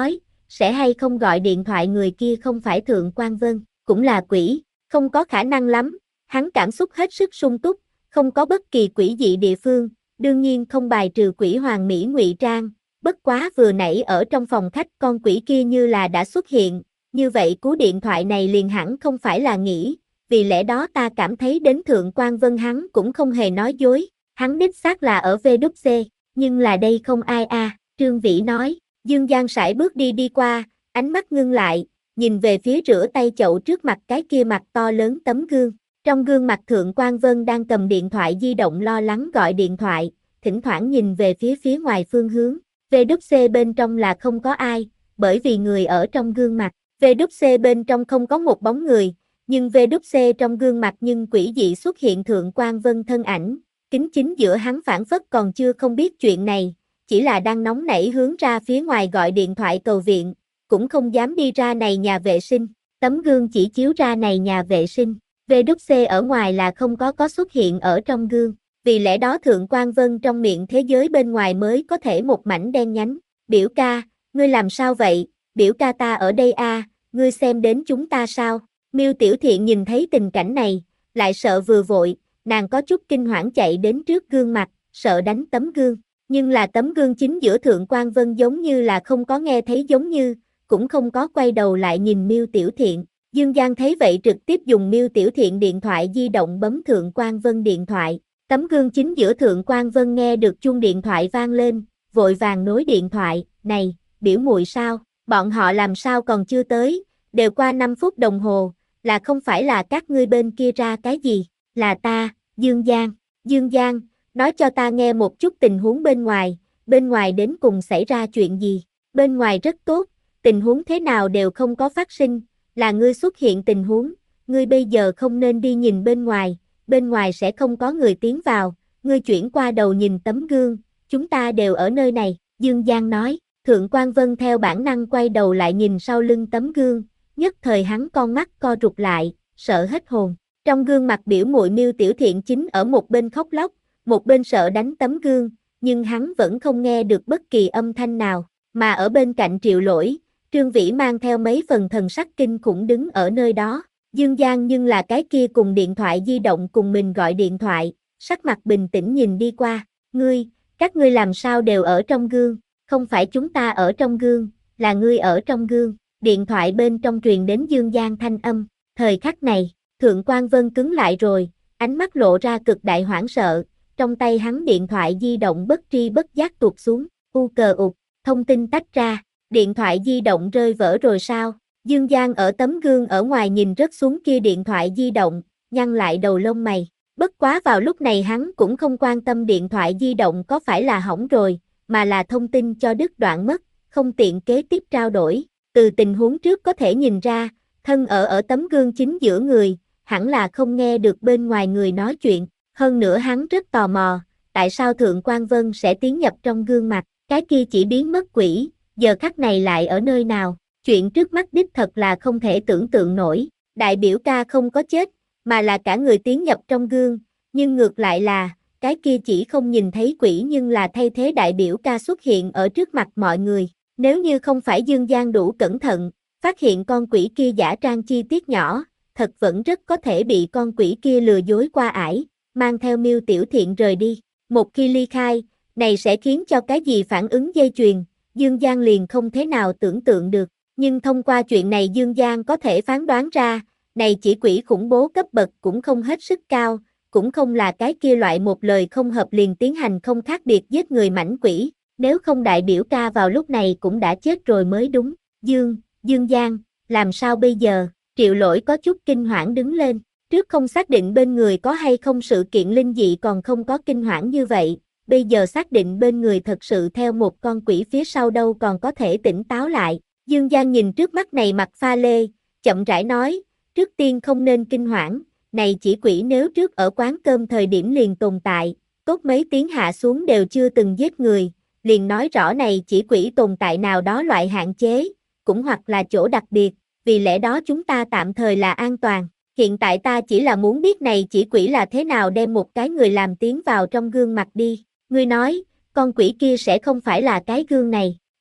sẽ hay không gọi điện thoại người kia không phải Thượng Quan Vân, cũng là quỷ, không có khả năng lắm, hắn cảm xúc hết sức sung túc, không có bất kỳ quỷ dị địa phương, đương nhiên không bài trừ quỷ hoàng mỹ ngụy trang, bất quá vừa nãy ở trong phòng khách con quỷ kia như là đã xuất hiện, như vậy cú điện thoại này liền hẳn không phải là nghĩ, vì lẽ đó ta cảm thấy đến Thượng Quan Vân hắn cũng không hề nói dối, hắn đích xác là ở vê kép xê, nhưng là đây không ai a, à, Trương Vĩ nói, Dương Giang sải bước đi đi qua, ánh mắt ngưng lại, nhìn về phía rửa tay chậu trước mặt cái kia mặt to lớn tấm gương, trong gương mặt Thượng Quan Vân đang cầm điện thoại di động lo lắng gọi điện thoại, thỉnh thoảng nhìn về phía phía ngoài phương hướng, vê kép xê bên trong là không có ai, bởi vì người ở trong gương mặt, vê kép xê bên trong không có một bóng người, nhưng vê kép xê trong gương mặt nhưng quỷ dị xuất hiện Thượng Quan Vân thân ảnh, kính chính giữa hắn phản phất còn chưa không biết chuyện này, chỉ là đang nóng nảy hướng ra phía ngoài gọi điện thoại cầu viện, cũng không dám đi ra này nhà vệ sinh, tấm gương chỉ chiếu ra này nhà vệ sinh, vê kép xê ở ngoài là không có có xuất hiện ở trong gương, vì lẽ đó Thượng Quan Vân trong miệng thế giới bên ngoài mới có thể một mảnh đen nhánh, biểu ca, ngươi làm sao vậy, biểu ca ta ở đây a, à, ngươi xem đến chúng ta sao, Miêu Tiểu Thiện nhìn thấy tình cảnh này, lại sợ vừa vội, nàng có chút kinh hoảng chạy đến trước gương mặt, sợ đánh tấm gương, nhưng là tấm gương chính giữa Thượng Quan Vân giống như là không có nghe thấy giống như, cũng không có quay đầu lại nhìn Miêu Tiểu Thiện, Dương Giang thấy vậy trực tiếp dùng Miêu Tiểu Thiện điện thoại di động bấm Thượng Quan Vân điện thoại, tấm gương chính giữa Thượng Quan Vân nghe được chuông điện thoại vang lên, vội vàng nối điện thoại, này, biểu muội sao, bọn họ làm sao còn chưa tới, đều qua năm phút đồng hồ, là không phải là các ngươi bên kia ra cái gì, là ta, Dương Giang, Dương Giang, nói cho ta nghe một chút tình huống bên ngoài, bên ngoài đến cùng xảy ra chuyện gì, bên ngoài rất tốt, tình huống thế nào đều không có phát sinh, là ngươi xuất hiện tình huống, ngươi bây giờ không nên đi nhìn bên ngoài, bên ngoài sẽ không có người tiến vào, ngươi chuyển qua đầu nhìn tấm gương, chúng ta đều ở nơi này, Dương Giang nói, Thượng Quan Vân theo bản năng quay đầu lại nhìn sau lưng tấm gương, nhất thời hắn con mắt co rụt lại, sợ hết hồn, trong gương mặt biểu muội Miêu Tiểu Thiện chính ở một bên khóc lóc, một bên sợ đánh tấm gương, nhưng hắn vẫn không nghe được bất kỳ âm thanh nào, mà ở bên cạnh Triệu Lỗi, Trương Vĩ mang theo mấy phần thần sắc kinh khủng đứng ở nơi đó, Dương Giang nhưng là cái kia cùng điện thoại di động cùng mình gọi điện thoại, sắc mặt bình tĩnh nhìn đi qua, ngươi, các ngươi làm sao đều ở trong gương, không phải chúng ta ở trong gương, là ngươi ở trong gương, điện thoại bên trong truyền đến Dương Giang thanh âm, thời khắc này, Thượng Quan Vân cứng lại rồi, ánh mắt lộ ra cực đại hoảng sợ, trong tay hắn điện thoại di động bất tri bất giác tụt xuống, u cờ ụt, thông tin tách ra, điện thoại di động rơi vỡ rồi sao, Dương Giang ở tấm gương ở ngoài nhìn rớt xuống kia điện thoại di động, nhăn lại đầu lông mày, bất quá vào lúc này hắn cũng không quan tâm điện thoại di động có phải là hỏng rồi, mà là thông tin cho đứt đoạn mất, không tiện kế tiếp trao đổi, từ tình huống trước có thể nhìn ra, thân ở ở tấm gương chính giữa người, hẳn là không nghe được bên ngoài người nói chuyện, hơn nữa hắn rất tò mò, tại sao Thượng Quan Vân sẽ tiến nhập trong gương mặt, cái kia chỉ biến mất quỷ, giờ khắc này lại ở nơi nào, chuyện trước mắt đích thật là không thể tưởng tượng nổi, đại biểu ca không có chết, mà là cả người tiến nhập trong gương, nhưng ngược lại là, cái kia chỉ không nhìn thấy quỷ nhưng là thay thế đại biểu ca xuất hiện ở trước mặt mọi người, nếu như không phải Dương Giang đủ cẩn thận, phát hiện con quỷ kia giả trang chi tiết nhỏ, thật vẫn rất có thể bị con quỷ kia lừa dối qua ải, mang theo Miêu Tiểu Thiện rời đi. Một khi ly khai, này sẽ khiến cho cái gì phản ứng dây chuyền, Dương Giang liền không thế nào tưởng tượng được. Nhưng thông qua chuyện này Dương Giang có thể phán đoán ra, này chỉ quỷ khủng bố cấp bậc cũng không hết sức cao, cũng không là cái kia loại một lời không hợp liền tiến hành không khác biệt giết người mảnh quỷ, nếu không đại biểu ca vào lúc này cũng đã chết rồi mới đúng. Dương, Dương Giang, làm sao bây giờ? Triệu Lỗi có chút kinh hoảng đứng lên, trước không xác định bên người có hay không sự kiện linh dị còn không có kinh hoảng như vậy, bây giờ xác định bên người thật sự theo một con quỷ phía sau đâu còn có thể tỉnh táo lại. Dương Giang nhìn trước mắt này mặt pha lê, chậm rãi nói, trước tiên không nên kinh hoảng, này chỉ quỷ nếu trước ở quán cơm thời điểm liền tồn tại, tốt mấy tiếng hạ xuống đều chưa từng giết người, liền nói rõ này chỉ quỷ tồn tại nào đó loại hạn chế, cũng hoặc là chỗ đặc biệt, vì lẽ đó chúng ta tạm thời là an toàn. Hiện tại ta chỉ là muốn biết này chỉ quỷ là thế nào đem một cái người làm tiến vào trong gương mặt đi. Ngươi nói, con quỷ kia sẽ không phải là cái gương này.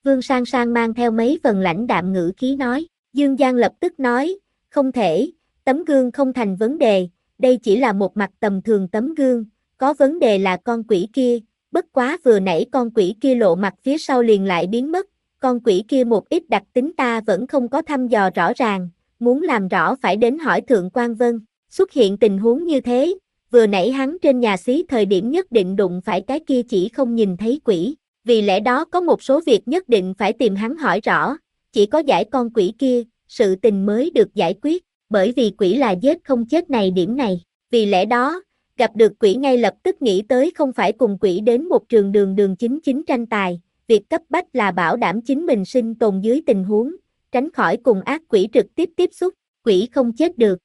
Vương Sang Sang mang theo mấy phần lãnh đạm ngữ khí nói. Dương Giang lập tức nói, không thể, tấm gương không thành vấn đề, đây chỉ là một mặt tầm thường tấm gương, có vấn đề là con quỷ kia, bất quá vừa nãy con quỷ kia lộ mặt phía sau liền lại biến mất, con quỷ kia một ít đặc tính ta vẫn không có thăm dò rõ ràng, muốn làm rõ phải đến hỏi Thượng Quan Vân, xuất hiện tình huống như thế, vừa nãy hắn trên nhà xí thời điểm nhất định đụng phải cái kia chỉ không nhìn thấy quỷ, vì lẽ đó có một số việc nhất định phải tìm hắn hỏi rõ, chỉ có giải con quỷ kia, sự tình mới được giải quyết, bởi vì quỷ là giết không chết này điểm này, vì lẽ đó, gặp được quỷ ngay lập tức nghĩ tới không phải cùng quỷ đến một trường đường đường chính chính tranh tài, việc cấp bách là bảo đảm chính mình sinh tồn dưới tình huống, tránh khỏi cùng ác quỷ trực tiếp tiếp xúc, quỷ không chết được.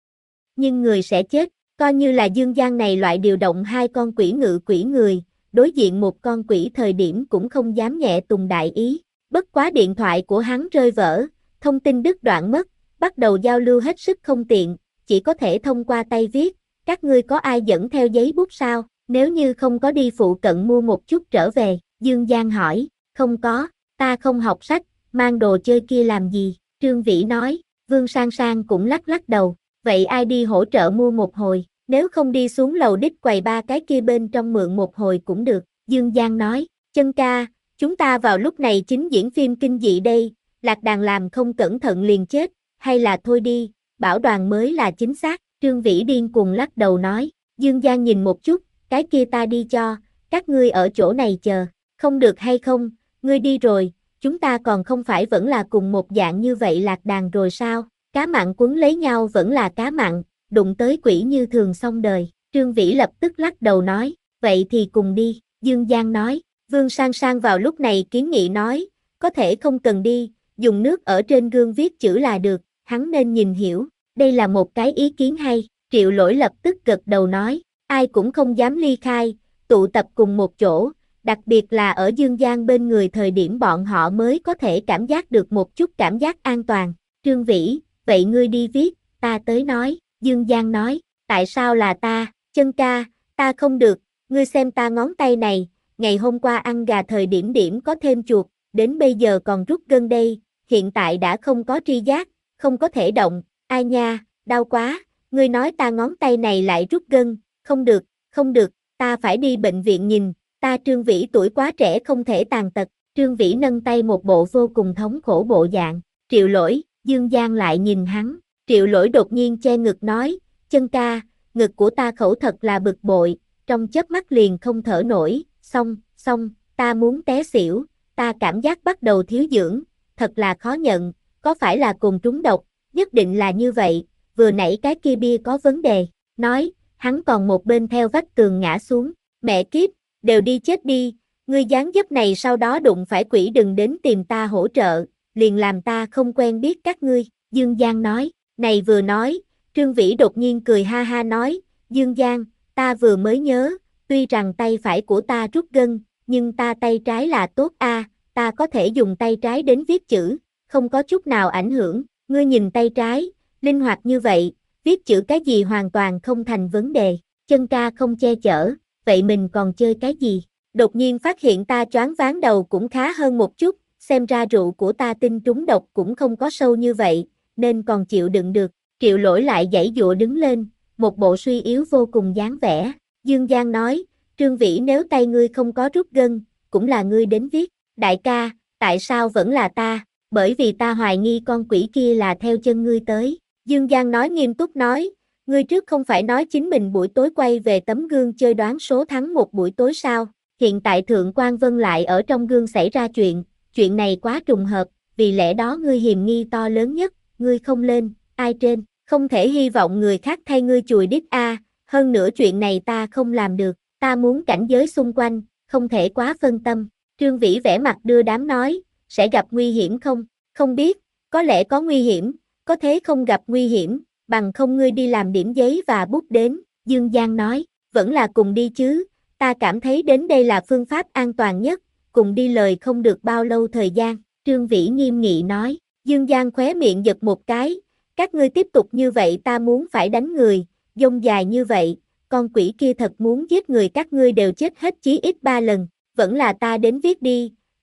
Nhưng người sẽ chết, coi như là Dương Giang này loại điều động hai con quỷ ngự quỷ người, đối diện một con quỷ thời điểm cũng không dám nhẹ tùng đại ý, bất quá điện thoại của hắn rơi vỡ, thông tin đứt đoạn mất, bắt đầu giao lưu hết sức không tiện, chỉ có thể thông qua tay viết, các ngươi có ai dẫn theo giấy bút sao, nếu như không có đi phụ cận mua một chút trở về, Dương Giang hỏi, không có, ta không học sách, mang đồ chơi kia làm gì, Trương Vĩ nói, Vương Sang Sang cũng lắc lắc đầu, vậy ai đi hỗ trợ mua một hồi, nếu không đi xuống lầu đích quầy ba cái kia bên trong mượn một hồi cũng được, Dương Giang nói, Chân ca, chúng ta vào lúc này chính diễn phim kinh dị đây, lạc đàn làm không cẩn thận liền chết, hay là thôi đi, bảo đoàn mới là chính xác, Trương Vĩ điên cuồng lắc đầu nói, Dương Giang nhìn một chút, cái kia ta đi cho, các ngươi ở chỗ này chờ, không được hay không, ngươi đi rồi, chúng ta còn không phải vẫn là cùng một dạng như vậy lạc đàn rồi sao, cá mặn quấn lấy nhau vẫn là cá mặn, đụng tới quỷ như thường xong đời, Trương Vĩ lập tức lắc đầu nói, vậy thì cùng đi, Dương Giang nói, Vương Sang Sang vào lúc này kiến nghị nói, có thể không cần đi, dùng nước ở trên gương viết chữ là được, hắn nên nhìn hiểu, đây là một cái ý kiến hay, Triệu Lỗi lập tức gật đầu nói, ai cũng không dám ly khai, tụ tập cùng một chỗ, đặc biệt là ở Dương Giang bên người thời điểm bọn họ mới có thể cảm giác được một chút cảm giác an toàn, Trương Vĩ, vậy ngươi đi viết, ta tới nói, Dương Giang nói, tại sao là ta, Chân ca, ta không được, ngươi xem ta ngón tay này, ngày hôm qua ăn gà thời điểm điểm có thêm chuột, đến bây giờ còn rút gân đây, hiện tại đã không có tri giác, không có thể động, ai nha, đau quá, ngươi nói ta ngón tay này lại rút gân, không được, không được, ta phải đi bệnh viện nhìn, ta Trương Vĩ tuổi quá trẻ không thể tàn tật, Trương Vĩ nâng tay một bộ vô cùng thống khổ bộ dạng, Triệu Lỗi, Dương Giang lại nhìn hắn, Triệu Lỗi đột nhiên che ngực nói, Chân ca, ngực của ta khẩu thật là bực bội, trong chớp mắt liền không thở nổi, xong, xong, ta muốn té xỉu, ta cảm giác bắt đầu thiếu dưỡng, thật là khó nhận, có phải là cùng trúng độc, nhất định là như vậy, vừa nãy cái kia bia có vấn đề, nói, hắn còn một bên theo vách tường ngã xuống, mẹ kiếp, đều đi chết đi, ngươi dáng dấp này sau đó đụng phải quỷ đừng đến tìm ta hỗ trợ, liền làm ta không quen biết các ngươi, Dương Giang nói, này vừa nói, Trương Vĩ đột nhiên cười ha ha nói, Dương Giang, ta vừa mới nhớ, tuy rằng tay phải của ta rút gân, nhưng ta tay trái là tốt a, ta có thể dùng tay trái đến viết chữ, không có chút nào ảnh hưởng, ngươi nhìn tay trái, linh hoạt như vậy, viết chữ cái gì hoàn toàn không thành vấn đề, Chân ca không che chở, vậy mình còn chơi cái gì, đột nhiên phát hiện ta choáng váng đầu cũng khá hơn một chút, xem ra rượu của ta tinh trúng độc cũng không có sâu như vậy, nên còn chịu đựng được, Triệu Lỗi lại giãy giụa đứng lên, một bộ suy yếu vô cùng dáng vẻ, Dương Giang nói, Trương Vĩ nếu tay ngươi không có rút gân, cũng là ngươi đến viết, đại ca, tại sao vẫn là ta, bởi vì ta hoài nghi con quỷ kia là theo chân ngươi tới, Dương Giang nói nghiêm túc nói, ngươi trước không phải nói chính mình buổi tối quay về tấm gương chơi đoán số thắng một buổi tối sao, hiện tại Thượng Quan Vân lại ở trong gương xảy ra chuyện, chuyện này quá trùng hợp, vì lẽ đó ngươi hiềm nghi to lớn nhất, ngươi không lên, ai trên, không thể hy vọng người khác thay ngươi chùi đít a, hơn nữa chuyện này ta không làm được, ta muốn cảnh giới xung quanh, không thể quá phân tâm, Trương Vĩ vẻ mặt đưa đám nói, sẽ gặp nguy hiểm không, không biết, có lẽ có nguy hiểm, có thế không gặp nguy hiểm, bằng không ngươi đi làm điểm giấy và bút đến, Dương Giang nói, vẫn là cùng đi chứ, ta cảm thấy đến đây là phương pháp an toàn nhất, cùng đi lời không được bao lâu thời gian, Trương Vĩ nghiêm nghị nói, Dương Giang khóe miệng giật một cái, các ngươi tiếp tục như vậy ta muốn phải đánh người, dông dài như vậy, con quỷ kia thật muốn giết người các ngươi đều chết hết chí ít ba lần, vẫn là ta đến viết đi,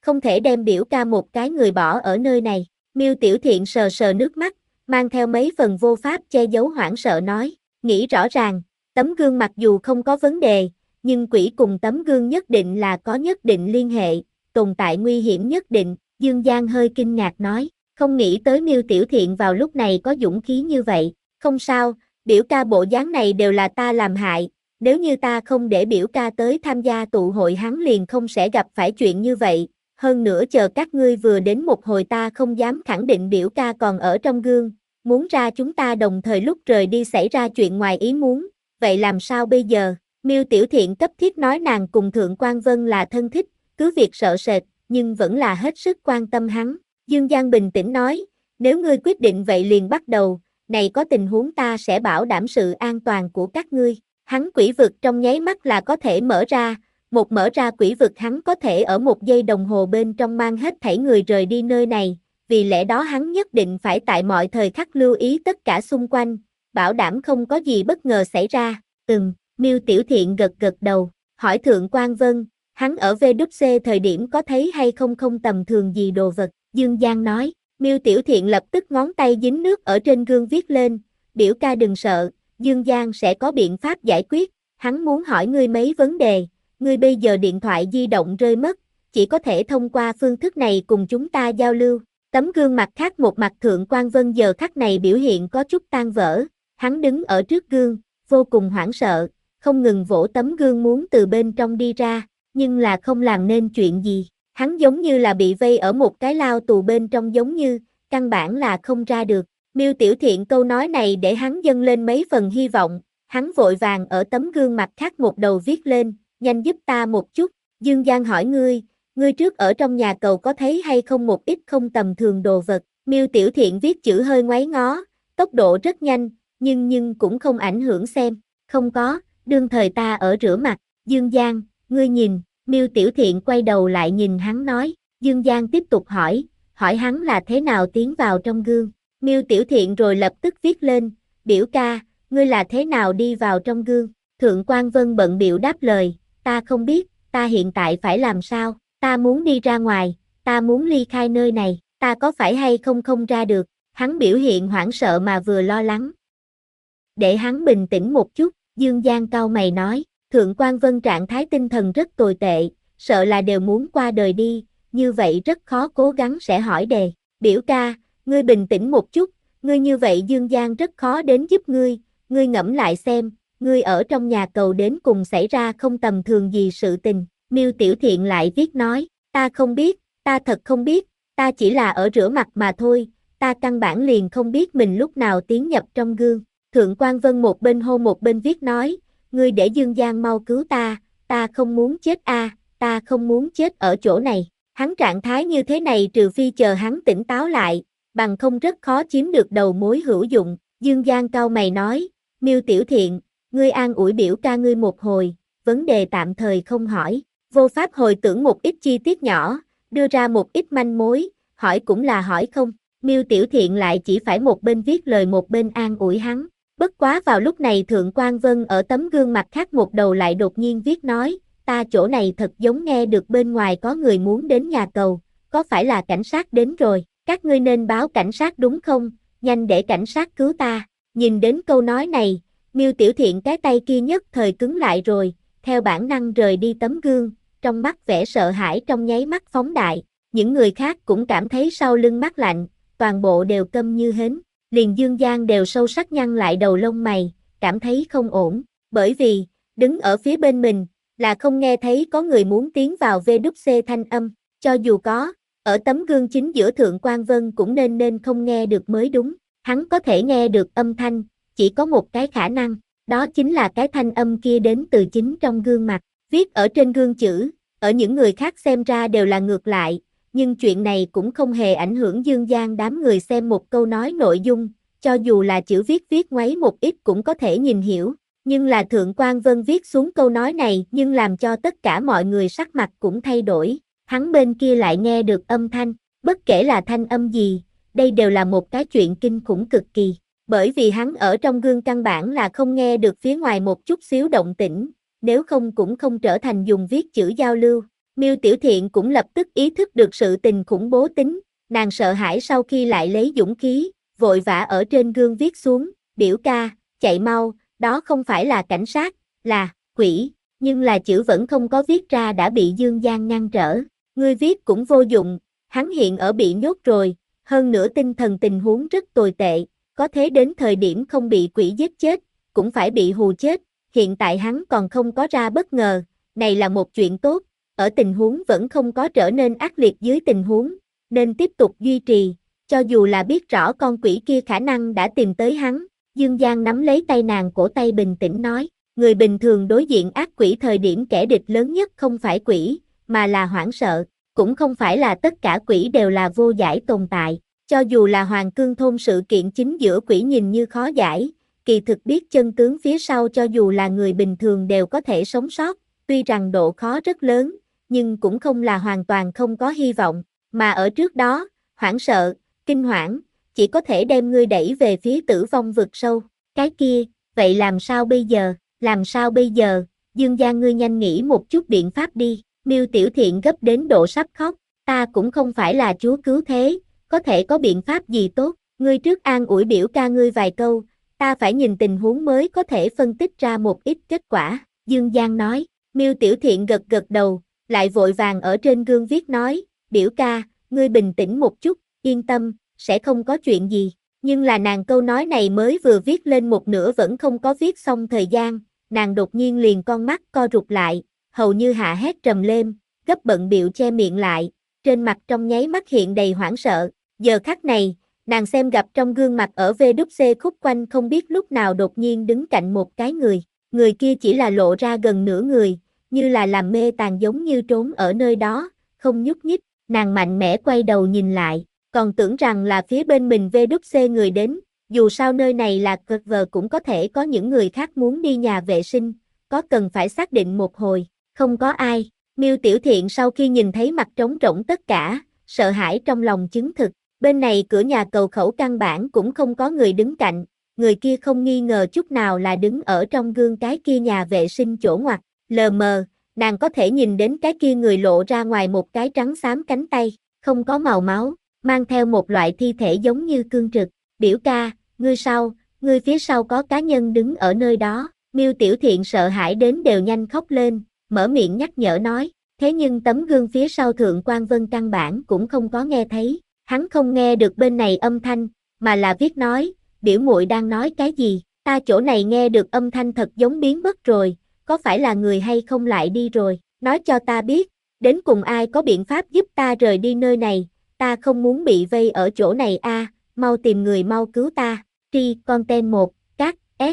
không thể đem biểu ca một cái người bỏ ở nơi này. Miêu Tiểu Thiện sờ sờ nước mắt, mang theo mấy phần vô pháp che giấu hoảng sợ nói, nghĩ rõ ràng, tấm gương mặc dù không có vấn đề, nhưng quỷ cùng tấm gương nhất định là có nhất định liên hệ, tồn tại nguy hiểm nhất định. Dương Giang hơi kinh ngạc nói, không nghĩ tới Miêu Tiểu Thiện vào lúc này có dũng khí như vậy. Không sao, biểu ca bộ dáng này đều là ta làm hại, nếu như ta không để biểu ca tới tham gia tụ hội hắn liền không sẽ gặp phải chuyện như vậy. Hơn nữa chờ các ngươi vừa đến một hồi ta không dám khẳng định biểu ca còn ở trong gương, muốn ra chúng ta đồng thời lúc rời đi xảy ra chuyện ngoài ý muốn, vậy làm sao bây giờ? Miêu Tiểu Thiện cấp thiết nói nàng cùng Thượng Quan Vân là thân thích, cứ việc sợ sệt, nhưng vẫn là hết sức quan tâm hắn. Dương Giang bình tĩnh nói, nếu ngươi quyết định vậy liền bắt đầu, này có tình huống ta sẽ bảo đảm sự an toàn của các ngươi. Hắn quỷ vực trong nháy mắt là có thể mở ra, một mở ra quỷ vực hắn có thể ở một giây đồng hồ bên trong mang hết thảy người rời đi nơi này, vì lẽ đó hắn nhất định phải tại mọi thời khắc lưu ý tất cả xung quanh, bảo đảm không có gì bất ngờ xảy ra. Ừm, Miêu Tiểu Thiện gật gật đầu, hỏi Thượng Quan Vân, hắn ở vê kép xê thời điểm có thấy hay không không tầm thường gì đồ vật. Dương Giang nói, Miêu Tiểu Thiện lập tức ngón tay dính nước ở trên gương viết lên, biểu ca đừng sợ, Dương Giang sẽ có biện pháp giải quyết, hắn muốn hỏi ngươi mấy vấn đề, ngươi bây giờ điện thoại di động rơi mất, chỉ có thể thông qua phương thức này cùng chúng ta giao lưu. Tấm gương mặt khác một mặt Thượng Quan Vân giờ khắc này biểu hiện có chút tan vỡ, hắn đứng ở trước gương, vô cùng hoảng sợ, không ngừng vỗ tấm gương muốn từ bên trong đi ra, nhưng là không làm nên chuyện gì. Hắn giống như là bị vây ở một cái lao tù bên trong giống như, căn bản là không ra được. Miêu Tiểu Thiện câu nói này để hắn dâng lên mấy phần hy vọng, hắn vội vàng ở tấm gương mặt khác một đầu viết lên, nhanh giúp ta một chút. Dương Giang hỏi ngươi, ngươi trước ở trong nhà cầu có thấy hay không một ít không tầm thường đồ vật. Miêu Tiểu Thiện viết chữ hơi ngoáy ngó, tốc độ rất nhanh, nhưng nhưng cũng không ảnh hưởng xem. Không có, đương thời ta ở rửa mặt. Dương Giang, ngươi nhìn. Miêu Tiểu Thiện quay đầu lại nhìn hắn nói, Dương Giang tiếp tục hỏi, hỏi hắn là thế nào tiến vào trong gương. Miêu Tiểu Thiện rồi lập tức viết lên, biểu ca, ngươi là thế nào đi vào trong gương. Thượng Quan Vân bận bịu đáp lời, ta không biết, ta hiện tại phải làm sao, ta muốn đi ra ngoài, ta muốn ly khai nơi này, ta có phải hay không không ra được. Hắn biểu hiện hoảng sợ mà vừa lo lắng. Để hắn bình tĩnh một chút, Dương Giang cau mày nói, Thượng Quan Vân trạng thái tinh thần rất tồi tệ, sợ là đều muốn qua đời đi, như vậy rất khó cố gắng sẽ hỏi đề. Biểu ca, ngươi bình tĩnh một chút, ngươi như vậy Dương Giang rất khó đến giúp ngươi, ngươi ngẫm lại xem, ngươi ở trong nhà cầu đến cùng xảy ra không tầm thường gì sự tình. Miêu Tiểu Thiện lại viết nói, ta không biết, ta thật không biết, ta chỉ là ở rửa mặt mà thôi, ta căn bản liền không biết mình lúc nào tiến nhập trong gương. Thượng Quan Vân một bên hô một bên viết nói, ngươi để Dương Giang mau cứu ta, ta không muốn chết a, à, ta không muốn chết ở chỗ này. Hắn trạng thái như thế này trừ phi chờ hắn tỉnh táo lại, bằng không rất khó chiếm được đầu mối hữu dụng. Dương Giang cau mày nói, Miêu Tiểu Thiện, ngươi an ủi biểu ca ngươi một hồi, vấn đề tạm thời không hỏi, vô pháp hồi tưởng một ít chi tiết nhỏ, đưa ra một ít manh mối, hỏi cũng là hỏi không. Miêu Tiểu Thiện lại chỉ phải một bên viết lời một bên an ủi hắn. Bất quá vào lúc này Thượng Quan Vân ở tấm gương mặt khác một đầu lại đột nhiên viết nói, ta chỗ này thật giống nghe được bên ngoài có người muốn đến nhà cầu, có phải là cảnh sát đến rồi, các ngươi nên báo cảnh sát đúng không, nhanh để cảnh sát cứu ta. Nhìn đến câu nói này, Miêu Tiểu Thiện cái tay kia nhất thời cứng lại rồi, theo bản năng rời đi tấm gương, trong mắt vẻ sợ hãi trong nháy mắt phóng đại, những người khác cũng cảm thấy sau lưng mát lạnh, toàn bộ đều câm như hến. Liền Dương Giang đều sâu sắc nhăn lại đầu lông mày, cảm thấy không ổn, bởi vì, đứng ở phía bên mình, là không nghe thấy có người muốn tiến vào vê kép xê thanh âm, cho dù có, ở tấm gương chính giữa Thượng Quan Vân cũng nên nên không nghe được mới đúng, hắn có thể nghe được âm thanh, chỉ có một cái khả năng, đó chính là cái thanh âm kia đến từ chính trong gương mặt, viết ở trên gương chữ, ở những người khác xem ra đều là ngược lại. Nhưng chuyện này cũng không hề ảnh hưởng Dương Giang đám người xem một câu nói nội dung, cho dù là chữ viết viết ngoáy một ít cũng có thể nhìn hiểu, nhưng là Thượng Quan Vân viết xuống câu nói này nhưng làm cho tất cả mọi người sắc mặt cũng thay đổi, hắn bên kia lại nghe được âm thanh, bất kể là thanh âm gì, đây đều là một cái chuyện kinh khủng cực kỳ, bởi vì hắn ở trong gương căn bản là không nghe được phía ngoài một chút xíu động tĩnh, nếu không cũng không trở thành dùng viết chữ giao lưu. Miêu Tiểu Thiện cũng lập tức ý thức được sự tình khủng bố tính, nàng sợ hãi sau khi lại lấy dũng khí, vội vã ở trên gương viết xuống, biểu ca, chạy mau, đó không phải là cảnh sát, là quỷ, nhưng là chữ vẫn không có viết ra đã bị Dương Giang ngăn trở. Ngươi viết cũng vô dụng, hắn hiện ở bị nhốt rồi, hơn nữa tinh thần tình huống rất tồi tệ, có thế đến thời điểm không bị quỷ giết chết, cũng phải bị hù chết, hiện tại hắn còn không có ra bất ngờ, này là một chuyện tốt, ở tình huống vẫn không có trở nên ác liệt dưới tình huống, nên tiếp tục duy trì, cho dù là biết rõ con quỷ kia khả năng đã tìm tới hắn. Dương Giang nắm lấy tay nàng cổ tay bình tĩnh nói, người bình thường đối diện ác quỷ thời điểm kẻ địch lớn nhất không phải quỷ, mà là hoảng sợ, cũng không phải là tất cả quỷ đều là vô giải tồn tại, cho dù là Hoàng Cương Thôn sự kiện chính giữa quỷ nhìn như khó giải, kỳ thực biết chân tướng phía sau cho dù là người bình thường đều có thể sống sót, tuy rằng độ khó rất lớn, nhưng cũng không là hoàn toàn không có hy vọng, mà ở trước đó, hoảng sợ, kinh hoảng, chỉ có thể đem ngươi đẩy về phía tử vong vực sâu, cái kia, vậy làm sao bây giờ, làm sao bây giờ, Dương Giang ngươi nhanh nghĩ một chút biện pháp đi, Miêu Tiểu Thiện gấp đến độ sắp khóc, ta cũng không phải là chúa cứu thế, có thể có biện pháp gì tốt, ngươi trước an ủi biểu ca ngươi vài câu, ta phải nhìn tình huống mới có thể phân tích ra một ít kết quả, Dương Giang nói, Miêu Tiểu Thiện gật gật đầu, lại vội vàng ở trên gương viết nói, biểu ca, ngươi bình tĩnh một chút, yên tâm, sẽ không có chuyện gì, nhưng là nàng câu nói này mới vừa viết lên một nửa vẫn không có viết xong thời gian, nàng đột nhiên liền con mắt co rụt lại, hầu như hạ hét trầm lên, gấp bận bịu che miệng lại, trên mặt trong nháy mắt hiện đầy hoảng sợ, giờ khắc này, nàng xem gặp trong gương mặt ở vê đút xê khúc quanh không biết lúc nào đột nhiên đứng cạnh một cái người, người kia chỉ là lộ ra gần nửa người, như là làm mê tàn giống như trốn ở nơi đó, không nhúc nhích, nàng mạnh mẽ quay đầu nhìn lại, còn tưởng rằng là phía bên mình vê đút xê người đến, dù sao nơi này là cờ vờ cũng có thể có những người khác muốn đi nhà vệ sinh, có cần phải xác định một hồi, không có ai, Miêu Tiểu Thiện sau khi nhìn thấy mặt trống rỗng tất cả, sợ hãi trong lòng chứng thực, bên này cửa nhà cầu khẩu căn bản cũng không có người đứng cạnh, người kia không nghi ngờ chút nào là đứng ở trong gương cái kia nhà vệ sinh chỗ ngoặt, lờ mờ, nàng có thể nhìn đến cái kia người lộ ra ngoài một cái trắng xám cánh tay, không có màu máu, mang theo một loại thi thể giống như cương trực, biểu ca, ngươi sau, ngươi phía sau có cá nhân đứng ở nơi đó, Miêu Tiểu Thiện sợ hãi đến đều nhanh khóc lên, mở miệng nhắc nhở nói, thế nhưng tấm gương phía sau Thượng Quan Vân căn bản cũng không có nghe thấy, hắn không nghe được bên này âm thanh, mà là viết nói, biểu muội đang nói cái gì, ta chỗ này nghe được âm thanh thật giống biến mất rồi, có phải là người hay không lại đi rồi, nói cho ta biết, đến cùng ai có biện pháp giúp ta rời đi nơi này, ta không muốn bị vây ở chỗ này a, mau tìm người mau cứu ta, tri, content một, các, s.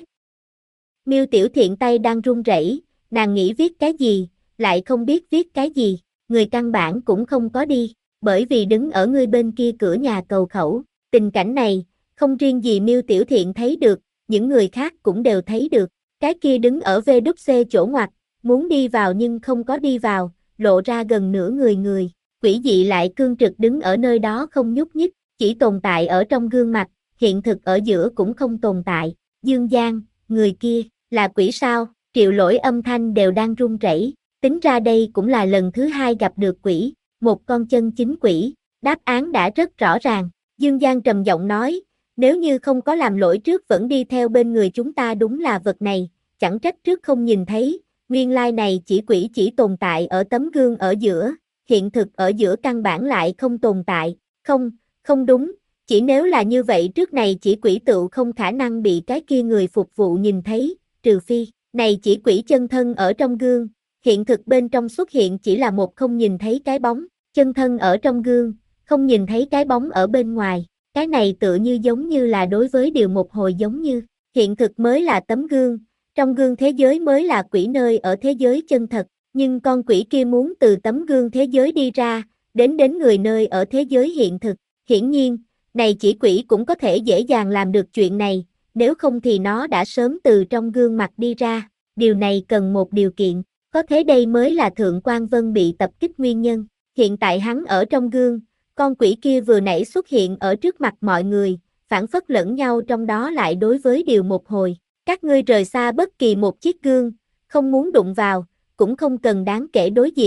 Miêu Tiểu Thiện tay đang run rẩy, nàng nghĩ viết cái gì, lại không biết viết cái gì, người căn bản cũng không có đi, bởi vì đứng ở người bên kia cửa nhà cầu khẩu, tình cảnh này, không riêng gì Miêu Tiểu Thiện thấy được, những người khác cũng đều thấy được, cái kia đứng ở vê đút xê chỗ ngoặt, muốn đi vào nhưng không có đi vào, lộ ra gần nửa người người, quỷ dị lại cương trực đứng ở nơi đó không nhúc nhích, chỉ tồn tại ở trong gương mặt, hiện thực ở giữa cũng không tồn tại, Dương Giang, người kia, là quỷ sao, Triệu Lỗi âm thanh đều đang run rẩy, tính ra đây cũng là lần thứ hai gặp được quỷ, một con chân chính quỷ, đáp án đã rất rõ ràng, Dương Giang trầm giọng nói, nếu như không có làm lỗi trước vẫn đi theo bên người chúng ta đúng là vật này, chẳng trách trước không nhìn thấy, nguyên lai này chỉ quỷ chỉ tồn tại ở tấm gương ở giữa, hiện thực ở giữa căn bản lại không tồn tại, không, không đúng, chỉ nếu là như vậy trước này chỉ quỷ tựu không khả năng bị cái kia người phục vụ nhìn thấy, trừ phi, này chỉ quỷ chân thân ở trong gương, hiện thực bên trong xuất hiện chỉ là một không nhìn thấy cái bóng, chân thân ở trong gương, không nhìn thấy cái bóng ở bên ngoài, cái này tựa như giống như là đối với điều một hồi giống như, hiện thực mới là tấm gương, trong gương thế giới mới là quỷ nơi ở thế giới chân thật, nhưng con quỷ kia muốn từ tấm gương thế giới đi ra, đến đến người nơi ở thế giới hiện thực, hiển nhiên, này chỉ quỷ cũng có thể dễ dàng làm được chuyện này, nếu không thì nó đã sớm từ trong gương mặt đi ra, điều này cần một điều kiện, có thế đây mới là Thượng Quan Vân bị tập kích nguyên nhân, hiện tại hắn ở trong gương, con quỷ kia vừa nãy xuất hiện ở trước mặt mọi người, phản phất lẫn nhau trong đó lại đối với điều một hồi, các ngươi rời xa bất kỳ một chiếc gương, không muốn đụng vào, cũng không cần đáng kể đối diện,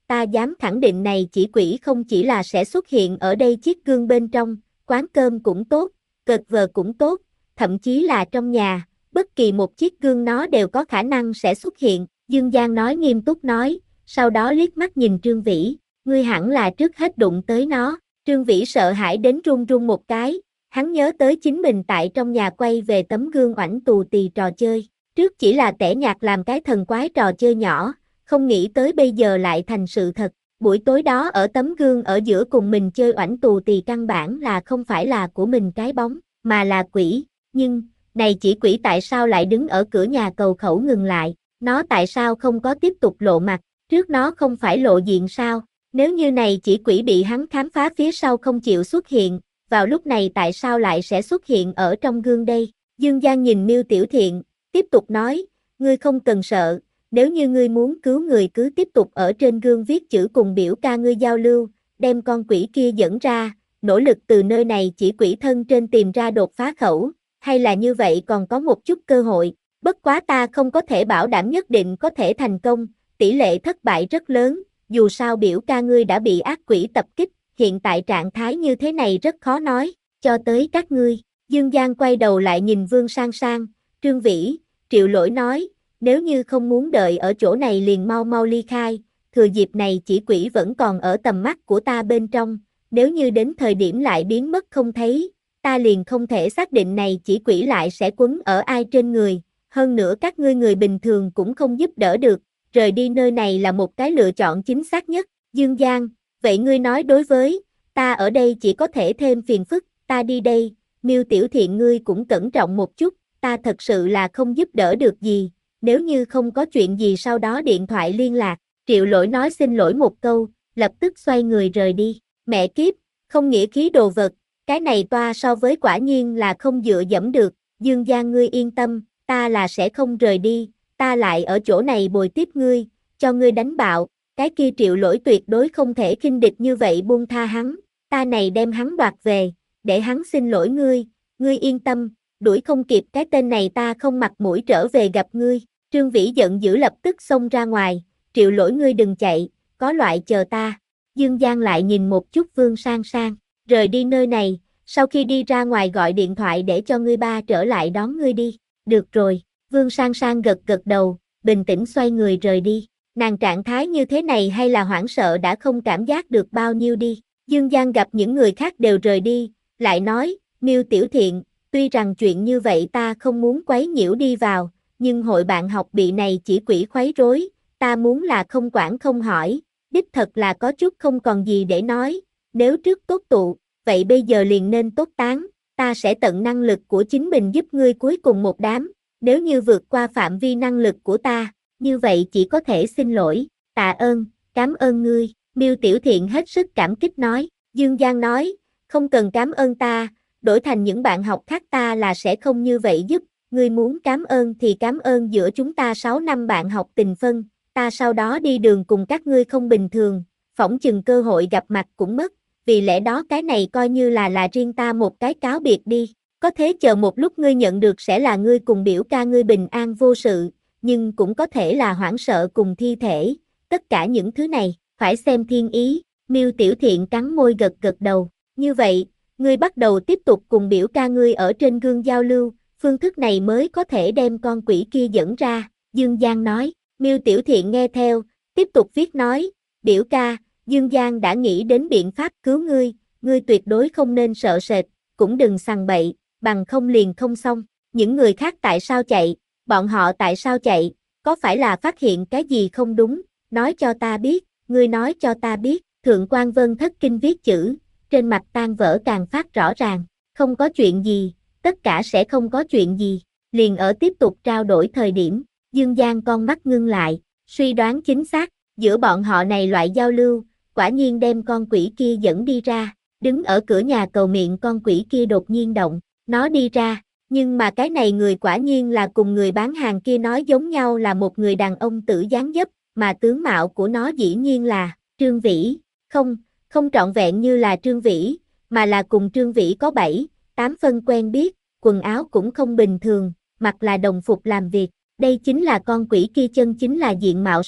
ta dám khẳng định này chỉ quỷ không chỉ là sẽ xuất hiện ở đây chiếc gương bên trong, quán cơm cũng tốt, cợt vờ cũng tốt, thậm chí là trong nhà, bất kỳ một chiếc gương nó đều có khả năng sẽ xuất hiện, Dương Giang nói nghiêm túc nói, sau đó liếc mắt nhìn Trương Vĩ, ngươi hẳn là trước hết đụng tới nó, Trương Vĩ sợ hãi đến run run một cái, hắn nhớ tới chính mình tại trong nhà quay về tấm gương oảnh tù tì trò chơi, trước chỉ là tẻ nhạt làm cái thần quái trò chơi nhỏ, không nghĩ tới bây giờ lại thành sự thật, buổi tối đó ở tấm gương ở giữa cùng mình chơi oảnh tù tì căn bản là không phải là của mình cái bóng, mà là quỷ, nhưng, này chỉ quỷ tại sao lại đứng ở cửa nhà cầu khẩu ngừng lại, nó tại sao không có tiếp tục lộ mặt, trước nó không phải lộ diện sao, nếu như này chỉ quỷ bị hắn khám phá phía sau không chịu xuất hiện, vào lúc này tại sao lại sẽ xuất hiện ở trong gương đây, Dương Giang nhìn Miêu Tiểu Thiện, tiếp tục nói, ngươi không cần sợ, nếu như ngươi muốn cứu người cứ tiếp tục ở trên gương viết chữ cùng biểu ca ngươi giao lưu, đem con quỷ kia dẫn ra, nỗ lực từ nơi này chỉ quỷ thân trên tìm ra đột phá khẩu, hay là như vậy còn có một chút cơ hội, bất quá ta không có thể bảo đảm nhất định có thể thành công, tỷ lệ thất bại rất lớn, dù sao biểu ca ngươi đã bị ác quỷ tập kích, hiện tại trạng thái như thế này rất khó nói, cho tới các ngươi, Dương Giang quay đầu lại nhìn Vương Sang Sang, Trương Vĩ, Triệu Lỗi nói, nếu như không muốn đợi ở chỗ này liền mau mau ly khai, thừa dịp này chỉ quỷ vẫn còn ở tầm mắt của ta bên trong, nếu như đến thời điểm lại biến mất không thấy, ta liền không thể xác định này chỉ quỷ lại sẽ quấn ở ai trên người, hơn nữa các ngươi người bình thường cũng không giúp đỡ được, rời đi nơi này là một cái lựa chọn chính xác nhất, Dương Giang, vậy ngươi nói đối với, ta ở đây chỉ có thể thêm phiền phức, ta đi đây, Miêu Tiểu Thiện ngươi cũng cẩn trọng một chút, ta thật sự là không giúp đỡ được gì, nếu như không có chuyện gì sau đó điện thoại liên lạc, Triệu Lỗi nói xin lỗi một câu, lập tức xoay người rời đi, mẹ kiếp, không nghĩa khí đồ vật, cái này toa so với quả nhiên là không dựa dẫm được, Dương Giang ngươi yên tâm, ta là sẽ không rời đi, ta lại ở chỗ này bồi tiếp ngươi, cho ngươi đánh bạo, cái kia Triệu Lỗi tuyệt đối không thể khinh địch như vậy buông tha hắn, ta này đem hắn đoạt về, để hắn xin lỗi ngươi, ngươi yên tâm, đuổi không kịp cái tên này ta không mặt mũi trở về gặp ngươi, Trương Vĩ giận dữ lập tức xông ra ngoài, Triệu Lỗi ngươi đừng chạy, có loại chờ ta, Dương Giang lại nhìn một chút Vương Sang Sang, rời đi nơi này, sau khi đi ra ngoài gọi điện thoại để cho ngươi ba trở lại đón ngươi đi, được rồi, Vương Sang Sang gật gật đầu, bình tĩnh xoay người rời đi, nàng trạng thái như thế này hay là hoảng sợ đã không cảm giác được bao nhiêu đi, Dương Giang gặp những người khác đều rời đi, lại nói, Miêu Tiểu Thiện, tuy rằng chuyện như vậy ta không muốn quấy nhiễu đi vào, nhưng hội bạn học bị này chỉ quỷ khuấy rối, ta muốn là không quản không hỏi, đích thật là có chút không còn gì để nói, nếu trước tốt tụ, vậy bây giờ liền nên tốt tán, ta sẽ tận năng lực của chính mình giúp ngươi cuối cùng một đám, nếu như vượt qua phạm vi năng lực của ta, như vậy chỉ có thể xin lỗi, tạ ơn, cảm ơn ngươi, Miêu Tiểu Thiện hết sức cảm kích nói, Dương Giang nói, không cần cảm ơn ta, đổi thành những bạn học khác ta là sẽ không như vậy giúp, ngươi muốn cảm ơn thì cảm ơn giữa chúng ta sáu năm bạn học tình phân, ta sau đó đi đường cùng các ngươi không bình thường, phỏng chừng cơ hội gặp mặt cũng mất, vì lẽ đó cái này coi như là là riêng ta một cái cáo biệt đi, có thế chờ một lúc ngươi nhận được sẽ là ngươi cùng biểu ca ngươi bình an vô sự, nhưng cũng có thể là hoảng sợ cùng thi thể, tất cả những thứ này, phải xem thiên ý, Miêu Tiểu Thiện cắn môi gật gật đầu, như vậy, ngươi bắt đầu tiếp tục cùng biểu ca ngươi ở trên gương giao lưu, phương thức này mới có thể đem con quỷ kia dẫn ra, Dương Giang nói, Miêu Tiểu Thiện nghe theo, tiếp tục viết nói, biểu ca, Dương Giang đã nghĩ đến biện pháp cứu ngươi, ngươi tuyệt đối không nên sợ sệt, cũng đừng sằng bậy, bằng không liền không xong, những người khác tại sao chạy, bọn họ tại sao chạy, có phải là phát hiện cái gì không đúng, nói cho ta biết, ngươi nói cho ta biết, Thượng Quan Vân thất kinh viết chữ, trên mặt tan vỡ càng phát rõ ràng, không có chuyện gì, tất cả sẽ không có chuyện gì, liền ở tiếp tục trao đổi thời điểm, Dương Giang con mắt ngưng lại, suy đoán chính xác, giữa bọn họ này loại giao lưu, quả nhiên đem con quỷ kia dẫn đi ra, đứng ở cửa nhà cầu miệng con quỷ kia đột nhiên động, nó đi ra, nhưng mà cái này người quả nhiên là cùng người bán hàng kia nói giống nhau là một người đàn ông tử dáng dấp, mà tướng mạo của nó dĩ nhiên là Trương Vĩ, không, không trọn vẹn như là Trương Vĩ, mà là cùng Trương Vĩ có bảy, tám phân quen biết, quần áo cũng không bình thường, mặc là đồng phục làm việc, đây chính là con quỷ kia chân chính là diện mạo sao,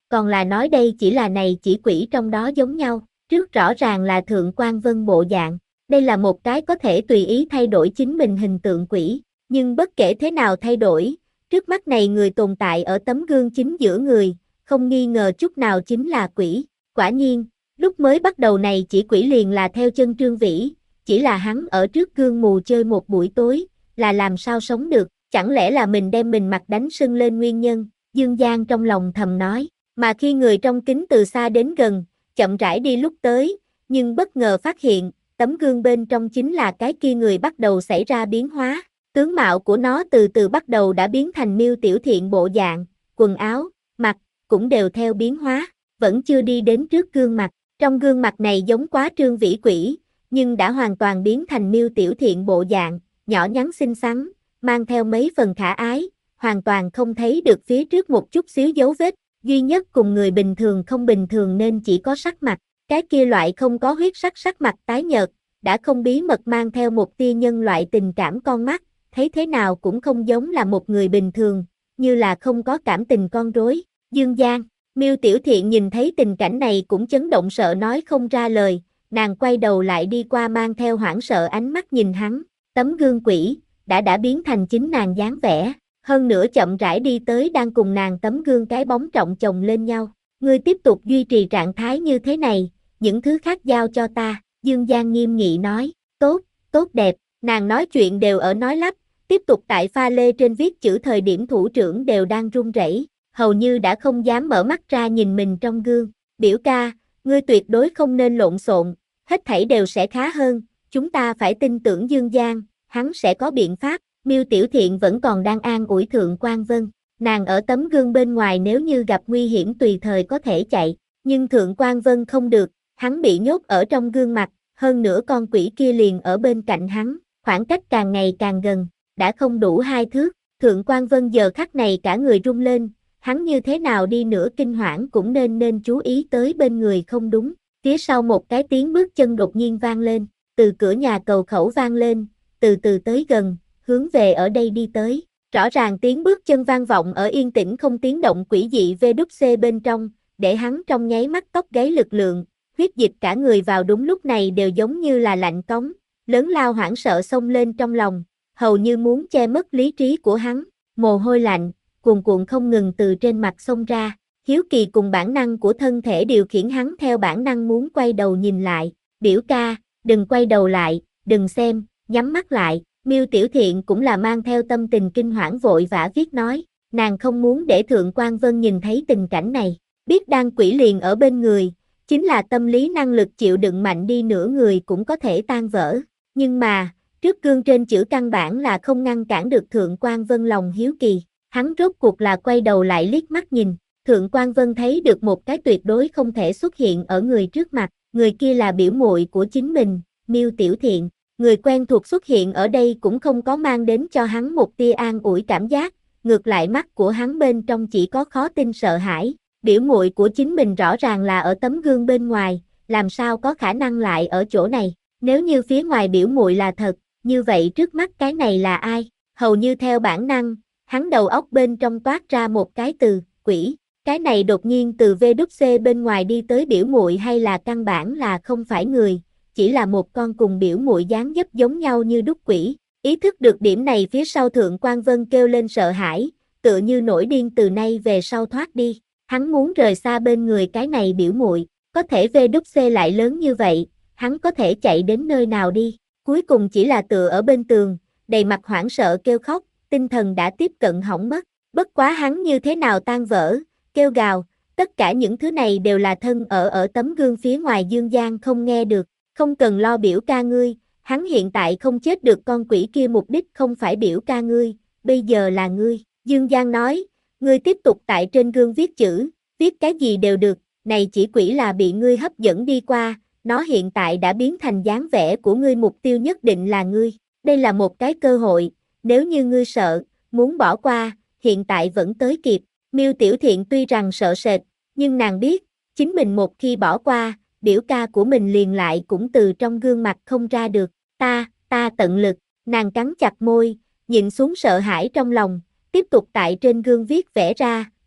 còn là nói đây chỉ là này chỉ quỷ trong đó giống nhau, trước rõ ràng là Thượng Quan Vân bộ dạng, đây là một cái có thể tùy ý thay đổi chính mình hình tượng quỷ, nhưng bất kể thế nào thay đổi, trước mắt này người tồn tại ở tấm gương chính giữa người, không nghi ngờ chút nào chính là quỷ, quả nhiên, lúc mới bắt đầu này chỉ quỷ liền là theo chân Trương Vĩ, chỉ là hắn ở trước gương mù chơi một buổi tối, là làm sao sống được, chẳng lẽ là mình đem mình mặt đánh sưng lên nguyên nhân, Dương Giang trong lòng thầm nói, mà khi người trong kính từ xa đến gần, chậm rãi đi lúc tới, nhưng bất ngờ phát hiện, tấm gương bên trong chính là cái kia người bắt đầu xảy ra biến hóa, tướng mạo của nó từ từ bắt đầu đã biến thành Miêu Tiểu Thiện bộ dạng, quần áo, mặt, cũng đều theo biến hóa, vẫn chưa đi đến trước gương mặt, trong gương mặt này giống quá Trương Vĩ quỷ, nhưng đã hoàn toàn biến thành Miêu Tiểu Thiện bộ dạng, nhỏ nhắn xinh xắn, mang theo mấy phần khả ái, hoàn toàn không thấy được phía trước một chút xíu dấu vết, duy nhất cùng người bình thường không bình thường nên chỉ có sắc mặt, cái kia loại không có huyết sắc sắc mặt tái nhợt, đã không bí mật mang theo một tia nhân loại tình cảm con mắt, thấy thế nào cũng không giống là một người bình thường, như là không có cảm tình con rối. Dương Giang, Miêu Tiểu Thiện nhìn thấy tình cảnh này cũng chấn động sợ nói không ra lời, nàng quay đầu lại đi qua mang theo hoảng sợ ánh mắt nhìn hắn, tấm gương quỷ, đã đã biến thành chính nàng dáng vẻ, hơn nữa chậm rãi đi tới đang cùng nàng tấm gương cái bóng trọng chồng lên nhau, ngươi tiếp tục duy trì trạng thái như thế này, những thứ khác giao cho ta, Dương Giang nghiêm nghị nói, tốt, tốt đẹp, nàng nói chuyện đều ở nói lắp, tiếp tục tại pha lê trên viết chữ thời điểm thủ trưởng đều đang run rẩy, hầu như đã không dám mở mắt ra nhìn mình trong gương, biểu ca, ngươi tuyệt đối không nên lộn xộn, hết thảy đều sẽ khá hơn, chúng ta phải tin tưởng Dương Giang, hắn sẽ có biện pháp, Miêu Tiểu Thiện vẫn còn đang an ủi Thượng Quan Vân, nàng ở tấm gương bên ngoài nếu như gặp nguy hiểm tùy thời có thể chạy, nhưng Thượng Quan Vân không được, hắn bị nhốt ở trong gương mặt, hơn nữa con quỷ kia liền ở bên cạnh hắn, khoảng cách càng ngày càng gần, đã không đủ hai thước, Thượng Quan Vân giờ khắc này cả người rung lên, hắn như thế nào đi nữa kinh hoảng cũng nên nên chú ý tới bên người không đúng, phía sau một cái tiếng bước chân đột nhiên vang lên, từ cửa nhà cầu khẩu vang lên, từ từ tới gần, hướng về ở đây đi tới, rõ ràng tiếng bước chân vang vọng ở yên tĩnh không tiếng động quỷ dị vê đút xê bên trong, để hắn trong nháy mắt tóc gáy lực lượng, huyết dịch cả người vào đúng lúc này đều giống như là lạnh cống, lớn lao hoảng sợ xông lên trong lòng, hầu như muốn che mất lý trí của hắn, mồ hôi lạnh, cuồn cuộn không ngừng từ trên mặt xông ra, hiếu kỳ cùng bản năng của thân thể điều khiển hắn theo bản năng muốn quay đầu nhìn lại, biểu ca, đừng quay đầu lại, đừng xem, nhắm mắt lại, Miêu Tiểu Thiện cũng là mang theo tâm tình kinh hoảng vội vã viết nói, nàng không muốn để Thượng Quan Vân nhìn thấy tình cảnh này, biết đang quỷ liền ở bên người, chính là tâm lý năng lực chịu đựng mạnh đi nửa người cũng có thể tan vỡ, nhưng mà, trước gương trên chữ căn bản là không ngăn cản được Thượng Quan Vân lòng hiếu kỳ, hắn rốt cuộc là quay đầu lại liếc mắt nhìn, Thượng Quan Vân thấy được một cái tuyệt đối không thể xuất hiện ở người trước mặt, người kia là biểu muội của chính mình, Miêu Tiểu Thiện, người quen thuộc xuất hiện ở đây cũng không có mang đến cho hắn một tia an ủi cảm giác, ngược lại mắt của hắn bên trong chỉ có khó tin sợ hãi, biểu muội của chính mình rõ ràng là ở tấm gương bên ngoài, làm sao có khả năng lại ở chỗ này, nếu như phía ngoài biểu muội là thật, như vậy trước mắt cái này là ai, hầu như theo bản năng, hắn đầu óc bên trong toát ra một cái từ, quỷ, cái này đột nhiên từ vê đút xê bên ngoài đi tới biểu muội hay là căn bản là không phải người, chỉ là một con cùng biểu muội dáng dấp giống nhau như đúc quỷ, ý thức được điểm này phía sau Thượng Quan Vân kêu lên sợ hãi, tựa như nổi điên từ nay về sau thoát đi, hắn muốn rời xa bên người cái này biểu muội, có thể vê đút xê lại lớn như vậy, hắn có thể chạy đến nơi nào đi, cuối cùng chỉ là tựa ở bên tường, đầy mặt hoảng sợ kêu khóc, tinh thần đã tiếp cận hỏng mất, bất quá hắn như thế nào tan vỡ, kêu gào, tất cả những thứ này đều là thân ở ở tấm gương phía ngoài Dương Giang không nghe được, không cần lo biểu ca ngươi, hắn hiện tại không chết được con quỷ kia mục đích không phải biểu ca ngươi, bây giờ là ngươi, Dương Giang nói, ngươi tiếp tục tại trên gương viết chữ, viết cái gì đều được, này chỉ quỷ là bị ngươi hấp dẫn đi qua, nó hiện tại đã biến thành dáng vẻ của ngươi mục tiêu nhất định là ngươi, đây là một cái cơ hội, nếu như ngươi sợ, muốn bỏ qua, hiện tại vẫn tới kịp, Miêu Tiểu Thiện tuy rằng sợ sệt, nhưng nàng biết, chính mình một khi bỏ qua, biểu ca của mình liền lại cũng từ trong gương mặt không ra được, ta, ta tận lực, nàng cắn chặt môi, nhịn xuống sợ hãi trong lòng, tiếp tục tại trên gương viết vẽ ra,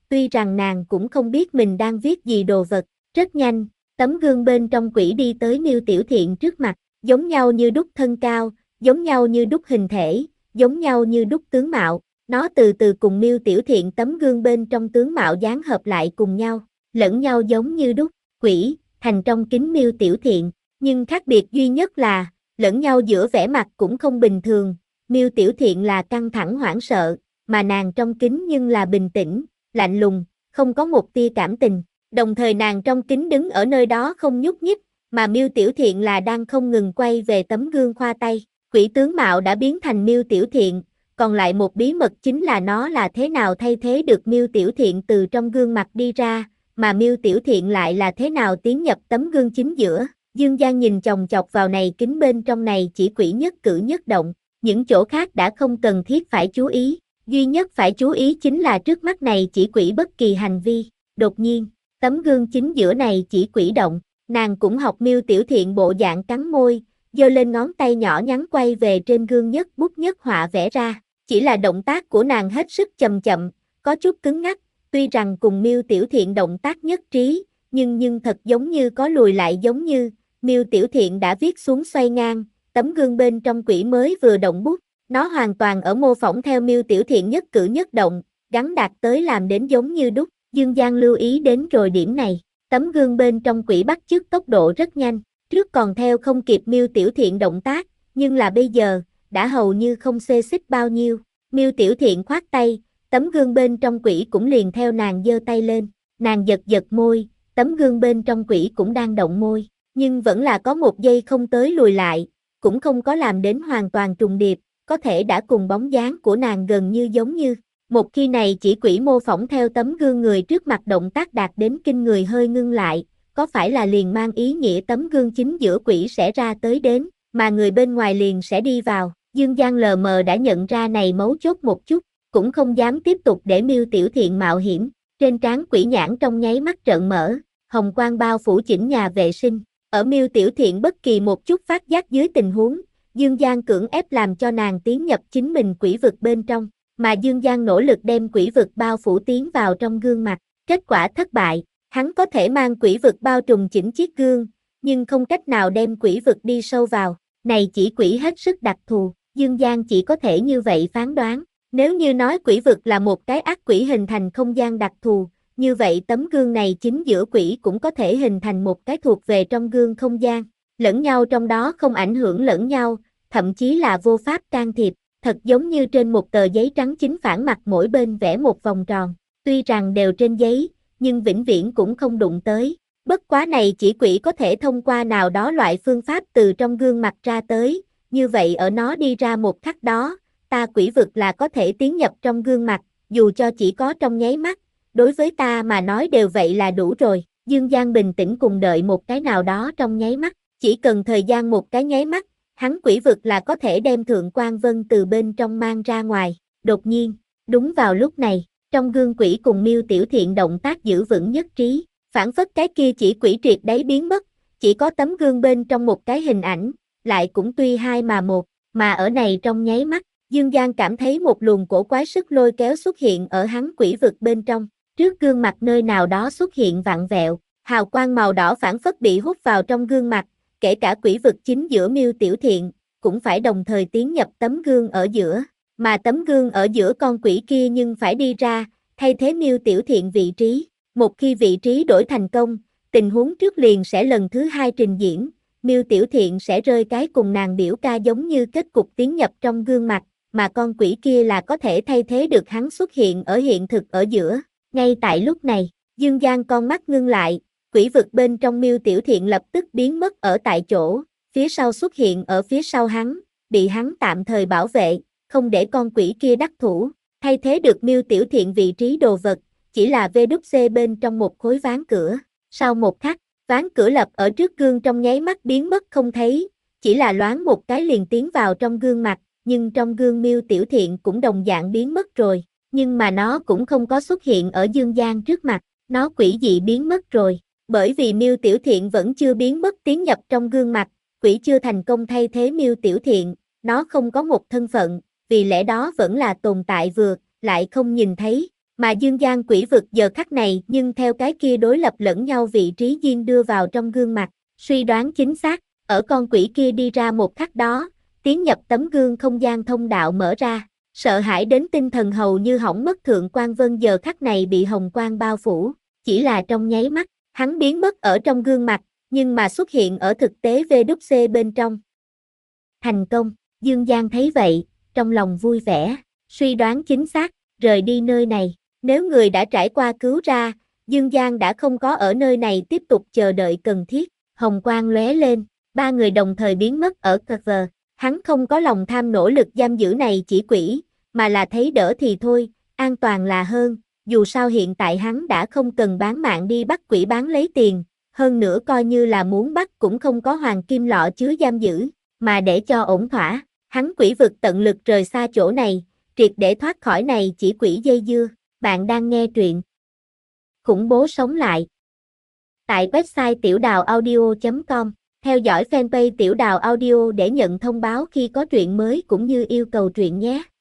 tuy rằng nàng cũng không biết mình đang viết gì đồ vật. Rất nhanh, tấm gương bên trong quỷ đi tới Miêu Tiểu Thiện trước mặt, giống nhau như đúc thân cao, giống nhau như đúc hình thể, giống nhau như đúc tướng mạo. Nó từ từ cùng Miêu Tiểu Thiện tấm gương bên trong tướng mạo dán hợp lại cùng nhau, lẫn nhau giống như đúc. Quỷ thành trong kính Miêu Tiểu Thiện, nhưng khác biệt duy nhất là lẫn nhau giữa vẻ mặt cũng không bình thường. Miêu Tiểu Thiện là căng thẳng hoảng sợ, mà nàng trong kính nhưng là bình tĩnh, lạnh lùng, không có một tia cảm tình. Đồng thời nàng trong kính đứng ở nơi đó không nhúc nhích, mà Miêu Tiểu Thiện là đang không ngừng quay về tấm gương khoa tay. Quỷ tướng mạo đã biến thành Miêu Tiểu Thiện, còn lại một bí mật chính là nó là thế nào thay thế được Miêu Tiểu Thiện từ trong gương mặt đi ra, mà Miêu Tiểu Thiện lại là thế nào tiến nhập tấm gương chính giữa. Dương Giang nhìn chòng chọc vào này kính bên trong này chỉ quỷ nhất cử nhất động, những chỗ khác đã không cần thiết phải chú ý, duy nhất phải chú ý chính là trước mắt này chỉ quỷ bất kỳ hành vi. Đột nhiên, tấm gương chính giữa này chỉ quỷ động, nàng cũng học Miêu Tiểu Thiện bộ dạng cắn môi, giơ lên ngón tay nhỏ nhắn quay về trên gương nhất bút nhất họa vẽ ra, chỉ là động tác của nàng hết sức chậm chậm, có chút cứng ngắc, tuy rằng cùng Miêu Tiểu Thiện động tác nhất trí, nhưng nhưng thật giống như có lùi lại giống như. Miêu Tiểu Thiện đã viết xuống xoay ngang, tấm gương bên trong quỷ mới vừa động bút, nó hoàn toàn ở mô phỏng theo Miêu Tiểu Thiện nhất cử nhất động, gắn đạt tới làm đến giống như đúc. Dương Giang lưu ý đến rồi điểm này, tấm gương bên trong quỷ bắt chước tốc độ rất nhanh, trước còn theo không kịp Miêu Tiểu Thiện động tác, nhưng là bây giờ, đã hầu như không xê xích bao nhiêu. Miêu Tiểu Thiện khoát tay, tấm gương bên trong quỷ cũng liền theo nàng giơ tay lên, nàng giật giật môi, tấm gương bên trong quỷ cũng đang động môi, nhưng vẫn là có một giây không tới lùi lại, cũng không có làm đến hoàn toàn trùng điệp, có thể đã cùng bóng dáng của nàng gần như giống như. Một khi này chỉ quỷ mô phỏng theo tấm gương người trước mặt động tác đạt đến kinh người hơi ngưng lại, có phải là liền mang ý nghĩa tấm gương chính giữa quỷ sẽ ra tới đến, mà người bên ngoài liền sẽ đi vào. Dương Giang lờ mờ đã nhận ra này mấu chốt một chút, cũng không dám tiếp tục để Miêu Tiểu Thiện mạo hiểm, trên trán quỷ nhãn trong nháy mắt trợn mở, hồng quang bao phủ chỉnh nhà vệ sinh. Ở Miêu Tiểu Thiện bất kỳ một chút phát giác dưới tình huống, Dương Giang cưỡng ép làm cho nàng tiến nhập chính mình quỷ vực bên trong, mà Dương Giang nỗ lực đem quỷ vực bao phủ tiến vào trong gương mặt, kết quả thất bại, hắn có thể mang quỷ vực bao trùm chỉnh chiếc gương, nhưng không cách nào đem quỷ vực đi sâu vào, này chỉ quỷ hết sức đặc thù, Dương Giang chỉ có thể như vậy phán đoán, nếu như nói quỷ vực là một cái ác quỷ hình thành không gian đặc thù, như vậy tấm gương này chính giữa quỷ cũng có thể hình thành một cái thuộc về trong gương không gian, lẫn nhau trong đó không ảnh hưởng lẫn nhau, thậm chí là vô pháp can thiệp, thật giống như trên một tờ giấy trắng chính phản mặt mỗi bên vẽ một vòng tròn, tuy rằng đều trên giấy, nhưng vĩnh viễn cũng không đụng tới. Bất quá này chỉ quỷ có thể thông qua nào đó loại phương pháp từ trong gương mặt ra tới, như vậy ở nó đi ra một khắc đó, ta quỷ vực là có thể tiến nhập trong gương mặt, dù cho chỉ có trong nháy mắt, đối với ta mà nói đều vậy là đủ rồi. Dương Giang bình tĩnh cùng đợi một cái nào đó trong nháy mắt, chỉ cần thời gian một cái nháy mắt, hắn quỷ vực là có thể đem Thượng Quan Vân từ bên trong mang ra ngoài. Đột nhiên, đúng vào lúc này, trong gương quỷ cùng Miêu Tiểu Thiện động tác giữ vững nhất trí, phản phất cái kia chỉ quỷ triệt đáy biến mất, chỉ có tấm gương bên trong một cái hình ảnh, lại cũng tuy hai mà một, mà ở này trong nháy mắt, Dương Giang cảm thấy một luồng cổ quái sức lôi kéo xuất hiện ở hắn quỷ vực bên trong, trước gương mặt nơi nào đó xuất hiện vặn vẹo, hào quang màu đỏ phản phất bị hút vào trong gương mặt, kể cả quỷ vực chính giữa Miêu Tiểu Thiện, cũng phải đồng thời tiến nhập tấm gương ở giữa, mà tấm gương ở giữa con quỷ kia nhưng phải đi ra, thay thế Miêu Tiểu Thiện vị trí. Một khi vị trí đổi thành công, tình huống trước liền sẽ lần thứ hai trình diễn, Miêu Tiểu Thiện sẽ rơi cái cùng nàng biểu ca giống như kết cục tiến nhập trong gương mặt, mà con quỷ kia là có thể thay thế được hắn xuất hiện ở hiện thực ở giữa. Ngay tại lúc này, Dương Giang con mắt ngưng lại, quỷ vực bên trong Miêu Tiểu Thiện lập tức biến mất ở tại chỗ, phía sau xuất hiện ở phía sau hắn, bị hắn tạm thời bảo vệ, không để con quỷ kia đắc thủ, thay thế được Miêu Tiểu Thiện vị trí đồ vật, chỉ là vê đúc xê bên trong một khối ván cửa. Sau một khắc, ván cửa lập ở trước gương trong nháy mắt biến mất không thấy, chỉ là loáng một cái liền tiến vào trong gương mặt, nhưng trong gương Miêu Tiểu Thiện cũng đồng dạng biến mất rồi, nhưng mà nó cũng không có xuất hiện ở Dương Giang trước mặt, nó quỷ dị biến mất rồi, bởi vì Miêu Tiểu Thiện vẫn chưa biến mất tiến nhập trong gương mặt, quỷ chưa thành công thay thế Miêu Tiểu Thiện, nó không có một thân phận, vì lẽ đó vẫn là tồn tại vừa, lại không nhìn thấy. Mà dương gian quỷ vực giờ khắc này nhưng theo cái kia đối lập lẫn nhau vị trí riêng đưa vào trong gương mặt, suy đoán chính xác, ở con quỷ kia đi ra một khắc đó, tiến nhập tấm gương không gian thông đạo mở ra, sợ hãi đến tinh thần hầu như hỏng mất Thượng Quan Vân giờ khắc này bị hồng quang bao phủ, chỉ là trong nháy mắt, hắn biến mất ở trong gương mặt, nhưng mà xuất hiện ở thực tế vê kép xê bên trong. Thành công, Dương Giang thấy vậy, trong lòng vui vẻ, suy đoán chính xác, rời đi nơi này. Nếu người đã trải qua cứu ra, Dương Giang đã không có ở nơi này tiếp tục chờ đợi cần thiết. Hồng quang lóe lên, ba người đồng thời biến mất ở cover. Hắn không có lòng tham nỗ lực giam giữ này chỉ quỷ, mà là thấy đỡ thì thôi, an toàn là hơn. Dù sao hiện tại hắn đã không cần bán mạng đi bắt quỷ bán lấy tiền, hơn nữa coi như là muốn bắt cũng không có hoàng kim lọ chứa giam giữ, mà để cho ổn thỏa, hắn quỷ vực tận lực rời xa chỗ này, triệt để thoát khỏi này chỉ quỷ dây dưa. Bạn đang nghe truyện Khủng bố sống lại tại website tiểu đào audio chấm com. Theo dõi fanpage Tiểu Đào Audio để nhận thông báo khi có truyện mới cũng như yêu cầu truyện nhé.